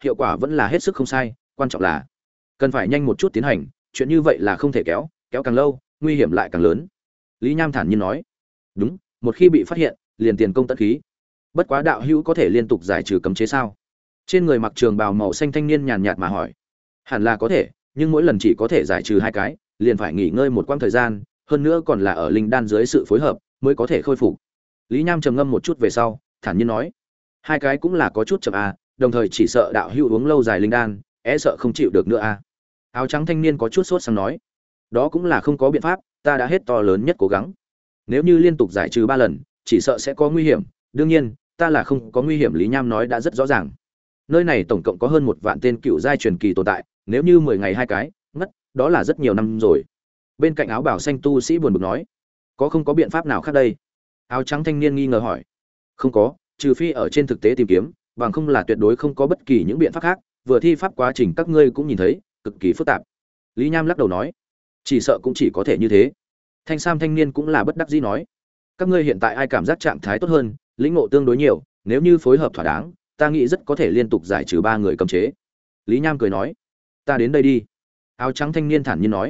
hiệu quả vẫn là hết sức không sai, quan trọng là cần phải nhanh một chút tiến hành, chuyện như vậy là không thể kéo, kéo càng lâu, nguy hiểm lại càng lớn. Lý Nham thản nhiên nói. Đúng, một khi bị phát hiện, liền tiền công tận khí. Bất quá đạo hữu có thể liên tục giải trừ cấm chế sao? Trên người mặc trường bào màu xanh thanh niên nhàn nhạt mà hỏi. Hẳn là có thể, nhưng mỗi lần chỉ có thể giải trừ 2 cái, liền phải nghỉ ngơi một quãng thời gian, hơn nữa còn là ở linh đan dưới sự phối hợp mới có thể khôi phục. Lý Nham trầm ngâm một chút về sau, thản nhiên nói: 2 cái cũng là có chút chậm a, đồng thời chỉ sợ đạo hữu uống lâu dài linh đan, sợ không chịu được nữa a. Áo trắng thanh niên có chút sốt sáng nói: đó cũng là không có biện pháp, ta đã hết to lớn nhất cố gắng. Nếu như liên tục giải trừ 3 lần, chỉ sợ sẽ có nguy hiểm, đương nhiên, ta là không có nguy hiểm. Lý Nham nói đã rất rõ ràng. Nơi này tổng cộng có hơn 1 vạn tên cựu giai truyền kỳ tồn tại, nếu như 10 ngày 2 cái, ngất, đó là rất nhiều năm rồi. Bên cạnh áo bảo xanh tu sĩ buồn bực nói: có không có biện pháp nào khác đây? Áo trắng thanh niên nghi ngờ hỏi: không có, trừ phi ở trên thực tế tìm kiếm, bằng không là tuyệt đối không có bất kỳ những biện pháp khác, vừa thi pháp quá trình các ngươi cũng nhìn thấy, cực kỳ phức tạp. Lý Nham lắc đầu nói: chỉ sợ cũng chỉ có thể như thế. Thanh sam thanh niên cũng là bất đắc dĩ nói: các ngươi hiện tại ai cảm giác trạng thái tốt hơn, lĩnh ngộ tương đối nhiều, nếu như phối hợp thỏa đáng, ta nghĩ rất có thể liên tục giải trừ 3 người cấm chế. Lý Nham cười nói: ta đến đây đi. Áo trắng thanh niên thản nhiên nói.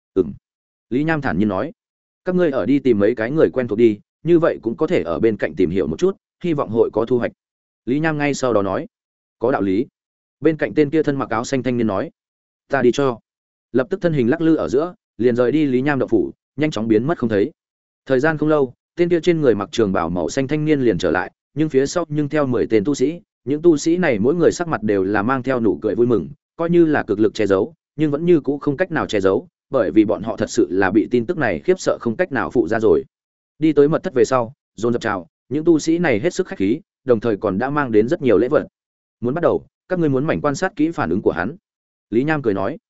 Lý Nham thản nhiên nói: các ngươi ở đi tìm mấy cái người quen thuộc đi, như vậy cũng có thể ở bên cạnh tìm hiểu một chút, hy vọng hội có thu hoạch. Lý Nham ngay sau đó nói: có đạo lý. Bên cạnh tên kia thân mặc áo xanh thanh niên nói: ta đi cho. Lập tức thân hình lắc lư ở giữa, liền rời đi Lý Nham động phủ, nhanh chóng biến mất không thấy. Thời gian không lâu, tên kia trên người mặc trường bào màu xanh thanh niên liền trở lại, nhưng phía sau nhưng theo 10 tên tu sĩ, những tu sĩ này mỗi người sắc mặt đều là mang theo nụ cười vui mừng, coi như là cực lực che giấu, nhưng vẫn như cũ không cách nào che giấu, bởi vì bọn họ thật sự là bị tin tức này khiếp sợ không cách nào phụ ra rồi. Đi tới mật thất về sau, dồn dập chào, những tu sĩ này hết sức khách khí, đồng thời còn đã mang đến rất nhiều lễ vật. Muốn bắt đầu, các ngươi muốn mảnh quan sát kỹ phản ứng của hắn. Lý Nham cười nói.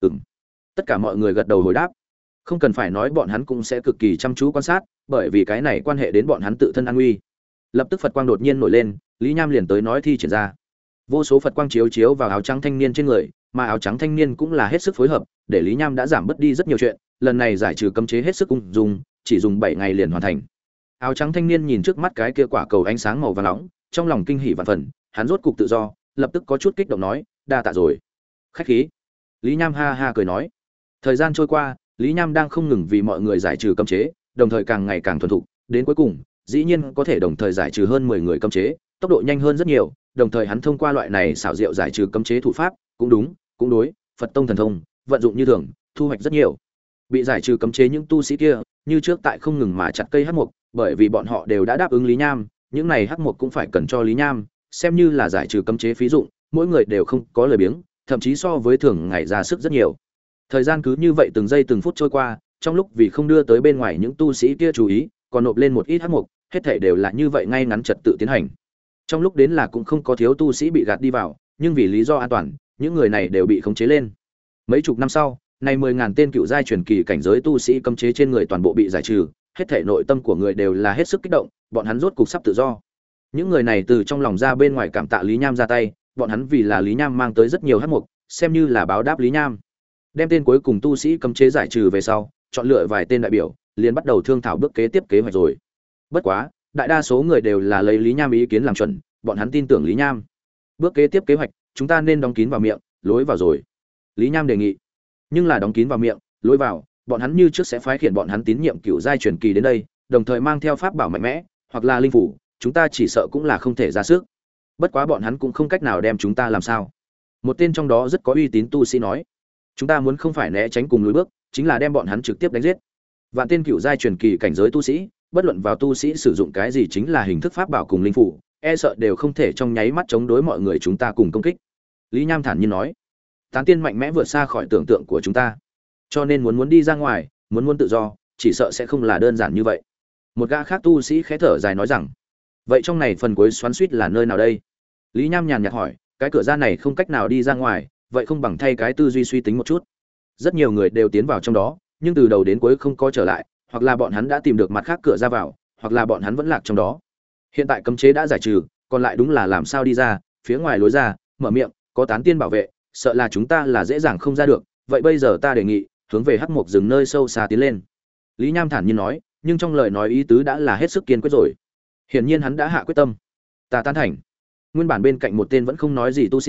Tất cả mọi người gật đầu hồi đáp. Không cần phải nói, bọn hắn cũng sẽ cực kỳ chăm chú quan sát, bởi vì cái này quan hệ đến bọn hắn tự thân an nguy. Lập tức Phật quang đột nhiên nổi lên, Lý Nham liền tới nói thi triển ra. Vô số Phật quang chiếu chiếu vào áo trắng thanh niên trên người, mà áo trắng thanh niên cũng là hết sức phối hợp, để Lý Nham đã giảm bớt đi rất nhiều chuyện, lần này giải trừ cấm chế hết sức ung dung, chỉ dùng 7 ngày liền hoàn thành. Áo trắng thanh niên nhìn trước mắt cái kia quả cầu ánh sáng màu vàng nóng, trong lòng kinh hỉ vạn phần, hắn rốt cục tự do, lập tức có chút kích động nói: đa tạ rồi. Khách khí. Lý Nham ha ha cười nói. Thời gian trôi qua, Lý Nham đang không ngừng vì mọi người giải trừ cấm chế, đồng thời càng ngày càng thuần thục, đến cuối cùng, dĩ nhiên có thể đồng thời giải trừ hơn 10 người cấm chế, tốc độ nhanh hơn rất nhiều, đồng thời hắn thông qua loại này xảo diệu giải trừ cấm chế thủ pháp, cũng đúng, cũng đối, Phật tông thần thông, vận dụng như thường, thu hoạch rất nhiều. Bị giải trừ cấm chế những tu sĩ kia, như trước tại không ngừng mà chặt cây hắc mục, bởi vì bọn họ đều đã đáp ứng Lý Nham, những này hắc mục cũng phải cần cho Lý Nham, xem như là giải trừ cấm chế phí dụng, mỗi người đều không có lời biếng, thậm chí so với thường ngày ra sức rất nhiều. Thời gian cứ như vậy từng giây từng phút trôi qua, trong lúc vì không đưa tới bên ngoài những tu sĩ kia chú ý, còn nộp lên một ít hắc mục, hết thảy đều là như vậy ngay ngắn trật tự tiến hành. Trong lúc đến là cũng không có thiếu tu sĩ bị gạt đi vào, nhưng vì lý do an toàn, những người này đều bị khống chế lên. Mấy chục năm sau, nay 10.000 tên cựu giai truyền kỳ cảnh giới tu sĩ cấm chế trên người toàn bộ bị giải trừ, hết thảy nội tâm của người đều là hết sức kích động, bọn hắn rốt cục sắp tự do. Những người này từ trong lòng ra bên ngoài cảm tạ Lý Nham ra tay, bọn hắn vì là Lý Nham mang tới rất nhiều hắc mục, xem như là báo đáp Lý Nham. Đem tên cuối cùng tu sĩ cấm chế giải trừ về sau, chọn lựa vài tên đại biểu, liền bắt đầu thương thảo bước kế tiếp kế hoạch rồi. Bất quá, đại đa số người đều là lấy Lý Nham ý kiến làm chuẩn, bọn hắn tin tưởng Lý Nham. Bước kế tiếp kế hoạch, chúng ta nên đóng kín vào miệng, lối vào rồi. Lý Nham đề nghị. Nhưng là đóng kín vào miệng, lối vào, bọn hắn như trước sẽ phái khiển bọn hắn tín nhiệm cựu giai truyền kỳ đến đây, đồng thời mang theo pháp bảo mạnh mẽ, hoặc là linh phủ, chúng ta chỉ sợ cũng là không thể ra sức. Bất quá bọn hắn cũng không cách nào đem chúng ta làm sao. Một tên trong đó rất có uy tín tu sĩ nói, chúng ta muốn không phải né tránh cùng lùi bước, chính là đem bọn hắn trực tiếp đánh giết. Vạn tên cựu giai truyền kỳ cảnh giới tu sĩ, bất luận vào tu sĩ sử dụng cái gì chính là hình thức pháp bảo cùng linh phủ, e sợ đều không thể trong nháy mắt chống đối mọi người chúng ta cùng công kích. Lý Nham thản nhiên nói, tán tiên mạnh mẽ vượt xa khỏi tưởng tượng của chúng ta, cho nên muốn đi ra ngoài, muốn tự do, chỉ sợ sẽ không là đơn giản như vậy. Một gã khác tu sĩ khẽ thở dài nói rằng, vậy trong này phần cuối xoắn xuýt là nơi nào đây? Lý Nham nhàn nhạt hỏi, cái cửa ra này không cách nào đi ra ngoài, vậy không bằng thay cái tư duy suy tính một chút. Rất nhiều người đều tiến vào trong đó, nhưng từ đầu đến cuối không có trở lại, hoặc là bọn hắn đã tìm được mặt khác cửa ra vào, hoặc là bọn hắn vẫn lạc trong đó. Hiện tại cấm chế đã giải trừ, còn lại đúng là làm sao đi ra, phía ngoài lối ra, mở miệng, có tán tiên bảo vệ, sợ là chúng ta là dễ dàng không ra được, vậy bây giờ ta đề nghị, hướng về hắc mục rừng nơi sâu xa tiến lên. Lý Nham thản nhiên nói, nhưng trong lời nói ý tứ đã là hết sức kiên quyết rồi. Hiển nhiên hắn đã hạ quyết tâm. Ta tán thành. Nguyên bản bên cạnh một tên vẫn không nói gì tu sĩ,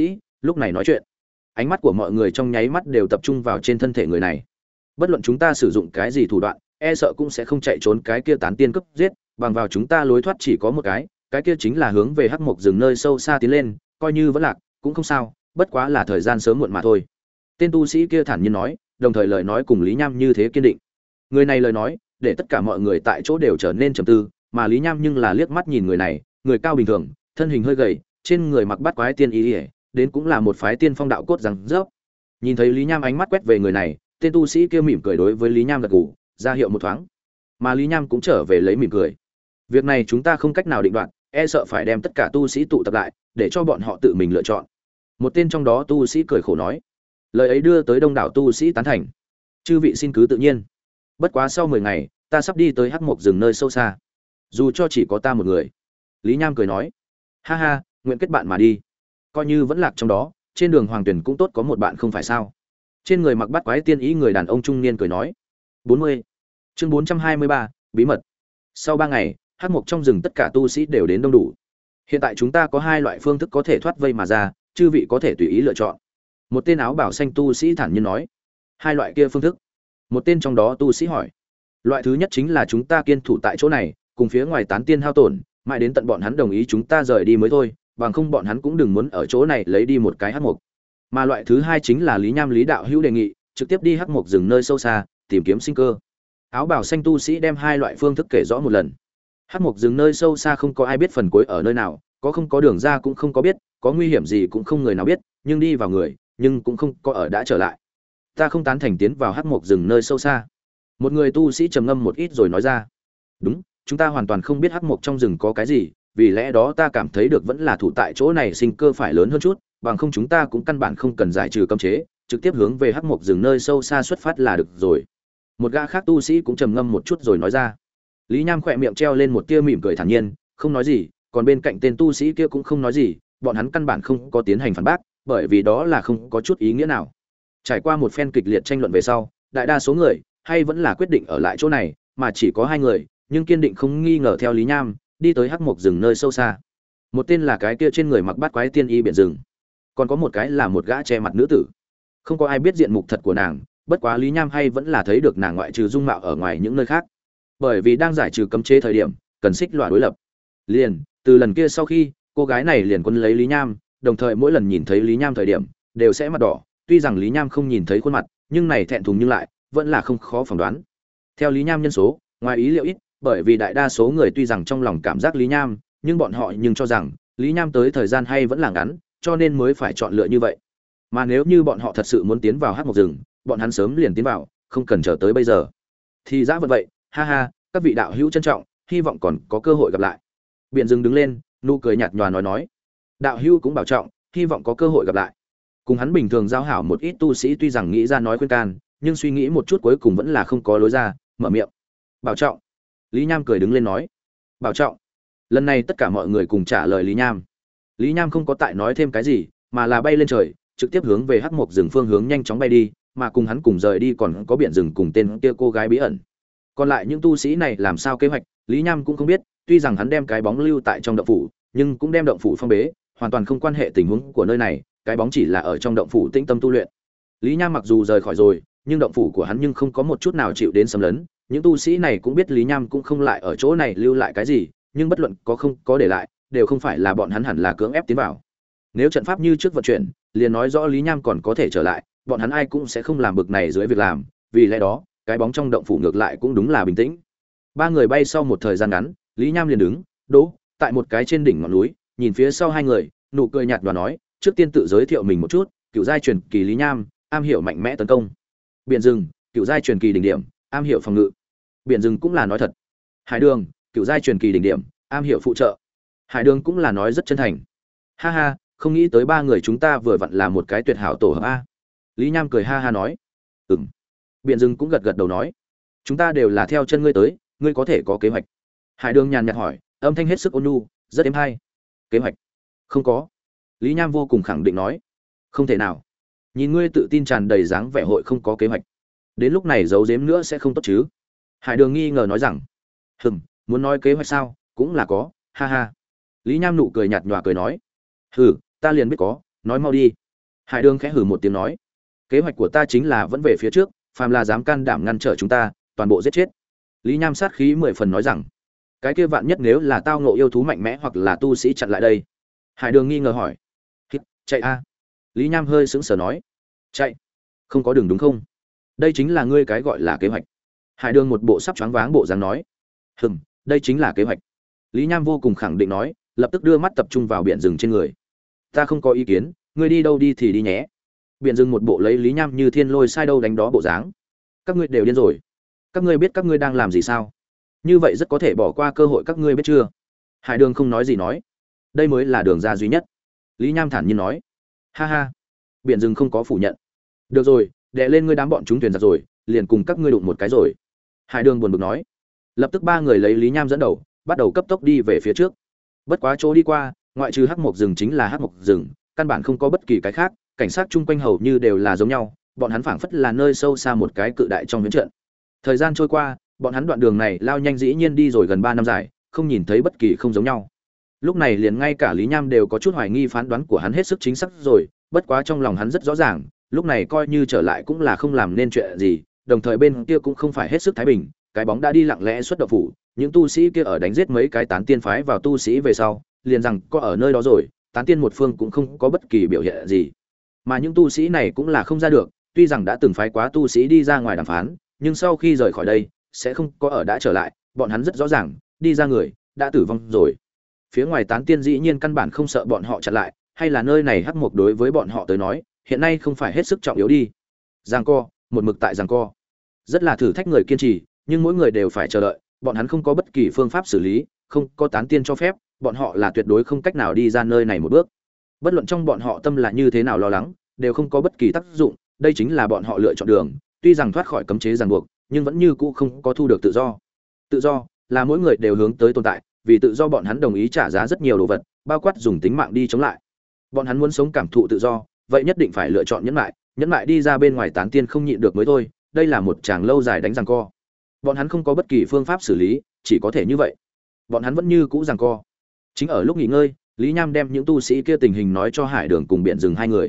lúc này nói chuyện, ánh mắt của mọi người trong nháy mắt đều tập trung vào trên thân thể người này. Bất luận chúng ta sử dụng cái gì thủ đoạn, e sợ cũng sẽ không chạy trốn cái kia tán tiên cướp giết, bằng vào chúng ta lối thoát chỉ có một cái kia chính là hướng về hắc mộc rừng nơi sâu xa tiến lên, coi như vẫn lạc cũng không sao, bất quá là thời gian sớm muộn mà thôi. Tên tu sĩ kia thản nhiên nói, đồng thời lời nói cùng Lý Nham như thế kiên định. Người này lời nói để tất cả mọi người tại chỗ đều trở nên trầm tư, mà Lý Nham nhưng là liếc mắt nhìn người này, người cao bình thường, thân hình hơi gầy, trên người mặc bát quái tiên y, đến cũng là một phái tiên phong đạo cốt rằng rớp. Nhìn thấy Lý Nham ánh mắt quét về người này, tên tu sĩ kia mỉm cười đối với Lý Nham gật gù, ra hiệu một thoáng. Mà Lý Nham cũng trở về lấy mỉm cười. Việc này chúng ta không cách nào định đoạt, e sợ phải đem tất cả tu sĩ tụ tập lại, để cho bọn họ tự mình lựa chọn. Một tên trong đó tu sĩ cười khổ nói. Lời ấy đưa tới đông đảo tu sĩ tán thành. Chư vị xin cứ tự nhiên. Bất quá sau 10 ngày, ta sắp đi tới hắc mộc rừng nơi sâu xa. Dù cho chỉ có ta một người. Lý Nham cười nói. Ha ha, nguyện kết bạn mà đi. Coi như vẫn lạc trong đó, trên đường hoàng tuyển cũng tốt có một bạn không phải sao. Trên người mặc bát quái tiên ý người đàn ông trung niên cười nói. 40. Chương 423, bí mật. Sau 3 ngày, hắc mộc trong rừng tất cả tu sĩ đều đến đông đủ. Hiện tại chúng ta có 2 loại phương thức có thể thoát vây mà ra, chư vị có thể tùy ý lựa chọn. Một tên áo bảo xanh tu sĩ thản nhiên nói. 2 loại kia phương thức? Một tên trong đó tu sĩ hỏi. Loại thứ nhất chính là chúng ta kiên thủ tại chỗ này, cùng phía ngoài tán tiên hao tổn, mãi đến tận bọn hắn đồng ý chúng ta rời đi mới thôi, bằng không bọn hắn cũng đừng muốn ở chỗ này lấy đi một cái hắc mộc. Mà loại thứ hai chính là Lý Nham Lý đạo hữu đề nghị, trực tiếp đi hắc mộc rừng nơi sâu xa, tìm kiếm sinh cơ. Áo bảo xanh tu sĩ đem 2 loại phương thức kể rõ một lần. Hắc mộc rừng nơi sâu xa không có ai biết phần cuối ở nơi nào, có không có đường ra cũng không có biết, có nguy hiểm gì cũng không người nào biết, nhưng đi vào người, nhưng cũng không có ở đã trở lại. Ta không tán thành tiến vào hắc mộc rừng nơi sâu xa. Một người tu sĩ trầm ngâm một ít rồi nói ra. Đúng, chúng ta hoàn toàn không biết hắc mộc trong rừng có cái gì, vì lẽ đó ta cảm thấy được vẫn là thủ tại chỗ này sinh cơ phải lớn hơn chút, bằng không chúng ta cũng căn bản không cần giải trừ cấm chế, trực tiếp hướng về hắc mộc rừng nơi sâu xa xuất phát là được rồi. Một gã khác tu sĩ cũng trầm ngâm một chút rồi nói ra. Lý Nham khỏe miệng treo lên một tia mỉm cười thản nhiên, không nói gì, còn bên cạnh tên tu sĩ kia cũng không nói gì, bọn hắn căn bản không có tiến hành phản bác, bởi vì đó là không có chút ý nghĩa nào. Trải qua một phen kịch liệt tranh luận về sau, đại đa số người hay vẫn là quyết định ở lại chỗ này, mà chỉ có 2 người, nhưng kiên định không nghi ngờ theo Lý Nham, đi tới hắc mộc rừng nơi sâu xa. Một tên là cái kia trên người mặc bát quái tiên y biển rừng, còn có một cái là một gã che mặt nữ tử. Không có ai biết diện mục thật của nàng, bất quá Lý Nham hay vẫn là thấy được nàng ngoại trừ dung mạo ở ngoài những nơi khác. Bởi vì đang giải trừ cấm chế thời điểm, cần xích lọa đối lập. Liền, từ lần kia sau khi, cô gái này liền quấn lấy Lý Nham, đồng thời mỗi lần nhìn thấy Lý Nham thời điểm, đều sẽ mặt đỏ, tuy rằng Lý Nham không nhìn thấy khuôn mặt, nhưng này thẹn thùng nhưng lại vẫn là không khó phỏng đoán. Theo Lý Nham nhân số, ngoài ý liệu ít, bởi vì đại đa số người tuy rằng trong lòng cảm giác Lý Nham, nhưng bọn họ nhưng cho rằng Lý Nham tới thời gian hay vẫn là ngắn, cho nên mới phải chọn lựa như vậy. Mà nếu như bọn họ thật sự muốn tiến vào hắc mộc rừng, bọn hắn sớm liền tiến vào, không cần chờ tới bây giờ. Thì ra vậy, ha ha, các vị đạo hữu trân trọng, hy vọng còn có cơ hội gặp lại. Biển rừng đứng lên, nụ cười nhạt nhòa nói. Đạo hữu cũng bảo trọng, hy vọng có cơ hội gặp lại. Cùng hắn bình thường giao hảo một ít tu sĩ tuy rằng nghĩ ra nói khuyên can, nhưng suy nghĩ một chút cuối cùng vẫn là không có lối ra, mở miệng. Bảo trọng. Lý Nham cười đứng lên nói. Bảo trọng. Lần này tất cả mọi người cùng trả lời Lý Nham. Lý Nham không có tại nói thêm cái gì, mà là bay lên trời, trực tiếp hướng về hắc mộc rừng phương hướng nhanh chóng bay đi, mà cùng hắn cùng rời đi còn có biển rừng cùng tên kia cô gái bí ẩn. Còn lại những tu sĩ này làm sao kế hoạch, Lý Nham cũng không biết, tuy rằng hắn đem cái bóng lưu tại trong động phủ, nhưng cũng đem động phủ phong bế, hoàn toàn không quan hệ tình huống của nơi này, cái bóng chỉ là ở trong động phủ tĩnh tâm tu luyện. Lý Nham mặc dù rời khỏi rồi, nhưng động phủ của hắn nhưng không có một chút nào chịu đến xâm lấn, những tu sĩ này cũng biết Lý Nham cũng không lại ở chỗ này lưu lại cái gì, nhưng bất luận có không có để lại, đều không phải là bọn hắn hẳn là cưỡng ép tiến vào. Nếu trận pháp như trước vận chuyển, liền nói rõ Lý Nham còn có thể trở lại, bọn hắn ai cũng sẽ không làm bực này dưới việc làm, vì lẽ đó, cái bóng trong động phủ ngược lại cũng đúng là bình tĩnh. 3 người bay sau một thời gian ngắn, Lý Nham liền đứng, đỗ tại một cái trên đỉnh ngọn núi, nhìn phía sau 2 người, nụ cười nhạt nhòa nói, trước tiên tự giới thiệu mình một chút, cựu giai truyền kỳ Lý Nham, am hiểu mạnh mẽ tấn công. Biển rừng, cựu giai truyền kỳ đỉnh điểm, am hiểu phòng ngự. Biển rừng cũng là nói thật. Hải Đường, cựu giai truyền kỳ đỉnh điểm, am hiểu phụ trợ. Hải Đường cũng là nói rất chân thành. Ha ha, không nghĩ tới 3 người chúng ta vừa vặn là một cái tuyệt hảo tổ hợp a. Lý Nham cười ha ha nói. Ừm. Biển rừng cũng gật gật đầu nói, chúng ta đều là theo chân ngươi tới, ngươi có thể có kế hoạch. Hải Đường nhàn nhạt hỏi, âm thanh hết sức ôn nhu, rất êm hay. Kế hoạch? Không có. Lý Nham vô cùng khẳng định nói. Không thể nào. Nhìn ngươi tự tin tràn đầy dáng vẻ hội không có kế hoạch. Đến lúc này giấu giếm nữa sẽ không tốt chứ. Hải Đường nghi ngờ nói rằng, muốn nói kế hoạch sao, cũng là có, ha ha. Lý Nham nụ cười nhạt nhòa cười nói, ta liền biết có, nói mau đi. Hải Đường khẽ hừ một tiếng nói, kế hoạch của ta chính là vẫn về phía trước, phàm là dám can đảm ngăn trở chúng ta, toàn bộ giết chết. Lý Nham sát khí 10 phần nói rằng, cái kia vạn nhất nếu là tao ngộ yêu thú mạnh mẽ hoặc là tu sĩ chặn lại đây. Hải Đường nghi ngờ hỏi, chạy a? Lý Nham hơi sững sờ nói, chạy? Không có đường đúng không? Đây chính là ngươi cái gọi là kế hoạch. Hải Đường một bộ sắp choáng váng bộ dáng nói, đây chính là kế hoạch. Lý Nham vô cùng khẳng định nói, lập tức đưa mắt tập trung vào biển rừng trên người. Ta không có ý kiến, ngươi đi đâu đi thì đi nhé. Biển rừng một bộ lấy Lý Nham như thiên lôi sai đâu đánh đó bộ dáng. Các ngươi đều điên rồi. Các ngươi biết các ngươi đang làm gì sao? Như vậy rất có thể bỏ qua cơ hội, các ngươi biết chưa? Hải Đường không nói gì nói, đây mới là đường ra duy nhất. Lý Nham thản nhiên nói, ha ha. Biển rừng không có phủ nhận. Được rồi, đè lên ngươi đám bọn chúng thuyền giặc rồi, liền cùng các ngươi đụng một cái rồi. Hải Đường buồn bực nói. Lập tức ba người lấy Lý Nham dẫn đầu, bắt đầu cấp tốc đi về phía trước. Bất quá chỗ đi qua, ngoại trừ hắc mộc rừng chính là hắc mộc rừng, căn bản không có bất kỳ cái khác, cảnh sát chung quanh hầu như đều là giống nhau, bọn hắn phảng phất là nơi sâu xa một cái cự đại trong huyễn trận. Thời gian trôi qua, bọn hắn đoạn đường này lao nhanh dĩ nhiên đi rồi gần 3 năm dài, không nhìn thấy bất kỳ không giống nhau. Lúc này liền ngay cả Lý Nham đều có chút hoài nghi phán đoán của hắn hết sức chính xác rồi, bất quá trong lòng hắn rất rõ ràng, lúc này coi như trở lại cũng là không làm nên chuyện gì, đồng thời bên kia cũng không phải hết sức thái bình, cái bóng đã đi lặng lẽ xuất động phủ, những tu sĩ kia ở đánh giết mấy cái tán tiên phái vào tu sĩ về sau, liền rằng có ở nơi đó rồi, tán tiên một phương cũng không có bất kỳ biểu hiện gì. Mà những tu sĩ này cũng là không ra được, tuy rằng đã từng phái quá tu sĩ đi ra ngoài đàm phán, nhưng sau khi rời khỏi đây, sẽ không có ở đã trở lại, bọn hắn rất rõ ràng, đi ra người đã tử vong rồi. Phía ngoài tán tiên dĩ nhiên căn bản không sợ bọn họ chặn lại, hay là nơi này hắc mục đối với bọn họ tới nói, hiện nay không phải hết sức trọng yếu đi. Giằng co, một mực tại giằng co. Rất là thử thách người kiên trì, nhưng mỗi người đều phải chờ đợi, bọn hắn không có bất kỳ phương pháp xử lý, không có tán tiên cho phép, bọn họ là tuyệt đối không cách nào đi ra nơi này một bước. Bất luận trong bọn họ tâm là như thế nào lo lắng, đều không có bất kỳ tác dụng, đây chính là bọn họ lựa chọn đường, tuy rằng thoát khỏi cấm chế ràng buộc, nhưng vẫn như cũ không có thu được tự do. Tự do là mỗi người đều hướng tới tồn tại, vì tự do bọn hắn đồng ý trả giá rất nhiều đồ vật, bao quát dùng tính mạng đi chống lại. Bọn hắn muốn sống cảm thụ tự do, vậy nhất định phải lựa chọn nhẫn lại đi ra bên ngoài tán tiên không nhịn được mới thôi, đây là một tràng lâu dài đánh giằng co. Bọn hắn không có bất kỳ phương pháp xử lý, chỉ có thể như vậy. Bọn hắn vẫn như cũ giằng co. Chính ở lúc nghỉ ngơi, Lý Nham đem những tu sĩ kia tình hình nói cho Hải Đường cùng Biển Rừng hai người.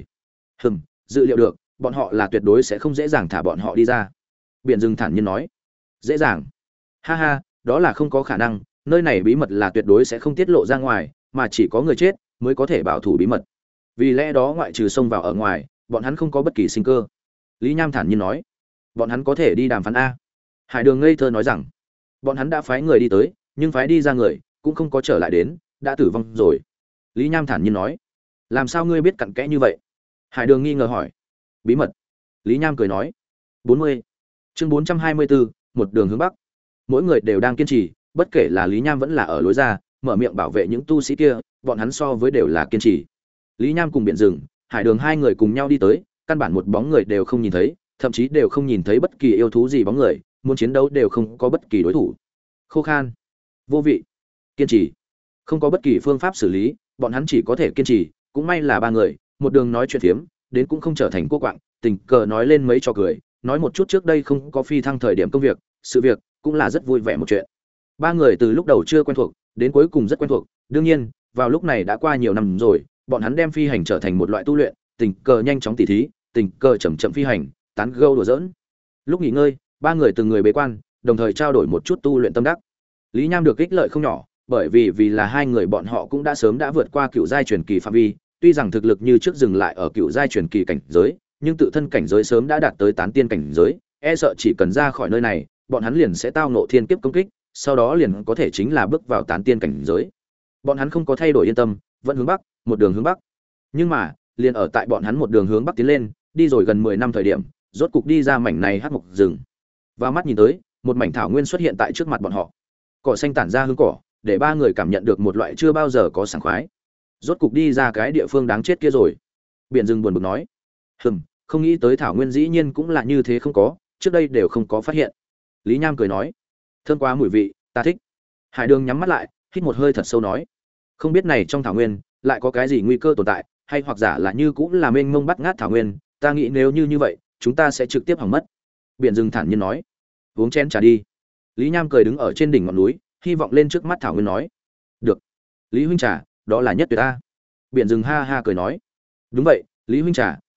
Dự liệu được, bọn họ là tuyệt đối sẽ không dễ dàng thả bọn họ đi ra. Biển Rừng thản nhiên nói. Dễ dàng? Ha ha, đó là không có khả năng, nơi này bí mật là tuyệt đối sẽ không tiết lộ ra ngoài, mà chỉ có người chết mới có thể bảo thủ bí mật. Vì lẽ đó ngoại trừ xông vào ở ngoài, bọn hắn không có bất kỳ sinh cơ. Lý Nham thản nhiên nói. Bọn hắn có thể đi đàm phán a? Hải Đường ngây thơ nói rằng, bọn hắn đã phái người đi tới, nhưng phái đi ra người cũng không có trở lại đến, đã tử vong rồi. Lý Nham thản nhiên nói. Làm sao ngươi biết cặn kẽ như vậy? Hải Đường nghi ngờ hỏi. Bí mật. Lý Nham cười nói. 40. Chương 424, một đường hướng bắc. Mỗi người đều đang kiên trì, bất kể là Lý Nham vẫn là ở lối ra, mở miệng bảo vệ những tu sĩ kia, bọn hắn so với đều là kiên trì. Lý Nham cùng Biển Rừng, Hải Đường hai người cùng nhau đi tới, căn bản một bóng người đều không nhìn thấy, thậm chí đều không nhìn thấy bất kỳ yêu thú gì bóng người, muốn chiến đấu đều không có bất kỳ đối thủ. Khô khan, vô vị, kiên trì, không có bất kỳ phương pháp xử lý, bọn hắn chỉ có thể kiên trì. Cũng may là ba người, một đường nói chuyện phiếm, đến cũng không trở thành cô quạng, tình cờ nói lên mấy trò cười, nói một chút trước đây không có phi thăng thời điểm công việc, sự việc, cũng là rất vui vẻ một chuyện. Ba người từ lúc đầu chưa quen thuộc, đến cuối cùng rất quen thuộc, đương nhiên, vào lúc này đã qua nhiều năm rồi, bọn hắn đem phi hành trở thành một loại tu luyện, tình cờ nhanh chóng tỉ thí, tình cờ chậm chậm phi hành, tán gẫu đùa giỡn. Lúc nghỉ ngơi, ba người từng người bế quan, đồng thời trao đổi một chút tu luyện tâm đắc. Lý Nham được ích lợi không nhỏ, bởi vì là hai người bọn họ cũng đã sớm đã vượt qua cựu giai truyền kỳ phạm vi, tuy rằng thực lực như trước dừng lại ở cựu giai truyền kỳ cảnh giới, nhưng tự thân cảnh giới sớm đã đạt tới tán tiên cảnh giới, e sợ chỉ cần ra khỏi nơi này, bọn hắn liền sẽ tao ngộ thiên kiếp công kích, sau đó liền có thể chính là bước vào tán tiên cảnh giới. Bọn hắn không có thay đổi yên tâm, vẫn hướng bắc, một đường hướng bắc. Nhưng mà, liền ở tại bọn hắn một đường hướng bắc tiến lên, đi rồi gần 10 năm thời điểm, rốt cục đi ra mảnh này hắc mộc rừng. Và mắt nhìn tới, một mảnh thảo nguyên xuất hiện tại trước mặt bọn họ. Cỏ xanh tản ra hương cỏ, để ba người cảm nhận được một loại chưa bao giờ có sảng khoái. Rốt cục đi ra cái địa phương đáng chết kia rồi. Biển rừng buồn bực nói, không nghĩ tới thảo nguyên dĩ nhiên cũng là như thế, không có, trước đây đều không có phát hiện. Lý Nham cười nói, thơm quá mùi vị, ta thích. Hải Đường nhắm mắt lại, hít một hơi thật sâu nói, không biết này trong thảo nguyên lại có cái gì nguy cơ tồn tại, hay hoặc giả là như cũng là mênh mông bắt ngát thảo nguyên, ta nghĩ nếu như vậy, chúng ta sẽ trực tiếp hỏng mất. Biển rừng thản nhiên nói, uống chén trà đi. Lý Nham cười đứng ở trên đỉnh ngọn núi, hy vọng lên trước mắt thảo nguyên nói, được. Lý huynh trà, đó là nhất tuyệt ta. Biển rừng ha ha cười nói, đúng vậy, Lý huynh trà,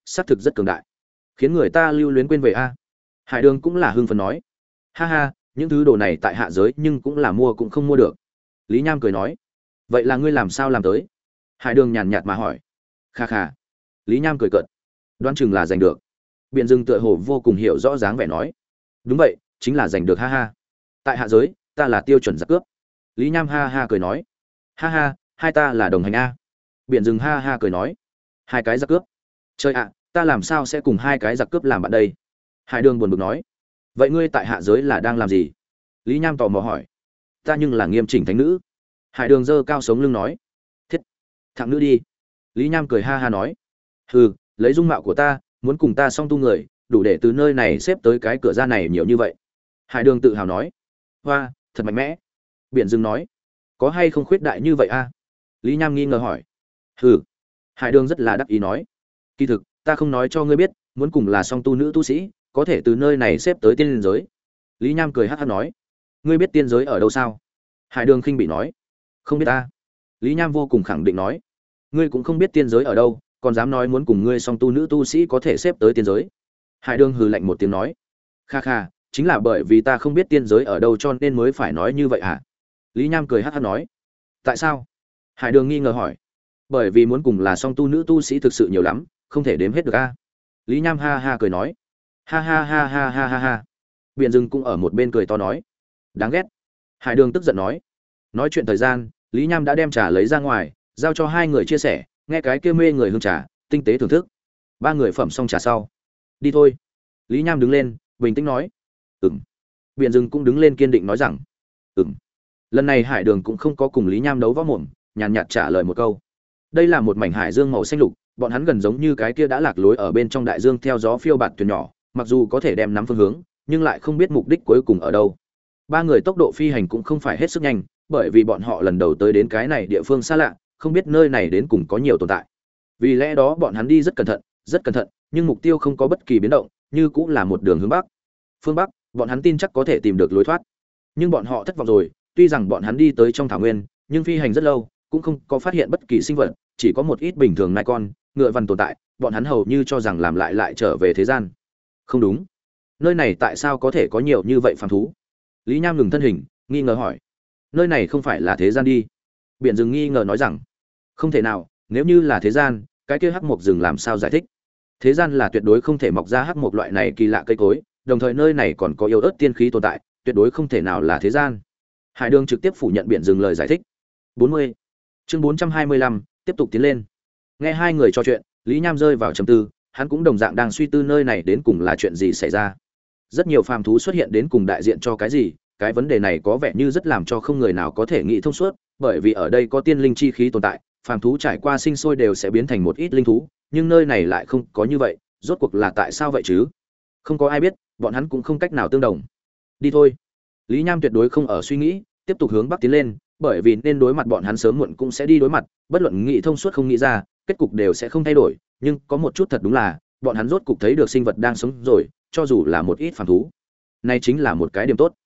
xác thực rất cường đại, khiến người ta lưu luyến quên về a. Hải Đường cũng là hưng phấn nói, ha ha, những thứ đồ này tại hạ giới nhưng cũng là mua cũng không mua được. Lý Nham cười nói, vậy là ngươi làm sao làm tới? Hải Đường nhàn nhạt mà hỏi. Kha kha. Lý Nham cười cợt, đoán chừng là giành được. Biện Dừng tựa hồ vô cùng hiểu rõ dáng vẻ nói, đúng vậy, chính là giành được, ha ha. Tại hạ giới, ta là tiêu chuẩn giặc cướp. Lý Nham ha ha cười nói, ha ha, hai ta là đồng hành a. Biện Dừng ha ha cười nói, hai cái giặc cướp? Trời ạ, ta làm sao sẽ cùng hai cái giặc cướp làm bạn đây? Hải Đường buồn bực nói, vậy ngươi tại hạ giới là đang làm gì? Lý Nham tò mò hỏi. Ta nhưng là nghiêm chỉnh thánh nữ. Hải Đường giơ cao sống lưng nói, thiết, thằng nữ đi. Lý Nham cười ha ha nói, hừ, lấy dung mạo của ta, muốn cùng ta song tu người, đủ để từ nơi này xếp tới cái cửa ra này nhiều như vậy. Hải Đường tự hào nói, hoa, thật mạnh mẽ. Biển Dừng nói, có hay không khuyết đại như vậy a? Lý Nham nghi ngờ hỏi. Hừ. Hải Đường rất là đắc ý nói, kỳ thực ta không nói cho ngươi biết, muốn cùng là song tu nữ tu sĩ, có thể từ nơi này xếp tới tiên giới. Lý Nham cười hắc hắc nói, ngươi biết tiên giới ở đâu sao? Hải Đường khinh bị nói, không biết ta. Lý Nham vô cùng khẳng định nói, ngươi cũng không biết tiên giới ở đâu, còn dám nói muốn cùng ngươi song tu nữ tu sĩ có thể xếp tới tiên giới. Hải Đường hừ lạnh một tiếng nói, kha kha, chính là bởi vì ta không biết tiên giới ở đâu cho nên mới phải nói như vậy hả? Lý Nham cười hắc hắc nói, tại sao? Hải Đường nghi ngờ hỏi, bởi vì muốn cùng là song tu nữ tu sĩ thực sự nhiều lắm, không thể đếm hết được a. Lý Nham ha ha cười nói, ha ha ha ha ha ha ha. Biện Dừng cũng ở một bên cười to nói, đáng ghét. Hải Đường tức giận nói chuyện thời gian, Lý Nham đã đem trà lấy ra ngoài, giao cho hai người chia sẻ, nghe cái kia mê người hương trà, tinh tế thưởng thức. Ba người phẩm xong trà sau, đi thôi. Lý Nham đứng lên, bình tĩnh nói, ừm. Biện Dừng cũng đứng lên kiên định nói rằng, ừm. Lần này Hải Đường cũng không có cùng Lý Nham đấu võ mồm, nhàn nhạt trả lời một câu. Đây là một mảnh hải dương màu xanh lục, bọn hắn gần giống như cái kia đã lạc lối ở bên trong đại dương theo gió phiêu bạt thuyền nhỏ, mặc dù có thể đem nắm phương hướng, nhưng lại không biết mục đích cuối cùng ở đâu. Ba người tốc độ phi hành cũng không phải hết sức nhanh, bởi vì bọn họ lần đầu tới đến cái này địa phương xa lạ, không biết nơi này đến cùng có nhiều tồn tại. Vì lẽ đó bọn hắn đi rất cẩn thận, nhưng mục tiêu không có bất kỳ biến động, như cũng là một đường hướng bắc. Phương bắc, bọn hắn tin chắc có thể tìm được lối thoát. Nhưng bọn họ thất vọng rồi, tuy rằng bọn hắn đi tới trong thảo nguyên, nhưng phi hành rất lâu, cũng không có phát hiện bất kỳ sinh vật, chỉ có một ít bình thường nai con, ngựa vằn tồn tại, bọn hắn hầu như cho rằng làm lại trở về thế gian. Không đúng, nơi này tại sao có thể có nhiều như vậy phàm thú? Lý Nham ngừng thân hình, nghi ngờ hỏi, nơi này không phải là thế gian đi? Biện Dừng nghi ngờ nói rằng, không thể nào, nếu như là thế gian, cái kia hắc mộc rừng làm sao giải thích? Thế gian là tuyệt đối không thể mọc ra hắc mộc loại này kỳ lạ cây cối, đồng thời nơi này còn có yếu ớt tiên khí tồn tại, tuyệt đối không thể nào là thế gian. Hải Đường trực tiếp phủ nhận Biện Dừng lời giải thích. 40. Chương 425, tiếp tục tiến lên. Nghe hai người trò chuyện, Lý Nham rơi vào trầm tư, hắn cũng đồng dạng đang suy tư nơi này đến cùng là chuyện gì xảy ra. Rất nhiều phàm thú xuất hiện đến cùng đại diện cho cái gì, cái vấn đề này có vẻ như rất làm cho không người nào có thể nghĩ thông suốt, bởi vì ở đây có tiên linh chi khí tồn tại, phàm thú trải qua sinh sôi đều sẽ biến thành một ít linh thú, nhưng nơi này lại không có như vậy, rốt cuộc là tại sao vậy chứ? Không có ai biết, bọn hắn cũng không cách nào tương đồng. Đi thôi. Lý Nham tuyệt đối không ở suy nghĩ, tiếp tục hướng bắc tiến lên, bởi vì nên đối mặt bọn hắn sớm muộn cũng sẽ đi đối mặt, bất luận nghĩ thông suốt không nghĩ ra, kết cục đều sẽ không thay đổi, nhưng có một chút thật đúng là, bọn hắn rốt cục thấy được sinh vật đang sống rồi, cho dù là một ít phàm thú. Này chính là một cái điểm tốt.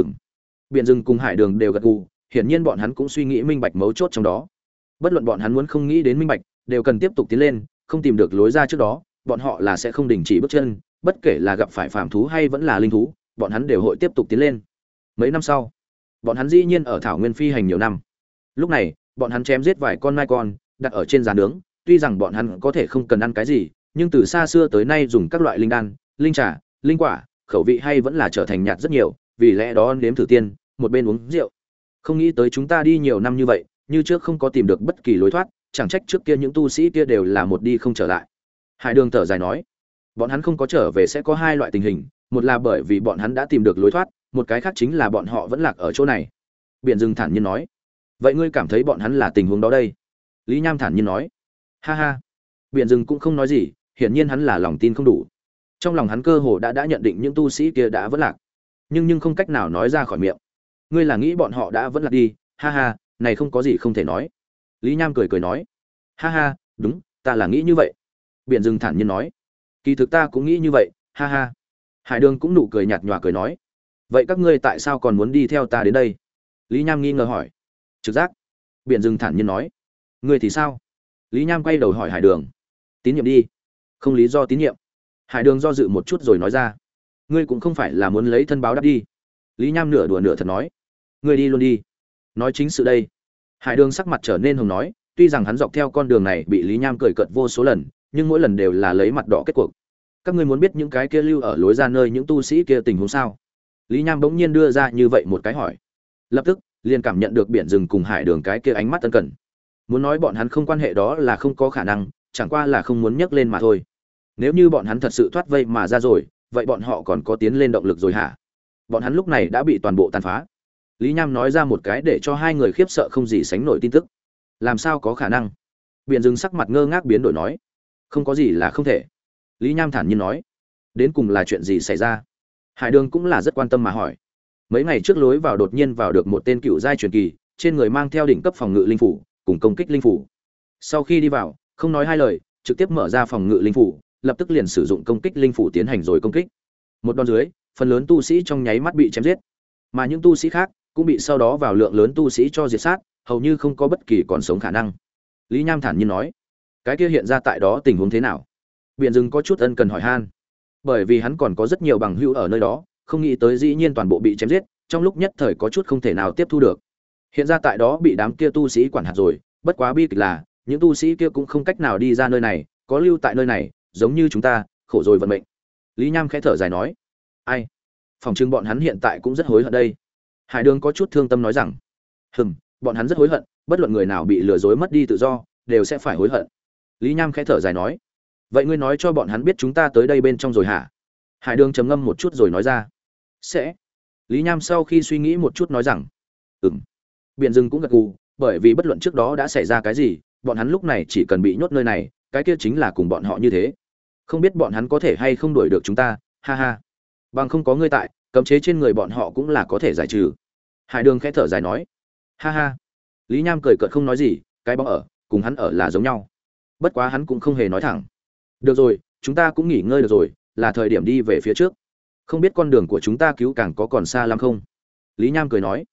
Biện Dừng cùng Hải Đường đều gật gù, hiển nhiên bọn hắn cũng suy nghĩ minh bạch mấu chốt trong đó. Bất luận bọn hắn muốn không nghĩ đến minh bạch, đều cần tiếp tục tiến lên, không tìm được lối ra trước đó, bọn họ là sẽ không đình chỉ bước chân, bất kể là gặp phải phàm thú hay vẫn là linh thú, bọn hắn đều hội tiếp tục tiến lên. Mấy năm sau, bọn hắn dĩ nhiên ở thảo nguyên phi hành nhiều năm. Lúc này, bọn hắn chém giết vài con mai con, đặt ở trên giàn nướng, tuy rằng bọn hắn có thể không cần ăn cái gì, nhưng từ xa xưa tới nay dùng các loại linh đan, linh trà, linh quả, khẩu vị hay vẫn là trở thành nhạt rất nhiều, vì lẽ đó nếm thử tiên, một bên uống rượu. Không nghĩ tới chúng ta đi nhiều năm như vậy, như trước không có tìm được bất kỳ lối thoát, chẳng trách trước kia những tu sĩ kia đều là một đi không trở lại. Hải Đường thở dài nói, bọn hắn không có trở về sẽ có hai loại tình hình, một là bởi vì bọn hắn đã tìm được lối thoát, một cái khác chính là bọn họ vẫn lạc ở chỗ này. Biện Dừng thản nhiên nói, vậy ngươi cảm thấy bọn hắn là tình huống đó đây? Lý Nham thản nhiên nói, ha ha. Biện Dừng cũng không nói gì, hiển nhiên hắn là lòng tin không đủ. Trong lòng hắn cơ hồ đã nhận định những tu sĩ kia đã vẫn lạc, nhưng không cách nào nói ra khỏi miệng. Ngươi là nghĩ bọn họ đã vẫn lạc đi? Ha ha, này không có gì không thể nói. Lý Nham cười nói, ha ha, đúng, ta là nghĩ như vậy. Biện Dừng thản nhiên nói, kỳ thực ta cũng nghĩ như vậy, ha ha. Hải Đường cũng nụ cười nhạt nhòa cười nói, vậy các ngươi tại sao còn muốn đi theo ta đến đây? Lý Nham nghi ngờ hỏi. Trực giác. Biện Dừng thản nhiên nói, ngươi thì sao? Lý Nham quay đầu hỏi Hải Đường. Tín nhiệm đi. Không lý do tín nhiệm. Hải Đường do dự một chút rồi nói ra, ngươi cũng không phải là muốn lấy thân báo đáp đi. Lý Nham nửa đùa nửa thật nói, ngươi đi luôn đi. Nói chính sự đây. Hải Đường sắc mặt trở nên hồng nói, tuy rằng hắn dọc theo con đường này bị Lý Nham cười cợt vô số lần, nhưng mỗi lần đều là lấy mặt đỏ kết cuộc. Các ngươi muốn biết những cái kia lưu ở lối ra nơi những tu sĩ kia tình huống sao? Lý Nham bỗng nhiên đưa ra như vậy một cái hỏi. Lập tức, liền cảm nhận được biển rừng cùng Hải Đường cái kia ánh mắt ân cần. Muốn nói bọn hắn không quan hệ đó là không có khả năng, chẳng qua là không muốn nhắc lên mà thôi. Nếu như bọn hắn thật sự thoát vây mà ra rồi, vậy bọn họ còn có tiến lên động lực rồi hả? Bọn hắn lúc này đã bị toàn bộ tàn phá. Lý Nham nói ra một cái để cho hai người khiếp sợ không gì sánh nổi tin tức. Làm sao có khả năng? Biển rừng sắc mặt ngơ ngác biến đổi nói, không có gì là không thể. Lý Nham thản nhiên nói, đến cùng là chuyện gì xảy ra? Hải Đường cũng là rất quan tâm mà hỏi. Mấy ngày trước lối vào đột nhiên vào được một tên cựu giai truyền kỳ, trên người mang theo đỉnh cấp phòng ngự linh phủ, cùng công kích linh phủ. Sau khi đi vào, không nói hai lời, trực tiếp mở ra phòng ngự linh phủ, lập tức liền sử dụng công kích linh phủ tiến hành rồi công kích. Một đòn dưới, phần lớn tu sĩ trong nháy mắt bị chém giết, mà những tu sĩ khác cũng bị sau đó vào lượng lớn tu sĩ cho diệt sát, hầu như không có bất kỳ còn sống khả năng. Lý Nham thản nhiên nói, cái kia hiện ra tại đó tình huống thế nào? Biển rừng có chút ân cần hỏi han, bởi vì hắn còn có rất nhiều bằng hữu ở nơi đó, không nghĩ tới dĩ nhiên toàn bộ bị chém giết, trong lúc nhất thời có chút không thể nào tiếp thu được. Hiện ra tại đó bị đám kia tu sĩ quản hạt rồi, bất quá bi kịch là những tu sĩ kia cũng không cách nào đi ra nơi này, có lưu tại nơi này, giống như chúng ta, khổ rồi vận mệnh. Lý Nham khẽ thở dài nói, ai, phòng trưng bọn hắn hiện tại cũng rất hối hận đây. Hải Đường có chút thương tâm nói rằng, bọn hắn rất hối hận, bất luận người nào bị lừa dối mất đi tự do, đều sẽ phải hối hận. Lý Nham khẽ thở dài nói, vậy ngươi nói cho bọn hắn biết chúng ta tới đây bên trong rồi hả? Hải Đường trầm ngâm một chút rồi nói ra, sẽ. Lý Nham sau khi suy nghĩ một chút nói rằng, Biển rừng cũng gật gù, bởi vì bất luận trước đó đã xảy ra cái gì, bọn hắn lúc này chỉ cần bị nhốt nơi này, cái kia chính là cùng bọn họ như thế. Không biết bọn hắn có thể hay không đuổi được chúng ta, ha ha. Bằng không có ngươi tại, cấm chế trên người bọn họ cũng là có thể giải trừ. Hải Đường khẽ thở dài nói, ha ha. Lý Nham cười cợt không nói gì, cái bóng ở, cùng hắn ở là giống nhau. Bất quá hắn cũng không hề nói thẳng. Được rồi, chúng ta cũng nghỉ ngơi được rồi, là thời điểm đi về phía trước. Không biết con đường của chúng ta cứu càng có còn xa lắm không? Lý Nham cười nói,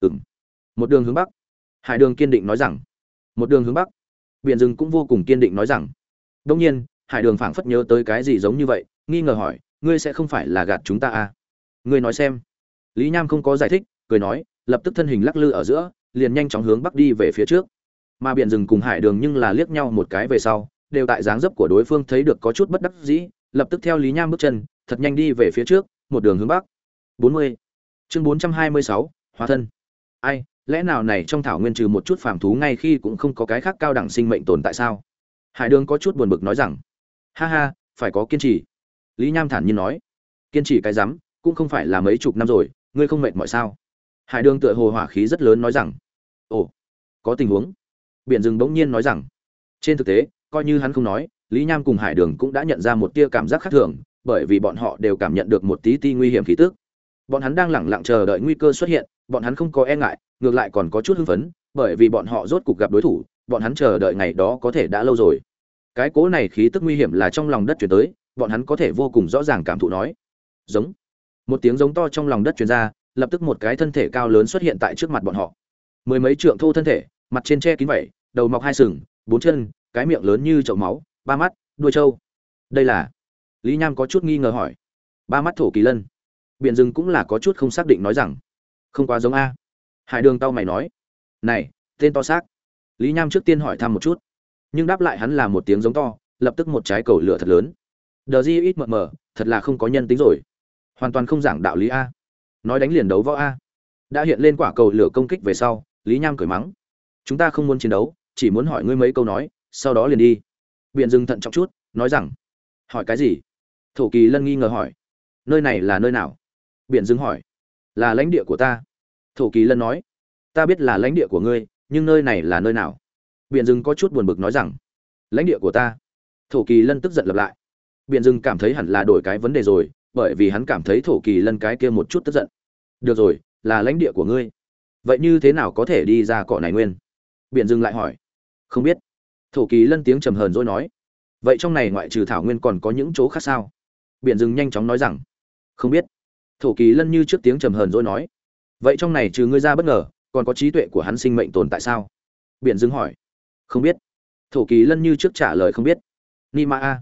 một đường hướng bắc. Hải Đường kiên định nói rằng, một đường hướng bắc. Biển rừng cũng vô cùng kiên định nói rằng. Đông nhiên, Hải Đường phảng phất nhớ tới cái gì giống như vậy, nghi ngờ hỏi, ngươi sẽ không phải là gạt chúng ta à? Ngươi nói xem. Lý Nham không có giải thích, cười nói, lập tức thân hình lắc lư ở giữa, liền nhanh chóng hướng bắc đi về phía trước. Mà Biển rừng cùng Hải Đường nhưng là liếc nhau một cái về sau, đều tại dáng dấp của đối phương thấy được có chút bất đắc dĩ, lập tức theo Lý Nham bước chân, thật nhanh đi về phía trước, một đường hướng bắc. 40. Chương 426, hóa thân. Ai, lẽ nào này trong thảo nguyên trừ một chút phàm thú ngay khi cũng không có cái khác cao đẳng sinh mệnh tồn tại sao? Hải Đường có chút buồn bực nói rằng, ha ha, phải có kiên trì. Lý Nham thản nhiên nói, kiên trì cái rắm, cũng không phải là mấy chục năm rồi, ngươi không mệt mỏi sao? Hải Đường tựa hồ hỏa khí rất lớn nói rằng, ồ, có tình huống. Biển rừng bỗng nhiên nói rằng, trên thực tế, coi như hắn không nói, Lý Nham cùng Hải Đường cũng đã nhận ra một tia cảm giác khác thường, bởi vì bọn họ đều cảm nhận được một tí nguy hiểm khí tức. Bọn hắn đang lẳng lặng chờ đợi nguy cơ xuất hiện, bọn hắn không có e ngại, ngược lại còn có chút hưng phấn, bởi vì bọn họ rốt cục gặp đối thủ, bọn hắn chờ đợi ngày đó có thể đã lâu rồi. Cái cố này khí tức nguy hiểm là trong lòng đất truyền tới, bọn hắn có thể vô cùng rõ ràng cảm thụ nói. Giống. Một tiếng giống to trong lòng đất truyền ra, lập tức một cái thân thể cao lớn xuất hiện tại trước mặt bọn họ. Mười mấy trượng thô thân thể, mặt trên che kín vảy, đầu mọc hai sừng, bốn chân, cái miệng lớn như chậu máu, ba mắt, đuôi trâu. Đây là? Lý Nham có chút nghi ngờ hỏi. Ba mắt thổ kỳ lân. Biển rừng cũng là có chút không xác định nói rằng, không quá giống a. Hải Đường tao mày nói, này, tên to xác. Lý Nham trước tiên hỏi thăm một chút, nhưng đáp lại hắn là một tiếng giống to, lập tức một trái cầu lửa thật lớn. Đờ di ít mờ mờ, thật là không có nhân tính rồi, hoàn toàn không giảng đạo lý a. Nói đánh liền đấu võ a. Đã hiện lên quả cầu lửa công kích về sau, Lý Nham cười mắng, chúng ta không muốn chiến đấu, chỉ muốn hỏi ngươi mấy câu nói, sau đó liền đi. Biển rừng thận trọng chút, nói rằng, hỏi cái gì? Thổ kỳ lân nghi ngờ hỏi, nơi này là nơi nào? Biển rừng hỏi, là lãnh địa của ta. Thổ kỳ lân nói, ta biết là lãnh địa của ngươi, nhưng nơi này là nơi nào? Biển rừng có chút buồn bực nói rằng, lãnh địa của ta. Thổ kỳ lân tức giận lặp lại. Biển rừng cảm thấy hẳn là đổi cái vấn đề rồi, bởi vì hắn cảm thấy thổ kỳ lân cái kia một chút tức giận. Được rồi, là lãnh địa của ngươi, vậy như thế nào có thể đi ra cỏ này nguyên? Biển rừng lại hỏi, không biết. Thổ kỳ lân tiếng trầm hờn rồi nói, vậy trong này ngoại trừ thảo nguyên còn có những chỗ khác sao? Biển rừng nhanh chóng nói rằng, không biết. Thổ kỳ lân như trước tiếng trầm hờn rồi nói, vậy trong này trừ ngươi ra bất ngờ còn có trí tuệ của hắn sinh mệnh tồn tại sao? Biển rừng hỏi, không biết. Thổ kỳ lân như trước trả lời không biết. Ni ma a.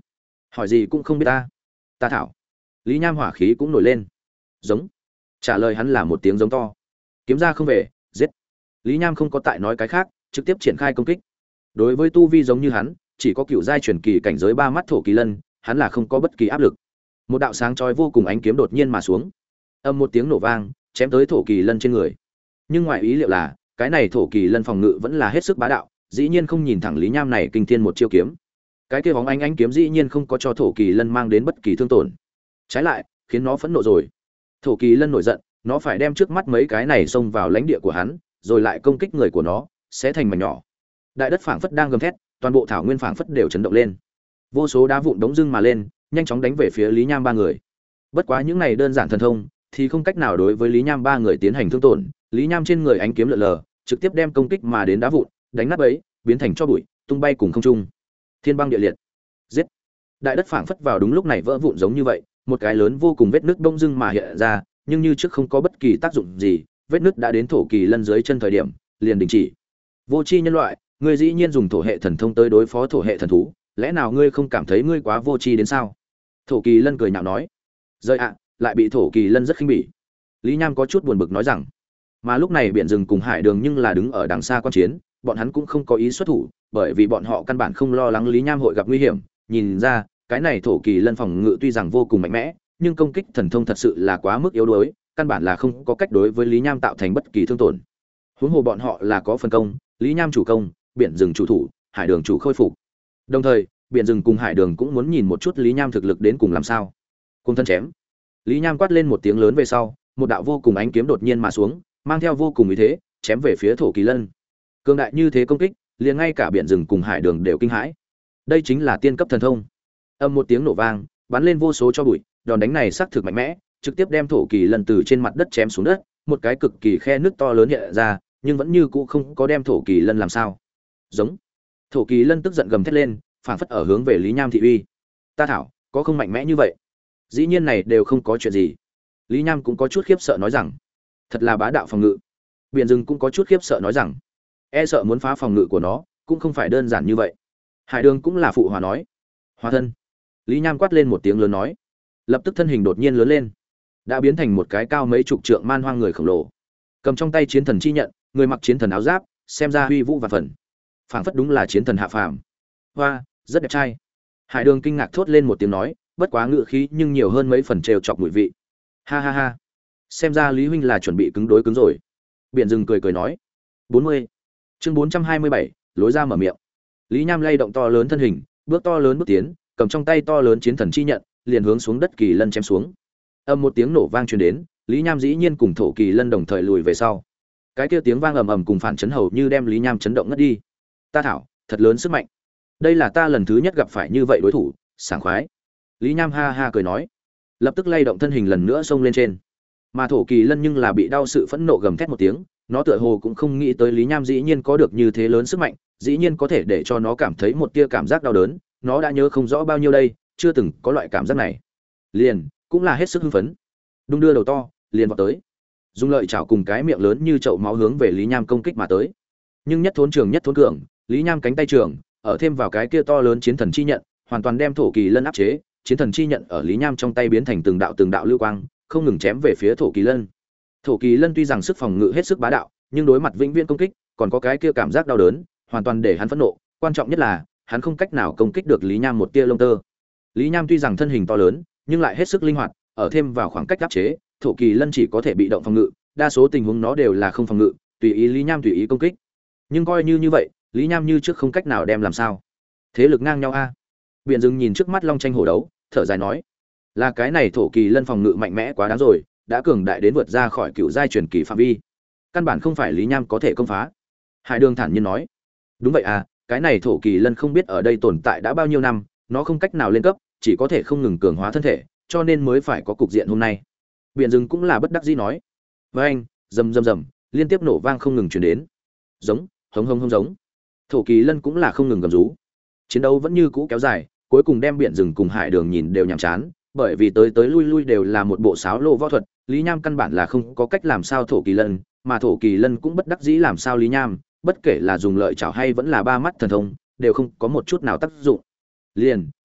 hỏi gì cũng không biết ta. Ta thảo. Lý Nham hỏa khí cũng nổi lên. Giống. Trả lời hắn là một tiếng giống to. Kiếm ra không về, giết. Lý Nham không có tại nói cái khác, trực tiếp triển khai công kích. Đối với tu vi giống như hắn, chỉ có cựu giai truyền kỳ cảnh giới ba mắt thổ kỳ lân, hắn là không có bất kỳ áp lực. Một đạo sáng chói vô cùng ánh kiếm đột nhiên mà xuống. Âm một tiếng nổ vang, chém tới thổ kỳ lân trên người. Nhưng ngoài ý liệu là, cái này thổ kỳ lân phòng ngự vẫn là hết sức bá đạo, dĩ nhiên không nhìn thẳng Lý Nham này kinh thiên một chiêu kiếm. Cái kia bóng ánh kiếm dĩ nhiên không có cho thổ kỳ lân mang đến bất kỳ thương tổn, trái lại khiến nó phẫn nộ rồi. Thổ kỳ lân nổi giận, nó phải đem trước mắt mấy cái này xông vào lãnh địa của hắn, rồi lại công kích người của nó, sẽ thành mảnh nhỏ. Đại đất phảng phất đang gầm thét, toàn bộ thảo nguyên phảng phất đều chấn động lên. Vô số đá vụn đống dưng mà lên, nhanh chóng đánh về phía Lý Nham ba người. Bất quá những này đơn giản thần thông thì không cách nào đối với Lý Nham ba người tiến hành thương tổn. Lý Nham trên người ánh kiếm lượn lờ, trực tiếp đem công kích mà đến đá vụn đánh nát bấy, biến thành cho bụi, tung bay cùng không trung. Thiên băng địa liệt. Giết. Đại đất phảng phất vào đúng lúc này vỡ vụn giống như vậy, một cái lớn vô cùng vết nứt đông dưng mà hiện ra, nhưng như trước không có bất kỳ tác dụng gì, vết nứt đã đến thổ kỳ lân dưới chân thời điểm, liền đình chỉ. Vô tri nhân loại, ngươi dĩ nhiên dùng thổ hệ thần thông tới đối phó thổ hệ thần thú, lẽ nào ngươi không cảm thấy ngươi quá vô tri đến sao? Thổ kỳ lân cười nhạo nói. Rơi ạ, lại bị thổ kỳ lân rất khinh bỉ. Lý Nham có chút buồn bực nói rằng, mà lúc này biển rừng cùng hải đường nhưng là đứng ở đằng xa quan chiến, bọn hắn cũng không có ý xuất thủ, bởi vì bọn họ căn bản không lo lắng Lý Nham hội gặp nguy hiểm. Nhìn ra, cái này thổ kỳ lân phòng ngự tuy rằng vô cùng mạnh mẽ, nhưng công kích thần thông thật sự là quá mức yếu đuối, căn bản là không có cách đối với Lý Nham tạo thành bất kỳ thương tổn. Huống hồ bọn họ là có phân công, Lý Nham chủ công, biển rừng chủ thủ, hải đường chủ khôi phục. Đồng thời, biển rừng cùng hải đường cũng muốn nhìn một chút Lý Nham thực lực đến cùng làm sao. Cùng thân chém. Lý Nham quát lên một tiếng lớn về sau, một đạo vô cùng ánh kiếm đột nhiên mà xuống, mang theo vô cùng uy thế, chém về phía thổ kỳ lân. Cường đại như thế công kích, liền ngay cả biển rừng cùng hải đường đều kinh hãi. Đây chính là tiên cấp thần thông. Âm một tiếng nổ vang, bắn lên vô số cho bụi, đòn đánh này xác thực mạnh mẽ, trực tiếp đem thổ kỳ lân từ trên mặt đất chém xuống đất, một cái cực kỳ khe nứt to lớn hiện ra, nhưng vẫn như cũ không có đem thổ kỳ lân làm sao. Giống. Thổ kỳ lân tức giận gầm thét lên, phảng phất ở hướng về Lý Nham thị uy. Ta thảo, có không mạnh mẽ như vậy? Dĩ nhiên này đều không có chuyện gì. Lý Nham cũng có chút khiếp sợ nói rằng, thật là bá đạo phòng ngự. Biển rừng cũng có chút khiếp sợ nói rằng, e sợ muốn phá phòng ngự của nó cũng không phải đơn giản như vậy. Hải đường cũng là phụ hòa nói, hóa thân. Lý Nham quát lên một tiếng lớn nói, lập tức thân hình đột nhiên lớn lên, đã biến thành một cái cao mấy chục trượng man hoang người khổng lồ, cầm trong tay chiến thần chi nhận, người mặc chiến thần áo giáp, xem ra uy vũ và phần, phảng phất đúng là chiến thần hạ phàm. Hoa, rất đẹp trai. Hải đường kinh ngạc thốt lên một tiếng nói, bất quá ngự khí nhưng nhiều hơn mấy phần trêu chọc mùi vị. Ha ha ha, xem ra Lý huynh là chuẩn bị cứng đối cứng rồi. Biển rừng cười cười nói. 40. Chương 427, lối ra mở miệng. Lý Nham lay động to lớn thân hình, bước to lớn bước tiến, cầm trong tay to lớn chiến thần chi nhận, liền hướng xuống đất kỳ lân chém xuống. Âm một tiếng nổ vang truyền đến, Lý Nham dĩ nhiên cùng thổ kỳ lân đồng thời lùi về sau. Cái kia tiếng vang ầm ầm cùng phản chấn hầu như đem Lý Nham chấn động ngất đi. Ta thảo, thật lớn sức mạnh. Đây là ta lần thứ nhất gặp phải như vậy đối thủ, sảng khoái. Lý Nham ha ha cười nói, lập tức lay động thân hình lần nữa xông lên trên. Mà thổ kỳ lân nhưng là bị đau sự phẫn nộ gầm thét một tiếng, nó tựa hồ cũng không nghĩ tới Lý Nham dĩ nhiên có được như thế lớn sức mạnh, dĩ nhiên có thể để cho nó cảm thấy một tia cảm giác đau đớn, nó đã nhớ không rõ bao nhiêu đây, chưa từng có loại cảm giác này. Liền, cũng là hết sức hưng phấn. Đung đưa đầu to, liền vọt tới. Dùng lợi chảo cùng cái miệng lớn như chậu máu hướng về Lý Nham công kích mà tới. Nhưng nhất thốn trường nhất thốn cường, Lý Nham cánh tay trường, ở thêm vào cái kia to lớn chiến thần chi nhận, hoàn toàn đem thổ kỳ lân áp chế, chiến thần chi nhận ở Lý Nham trong tay biến thành từng đạo lưu quang, không ngừng chém về phía thổ kỳ lân. Thổ kỳ lân tuy rằng sức phòng ngự hết sức bá đạo, nhưng đối mặt vĩnh viễn công kích, còn có cái kia cảm giác đau đớn, hoàn toàn để hắn phẫn nộ, quan trọng nhất là, hắn không cách nào công kích được Lý Nham một tia lông tơ. Lý Nham tuy rằng thân hình to lớn, nhưng lại hết sức linh hoạt, ở thêm vào khoảng cách áp chế, thổ kỳ lân chỉ có thể bị động phòng ngự, đa số tình huống nó đều là không phòng ngự, tùy ý Lý Nham tùy ý công kích. Nhưng coi như vậy, Lý Nham như trước không cách nào đem làm sao. Thế lực ngang nhau a. Biển rừng nhìn trước mắt long tranh hổ đấu, thở dài nói, là cái này thổ kỳ lân phòng ngự mạnh mẽ quá đáng rồi, đã cường đại đến vượt ra khỏi cựu giai truyền kỳ phạm vi, căn bản không phải Lý Nham có thể công phá. Hải đường thản nhiên nói, đúng vậy à, cái này thổ kỳ lân không biết ở đây tồn tại đã bao nhiêu năm, nó không cách nào lên cấp, chỉ có thể không ngừng cường hóa thân thể, cho nên mới phải có cục diện hôm nay. Biển rừng cũng là bất đắc dĩ nói, với anh, rầm rầm rầm, liên tiếp nổ vang không ngừng truyền đến, giống, hống hống hống giống, thổ kỳ lân cũng là không ngừng gầm rú. Chiến đấu vẫn như cũ kéo dài, cuối cùng đem biển rừng cùng hải đường nhìn đều nhàm chán, bởi vì tới tới lui lui đều là một bộ sáo lộ võ thuật, Lý Nham căn bản là không có cách làm sao thổ kỳ lân, mà thổ kỳ lân cũng bất đắc dĩ làm sao Lý Nham, bất kể là dùng lợi chảo hay vẫn là ba mắt thần thông, đều không có một chút nào tác dụng. Liền,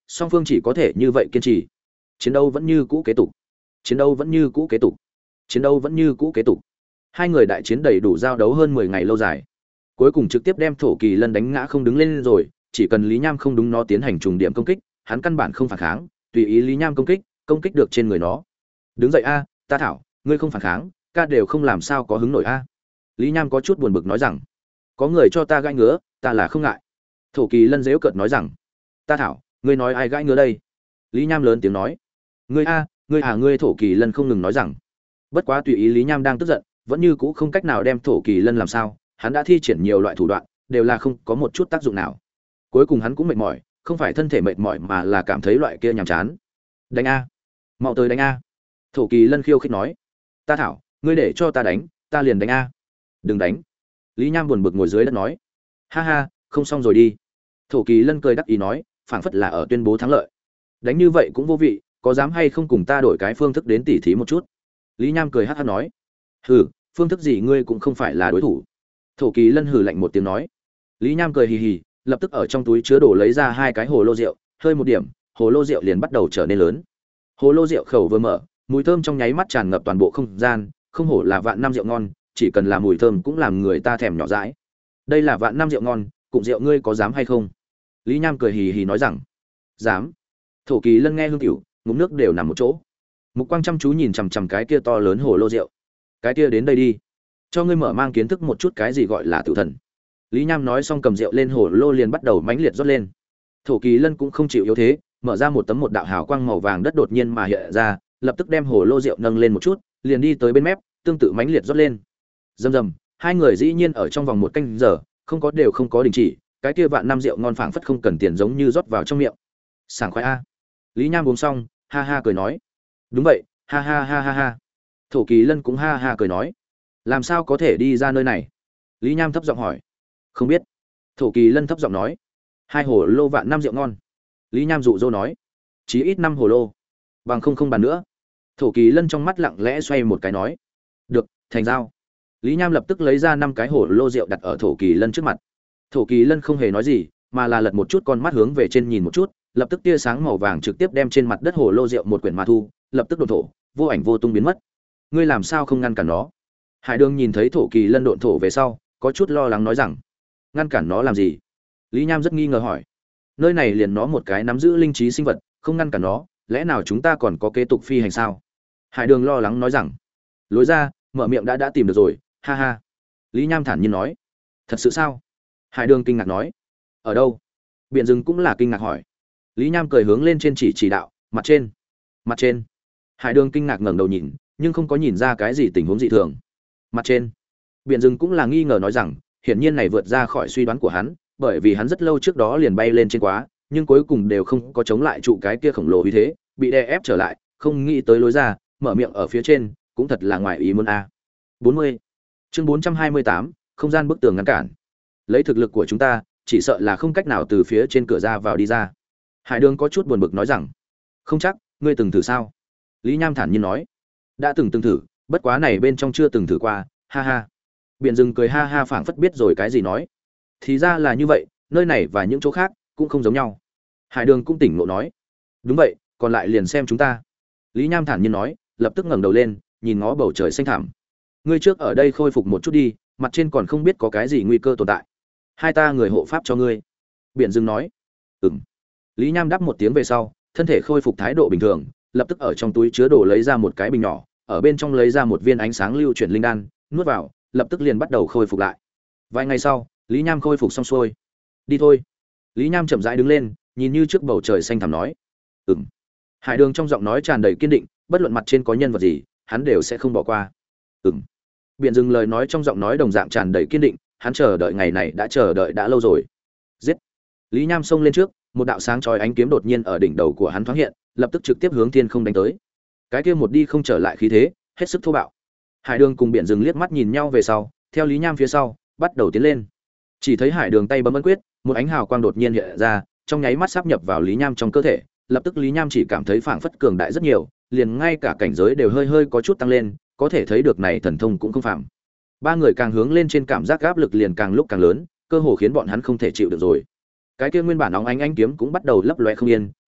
song phương chỉ có thể như vậy kiên trì. Chiến đấu vẫn như cũ kế tục. Chiến đấu vẫn như cũ kế tục. Chiến đấu vẫn như cũ kế tục. Hai người đại chiến đầy đủ giao đấu hơn 10 ngày lâu dài. Cuối cùng trực tiếp đem Thổ Kỳ Lân đánh ngã không đứng lên rồi, chỉ cần Lý Nham không đúng nó tiến hành trùng điểm công kích, hắn căn bản không phản kháng, tùy ý Lý Nham công kích được trên người nó. Đứng dậy a, ta thảo, ngươi không phản kháng, ca đều không làm sao có hứng nổi a. Lý Nham có chút buồn bực nói rằng, có người cho ta gãi ngứa, ta là không ngại. Thổ Kỳ Lân giễu cợt nói rằng, ta thảo, ngươi nói ai gãi ngứa đây? Lý Nham lớn tiếng nói, ngươi Thổ Kỳ Lân không ngừng nói rằng, bất quá tùy ý Lý Nham đang tức giận, vẫn như cũ không cách nào đem Thổ Kỳ Lân làm sao, hắn đã thi triển nhiều loại thủ đoạn, đều là không có một chút tác dụng nào. Cuối cùng hắn cũng mệt mỏi, không phải thân thể mệt mỏi mà là cảm thấy loại kia nhàm chán. Đánh a, mau tới đánh a. Thổ Kỳ Lân khiêu khích nói, ta thảo, ngươi để cho ta đánh, ta liền đánh a. Đừng đánh. Lý Nham buồn bực ngồi dưới đất nói, ha ha, không xong rồi đi. Thổ Kỳ Lân cười đắc ý nói, phảng phất là ở tuyên bố thắng lợi. Đánh như vậy cũng vô vị, có dám hay không cùng ta đổi cái phương thức đến tỉ thí một chút? Lý Nham cười hắc hắc nói, hừ, phương thức gì ngươi cũng không phải là đối thủ. Thổ Kỳ Lân hừ lạnh một tiếng nói. Lý Nham cười hì hì, lập tức ở trong túi chứa đồ lấy ra 2 cái hồ lô rượu, hơi một điểm, hồ lô rượu liền bắt đầu trở nên lớn. Hồ lô rượu khẩu vừa mở, mùi thơm trong nháy mắt tràn ngập toàn bộ không gian, không hổ là vạn năm rượu ngon, chỉ cần là mùi thơm cũng làm người ta thèm nhỏ dãi. Đây là vạn năm rượu ngon, cụm rượu ngươi có dám hay không? Lý Nham cười hì hì nói rằng, dám. Thổ Kỳ Lân nghe hương tiểu, ngụm nước đều nằm một chỗ. Mục quang chăm chú nhìn chằm chằm cái kia to lớn hồ lô rượu. Cái kia đến đây đi, cho ngươi mở mang kiến thức một chút cái gì gọi là tử thần. Lý Nham nói xong cầm rượu lên hồ lô liền bắt đầu mãnh liệt rót lên. Thổ Kỳ Lân cũng không chịu yếu thế, mở ra một tấm một đạo hào quang màu vàng đất đột nhiên mà hiện ra, lập tức đem hồ lô rượu nâng lên một chút, liền đi tới bên mép, tương tự mãnh liệt rót lên. Rầm rầm, hai người dĩ nhiên ở trong vòng một canh giờ, không có đình chỉ, cái kia vạn năm rượu ngon phảng phất không cần tiền giống như rót vào trong miệng. Sảng khoái a. Lý Nham uống xong, ha ha cười nói. Đúng vậy, ha ha ha ha ha. Thổ Kỳ Lân cũng ha ha cười nói. Làm sao có thể đi ra nơi này? Lý Nham thấp giọng hỏi. Không biết. Thổ Kỳ Lân thấp giọng nói. 2 hồ lô vạn năm rượu ngon. Lý Nham dụ dỗ nói. Chí ít 5 hồ lô. Bằng không bàn nữa. Thổ Kỳ Lân trong mắt lặng lẽ xoay một cái nói. Được, thành giao. Lý Nham lập tức lấy ra 5 cái hồ lô rượu đặt ở Thổ Kỳ Lân trước mặt. Thổ Kỳ Lân không hề nói gì, mà là lật một chút con mắt hướng về trên nhìn một chút, lập tức tia sáng màu vàng trực tiếp đem trên mặt đất hồ lô rượu một quyển mà thu, lập tức độn thổ, vô ảnh vô tung biến mất. Ngươi làm sao không ngăn cản nó? Hải Đường nhìn thấy Thổ Kỳ Lân độn thổ về sau, có chút lo lắng nói rằng, ngăn cản nó làm gì? Lý Nham rất nghi ngờ hỏi. Nơi này liền nó một cái nắm giữ linh trí sinh vật, không ngăn cản nó, lẽ nào chúng ta còn có kế tục phi hành sao? Hải Đường lo lắng nói rằng, lối ra, mở miệng đã tìm được rồi, ha ha. Lý Nham thản nhiên nói, thật sự sao? Hải Đường kinh ngạc nói, ở đâu? Biển rừng cũng là kinh ngạc hỏi. Lý Nham cười hướng lên trên chỉ đạo, mặt trên. Hải Đường kinh ngạc ngẩng đầu nhìn, nhưng không có nhìn ra cái gì tình huống dị thường. Mặt trên. Biển rừng cũng là nghi ngờ nói rằng, hiển nhiên này vượt ra khỏi suy đoán của hắn, bởi vì hắn rất lâu trước đó liền bay lên trên quá, nhưng cuối cùng đều không có chống lại trụ cái kia khổng lồ uy thế, bị đè ép trở lại, không nghĩ tới lối ra, mở miệng ở phía trên, cũng thật là ngoài ý muốn a. 40. Chương 428, không gian bức tường ngăn cản. Lấy thực lực của chúng ta, chỉ sợ là không cách nào từ phía trên cửa ra vào đi ra. Hải Đường có chút buồn bực nói rằng, không chắc, ngươi từng thử sao? Lý Nham thản nhiên nói, đã từng thử, bất quá này bên trong chưa từng thử qua, ha ha. Biển rừng cười ha ha phảng phất biết rồi cái gì nói, thì ra là như vậy, nơi này và những chỗ khác cũng không giống nhau. Hải Đường cũng tỉnh ngộ nói, đúng vậy, còn lại liền xem chúng ta. Lý Nham thản nhiên nói, lập tức ngẩng đầu lên, nhìn ngó bầu trời xanh thẳm. Ngươi trước ở đây khôi phục một chút đi, mặt trên còn không biết có cái gì nguy cơ tồn tại. Hai ta người hộ pháp cho ngươi. Biển rừng nói, ừm. Lý Nham đáp một tiếng về sau, thân thể khôi phục thái độ bình thường, lập tức ở trong túi chứa đồ lấy ra một cái bình nhỏ, ở bên trong lấy ra một viên ánh sáng lưu chuyển linh đan, nuốt vào, lập tức liền bắt đầu khôi phục lại. Vài ngày sau, Lý Nham khôi phục xong xuôi. Đi thôi. Lý Nham chậm rãi đứng lên, nhìn như trước bầu trời xanh thẳm nói, ừm. Hải Đường trong giọng nói tràn đầy kiên định, bất luận mặt trên có nhân vật gì, hắn đều sẽ không bỏ qua. Ừm. Biển rừng lời nói trong giọng nói đồng dạng tràn đầy kiên định, hắn chờ đợi ngày này đã chờ đợi đã lâu rồi. Giết. Lý Nham xông lên trước, một đạo sáng chói ánh kiếm đột nhiên ở đỉnh đầu của hắn thoáng hiện, lập tức trực tiếp hướng thiên không đánh tới. Cái kia một đi không trở lại khí thế, hết sức thô bạo. Hải Đường cùng Biển rừng liếc mắt nhìn nhau về sau, theo Lý Nham phía sau, bắt đầu tiến lên. Chỉ thấy Hải Đường tay bấm ấn quyết, một ánh hào quang đột nhiên hiện ra, trong nháy mắt sáp nhập vào Lý Nham trong cơ thể, lập tức Lý Nham chỉ cảm thấy phảng phất cường đại rất nhiều, liền ngay cả cảnh giới đều hơi hơi có chút tăng lên, có thể thấy được này thần thông cũng không phàm. Ba người càng hướng lên trên cảm giác áp lực liền càng lúc càng lớn, cơ hồ khiến bọn hắn không thể chịu được rồi. Cái kia nguyên bản óng ánh kiếm cũng bắt đầu lấp loé không yên,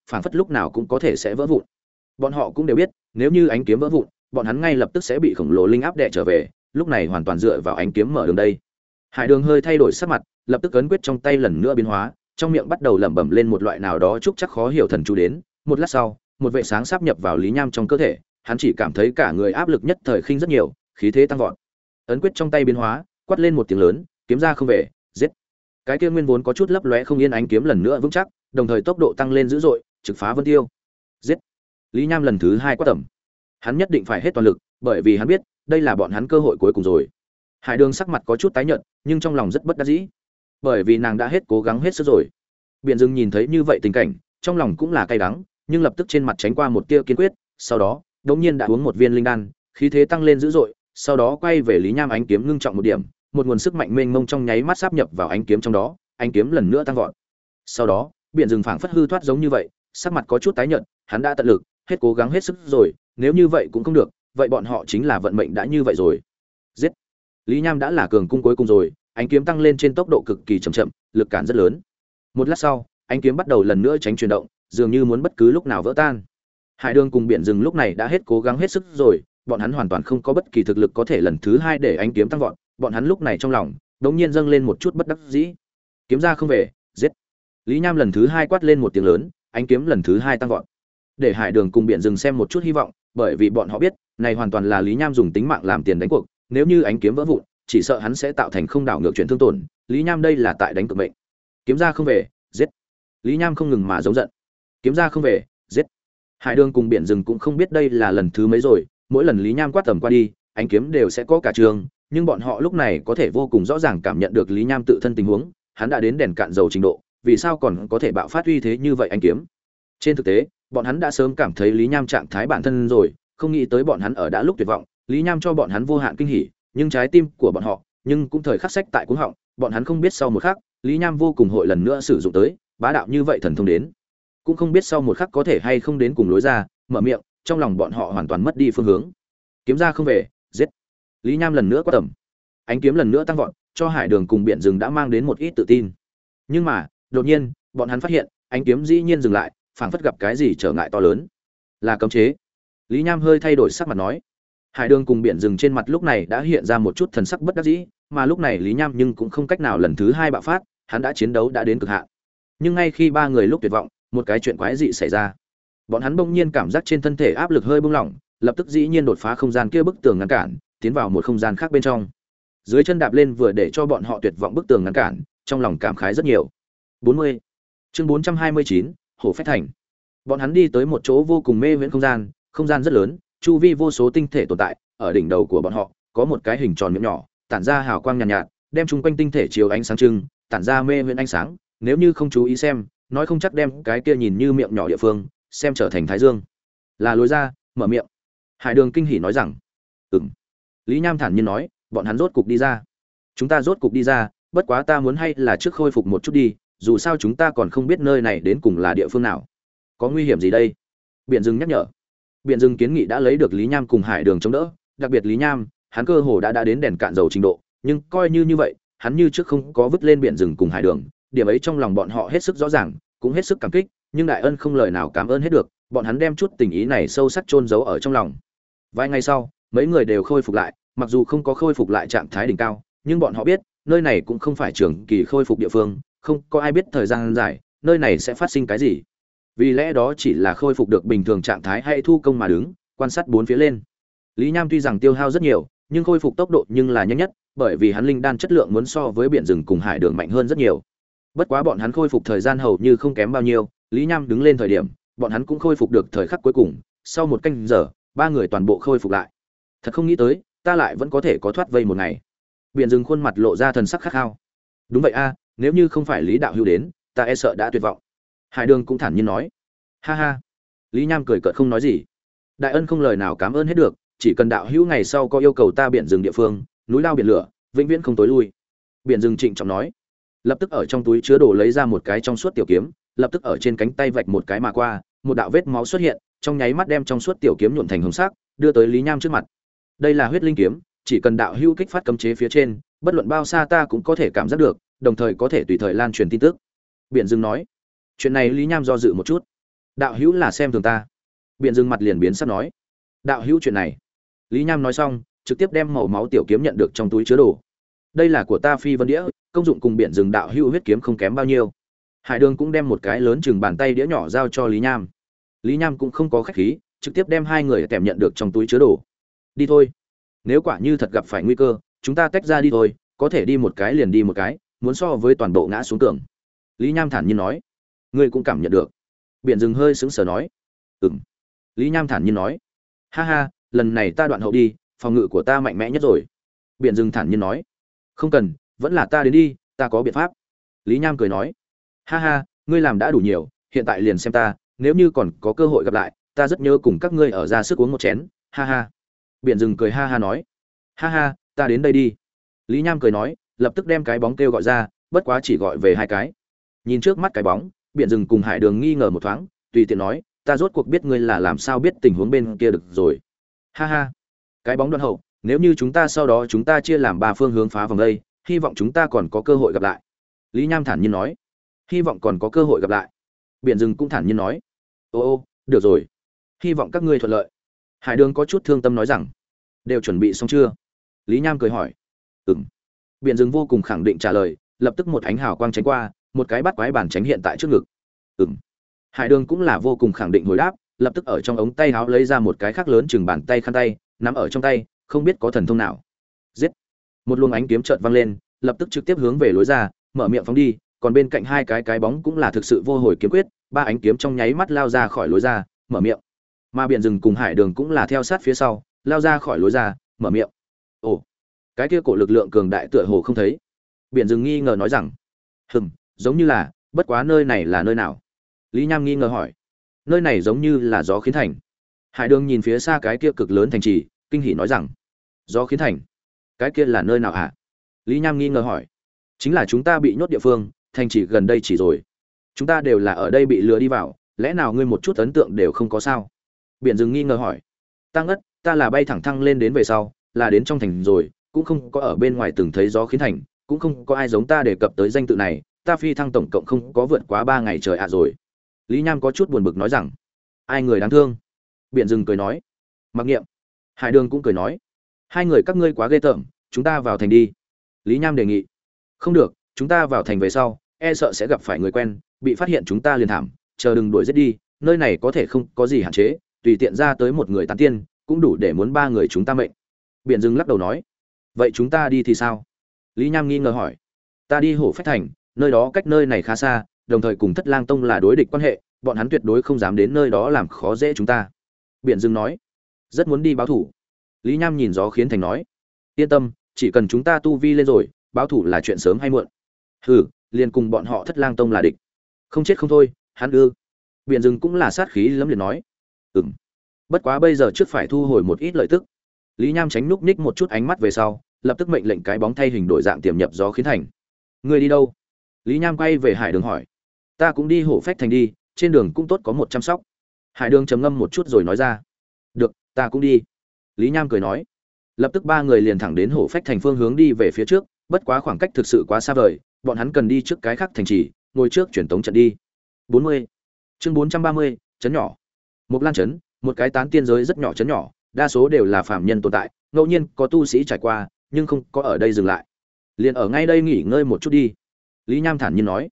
phảng phất lúc nào cũng có thể sẽ vỡ vụn. Bọn họ cũng đều biết, nếu như ánh kiếm vỡ vụn, bọn hắn ngay lập tức sẽ bị khổng lồ linh áp đè trở về, lúc này hoàn toàn dựa vào ánh kiếm mở đường đây. Hải Đường hơi thay đổi sắc mặt, lập tức ấn quyết trong tay lần nữa biến hóa, trong miệng bắt đầu lẩm bẩm lên một loại nào đó chúc chắc khó hiểu thần chú đến. Một lát sau, một vệ sáng sáp nhập vào Lý Nham trong cơ thể, hắn chỉ cảm thấy cả người áp lực nhất thời khinh rất nhiều, khí thế tăng vọt. Ấn quyết trong tay biến hóa, quát lên một tiếng lớn, kiếm ra không về, giết. Cái kia nguyên vốn có chút lấp lóe không yên ánh kiếm lần nữa vững chắc, đồng thời tốc độ tăng lên dữ dội, trực phá vân tiêu. Giết. Lý Nham lần thứ hai quát tầm. Hắn nhất định phải hết toàn lực, bởi vì hắn biết, đây là bọn hắn cơ hội cuối cùng rồi. Hải Đường sắc mặt có chút tái nhợt, nhưng trong lòng rất bất đắc dĩ, bởi vì nàng đã hết cố gắng hết sức rồi. Biển Dừng nhìn thấy như vậy tình cảnh, trong lòng cũng là cay đắng, nhưng lập tức trên mặt tránh qua một tia kiên quyết, sau đó, đột nhiên đã uống một viên linh đan, khí thế tăng lên dữ dội, sau đó quay về Lý Nham ánh kiếm ngưng trọng một điểm, một nguồn sức mạnh mênh mông trong nháy mắt sáp nhập vào ánh kiếm trong đó, ánh kiếm lần nữa tăng vọt. Sau đó, Biển Dừng phảng phất hư thoát giống như vậy, sắc mặt có chút tái nhợt, hắn đã tận lực, hết cố gắng hết sức rồi, nếu như vậy cũng không được, vậy bọn họ chính là vận mệnh đã như vậy rồi. Giết. Lý Nham đã là cường cung cuối cùng rồi, ánh kiếm tăng lên trên tốc độ cực kỳ chậm chậm, lực cản rất lớn. Một lát sau, ánh kiếm bắt đầu lần nữa tránh chuyển động, dường như muốn bất cứ lúc nào vỡ tan. Hải Đường cùng Biển Dừng lúc này đã hết cố gắng hết sức rồi, bọn hắn hoàn toàn không có bất kỳ thực lực có thể lần thứ hai để ánh kiếm tăng vọt, bọn hắn lúc này trong lòng đột nhiên dâng lên một chút bất đắc dĩ. Kiếm ra không về, giết. Lý Nham lần thứ hai quát lên một tiếng lớn, ánh kiếm lần thứ hai tăng vọt. Để Hải Đường cùng Biển Dừng xem một chút hy vọng, bởi vì bọn họ biết, này hoàn toàn là Lý Nham dùng tính mạng làm tiền đánh cuộc, nếu như ánh kiếm vỡ vụn, chỉ sợ hắn sẽ tạo thành không đảo ngược chuyện thương tổn, Lý Nham đây là tại đánh cược mệnh. Kiếm ra không về, giết. Lý Nham không ngừng mà giống giận. Kiếm ra không về, giết. Hải Đường cùng Biển Dừng cũng không biết đây là lần thứ mấy rồi, mỗi lần Lý Nham quát tầm qua đi, ánh kiếm đều sẽ có cả trường, nhưng bọn họ lúc này có thể vô cùng rõ ràng cảm nhận được Lý Nham tự thân tình huống, hắn đã đến đèn cạn dầu trình độ, vì sao còn có thể bạo phát uy thế như vậy ánh kiếm. Trên thực tế, bọn hắn đã sớm cảm thấy Lý Nham trạng thái bản thân rồi, không nghĩ tới bọn hắn ở đã lúc tuyệt vọng, Lý Nham cho bọn hắn vô hạn kinh hỉ, nhưng trái tim của bọn họ, nhưng cũng thời khắc sách tại cuống họng, bọn hắn không biết sau một khắc, Lý Nham vô cùng hội lần nữa sử dụng tới, bá đạo như vậy thần thông đến, cũng không biết sau một khắc có thể hay không đến cùng lối ra, mở miệng, trong lòng bọn họ hoàn toàn mất đi phương hướng. Kiếm ra không về, giết. Lý Nham lần nữa quát tầm, ánh kiếm lần nữa tăng vọt, cho Hải Đường cùng Biển Dừng đã mang đến một ít tự tin. Nhưng mà, đột nhiên, bọn hắn phát hiện, ánh kiếm dĩ nhiên dừng lại, phảng phất gặp cái gì trở ngại to lớn, là cấm chế. Lý Nham hơi thay đổi sắc mặt nói. Hải Đường cùng Biển Dừng trên mặt lúc này đã hiện ra một chút thần sắc bất đắc dĩ, mà lúc này Lý Nham nhưng cũng không cách nào lần thứ hai bạo phát, hắn đã chiến đấu đã đến cực hạn. Nhưng ngay khi ba người lúc tuyệt vọng, một cái chuyện quái dị xảy ra. Bọn hắn bỗng nhiên cảm giác trên thân thể áp lực hơi buông lỏng, lập tức dĩ nhiên đột phá không gian kia bức tường ngăn cản, tiến vào một không gian khác bên trong. Dưới chân đạp lên vừa để cho bọn họ tuyệt vọng bức tường ngăn cản, trong lòng cảm khái rất nhiều. 40. Chương 429, Hổ Phách Thành. Bọn hắn đi tới một chỗ vô cùng mê viễn không gian rất lớn, chu vi vô số tinh thể tồn tại, ở đỉnh đầu của bọn họ có một cái hình tròn miệng nhỏ, tản ra hào quang nhàn nhạt, đem chung quanh tinh thể chiếu ánh sáng trưng, tản ra mê viễn ánh sáng, nếu như không chú ý xem, nói không chắc đem cái kia nhìn như miệng nhỏ địa phương, xem trở thành thái dương. Là lối ra, mở miệng. Hải Đường kinh hỉ nói rằng, "Ừm." Lý Nham thản nhiên nói, "Bọn hắn rốt cục đi ra. Chúng ta rốt cục đi ra, bất quá ta muốn hay là trước khôi phục một chút đi, dù sao chúng ta còn không biết nơi này đến cùng là địa phương nào. Có nguy hiểm gì đây?" Biển Dừng nhắc nhở. Biển Dừng kiến nghị đã lấy được Lý Nham cùng Hải Đường chống đỡ, đặc biệt Lý Nham, hắn cơ hồ đã đến đèn cạn dầu trình độ, nhưng coi như vậy, hắn như trước không có vứt lên Biển Dừng cùng Hải Đường, điểm ấy trong lòng bọn họ hết sức rõ ràng, cũng hết sức cảm kích, nhưng đại ân không lời nào cảm ơn hết được, bọn hắn đem chút tình ý này sâu sắc chôn giấu ở trong lòng. Vài ngày sau, mấy người đều khôi phục lại, mặc dù không có khôi phục lại trạng thái đỉnh cao, nhưng bọn họ biết, nơi này cũng không phải trường kỳ khôi phục địa phương, không có ai biết thời gian dài, nơi này sẽ phát sinh cái gì. Vì lẽ đó chỉ là khôi phục được bình thường trạng thái hay thu công mà đứng, quan sát bốn phía lên. Lý Nham tuy rằng tiêu hao rất nhiều, nhưng khôi phục tốc độ nhưng là nhanh nhất, bởi vì hắn linh đan chất lượng muốn so với Biển Rừng cùng Hải Đường mạnh hơn rất nhiều. Bất quá bọn hắn khôi phục thời gian hầu như không kém bao nhiêu, Lý Nham đứng lên thời điểm, bọn hắn cũng khôi phục được thời khắc cuối cùng, sau một canh giờ, ba người toàn bộ khôi phục lại. Thật không nghĩ tới, ta lại vẫn có thể có thoát vây một ngày. Biển Rừng khuôn mặt lộ ra thần sắc khát khao. Đúng vậy a, nếu như không phải Lý đạo hữu đến, ta e sợ đã tuyệt vọng. Hải Đường cũng thản nhiên nói. Ha ha. Lý Nham cười cợt không nói gì. Đại ân không lời nào cảm ơn hết được, chỉ cần đạo hữu ngày sau có yêu cầu ta Biển Rừng địa phương, núi lao biển lửa, vĩnh viễn không tối lui. Biển Rừng trịnh trọng nói. Lập tức ở trong túi chứa đồ lấy ra một cái trong suốt tiểu kiếm, lập tức ở trên cánh tay vạch một cái mà qua, một đạo vết máu xuất hiện, trong nháy mắt đem trong suốt tiểu kiếm nhuộm thành hồng sắc, đưa tới Lý Nham trước mặt. Đây là huyết linh kiếm, chỉ cần đạo hữu kích phát cấm chế phía trên, bất luận bao xa ta cũng có thể cảm giác được, đồng thời có thể tùy thời lan truyền tin tức. Biển Rừng nói. Chuyện này Lý Nham do dự một chút. Đạo hữu là xem thường ta. Biện dừng mặt liền biến sắc nói. Đạo hữu chuyện này. Lý Nham nói xong, trực tiếp đem màu máu tiểu kiếm nhận được trong túi chứa đồ. Đây là của ta Phi Vân đĩa, công dụng cùng Biện dừng đạo hữu huyết kiếm không kém bao nhiêu. Hải Đường cũng đem một cái lớn chừng bàn tay đĩa nhỏ giao cho Lý Nham. Lý Nham cũng không có khách khí, trực tiếp đem hai người kèm nhận được trong túi chứa đồ. Đi thôi. Nếu quả như thật gặp phải nguy cơ, chúng ta tách ra đi thôi, có thể đi một cái liền đi một cái, muốn so với toàn bộ ngã xuống tường. Lý Nham thản nhiên nói. Ngươi cũng cảm nhận được. Biển rừng hơi sững sờ nói. Ừm. Lý Nham thản nhiên nói. Ha ha, lần này ta đoạn hậu đi, phòng ngự của ta mạnh mẽ nhất rồi. Biển rừng thản nhiên nói. Không cần, vẫn là ta đến đi, ta có biện pháp. Lý Nham cười nói. Ha ha, ngươi làm đã đủ nhiều, hiện tại liền xem ta, nếu như còn có cơ hội gặp lại, ta rất nhớ cùng các ngươi ở ra sức uống một chén. Ha ha. Biển rừng cười ha ha nói. Ha ha, ta đến đây đi. Lý Nham cười nói, lập tức đem cái bóng kêu gọi ra, bất quá chỉ gọi về hai cái. Nhìn trước mắt cái bóng, Biển rừng cùng Hải Đường nghi ngờ một thoáng, tùy tiện nói, ta rốt cuộc biết ngươi là làm sao biết tình huống bên kia được rồi. Ha ha. Cái bóng đoạn hậu, nếu như chúng ta sau đó chúng ta chia làm ba phương hướng phá vòng đây, hy vọng chúng ta còn có cơ hội gặp lại. Lý Nham thản nhiên nói. Hy vọng còn có cơ hội gặp lại. Biển rừng cũng thản nhiên nói. Ô, được rồi. Hy vọng các ngươi thuận lợi. Hải Đường có chút thương tâm nói rằng. Đều chuẩn bị xong chưa? Lý Nham cười hỏi. Ừm. Biển rừng vô cùng khẳng định trả lời, lập tức một ánh hào quang tránh qua, một cái bắt quái bản tránh hiện tại trước ngực. Ừm. Hải Đường cũng là vô cùng khẳng định hồi đáp, lập tức ở trong ống tay áo lấy ra một cái khác lớn chừng bàn tay khăn tay, nắm ở trong tay, không biết có thần thông nào. Giết! Một luồng ánh kiếm chợt vang lên, lập tức trực tiếp hướng về lối ra, mở miệng phóng đi, còn bên cạnh hai cái bóng cũng là thực sự vô hồi kiếm quyết, ba ánh kiếm trong nháy mắt lao ra khỏi lối ra, mở miệng. Mà Biển rừng cùng Hải Đường cũng là theo sát phía sau, lao ra khỏi lối ra, mở miệng. Ồ, cái kia cổ lực lượng cường đại tựa hồ không thấy. Biển rừng nghi ngờ nói rằng, giống như là, bất quá nơi này là nơi nào? Lý Nham nghi ngờ hỏi. Nơi này giống như là Gió Khiến Thành. Hải Đường nhìn phía xa cái kia cực lớn thành trì, kinh hỉ nói rằng, Gió Khiến Thành, cái kia là nơi nào hả? Lý Nham nghi ngờ hỏi. Chính là chúng ta bị nhốt địa phương, thành trì gần đây chỉ rồi. Chúng ta đều là ở đây bị lừa đi vào, lẽ nào ngươi một chút ấn tượng đều không có sao? Biển rừng nghi ngờ hỏi. Tăng ất, ta là bay thẳng thăng lên đến về sau, là đến trong thành rồi, cũng không có ở bên ngoài từng thấy Gió Khiến Thành, cũng không có ai giống ta đề cập tới danh tự này, ta phi thăng tổng cộng không có vượt quá 3 ngày trời ạ rồi. Lý Nham có chút buồn bực nói rằng, ai người đáng thương? Biển rừng cười nói. Mặc Niệm. Hải Đường cũng cười nói, hai người các ngươi quá ghê tởm, chúng ta vào thành đi. Lý Nham đề nghị. Không được, chúng ta vào thành về sau, e sợ sẽ gặp phải người quen, bị phát hiện chúng ta liền thảm, chờ đừng đuổi giết đi, nơi này có thể không có gì hạn chế, tùy tiện ra tới một người tán tiên, cũng đủ để muốn 3 người chúng ta mệnh. Biển rừng lắc đầu nói, vậy chúng ta đi thì sao? Lý Nham nghi ngờ hỏi. Ta đi Hổ Phách Thành, nơi đó cách nơi này khá xa, đồng thời cùng Thất Lang Tông là đối địch quan hệ, bọn hắn tuyệt đối không dám đến nơi đó làm khó dễ chúng ta. Biển rừng nói, rất muốn đi báo thủ. Lý Nham nhìn Gió Khiến Thành nói, yên tâm, chỉ cần chúng ta tu vi lên rồi, báo thủ là chuyện sớm hay muộn. Hừ, liền cùng bọn họ Thất Lang Tông là địch, không chết không thôi. Hắn ư? Biển rừng cũng là sát khí lắm liền nói, bất quá bây giờ trước phải thu hồi một ít lợi tức. Lý Nham tránh núp ních một chút ánh mắt về sau, lập tức mệnh lệnh cái bóng thay hình đổi dạng tiềm nhập Gió Khiến Thành. Ngươi đi đâu? Lý Nham quay về Hải Đường hỏi. Ta cũng đi Hổ Phách Thành đi, trên đường cũng tốt có một chăm sóc. Hải Đường trầm ngâm một chút rồi nói ra. Được, ta cũng đi. Lý Nham cười nói. Lập tức ba người liền thẳng đến Hổ Phách Thành phương hướng đi về phía trước, bất quá khoảng cách thực sự quá xa vời, bọn hắn cần đi trước cái khác thành trì, ngồi trước truyền tống trận đi. 40. Chương 430, trấn nhỏ. Một Lan trấn, một cái tán tiên giới rất nhỏ trấn nhỏ, đa số đều là phàm nhân tồn tại, ngẫu nhiên có tu sĩ trải qua, nhưng không có ở đây dừng lại. Liền ở ngay đây nghỉ ngơi một chút đi. Lý Nham thản nhiên nói.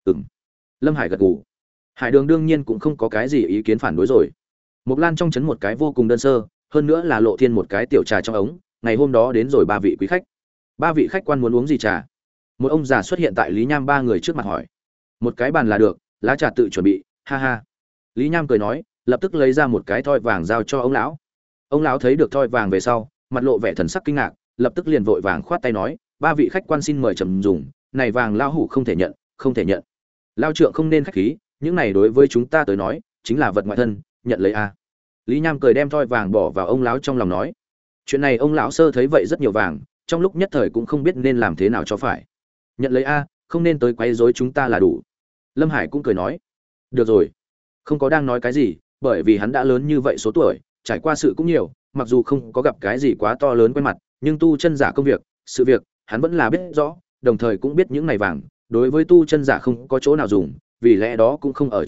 Lâm Hải gật gù. Hải Đường đương nhiên cũng không có cái gì ý kiến phản đối rồi. Mộc Lan trong trấn một cái vô cùng đơn sơ, hơn nữa là Lộ Thiên một cái tiểu trà trong ống, ngày hôm đó đến rồi 3 vị quý khách. 3 vị khách quan muốn uống gì trà? Một ông già xuất hiện tại Lý Nham ba người trước mặt hỏi. Một cái bàn là được, lá trà tự chuẩn bị, ha ha. Lý Nham cười nói, lập tức lấy ra một cái thoi vàng giao cho ông lão. Ông lão thấy được thoi vàng về sau, mặt lộ vẻ thần sắc kinh ngạc, lập tức liền vội vàng khoát tay nói, 3 vị khách quan xin mời trầm dùng, này vàng lão hủ không thể nhận, không thể nhận. Lao trượng không nên khách khí, những này đối với chúng ta tới nói, chính là vật ngoại thân, nhận lấy a. Lý Nham cười đem thoi vàng bỏ vào ông lão trong lòng nói. Chuyện này ông lão sơ thấy vậy rất nhiều vàng, trong lúc nhất thời cũng không biết nên làm thế nào cho phải. Nhận lấy a, không nên tới quấy rối chúng ta là đủ. Lâm Hải cũng cười nói. Được rồi. Không có đang nói cái gì, bởi vì hắn đã lớn như vậy số tuổi, trải qua sự cũng nhiều, mặc dù không có gặp cái gì quá to lớn quen mặt, nhưng tu chân giả công việc, sự việc, hắn vẫn là biết rõ, đồng thời cũng biết những này vàng, đối với tu chân giả không có chỗ nào dùng, vì lẽ đó cũng không ở tranh luận,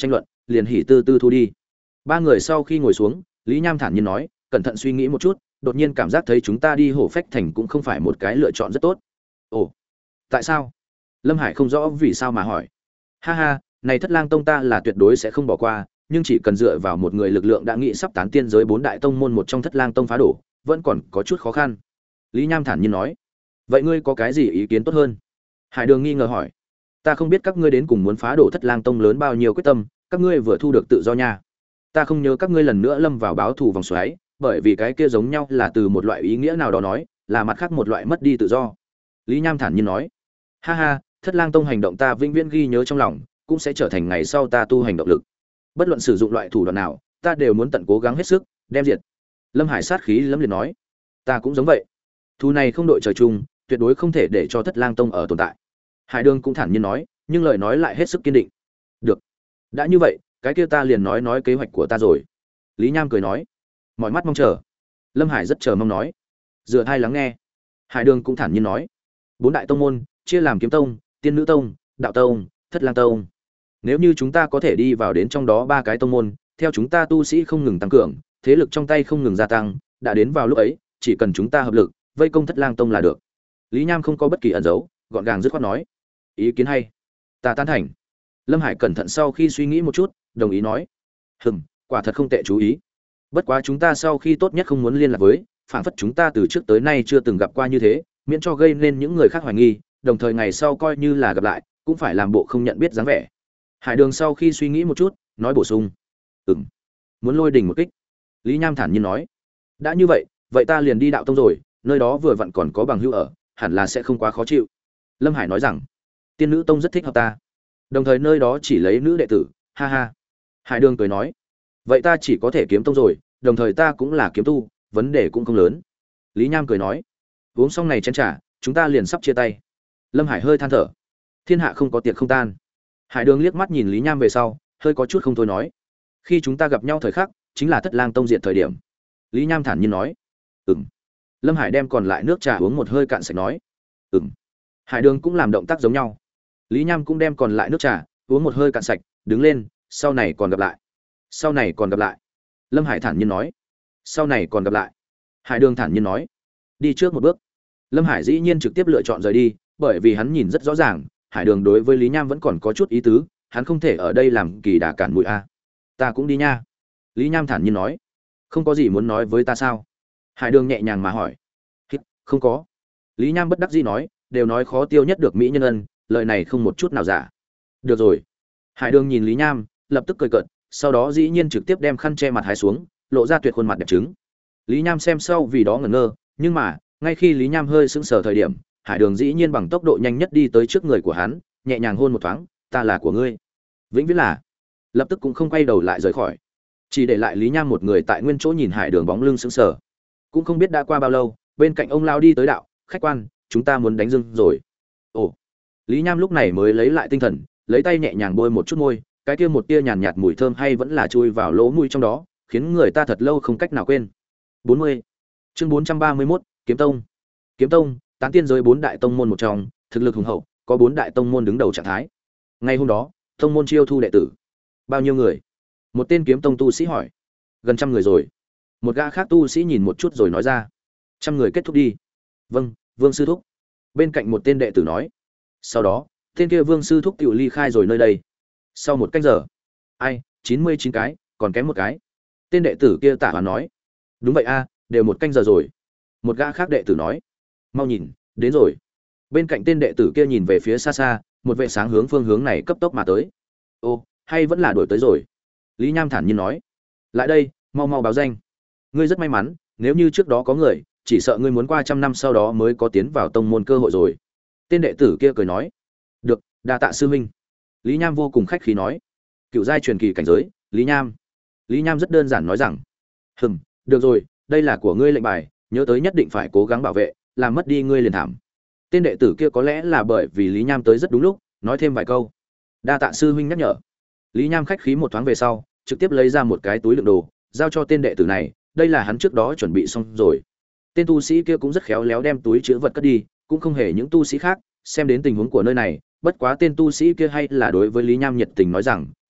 liền hỉ tư tư thu đi. Ba người sau khi ngồi xuống, Lý Nham thản nhiên nói, cẩn thận suy nghĩ một chút, đột nhiên cảm giác thấy chúng ta đi Hổ Phách Thành cũng không phải một cái lựa chọn rất tốt. Ồ, tại sao? Lâm Hải không rõ vì sao mà hỏi. Ha ha, này Thất Lang Tông ta là tuyệt đối sẽ không bỏ qua, nhưng chỉ cần dựa vào một người lực lượng đã nghĩ sắp tán tiên giới 4 đại tông môn một trong Thất Lang Tông phá đổ, vẫn còn có chút khó khăn. Lý Nham thản nhiên nói. Vậy ngươi có cái gì ý kiến tốt hơn? Hải Đường nghi ngờ hỏi. Ta không biết các ngươi đến cùng muốn phá đổ Thất Lang Tông lớn bao nhiêu quyết tâm, các ngươi vừa thu được tự do nha. Ta không nhớ các ngươi lần nữa lâm vào báo thù vòng xoáy, bởi vì cái kia giống nhau là từ một loại ý nghĩa nào đó nói, là mặt khác một loại mất đi tự do. Lý Nham thản nhiên nói. Ha ha, Thất Lang Tông hành động ta vĩnh viễn ghi nhớ trong lòng, cũng sẽ trở thành ngày sau ta tu hành động lực. Bất luận sử dụng loại thủ đoạn nào, ta đều muốn tận cố gắng hết sức, đem diệt. Lâm Hải sát khí lẫm liệt nói. Ta cũng giống vậy. Thù này không đội trời chung, tuyệt đối không thể để cho Thất Lang Tông ở tồn tại. Hải Đường cũng thản nhiên nói, nhưng lời nói lại hết sức kiên định. Được, đã như vậy, cái kia ta liền nói kế hoạch của ta rồi. Lý Nham cười nói. Mọi mắt mong chờ. Lâm Hải rất chờ mong nói. Dựa tai lắng nghe. Hải Đường cũng thản nhiên nói. 4 đại tông môn chia làm Kiếm Tông, Tiên Nữ Tông, Đạo Tông, Thất Lang Tông. Nếu như chúng ta có thể đi vào đến trong đó 3 cái tông môn, theo chúng ta tu sĩ không ngừng tăng cường, thế lực trong tay không ngừng gia tăng, đã đến vào lúc ấy, chỉ cần chúng ta hợp lực, vây công Thất Lang Tông là được. Lý Nham không có bất kỳ ẩn giấu, gọn gàng dứt khoát nói. Ý kiến hay, ta tán thành. Lâm Hải cẩn thận sau khi suy nghĩ một chút, đồng ý nói. Quả thật không tệ chú ý. Bất quá chúng ta sau khi tốt nhất không muốn liên lạc với, phảng phất chúng ta từ trước tới nay chưa từng gặp qua như thế, miễn cho gây nên những người khác hoài nghi, đồng thời ngày sau coi như là gặp lại, cũng phải làm bộ không nhận biết dáng vẻ. Hải Đường sau khi suy nghĩ một chút, nói bổ sung. Muốn lôi đình một kích. Lý Nham thản nhiên nói. Đã như vậy, vậy ta liền đi Đạo Tông rồi, nơi đó vừa vặn còn có bằng hữu ở, hẳn là sẽ không quá khó chịu. Lâm Hải nói rằng. Tiên Nữ Tông rất thích hợp ta. Đồng thời nơi đó chỉ lấy nữ đệ tử, ha ha. Hải Đường cười nói. Vậy ta chỉ có thể Kiếm Tông rồi, đồng thời ta cũng là kiếm tu, vấn đề cũng không lớn. Lý Nham cười nói. Uống xong này chén trà, chúng ta liền sắp chia tay. Lâm Hải hơi than thở. Thiên hạ không có tiệc không tan. Hải Đường liếc mắt nhìn Lý Nham về sau, hơi có chút không thôi nói. Khi chúng ta gặp nhau thời khắc, chính là Thất Lang Tông diệt thời điểm. Lý Nham thản nhiên nói. Lâm Hải đem còn lại nước trà uống một hơi cạn sạch nói. Hải Đường cũng làm động tác giống nhau. Lý Nham cũng đem còn lại nước trà uống một hơi cạn sạch, đứng lên, sau này còn gặp lại. Sau này còn gặp lại. Lâm Hải thản nhiên nói. Sau này còn gặp lại. Hải Đường thản nhiên nói. Đi trước một bước. Lâm Hải dĩ nhiên trực tiếp lựa chọn rời đi, bởi vì hắn nhìn rất rõ ràng, Hải Đường đối với Lý Nham vẫn còn có chút ý tứ, hắn không thể ở đây làm kỳ đà cản mũi a. Ta cũng đi nha. Lý Nham thản nhiên nói. Không có gì muốn nói với ta sao? Hải Đường nhẹ nhàng mà hỏi. Không có. Lý Nham bất đắc dĩ nói, đều nói khó tiêu nhất được mỹ nhân ân, lời này không một chút nào giả. Được rồi. Hải Đường nhìn Lý Nham, lập tức cười cợt, sau đó dĩ nhiên trực tiếp đem khăn che mặt hái xuống, lộ ra tuyệt khuôn mặt đẹp trứng. Lý Nham xem sau vì đó ngẩn ngơ, nhưng mà, ngay khi Lý Nham hơi sững sờ thời điểm, Hải Đường dĩ nhiên bằng tốc độ nhanh nhất đi tới trước người của hắn, nhẹ nhàng hôn một thoáng, ta là của ngươi. Vĩnh viễn là. Lập tức cũng không quay đầu lại rời khỏi, chỉ để lại Lý Nham một người tại nguyên chỗ nhìn Hải Đường bóng lưng sững sờ. Cũng không biết đã qua bao lâu, bên cạnh ông lao đi tới đạo, khách quan, chúng ta muốn đánh dưng rồi. Ồ. Lý Nham lúc này mới lấy lại tinh thần, lấy tay nhẹ nhàng bôi một chút môi, cái kia một tia nhàn nhạt mùi thơm hay vẫn là chui vào lỗ mũi trong đó, khiến người ta thật lâu không cách nào quên. 40. Chương 431, Kiếm Tông. Kiếm Tông, tán tiên giới 4 đại tông môn một trong, thực lực hùng hậu, có 4 đại tông môn đứng đầu trạng thái. Ngày hôm đó, tông môn chiêu thu đệ tử. Bao nhiêu người? Một tên kiếm tông tu sĩ hỏi. Gần 100 người rồi. Một gã khác tu sĩ nhìn một chút rồi nói ra. 100 người kết thúc đi. Vâng, Vương sư thúc. Bên cạnh một tên đệ tử nói. Sau đó, tên kia Vương sư thúc tiểu ly khai rồi nơi đây. Sau một canh giờ. Ai, 99 cái, còn kém một cái. Tên đệ tử kia tả hoán nói. Đúng vậy a, đều một canh giờ rồi. Một gã khác đệ tử nói. Mau nhìn, đến rồi. Bên cạnh tên đệ tử kia nhìn về phía xa xa, một vệ sáng hướng phương hướng này cấp tốc mà tới. Ô, hay vẫn là đuổi tới rồi. Lý Nham thản nhiên nói. Lại đây, mau mau báo danh. Ngươi rất may mắn, nếu như trước đó có người, chỉ sợ ngươi muốn qua 100 năm sau đó mới có tiến vào tông môn cơ hội rồi. Tên đệ tử kia cười nói. Được, đa tạ sư huynh. Lý Nham vô cùng khách khí nói. Cựu giai truyền kỳ cảnh giới, Lý Nham. Lý Nham rất đơn giản nói rằng. Được rồi, đây là của ngươi lệnh bài, nhớ tới nhất định phải cố gắng bảo vệ, làm mất đi ngươi liền thảm. Tên đệ tử kia có lẽ là bởi vì Lý Nham tới rất đúng lúc, nói thêm vài câu. Đa tạ sư huynh nhắc nhở. Lý Nham khách khí một thoáng về sau, trực tiếp lấy ra một cái túi đựng đồ, giao cho tên đệ tử này, đây là hắn trước đó chuẩn bị xong rồi. Tên tu sĩ kia cũng rất khéo léo đem túi chứa vật cất đi, cũng không hề những tu sĩ khác, xem đến tình huống của nơi này, bất quá tên tu sĩ kia hay là đối với Lý Nham nhiệt tình nói rằng,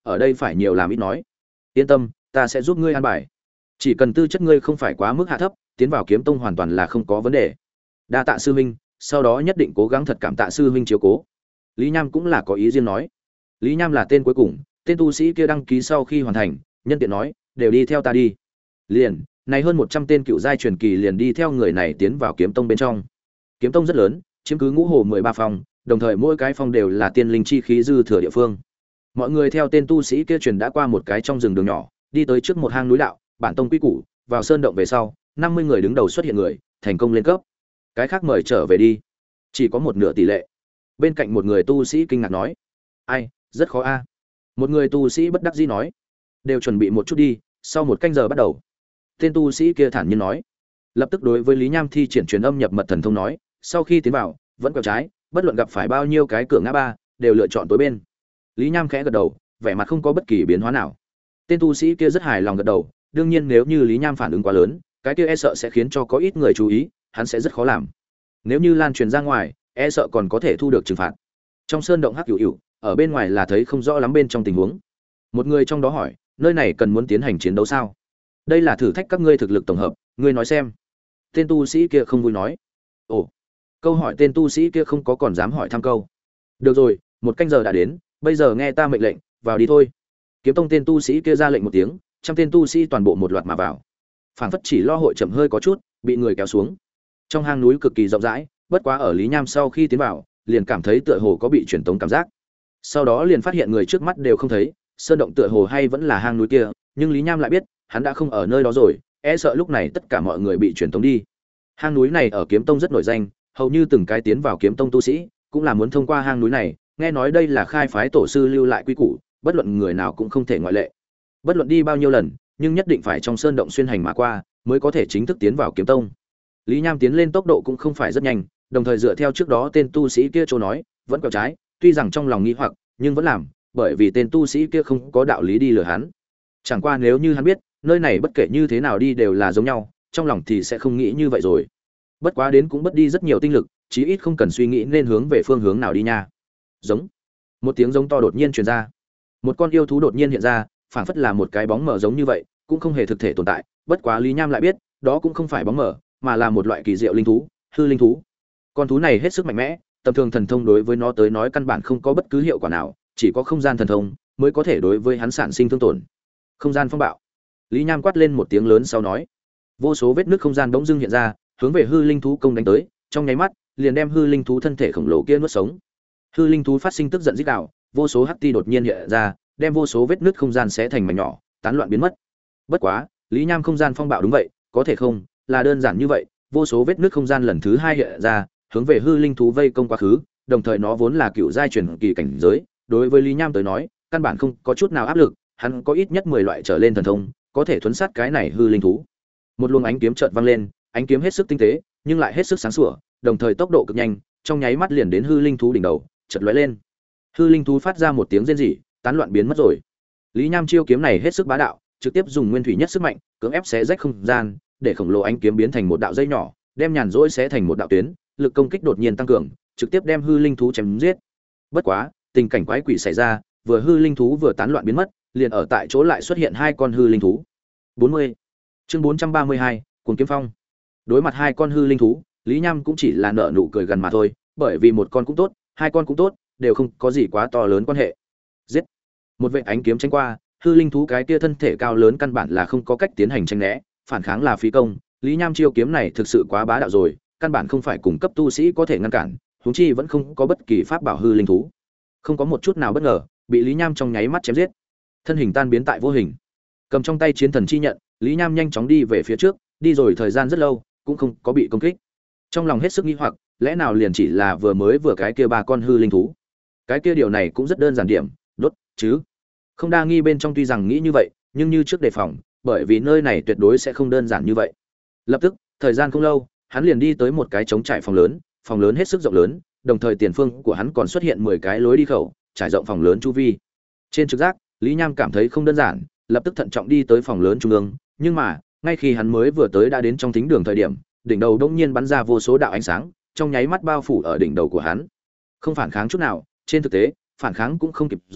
ở đây phải nhiều làm ít nói. Yên tâm, ta sẽ giúp ngươi an bài. Chỉ cần tư chất ngươi không phải quá mức hạ thấp, tiến vào kiếm tông hoàn toàn là không có vấn đề. Đa tạ sư huynh, sau đó nhất định cố gắng thật cảm tạ sư huynh chiếu cố. Lý Nham cũng là có ý riêng nói. Lý Nham là tên cuối cùng, tên tu sĩ kia đăng ký sau khi hoàn thành, nhân tiện nói, đều đi theo ta đi. Liền, này hơn 100 tên cựu giai truyền kỳ liền đi theo người này tiến vào kiếm tông bên trong. Kiếm tông rất lớn, chiếm cứ ngũ hồ 13 phòng, đồng thời mỗi cái phòng đều là tiên linh chi khí dư thừa địa phương. Mọi người theo tên tu sĩ kia truyền đã qua một cái trong rừng đường nhỏ, đi tới trước một hang núi đạo, bản tông quy củ, vào sơn động về sau, 50 người đứng đầu xuất hiện người, thành công lên cấp. Cái khác mời trở về đi. Chỉ có một nửa tỷ lệ. Bên cạnh một người tu sĩ kinh ngạc nói: "Ai, rất khó a." Một người tu sĩ bất đắc dĩ nói: "Đều chuẩn bị một chút đi, sau một canh giờ bắt đầu." Tên tu sĩ kia thản nhiên nói. Lập tức đối với Lý Nham thi triển truyền âm nhập mật thần thông nói: "Sau khi tiến vào, vẫn quẹo trái, bất luận gặp phải bao nhiêu cái cửa ngã ba, đều lựa chọn tối bên." Lý Nham khẽ gật đầu, vẻ mặt không có bất kỳ biến hóa nào. Tên tu sĩ kia rất hài lòng gật đầu, đương nhiên nếu như Lý Nham phản ứng quá lớn, cái kia e sợ sẽ khiến cho có ít người chú ý, hắn sẽ rất khó làm. Nếu như lan truyền ra ngoài, e sợ còn có thể thu được trừng phạt. Trong sơn động hắc hữu hữu, ở bên ngoài là thấy không rõ lắm bên trong tình huống. Một người trong đó hỏi: "Nơi này cần muốn tiến hành chiến đấu sao?" "Đây là thử thách các ngươi thực lực tổng hợp, ngươi nói xem." Tên tu sĩ kia không vui nói. Ồ, câu hỏi tên tu sĩ kia không có còn dám hỏi thăm câu. Được rồi, một canh giờ đã đến, bây giờ nghe ta mệnh lệnh, vào đi thôi. Kiếm tông tên tu sĩ kia ra lệnh một tiếng, trăm tên tu sĩ toàn bộ một loạt mà vào. Phảng phất chỉ lo hội chậm hơi có chút, bị người kéo xuống. Trong hang núi cực kỳ rộng rãi, bất quá ở Lý Nham sau khi tiến vào, liền cảm thấy tựa hồ có bị truyền tống cảm giác. Sau đó liền phát hiện người trước mắt đều không thấy, sơn động tựa hồ hay vẫn là hang núi kia, nhưng Lý Nham lại biết, hắn đã không ở nơi đó rồi, e sợ lúc này tất cả mọi người bị truyền tống đi. Hang núi này ở Kiếm Tông rất nổi danh, hầu như từng cái tiến vào Kiếm Tông tu sĩ, cũng là muốn thông qua hang núi này, nghe nói đây là khai phái tổ sư lưu lại quy củ, bất luận người nào cũng không thể ngoại lệ. Bất luận đi bao nhiêu lần, nhưng nhất định phải trong sơn động xuyên hành mà qua, mới có thể chính thức tiến vào Kiếm Tông. Lý Nham tiến lên tốc độ cũng không phải rất nhanh, đồng thời dựa theo trước đó tên tu sĩ kia chỗ nói, vẫn quẹo trái, tuy rằng trong lòng nghi hoặc, nhưng vẫn làm, bởi vì tên tu sĩ kia không có đạo lý đi lừa hắn. Chẳng qua nếu như hắn biết, nơi này bất kể như thế nào đi đều là giống nhau, trong lòng thì sẽ không nghĩ như vậy rồi. Bất quá đến cũng mất đi rất nhiều tinh lực, chí ít không cần suy nghĩ nên hướng về phương hướng nào đi nha. Giống. Một tiếng giống to đột nhiên truyền ra. Một con yêu thú đột nhiên hiện ra, phảng phất là một cái bóng mờ giống như vậy, cũng không hề thực thể tồn tại, bất quá Lý Nham lại biết, đó cũng không phải bóng mờ, mà là một loại kỳ diệu linh thú, hư linh thú. Con thú này hết sức mạnh mẽ, tầm thường thần thông đối với nó tới nói căn bản không có bất cứ hiệu quả nào, chỉ có không gian thần thông mới có thể đối với hắn sản sinh thương tổn. Không gian phong bạo. Lý Nham quát lên một tiếng lớn sau nói, vô số vết nứt không gian bỗng dưng hiện ra, hướng về hư linh thú công đánh tới, trong nháy mắt, liền đem hư linh thú thân thể khổng lồ kia nuốt sống. Hư linh thú phát sinh tức giận rít gào, vô số hắc ti đột nhiên hiện ra, đem vô số vết nứt không gian xé thành mảnh nhỏ, tán loạn biến mất. Bất quá, Lý Nham không gian phong bạo đúng vậy, có thể không, là đơn giản như vậy, vô số vết nứt không gian lần thứ hai hiện ra, hướng về hư linh thú vây công quá khứ, đồng thời nó vốn là cựu giai truyền kỳ cảnh giới, đối với Lý Nham tới nói, căn bản không có chút nào áp lực, hắn có ít nhất 10 loại trở lên thần thông, có thể thuấn sát cái này hư linh thú. Một luồng ánh kiếm chợt vang lên, ánh kiếm hết sức tinh tế, nhưng lại hết sức sáng sủa, đồng thời tốc độ cực nhanh, trong nháy mắt liền đến hư linh thú đỉnh đầu, chợt lóe lên. Hư linh thú phát ra một tiếng rên rỉ, tán loạn biến mất rồi. Lý Nham chiêu kiếm này hết sức bá đạo, trực tiếp dùng nguyên thủy nhất sức mạnh, cưỡng ép xé rách không gian, để khổng lồ ánh kiếm biến thành một đạo dây nhỏ, đem nhàn rỗi xé thành một đạo tuyến, lực công kích đột nhiên tăng cường, trực tiếp đem hư linh thú chém giết. Bất quá, tình cảnh quái quỷ xảy ra, vừa hư linh thú vừa tán loạn biến mất, liền ở tại chỗ lại xuất hiện hai con hư linh thú. 40. Chương 432, Cuồng kiếm phong. Đối mặt hai con hư linh thú, Lý Nham cũng chỉ là nở nụ cười gần mà thôi, bởi vì một con cũng tốt, hai con cũng tốt, đều không có gì quá to lớn quan hệ. Giết. Một vệt ánh kiếm tránh qua, hư linh thú cái kia thân thể cao lớn căn bản là không có cách tiến hành tranh né, phản kháng là phí công. Lý Nham chiêu kiếm này thực sự quá bá đạo rồi, căn bản không phải cùng cấp tu sĩ có thể ngăn cản, huống chi vẫn không có bất kỳ pháp bảo hư linh thú. Không có một chút nào bất ngờ, bị Lý Nham trong nháy mắt chém giết. Thân hình tan biến tại vô hình. Cầm trong tay chiến thần chi nhận, Lý Nham nhanh chóng đi về phía trước, đi rồi thời gian rất lâu, cũng không có bị công kích. Trong lòng hết sức nghi hoặc, lẽ nào liền chỉ là vừa cái kia ba con hư linh thú? Cái kia điều này cũng rất đơn giản điểm, đốt chứ. Không đa nghi bên trong tuy rằng nghĩ như vậy, nhưng như trước đề phòng, bởi vì nơi này tuyệt đối sẽ không đơn giản như vậy. Lập tức, thời gian không lâu, hắn liền đi tới một cái trống trải phòng lớn hết sức rộng lớn, đồng thời tiền phương của hắn còn xuất hiện 10 cái lối đi khẩu, trải rộng phòng lớn chu vi. Trên trực giác, Lý Nham cảm thấy không đơn giản, lập tức thận trọng đi tới phòng lớn trung ương, nhưng mà, ngay khi hắn mới vừa tới đã đến trong thính đường thời điểm, đỉnh đầu đột nhiên bắn ra vô số đạo ánh sáng, trong nháy mắt bao phủ ở đỉnh đầu của hắn. Không phản kháng chút nào, trên thực tế, phản kháng cũng không kịp rồi,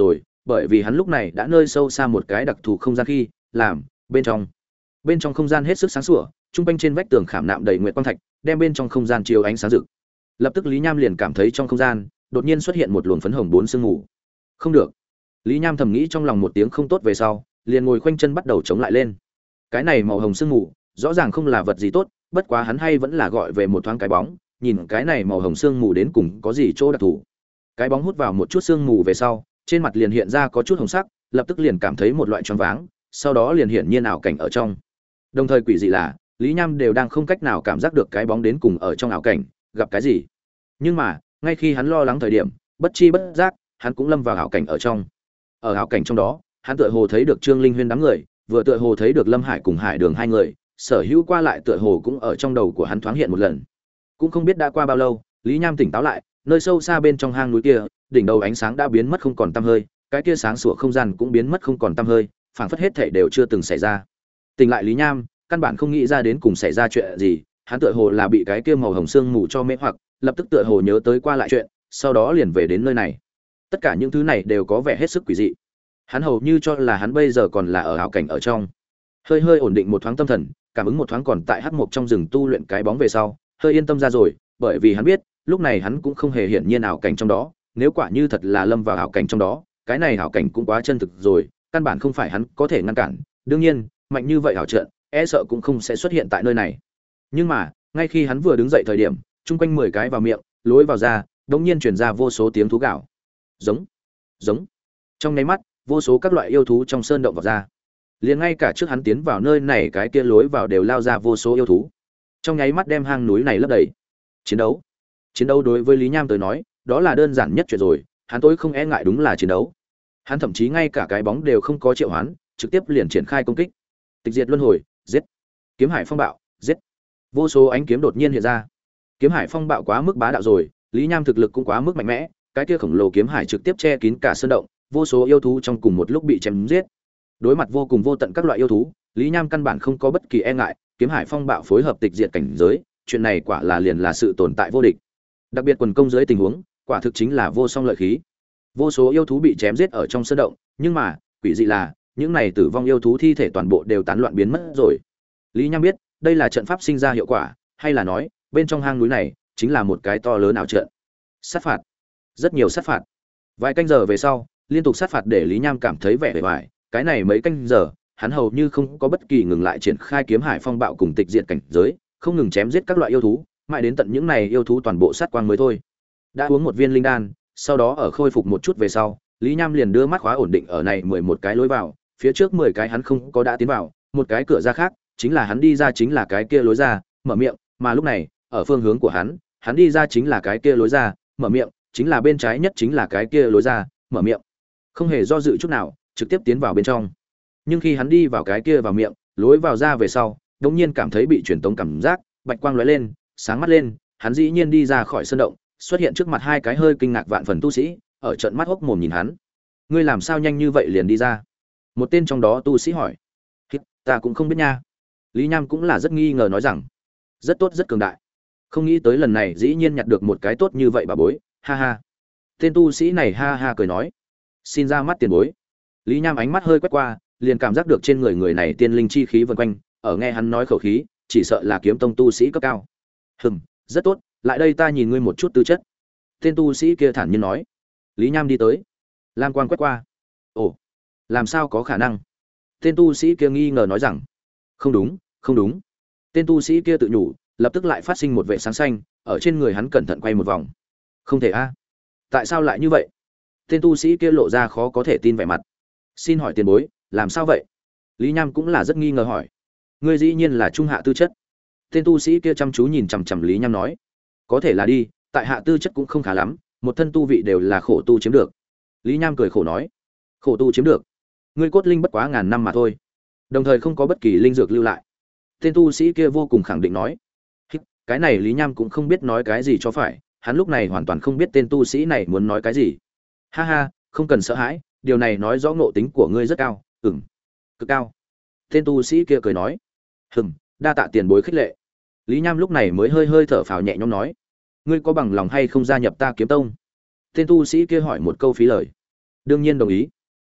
bởi vì hắn lúc này đã nơi sâu xa một cái đặc thù không gian khi làm bên trong không gian hết sức sáng sủa, trung quanh trên vách tường khảm nạm đầy nguyệt quang thạch, đem bên trong không gian chiếu ánh sáng rực. Lập tức Lý Nham liền cảm thấy trong không gian đột nhiên xuất hiện một luồng phấn hồng bốn sương mù. Không được. Lý Nham thầm nghĩ trong lòng một tiếng không tốt về sau, liền ngồi khoanh chân bắt đầu chống lại lên. Cái này màu hồng sương mù, rõ ràng không là vật gì tốt, bất quá hắn hay vẫn là gọi về một thoáng cái bóng, nhìn cái này màu hồng sương mù đến cùng có gì chỗ đặc thù. Cái bóng hút vào một chút sương mù về sau, trên mặt liền hiện ra có chút hồng sắc, lập tức liền cảm thấy một loại choáng váng, sau đó liền hiển nhiên ảo cảnh ở trong. Đồng thời quỷ dị là, Lý Nham đều đang không cách nào cảm giác được cái bóng đến cùng ở trong ảo cảnh gặp cái gì. Nhưng mà, ngay khi hắn lo lắng thời điểm, bất chi bất giác, hắn cũng lâm vào ảo cảnh ở trong. Ở ảo cảnh trong đó, hắn tựa hồ thấy được Trương Linh Huyên đám người, vừa tựa hồ thấy được Lâm Hải cùng Hải Đường hai người, sở hữu qua lại tựa hồ cũng ở trong đầu của hắn thoáng hiện một lần. Cũng không biết đã qua bao lâu, Lý Nham tỉnh táo lại, nơi sâu xa bên trong hang núi kia, đỉnh đầu ánh sáng đã biến mất không còn tăm hơi, cái kia sáng sủa không gian cũng biến mất không còn tăm hơi, phảng phất hết thảy đều chưa từng xảy ra. Tỉnh lại Lý Nham, căn bản không nghĩ ra đến cùng xảy ra chuyện gì, hắn tựa hồ là bị cái kia màu hồng sương mù cho mê hoặc, lập tức tựa hồ nhớ tới qua lại chuyện, sau đó liền về đến nơi này. Tất cả những thứ này đều có vẻ hết sức quỷ dị. Hắn hầu như cho là hắn bây giờ còn là ở ảo cảnh ở trong. Hơi hơi ổn định một thoáng tâm thần, cảm ứng một thoáng còn tại hắc mộc trong rừng tu luyện cái bóng về sau, hơi yên tâm ra rồi, bởi vì hắn biết, lúc này hắn cũng không hề hiển nhiên ảo cảnh trong đó, nếu quả như thật là lâm vào ảo cảnh trong đó, cái này ảo cảnh cũng quá chân thực rồi, căn bản không phải hắn có thể ngăn cản. Đương nhiên, mạnh như vậy ảo trận, e sợ cũng không sẽ xuất hiện tại nơi này. Nhưng mà, ngay khi hắn vừa đứng dậy thời điểm, chung quanh 10 cái vào miệng, lối vào ra, đột nhiên truyền ra vô số tiếng thú gào. Giống, giống. Trong nháy mắt, vô số các loại yêu thú trong sơn động vọt ra. Liền ngay cả trước hắn tiến vào nơi này cái kia lối vào đều lao ra vô số yêu thú. Trong nháy mắt đem hang núi này lấp đầy. Chiến đấu đối với Lý Nham tới nói, đó là đơn giản nhất chuyện rồi, hắn tối không e ngại đúng là chiến đấu. Hắn thậm chí ngay cả cái bóng đều không có triệu hoán, trực tiếp liền triển khai công kích. Tịch diệt luân hồi, giết. Kiếm hải phong bạo, giết. Vô số ánh kiếm đột nhiên hiện ra. Kiếm hải phong bạo quá mức bá đạo rồi, Lý Nham thực lực cũng quá mức mạnh mẽ, cái kia khổng lồ kiếm hải trực tiếp che kín cả sơn động, vô số yêu thú trong cùng một lúc bị chém giết. Đối mặt vô cùng vô tận các loại yêu thú, Lý Nham căn bản không có bất kỳ e ngại, kiếm hải phong bạo phối hợp tịch diệt cảnh giới, chuyện này quả là liền là sự tồn tại vô địch. Đặc biệt quần công dưới tình huống, quả thực chính là vô song lợi khí. Vô số yêu thú bị chém giết ở trong sơn động, nhưng mà, quỷ dị là, những này tử vong yêu thú thi thể toàn bộ đều tán loạn biến mất rồi. Lý Nham biết, đây là trận pháp sinh ra hiệu quả, hay là nói, bên trong hang núi này chính là một cái to lớn ảo trận. Sát phạt, rất nhiều sát phạt. Vài canh giờ về sau, liên tục sát phạt để Lý Nham cảm thấy vẻ bề ngoài, cái này mấy canh giờ, hắn hầu như không có bất kỳ ngừng lại triển khai kiếm hải phong bạo cùng tịch diệt cảnh giới, không ngừng chém giết các loại yêu thú, mãi đến tận những này yêu thú toàn bộ sát quang mới thôi. Đã uống một viên linh đan, sau đó ở khôi phục một chút về sau, Lý Nham liền đưa mắt khóa ổn định ở này 11 cái lối vào, phía trước 10 cái hắn không có đã tiến vào, một cái cửa ra khác, chính là hắn đi ra chính là cái kia lối ra, mở miệng, mà lúc này, ở phương hướng của hắn đi ra chính là cái kia lối ra, mở miệng, chính là bên trái nhất chính là cái kia lối ra, mở miệng. Không hề do dự chút nào, trực tiếp tiến vào bên trong. Nhưng khi hắn đi vào cái kia vào miệng, lối vào ra về sau, đột nhiên cảm thấy bị truyền tống cảm giác, bạch quang lóe lên, sáng mắt lên, hắn dĩ nhiên đi ra khỏi sân động, xuất hiện trước mặt hai cái hơi kinh ngạc vạn phần tu sĩ, ở trận mắt hốc mồm nhìn hắn. Ngươi làm sao nhanh như vậy liền đi ra? Một tên trong đó tu sĩ hỏi. Ta cũng không biết nha. Lý Nham cũng là rất nghi ngờ nói rằng, rất tốt rất cường đại. Không nghĩ tới lần này dĩ nhiên nhặt được một cái tốt như vậy bà bối, ha ha. Tên tu sĩ này ha ha cười nói, xin ra mắt tiền bối. Lý Nham ánh mắt hơi quét qua, liền cảm giác được trên người người này tiên linh chi khí vần quanh, ở nghe hắn nói khẩu khí, chỉ sợ là kiếm tông tu sĩ cấp cao. Rất tốt, lại đây ta nhìn ngươi một chút tư chất. Tên tu sĩ kia thản nhiên nói. Lý Nham đi tới, lam quang quét qua. Ồ, làm sao có khả năng? Tên tu sĩ kia nghi ngờ nói rằng, không đúng, không đúng. Tên tu sĩ kia tự nhủ, lập tức lại phát sinh một vệ sáng xanh, ở trên người hắn cẩn thận quay một vòng. Không thể a? Tại sao lại như vậy? Tên tu sĩ kia lộ ra khó có thể tin vẻ mặt. Xin hỏi tiền bối, làm sao vậy? Lý Nham cũng là rất nghi ngờ hỏi. Ngươi dĩ nhiên là trung hạ tư chất. Tên tu sĩ kia chăm chú nhìn chằm chằm Lý Nham nói, có thể là đi, tại hạ tư chất cũng không khá lắm, một thân tu vị đều là khổ tu chiếm được. Lý Nham cười khổ nói, khổ tu chiếm được? Ngươi cốt linh bất quá ngàn năm mà thôi, đồng thời không có bất kỳ linh dược lưu lại. Tên tu sĩ kia vô cùng khẳng định nói. Cái này Lý Nham cũng không biết nói cái gì cho phải, hắn lúc này hoàn toàn không biết tên tu sĩ này muốn nói cái gì. Ha ha, không cần sợ hãi, điều này nói rõ ngộ tính của ngươi rất cao. Cực cao. Tên tu sĩ kia cười nói, đa tạ tiền bối khích lệ. Lý Nham lúc này mới hơi hơi thở phào nhẹ nhõm nói, ngươi có bằng lòng hay không gia nhập ta kiếm tông? Tên tu sĩ kia hỏi một câu phí lời. Đương nhiên đồng ý.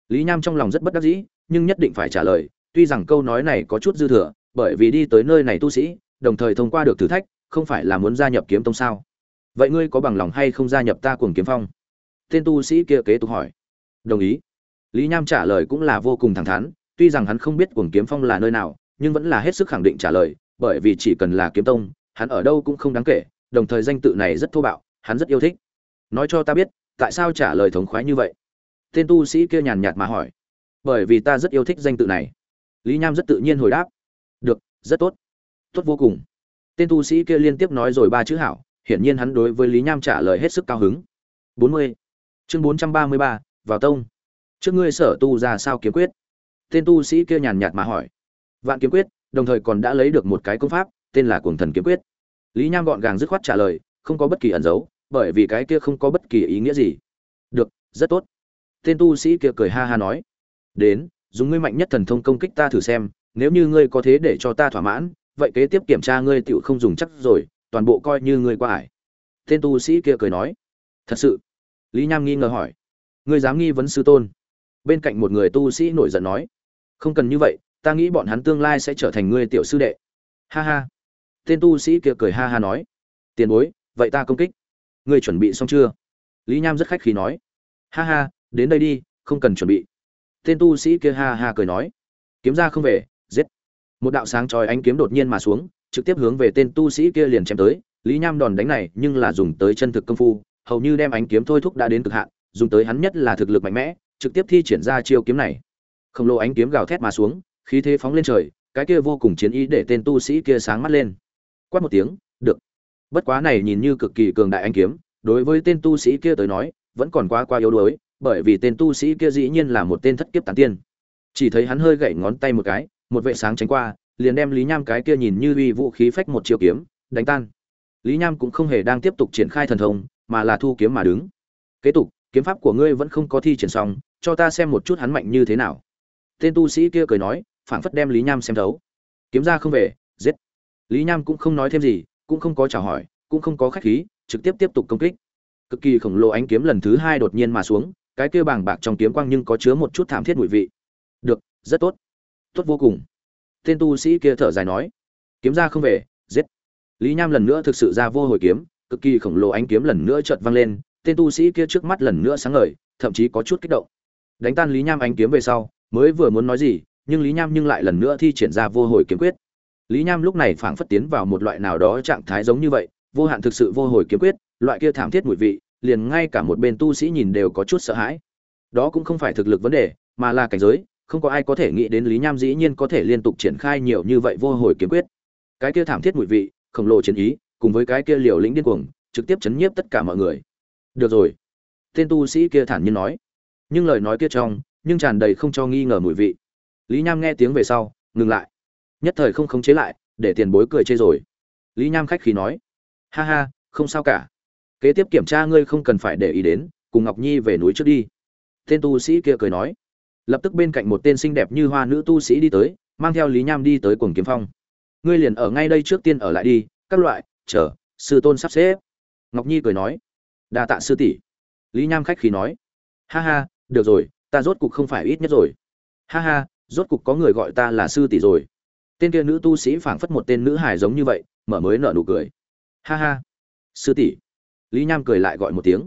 Lý Nham trong lòng rất bất đắc dĩ, nhưng nhất định phải trả lời, tuy rằng câu nói này có chút dư thừa, bởi vì đi tới nơi này tu sĩ, đồng thời thông qua được thử thách, không phải là muốn gia nhập kiếm tông sao? Vậy ngươi có bằng lòng hay không gia nhập ta Cuồng Kiếm Phong? Tên tu sĩ kia kế tục hỏi. Đồng ý. Lý Nham trả lời cũng là vô cùng thẳng thắn, tuy rằng hắn không biết Cuồng Kiếm Phong là nơi nào, nhưng vẫn là hết sức khẳng định trả lời, bởi vì chỉ cần là kiếm tông, hắn ở đâu cũng không đáng kể, đồng thời danh tự này rất thô bạo, hắn rất yêu thích. Nói cho ta biết, tại sao trả lời thống khoái như vậy? Tên tu sĩ kia nhàn nhạt mà hỏi. Bởi vì ta rất yêu thích danh tự này. Lý Nham rất tự nhiên hồi đáp. Được, rất tốt. Tốt vô cùng. Tên tu sĩ kia liên tiếp nói rồi ba chữ hảo, hiển nhiên hắn đối với Lý Nham trả lời hết sức cao hứng. 40. Chương 433, vào tông. Trước ngươi sở tu ra sao kiếm quyết? Tên tu sĩ kia nhàn nhạt mà hỏi. Vạn kiếm quyết, đồng thời còn đã lấy được một cái công pháp, tên là Cuồng Thần kiếm quyết. Lý Nham gọn gàng dứt khoát trả lời, không có bất kỳ ẩn giấu, bởi vì cái kia không có bất kỳ ý nghĩa gì. Được, rất tốt. Tên tu sĩ kia cười ha ha nói. Đến, dùng ngươi mạnh nhất thần thông công kích ta thử xem, nếu như ngươi có thế để cho ta thỏa mãn, vậy kế tiếp kiểm tra ngươi tựu không dùng chắc rồi, toàn bộ coi như ngươi qua ải. Tên tu sĩ kia cười nói. Thật sự? Lý Nham nghi ngờ hỏi. Ngươi dám nghi vấn sư tôn? Bên cạnh một người tu sĩ nổi giận nói. Không cần như vậy, ta nghĩ bọn hắn tương lai sẽ trở thành ngươi tiểu sư đệ. Ha ha. Tên tu sĩ kia cười ha ha nói. Tiền bối, vậy ta công kích. Ngươi chuẩn bị xong chưa? Lý Nham rất khách khí nói. Ha ha, đến đây đi, không cần chuẩn bị. Tên tu sĩ kia ha ha cười nói. Kiếm ra không về, giết. Một đạo sáng chói ánh kiếm đột nhiên mà xuống, trực tiếp hướng về tên tu sĩ kia liền chém tới. Lý Nham đòn đánh này nhưng là dùng tới chân thực công phu, hầu như đem ánh kiếm thôi thúc đã đến cực hạn, dùng tới hắn nhất là thực lực mạnh mẽ, trực tiếp thi triển ra chiêu kiếm này. Khổng lồ ánh kiếm gào thét mà xuống, khí thế phóng lên trời, cái kia vô cùng chiến ý để tên tu sĩ kia sáng mắt lên. Quát một tiếng, được. Bất quá này nhìn như cực kỳ cường đại ánh kiếm, đối với tên tu sĩ kia tới nói, vẫn còn quá yếu đuối, bởi vì tên tu sĩ kia dĩ nhiên là một tên thất kiếp tán tiên. Chỉ thấy hắn hơi gảy ngón tay một cái, một vệ sáng tránh qua, liền đem Lý Nham cái kia nhìn như uy vũ khí phách một chiêu kiếm đánh tan. Lý Nham cũng không hề đang tiếp tục triển khai thần thông, mà là thu kiếm mà đứng. Kế tục, kiếm pháp của ngươi vẫn không có thi triển xong, cho ta xem một chút hắn mạnh như thế nào. Tên tu sĩ kia cười nói, phảng phất đem Lý Nham xem thấu. Kiếm ra không về, giết. Lý Nham cũng không nói thêm gì, cũng không có chào hỏi, cũng không có khách khí, trực tiếp tục công kích. Cực kỳ khổng lồ ánh kiếm lần thứ hai đột nhiên mà xuống, cái kia bàng bạc trong kiếm quang nhưng có chứa một chút thảm thiết mùi vị. Được, rất tốt. Tốt vô cùng. Tên tu sĩ kia thở dài nói, kiếm ra không về, giết. Lý Nham lần nữa thực sự ra vô hồi kiếm, cực kỳ khổng lồ ánh kiếm lần nữa chợt vang lên, tên tu sĩ kia trước mắt lần nữa sáng ngời, thậm chí có chút kích động. Đánh tan Lý Nham ánh kiếm về sau, mới vừa muốn nói gì, nhưng Lý Nham lại lần nữa thi triển ra vô hồi kiếm quyết. Lý Nham lúc này phảng phất tiến vào một loại nào đó trạng thái giống như vậy, vô hạn thực sự vô hồi kiếm quyết, loại kia thảm thiết mùi vị, liền ngay cả một bên tu sĩ nhìn đều có chút sợ hãi. Đó cũng không phải thực lực vấn đề, mà là cảnh giới, không có ai có thể nghĩ đến Lý Nham dĩ nhiên có thể liên tục triển khai nhiều như vậy vô hồi kiếm quyết. Cái kia thảm thiết mùi vị, khổng lồ chiến ý, cùng với cái kia liều lĩnh điên cuồng, trực tiếp chấn nhiếp tất cả mọi người. Được rồi, tên tu sĩ kia thản nhiên nói, nhưng lời nói kia trong, nhưng tràn đầy không cho nghi ngờ mùi vị. Lý Nham nghe tiếng về sau, ngừng lại, nhất thời không khống chế lại, để tiền bối cười chê rồi. Lý Nham khách khí nói, ha ha, không sao cả. Kế tiếp kiểm tra ngươi không cần phải để ý đến, cùng Ngọc Nhi về núi trước đi. Tên tu sĩ kia cười nói. Lập tức bên cạnh một tên xinh đẹp như hoa nữ tu sĩ đi tới, mang theo Lý Nham đi tới Cuồng Kiếm Phong. Ngươi liền ở ngay đây trước tiên ở lại đi, các loại, chờ sư tôn sắp xếp. Ngọc Nhi cười nói. Đa tạ sư tỷ. Lý Nham khách khí nói. Ha ha, được rồi, ta rốt cục không phải ít nhất rồi. Ha ha, rốt cục có người gọi ta là sư tỷ rồi. Tên kia nữ tu sĩ phảng phất một tên nữ hài giống như vậy, mở mới nở nụ cười. Ha ha, sư tỷ. Lý Nham cười lại gọi một tiếng.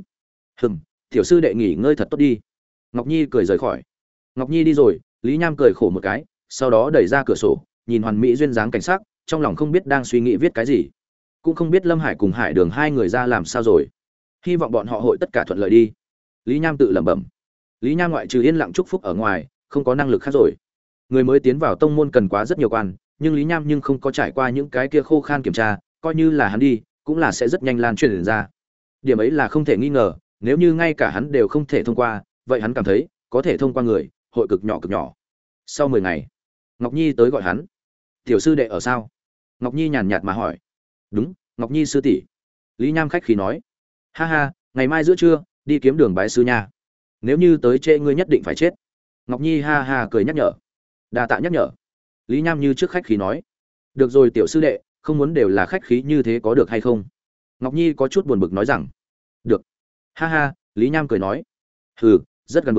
Tiểu sư đệ nghỉ ngơi thật tốt đi. Ngọc Nhi cười rời khỏi. Ngọc Nhi đi rồi, Lý Nham cười khổ một cái, sau đó đẩy ra cửa sổ, nhìn hoàn mỹ duyên dáng cảnh sắc, trong lòng không biết đang suy nghĩ viết cái gì, cũng không biết Lâm Hải cùng Hải Đường hai người ra làm sao rồi. Hy vọng bọn họ hội tất cả thuận lợi đi. Lý Nham tự lẩm bẩm. Lý Nham ngoại trừ yên lặng chúc phúc ở ngoài, không có năng lực khác rồi. Người mới tiến vào tông môn cần quá rất nhiều quan, nhưng Lý Nham nhưng không có trải qua những cái kia khô khan kiểm tra, coi như là hắn đi, cũng là sẽ rất nhanh lan truyền ra. Điểm ấy là không thể nghi ngờ, nếu như ngay cả hắn đều không thể thông qua, vậy hắn cảm thấy có thể thông qua người, hội cực nhỏ cực nhỏ. Sau 10 ngày, Ngọc Nhi tới gọi hắn. Tiểu sư đệ ở sao? Ngọc Nhi nhàn nhạt mà hỏi. Đúng, Ngọc Nhi sư tỷ. Lý Nham khách khí nói. Ha ha, ngày mai giữa trưa đi kiếm đường bái sư nha. Nếu như tới trễ ngươi nhất định phải chết. Ngọc Nhi ha ha cười nhắc nhở. Đa tạ nhắc nhở. Lý Nham như trước khách khí nói. Được rồi tiểu sư đệ, không muốn đều là khách khí như thế có được hay không? Ngọc Nhi có chút buồn bực nói rằng. Được. Ha ha, Lý Nham cười nói. Hừ, rất gần bướng,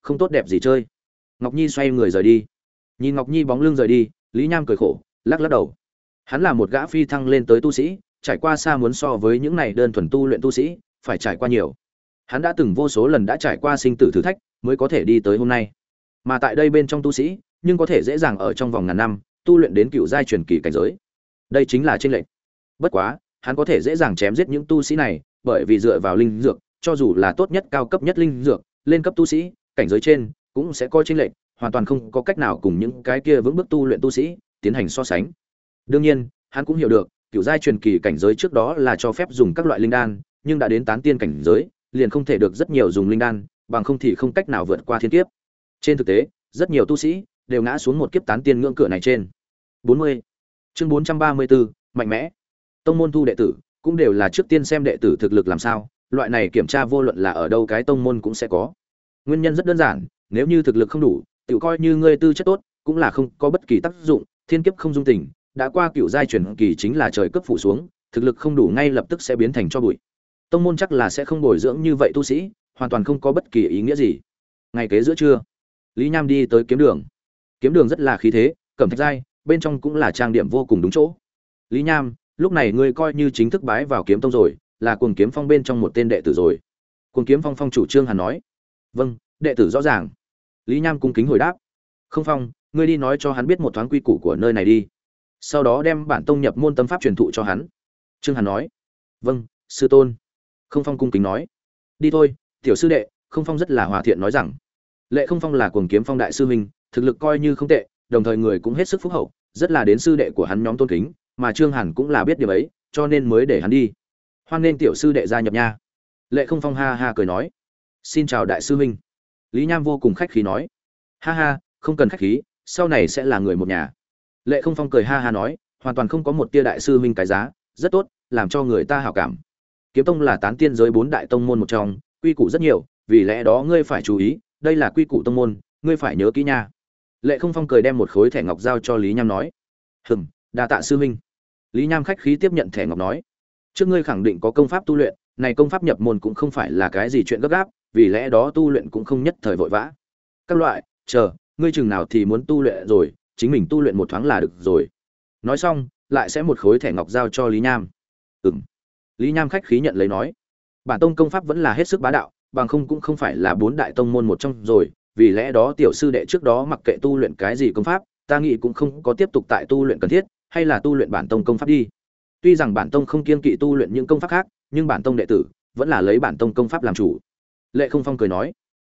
không tốt đẹp gì chơi. Ngọc Nhi xoay người rời đi. Nhìn Ngọc Nhi bóng lưng rời đi, Lý Nham cười khổ, lắc lắc đầu. Hắn là một gã phi thăng lên tới tu sĩ, trải qua xa muốn so với những này đơn thuần tu luyện tu sĩ, phải trải qua nhiều. Hắn đã từng vô số lần đã trải qua sinh tử thử thách, mới có thể đi tới hôm nay. Mà tại đây bên trong tu sĩ, nhưng có thể dễ dàng ở trong vòng ngàn năm, tu luyện đến cựu giai truyền kỳ cảnh giới. Đây chính là chênh lệch. Bất quá, hắn có thể dễ dàng chém giết những tu sĩ này, bởi vì dựa vào linh dược, cho dù là tốt nhất cao cấp nhất linh dược, lên cấp tu sĩ, cảnh giới trên cũng sẽ có chênh lệch, hoàn toàn không có cách nào cùng những cái kia vững bước tu luyện tu sĩ tiến hành so sánh. Đương nhiên, hắn cũng hiểu được, cựu giai truyền kỳ cảnh giới trước đó là cho phép dùng các loại linh đan, nhưng đã đến tán tiên cảnh giới, liền không thể được rất nhiều dùng linh đan, bằng không thì không cách nào vượt qua thiên kiếp. Trên thực tế, rất nhiều tu sĩ đều ngã xuống một kiếp tán tiên ngưỡng cửa này trên. 40. Chương 434, mạnh mẽ. Tông môn thu đệ tử, cũng đều là trước tiên xem đệ tử thực lực làm sao, loại này kiểm tra vô luận là ở đâu cái tông môn cũng sẽ có. Nguyên nhân rất đơn giản, nếu như thực lực không đủ, tự coi như ngươi tư chất tốt, cũng là không có bất kỳ tác dụng, thiên kiếp không dung tình, đã qua cựu giai truyền kỳ chính là trời cấp phủ xuống, thực lực không đủ ngay lập tức sẽ biến thành cho bụi. Tông môn chắc là sẽ không bồi dưỡng như vậy tu sĩ, hoàn toàn không có bất kỳ ý nghĩa gì. Ngày kế giữa trưa, Lý Nham đi tới kiếm đường. Kiếm đường rất là khí thế, cẩm thạch giai, bên trong cũng là trang điểm vô cùng đúng chỗ. Lý Nham, lúc này ngươi coi như chính thức bái vào kiếm tông rồi, là Cuồng Kiếm Phong bên trong một tên đệ tử rồi. Cuồng Kiếm Phong phong chủ Trương Hàn nói. Vâng, đệ tử rõ ràng. Lý Nham cung kính hồi đáp. Không Phong, ngươi đi nói cho hắn biết một thoáng quy củ của nơi này đi. Sau đó đem bản tông nhập môn tâm pháp truyền thụ cho hắn. Trương Hàn nói. Vâng, sư tôn. Không Phong cung kính nói. Đi thôi, tiểu sư đệ. Không Phong rất là hòa thiện nói rằng. Lệ Không Phong là Cuồng Kiếm Phong đại sư huynh, thực lực coi như không tệ, đồng thời người cũng hết sức phúc hậu, rất là đến sư đệ của hắn nhóm tôn kính, mà Trương Hàn cũng là biết điều ấy, cho nên mới để hắn đi. Hoan nghênh tiểu sư đệ gia nhập nha. Lệ Không Phong ha ha cười nói. Xin chào đại sư huynh. Lý Nham vô cùng khách khí nói. Ha ha, không cần khách khí, sau này sẽ là người một nhà. Lệ Không Phong cười ha ha nói, hoàn toàn không có một tia đại sư huynh cái giá, rất tốt, làm cho người ta hảo cảm. Kiếm tông là tán tiên giới 4 đại tông môn một trong, quy củ rất nhiều, vì lẽ đó ngươi phải chú ý, đây là quy củ tông môn, ngươi phải nhớ kỹ nha. Lệ Không Phong cười đem một khối thẻ ngọc giao cho Lý Nham nói. Đa tạ sư huynh. Lý Nham khách khí tiếp nhận thẻ ngọc nói. Trước ngươi khẳng định có công pháp tu luyện, này công pháp nhập môn cũng không phải là cái gì chuyện gấp gáp, vì lẽ đó tu luyện cũng không nhất thời vội vã. Các loại, chờ, ngươi chừng nào thì muốn tu luyện rồi, chính mình tu luyện một thoáng là được rồi. Nói xong, lại sẽ một khối thẻ ngọc giao cho Lý Nham. Lý Nham khách khí nhận lấy nói. Bản tông công pháp vẫn là hết sức bá đạo, bằng không cũng không phải là 4 đại tông môn một trong rồi, vì lẽ đó tiểu sư đệ trước đó mặc kệ tu luyện cái gì công pháp, ta nghĩ cũng không có tiếp tục tại tu luyện cần thiết, hay là tu luyện bản tông công pháp đi. Tuy rằng bản tông không kiêng kỵ tu luyện những công pháp khác, nhưng bản tông đệ tử vẫn là lấy bản tông công pháp làm chủ. Lệ Không Phong cười nói.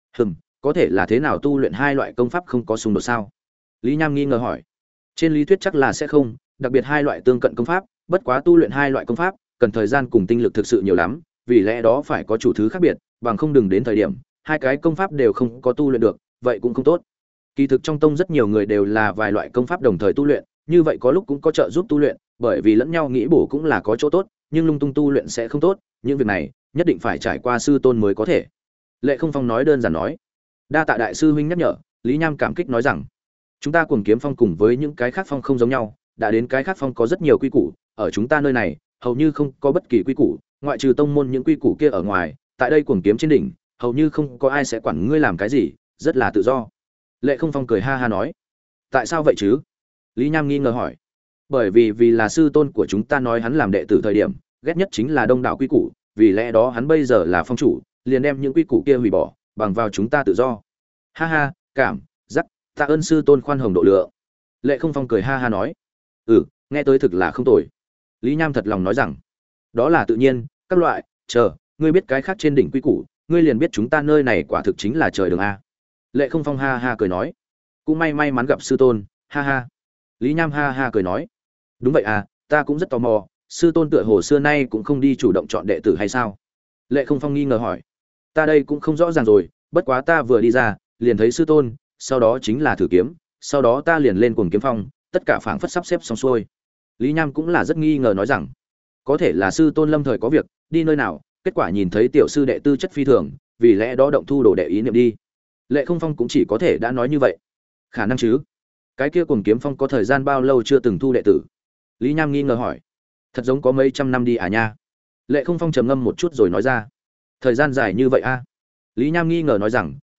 Có thể là thế nào tu luyện hai loại công pháp không có xung đột sao? Lý Nham nghi ngờ hỏi. Trên lý thuyết chắc là sẽ không, đặc biệt hai loại tương cận công pháp, bất quá tu luyện hai loại công pháp cần thời gian cùng tinh lực thực sự nhiều lắm, vì lẽ đó phải có chủ thứ khác biệt, bằng không đừng đến thời điểm hai cái công pháp đều không có tu luyện được, vậy cũng không tốt. Kỳ thực trong tông rất nhiều người đều là vài loại công pháp đồng thời tu luyện, như vậy có lúc cũng có trợ giúp tu luyện, bởi vì lẫn nhau nghĩ bổ cũng là có chỗ tốt, nhưng lung tung tu luyện sẽ không tốt, những việc này nhất định phải trải qua sư tôn mới có thể. Lệ Không Phong nói đơn giản nói. Đa tạ đại sư huynh nhắc nhở. Lý Nham cảm kích nói rằng, chúng ta Cuồng Kiếm Phong cùng với những cái khác phong không giống nhau, đã đến cái khác phong có rất nhiều quy củ, ở chúng ta nơi này hầu như không có bất kỳ quy củ, ngoại trừ tông môn những quy củ kia ở ngoài, tại đây Cuồng Kiếm trên đỉnh hầu như không có ai sẽ quản ngươi làm cái gì, rất là tự do. Lệ Không Phong cười ha ha nói. Tại sao vậy chứ? Lý Nham nghi ngờ hỏi. Bởi vì là sư tôn của chúng ta nói hắn làm đệ tử thời điểm ghét nhất chính là đông đảo quy củ, vì lẽ đó hắn bây giờ là phong chủ, liền đem những quy củ kia hủy bỏ, bằng vào chúng ta tự do. Ha ha, cảm giác tạ ơn sư tôn khoan hồng độ lượng. Lệ Không Phong cười ha ha nói. Nghe tới thực là không tồi. Lý Nham thật lòng nói rằng, đó là tự nhiên, các loại, chờ, ngươi biết cái khác trên đỉnh quy củ, ngươi liền biết chúng ta nơi này quả thực chính là trời đường a. Lệ Không Phong ha ha cười nói. Cũng may mắn gặp sư tôn, ha ha. Lý Nham ha ha cười nói. Đúng vậy à, ta cũng rất tò mò, sư tôn tựa hồ xưa nay cũng không đi chủ động chọn đệ tử hay sao? Lệ Không Phong nghi ngờ hỏi. Ta đây cũng không rõ ràng rồi, bất quá ta vừa đi ra liền thấy sư tôn, sau đó chính là thử kiếm, sau đó ta liền lên Cuồng Kiếm Phong, tất cả phảng phất sắp xếp xong xuôi. Lý Nham cũng là rất nghi ngờ nói rằng, có thể là sư tôn lâm thời có việc đi nơi nào, kết quả nhìn thấy tiểu sư đệ tư chất phi thường, vì lẽ đó động thu đồ đệ ý niệm đi. Lệ Không Phong cũng chỉ có thể đã nói như vậy. Khả năng chứ? Cái kia Cuồng Kiếm Phong có thời gian bao lâu chưa từng thu đệ tử? Lý Nham nghi ngờ hỏi. Thật giống có mấy trăm năm đi à nha. Lệ Không Phong trầm ngâm một chút rồi nói ra. Thời gian dài như vậy a? Lý Nham nghi ngờ nói rằng,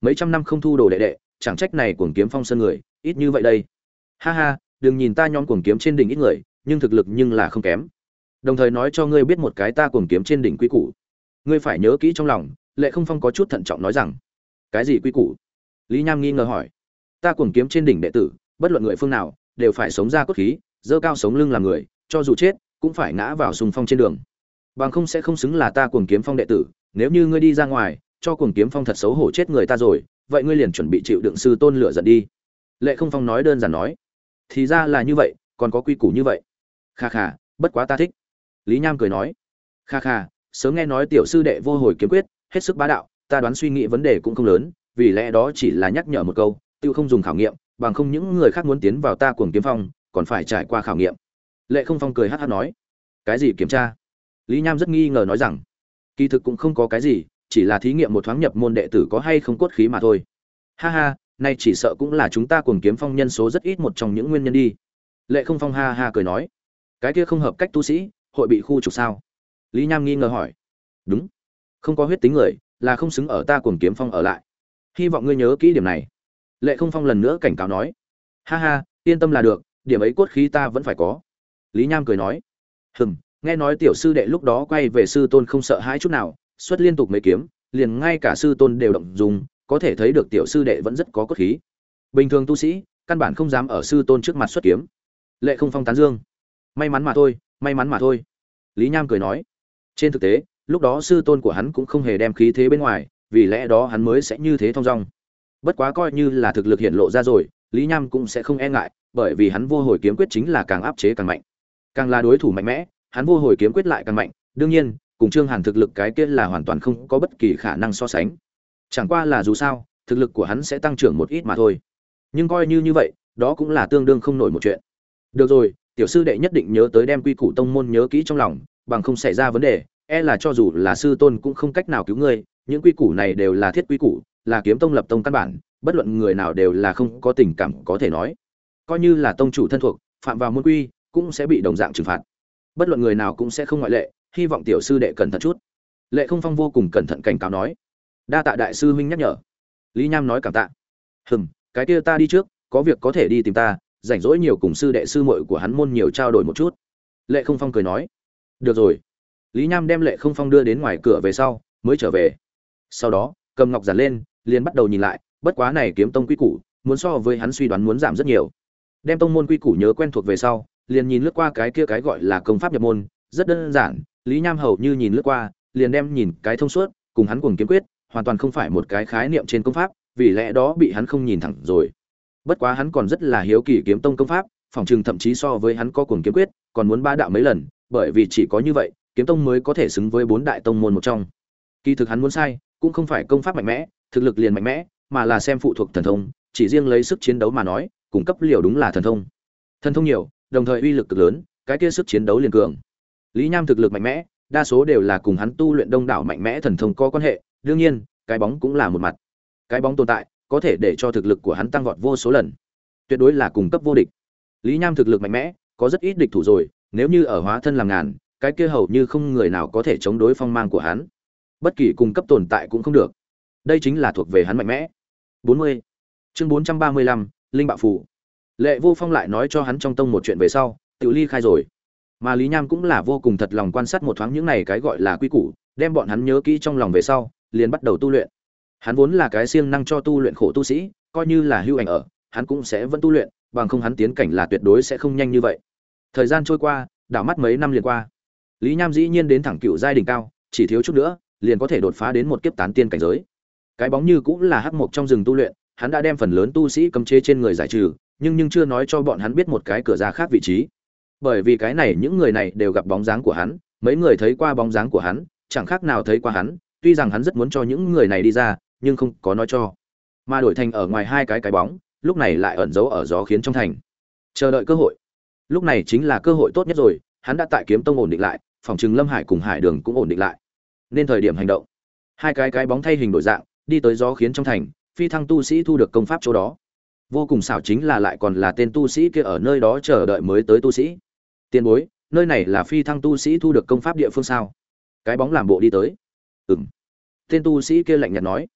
mấy trăm năm không thu đồ đệ đệ, chẳng trách này cuồng kiếm phong sơn người ít như vậy đây. Ha ha, đừng nhìn ta nhóm cuồng kiếm trên đỉnh ít người, nhưng thực lực nhưng là không kém. Đồng thời nói cho ngươi biết một cái ta cuồng kiếm trên đỉnh quy củ, ngươi phải nhớ kỹ trong lòng. Lệ Không Phong có chút thận trọng nói rằng. Cái gì quy củ? Lý Nham nghi ngờ hỏi. Ta cuồng kiếm trên đỉnh đệ tử, bất luận người phương nào, đều phải sống ra cốt khí, dơ cao sống lưng làm người, cho dù chết cũng phải ngã vào xung phong trên đường, bằng không sẽ không xứng là ta cuồng kiếm phong đệ tử. Nếu như ngươi đi ra ngoài cho cuồng kiếm phong thật xấu hổ chết người ta rồi, vậy ngươi liền chuẩn bị chịu đựng sư tôn lửa giận đi. Lệ Không Phong nói đơn giản nói. Thì ra là như vậy, còn có quy củ như vậy. Kha kha, bất quá ta thích. Lý Nham cười nói. Kha kha, sớm nghe nói tiểu sư đệ vô hồi kiếm quyết hết sức bá đạo, ta đoán suy nghĩ vấn đề cũng không lớn, vì lẽ đó chỉ là nhắc nhở một câu, tiêu không dùng khảo nghiệm, bằng không những người khác muốn tiến vào ta cuồng kiếm phong còn phải trải qua khảo nghiệm. Lệ Không Phong cười hắc hắc nói. Cái gì kiểm tra? Lý Nham rất nghi ngờ nói rằng. Kỳ thực cũng không có cái gì, chỉ là thí nghiệm một thoáng nhập môn đệ tử có hay không cốt khí mà thôi. Ha ha, nay chỉ sợ cũng là chúng ta cuồng kiếm phong nhân số rất ít một trong những nguyên nhân đi. Lệ Không Phong ha ha cười nói. Cái kia không hợp cách tu sĩ hội bị khu trục sao? Lý Nham nghi ngờ hỏi. Đúng, không có huyết tính người là không xứng ở ta cuồng kiếm phong ở lại, hy vọng ngươi nhớ kỹ điểm này. Lệ Không Phong lần nữa cảnh cáo nói. Ha ha, yên tâm là được, điểm ấy cốt khí ta vẫn phải có. Lý Nham cười nói. Nghe nói tiểu sư đệ lúc đó quay về sư tôn không sợ hãi chút nào, xuất liên tục mấy kiếm, liền ngay cả sư tôn đều động dùng, có thể thấy được tiểu sư đệ vẫn rất có cốt khí. Bình thường tu sĩ căn bản không dám ở sư tôn trước mặt xuất kiếm. Lệ Không Phong tán dương. May mắn mà thôi, may mắn mà thôi. Lý Nham cười nói. Trên thực tế, lúc đó sư tôn của hắn cũng không hề đem khí thế bên ngoài, vì lẽ đó hắn mới sẽ như thế thong dong. Bất quá coi như là thực lực hiện lộ ra rồi, Lý Nham cũng sẽ không e ngại, bởi vì hắn vô hồi kiếm quyết chính là càng áp chế càng mạnh, càng là đối thủ mạnh mẽ, hắn vô hồi kiếm quyết lại càng mạnh. Đương nhiên, cùng Trương Hàn thực lực cái kia là hoàn toàn không có bất kỳ khả năng so sánh. Chẳng qua là dù sao, thực lực của hắn sẽ tăng trưởng một ít mà thôi. Nhưng coi như vậy, đó cũng là tương đương không nổi một chuyện. Được rồi, tiểu sư đệ nhất định nhớ tới đem quy củ tông môn nhớ kỹ trong lòng, bằng không xảy ra vấn đề, e là cho dù là sư tôn cũng không cách nào cứu ngươi. Những quy củ này đều là thiết quy củ, là kiếm tông lập tông căn bản, bất luận người nào đều là không có tình cảm có thể nói. Coi như là tông chủ thân thuộc, phạm vào môn quy, cũng sẽ bị đồng dạng trừng phạt. Bất luận người nào cũng sẽ không ngoại lệ, hy vọng tiểu sư đệ cẩn thận chút. Lệ Không Phong vô cùng cẩn thận cảnh cáo nói. Đa tạ đại sư huynh nhắc nhở. Lý Nham nói cảm tạ. Cái kia ta đi trước, có việc có thể đi tìm ta, rảnh rỗi nhiều cùng sư đệ sư muội của hắn môn nhiều trao đổi một chút. Lệ Không Phong cười nói. Được rồi. Lý Nham đem Lệ Không Phong đưa đến ngoài cửa về sau, mới trở về. Sau đó, cầm ngọc giản lên, liền bắt đầu nhìn lại, bất quá này kiếm tông quy củ, muốn so với hắn suy đoán muốn giảm rất nhiều. Đem tông môn quy củ nhớ quen thuộc về sau, liền nhìn lướt qua cái kia cái gọi là công pháp nhập môn, rất đơn giản, Lý Nham hầu như nhìn lướt qua, liền đem nhìn cái thông suốt, cùng hắn cuồng kiếm quyết, hoàn toàn không phải một cái khái niệm trên công pháp, vì lẽ đó bị hắn không nhìn thẳng rồi. Bất quá hắn còn rất là hiếu kỳ kiếm tông công pháp, phòng trường thậm chí so với hắn có cuồng kiếm quyết, còn muốn ba đạo mấy lần, bởi vì chỉ có như vậy, kiếm tông mới có thể xứng với bốn đại tông môn một trong. Kỳ thực hắn muốn sai, cũng không phải công pháp mạnh mẽ, thực lực liền mạnh mẽ, mà là xem phụ thuộc thần thông, chỉ riêng lấy sức chiến đấu mà nói, cung cấp liều đúng là thần thông. Thần thông nhiều, đồng thời uy lực cực lớn, cái kia sức chiến đấu liền cường. Lý Nham thực lực mạnh mẽ, đa số đều là cùng hắn tu luyện đông đảo mạnh mẽ thần thông có quan hệ, đương nhiên, cái bóng cũng là một mặt. Cái bóng tồn tại, có thể để cho thực lực của hắn tăng vọt vô số lần. Tuyệt đối là cung cấp vô địch. Lý Nham thực lực mạnh mẽ, có rất ít địch thủ rồi, nếu như ở hóa thân làm ngàn, cái kia hầu như không người nào có thể chống đối phong mang của hắn. Bất kỳ cung cấp tồn tại cũng không được. Đây chính là thuộc về hắn mạnh mẽ. 40. Chương 435, Linh Bạo Phù. Lệ Vô Phong lại nói cho hắn trong tông một chuyện về sau, tự ly khai rồi. Mà Lý Nham cũng là vô cùng thật lòng quan sát một thoáng những này cái gọi là quy củ, đem bọn hắn nhớ kỹ trong lòng về sau, liền bắt đầu tu luyện. Hắn vốn là cái siêng năng cho tu luyện khổ tu sĩ, coi như là hưu ảnh ở, hắn cũng sẽ vẫn tu luyện, bằng không hắn tiến cảnh là tuyệt đối sẽ không nhanh như vậy. Thời gian trôi qua, đảo mắt mấy năm liền qua. Lý Nham dĩ nhiên đến thẳng cựu giai đỉnh cao, chỉ thiếu chút nữa, liền có thể đột phá đến một kiếp tán tiên cảnh giới. Cái bóng như cũng là hắc mộc trong rừng tu luyện, hắn đã đem phần lớn tu sĩ cấm chế trên người giải trừ, nhưng chưa nói cho bọn hắn biết một cái cửa ra khác vị trí. Bởi vì cái này những người này đều gặp bóng dáng của hắn, mấy người thấy qua bóng dáng của hắn, chẳng khác nào thấy qua hắn, tuy rằng hắn rất muốn cho những người này đi ra, nhưng không có nói cho. Mà đổi thành ở ngoài hai cái bóng, lúc này lại ẩn giấu ở gió khiến trong thành, chờ đợi cơ hội. Lúc này chính là cơ hội tốt nhất rồi, hắn đã tại Kiếm Tông ổn định lại, phòng trừng Lâm Hải cùng Hải Đường cũng ổn định lại, nên thời điểm hành động. Hai cái bóng thay hình đổi dạng, đi tới gió khiến trong thành, phi thăng tu sĩ thu được công pháp chỗ đó. Vô cùng xảo chính là lại còn là tên tu sĩ kia ở nơi đó chờ đợi mới tới tu sĩ. Tiền bối, nơi này là phi thăng tu sĩ thu được công pháp địa phương sao? Cái bóng làm bộ đi tới. Tên tu sĩ kia lạnh nhạt nói.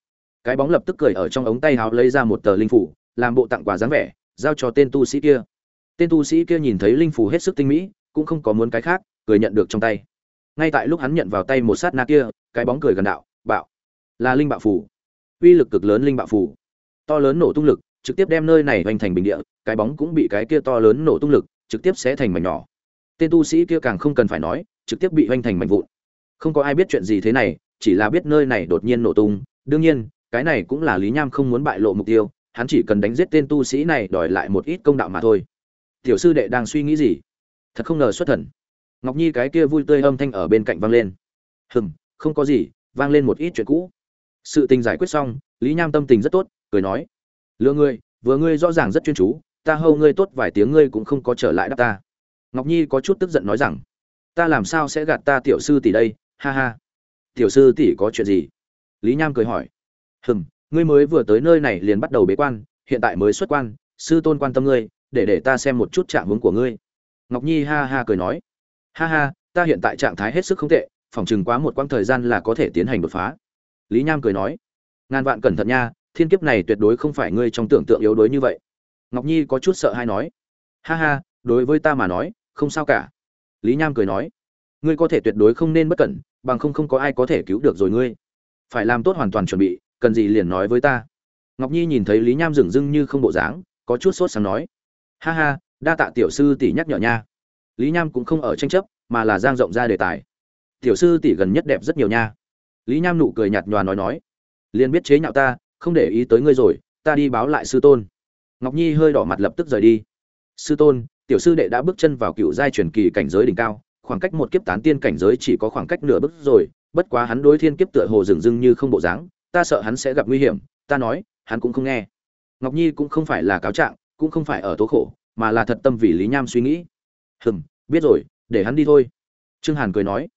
Cái bóng lập tức cười ở trong ống tay áo lấy ra một tờ linh phủ, làm bộ tặng quà dáng vẻ, giao cho tên tu sĩ kia. Tên tu sĩ kia nhìn thấy linh phủ hết sức tinh mỹ, cũng không có muốn cái khác, cười nhận được trong tay. Ngay tại lúc hắn nhận vào tay một sát na kia, cái bóng cười gần đạo, "Bạo, là linh bạo phủ." Uy lực cực lớn linh bạo phủ. To lớn nổ tung lực, trực tiếp đem nơi này hoành thành bình địa, cái bóng cũng bị cái kia to lớn nổ tung lực trực tiếp xé thành mảnh nhỏ. Tên tu sĩ kia càng không cần phải nói, trực tiếp bị hoành thành mảnh vụn. Không có ai biết chuyện gì thế này, chỉ là biết nơi này đột nhiên nổ tung, đương nhiên, cái này cũng là Lý Nham không muốn bại lộ mục tiêu, hắn chỉ cần đánh giết tên tu sĩ này đòi lại một ít công đạo mà thôi. Tiểu sư đệ đang suy nghĩ gì? Thật không ngờ xuất thần. Ngọc Nhi cái kia vui tươi âm thanh ở bên cạnh vang lên. Không có gì, vang lên một ít chuyện cũ. Sự tình giải quyết xong, Lý Nham tâm tình rất tốt, cười nói: "Lừa ngươi, vừa ngươi rõ ràng rất chuyên chú, ta hâu ngươi tốt vài tiếng ngươi cũng không có trở lại đáp ta." Ngọc Nhi có chút tức giận nói rằng: "Ta làm sao sẽ gạt ta tiểu sư tỷ đây, ha ha." "Tiểu sư tỷ có chuyện gì?" Lý Nham cười hỏi. Ngươi mới vừa tới nơi này liền bắt đầu bế quan, hiện tại mới xuất quan, sư tôn quan tâm ngươi, để ta xem một chút trạng huống của ngươi." Ngọc Nhi ha ha cười nói: "Ha ha, ta hiện tại trạng thái hết sức không tệ, phỏng chừng quá một quãng thời gian là có thể tiến hành đột phá." Lý Nham cười nói: "Ngàn vạn cẩn thận nha, thiên kiếp này tuyệt đối không phải ngươi trong tưởng tượng yếu đuối như vậy." Ngọc Nhi có chút sợ hãi nói: "Ha ha, đối với ta mà nói, không sao cả." Lý Nham cười nói: "Ngươi có thể tuyệt đối không nên bất cẩn, bằng không có ai có thể cứu được rồi ngươi. Phải làm tốt hoàn toàn chuẩn bị, cần gì liền nói với ta." Ngọc Nhi nhìn thấy Lý Nham dửng dưng như không bộ dáng, có chút sốt sáng nói: "Ha ha, đa tạ tiểu sư tỷ nhắc nhở nha." Lý Nham cũng không ở tranh chấp, mà là dang rộng ra đề tài: "Tiểu sư tỷ gần nhất đẹp rất nhiều nha." Lý Nham nụ cười nhạt nhòa nói: "Liền biết chế nhạo ta, không để ý tới ngươi rồi, ta đi báo lại sư tôn." Ngọc Nhi hơi đỏ mặt lập tức rời đi. "Sư tôn, tiểu sư đệ đã bước chân vào cựu giai truyền kỳ cảnh giới đỉnh cao, khoảng cách một kiếp tán tiên cảnh giới chỉ có khoảng cách nửa bước rồi, bất quá hắn đối thiên kiếp tựa hồ dửng dưng như không bộ dáng, ta sợ hắn sẽ gặp nguy hiểm, ta nói, hắn cũng không nghe." Ngọc Nhi cũng không phải là cáo trạng, cũng không phải ở tố khổ, mà là thật tâm vì Lý Nham suy nghĩ. Biết rồi, để hắn đi thôi." Trương Hàn cười nói: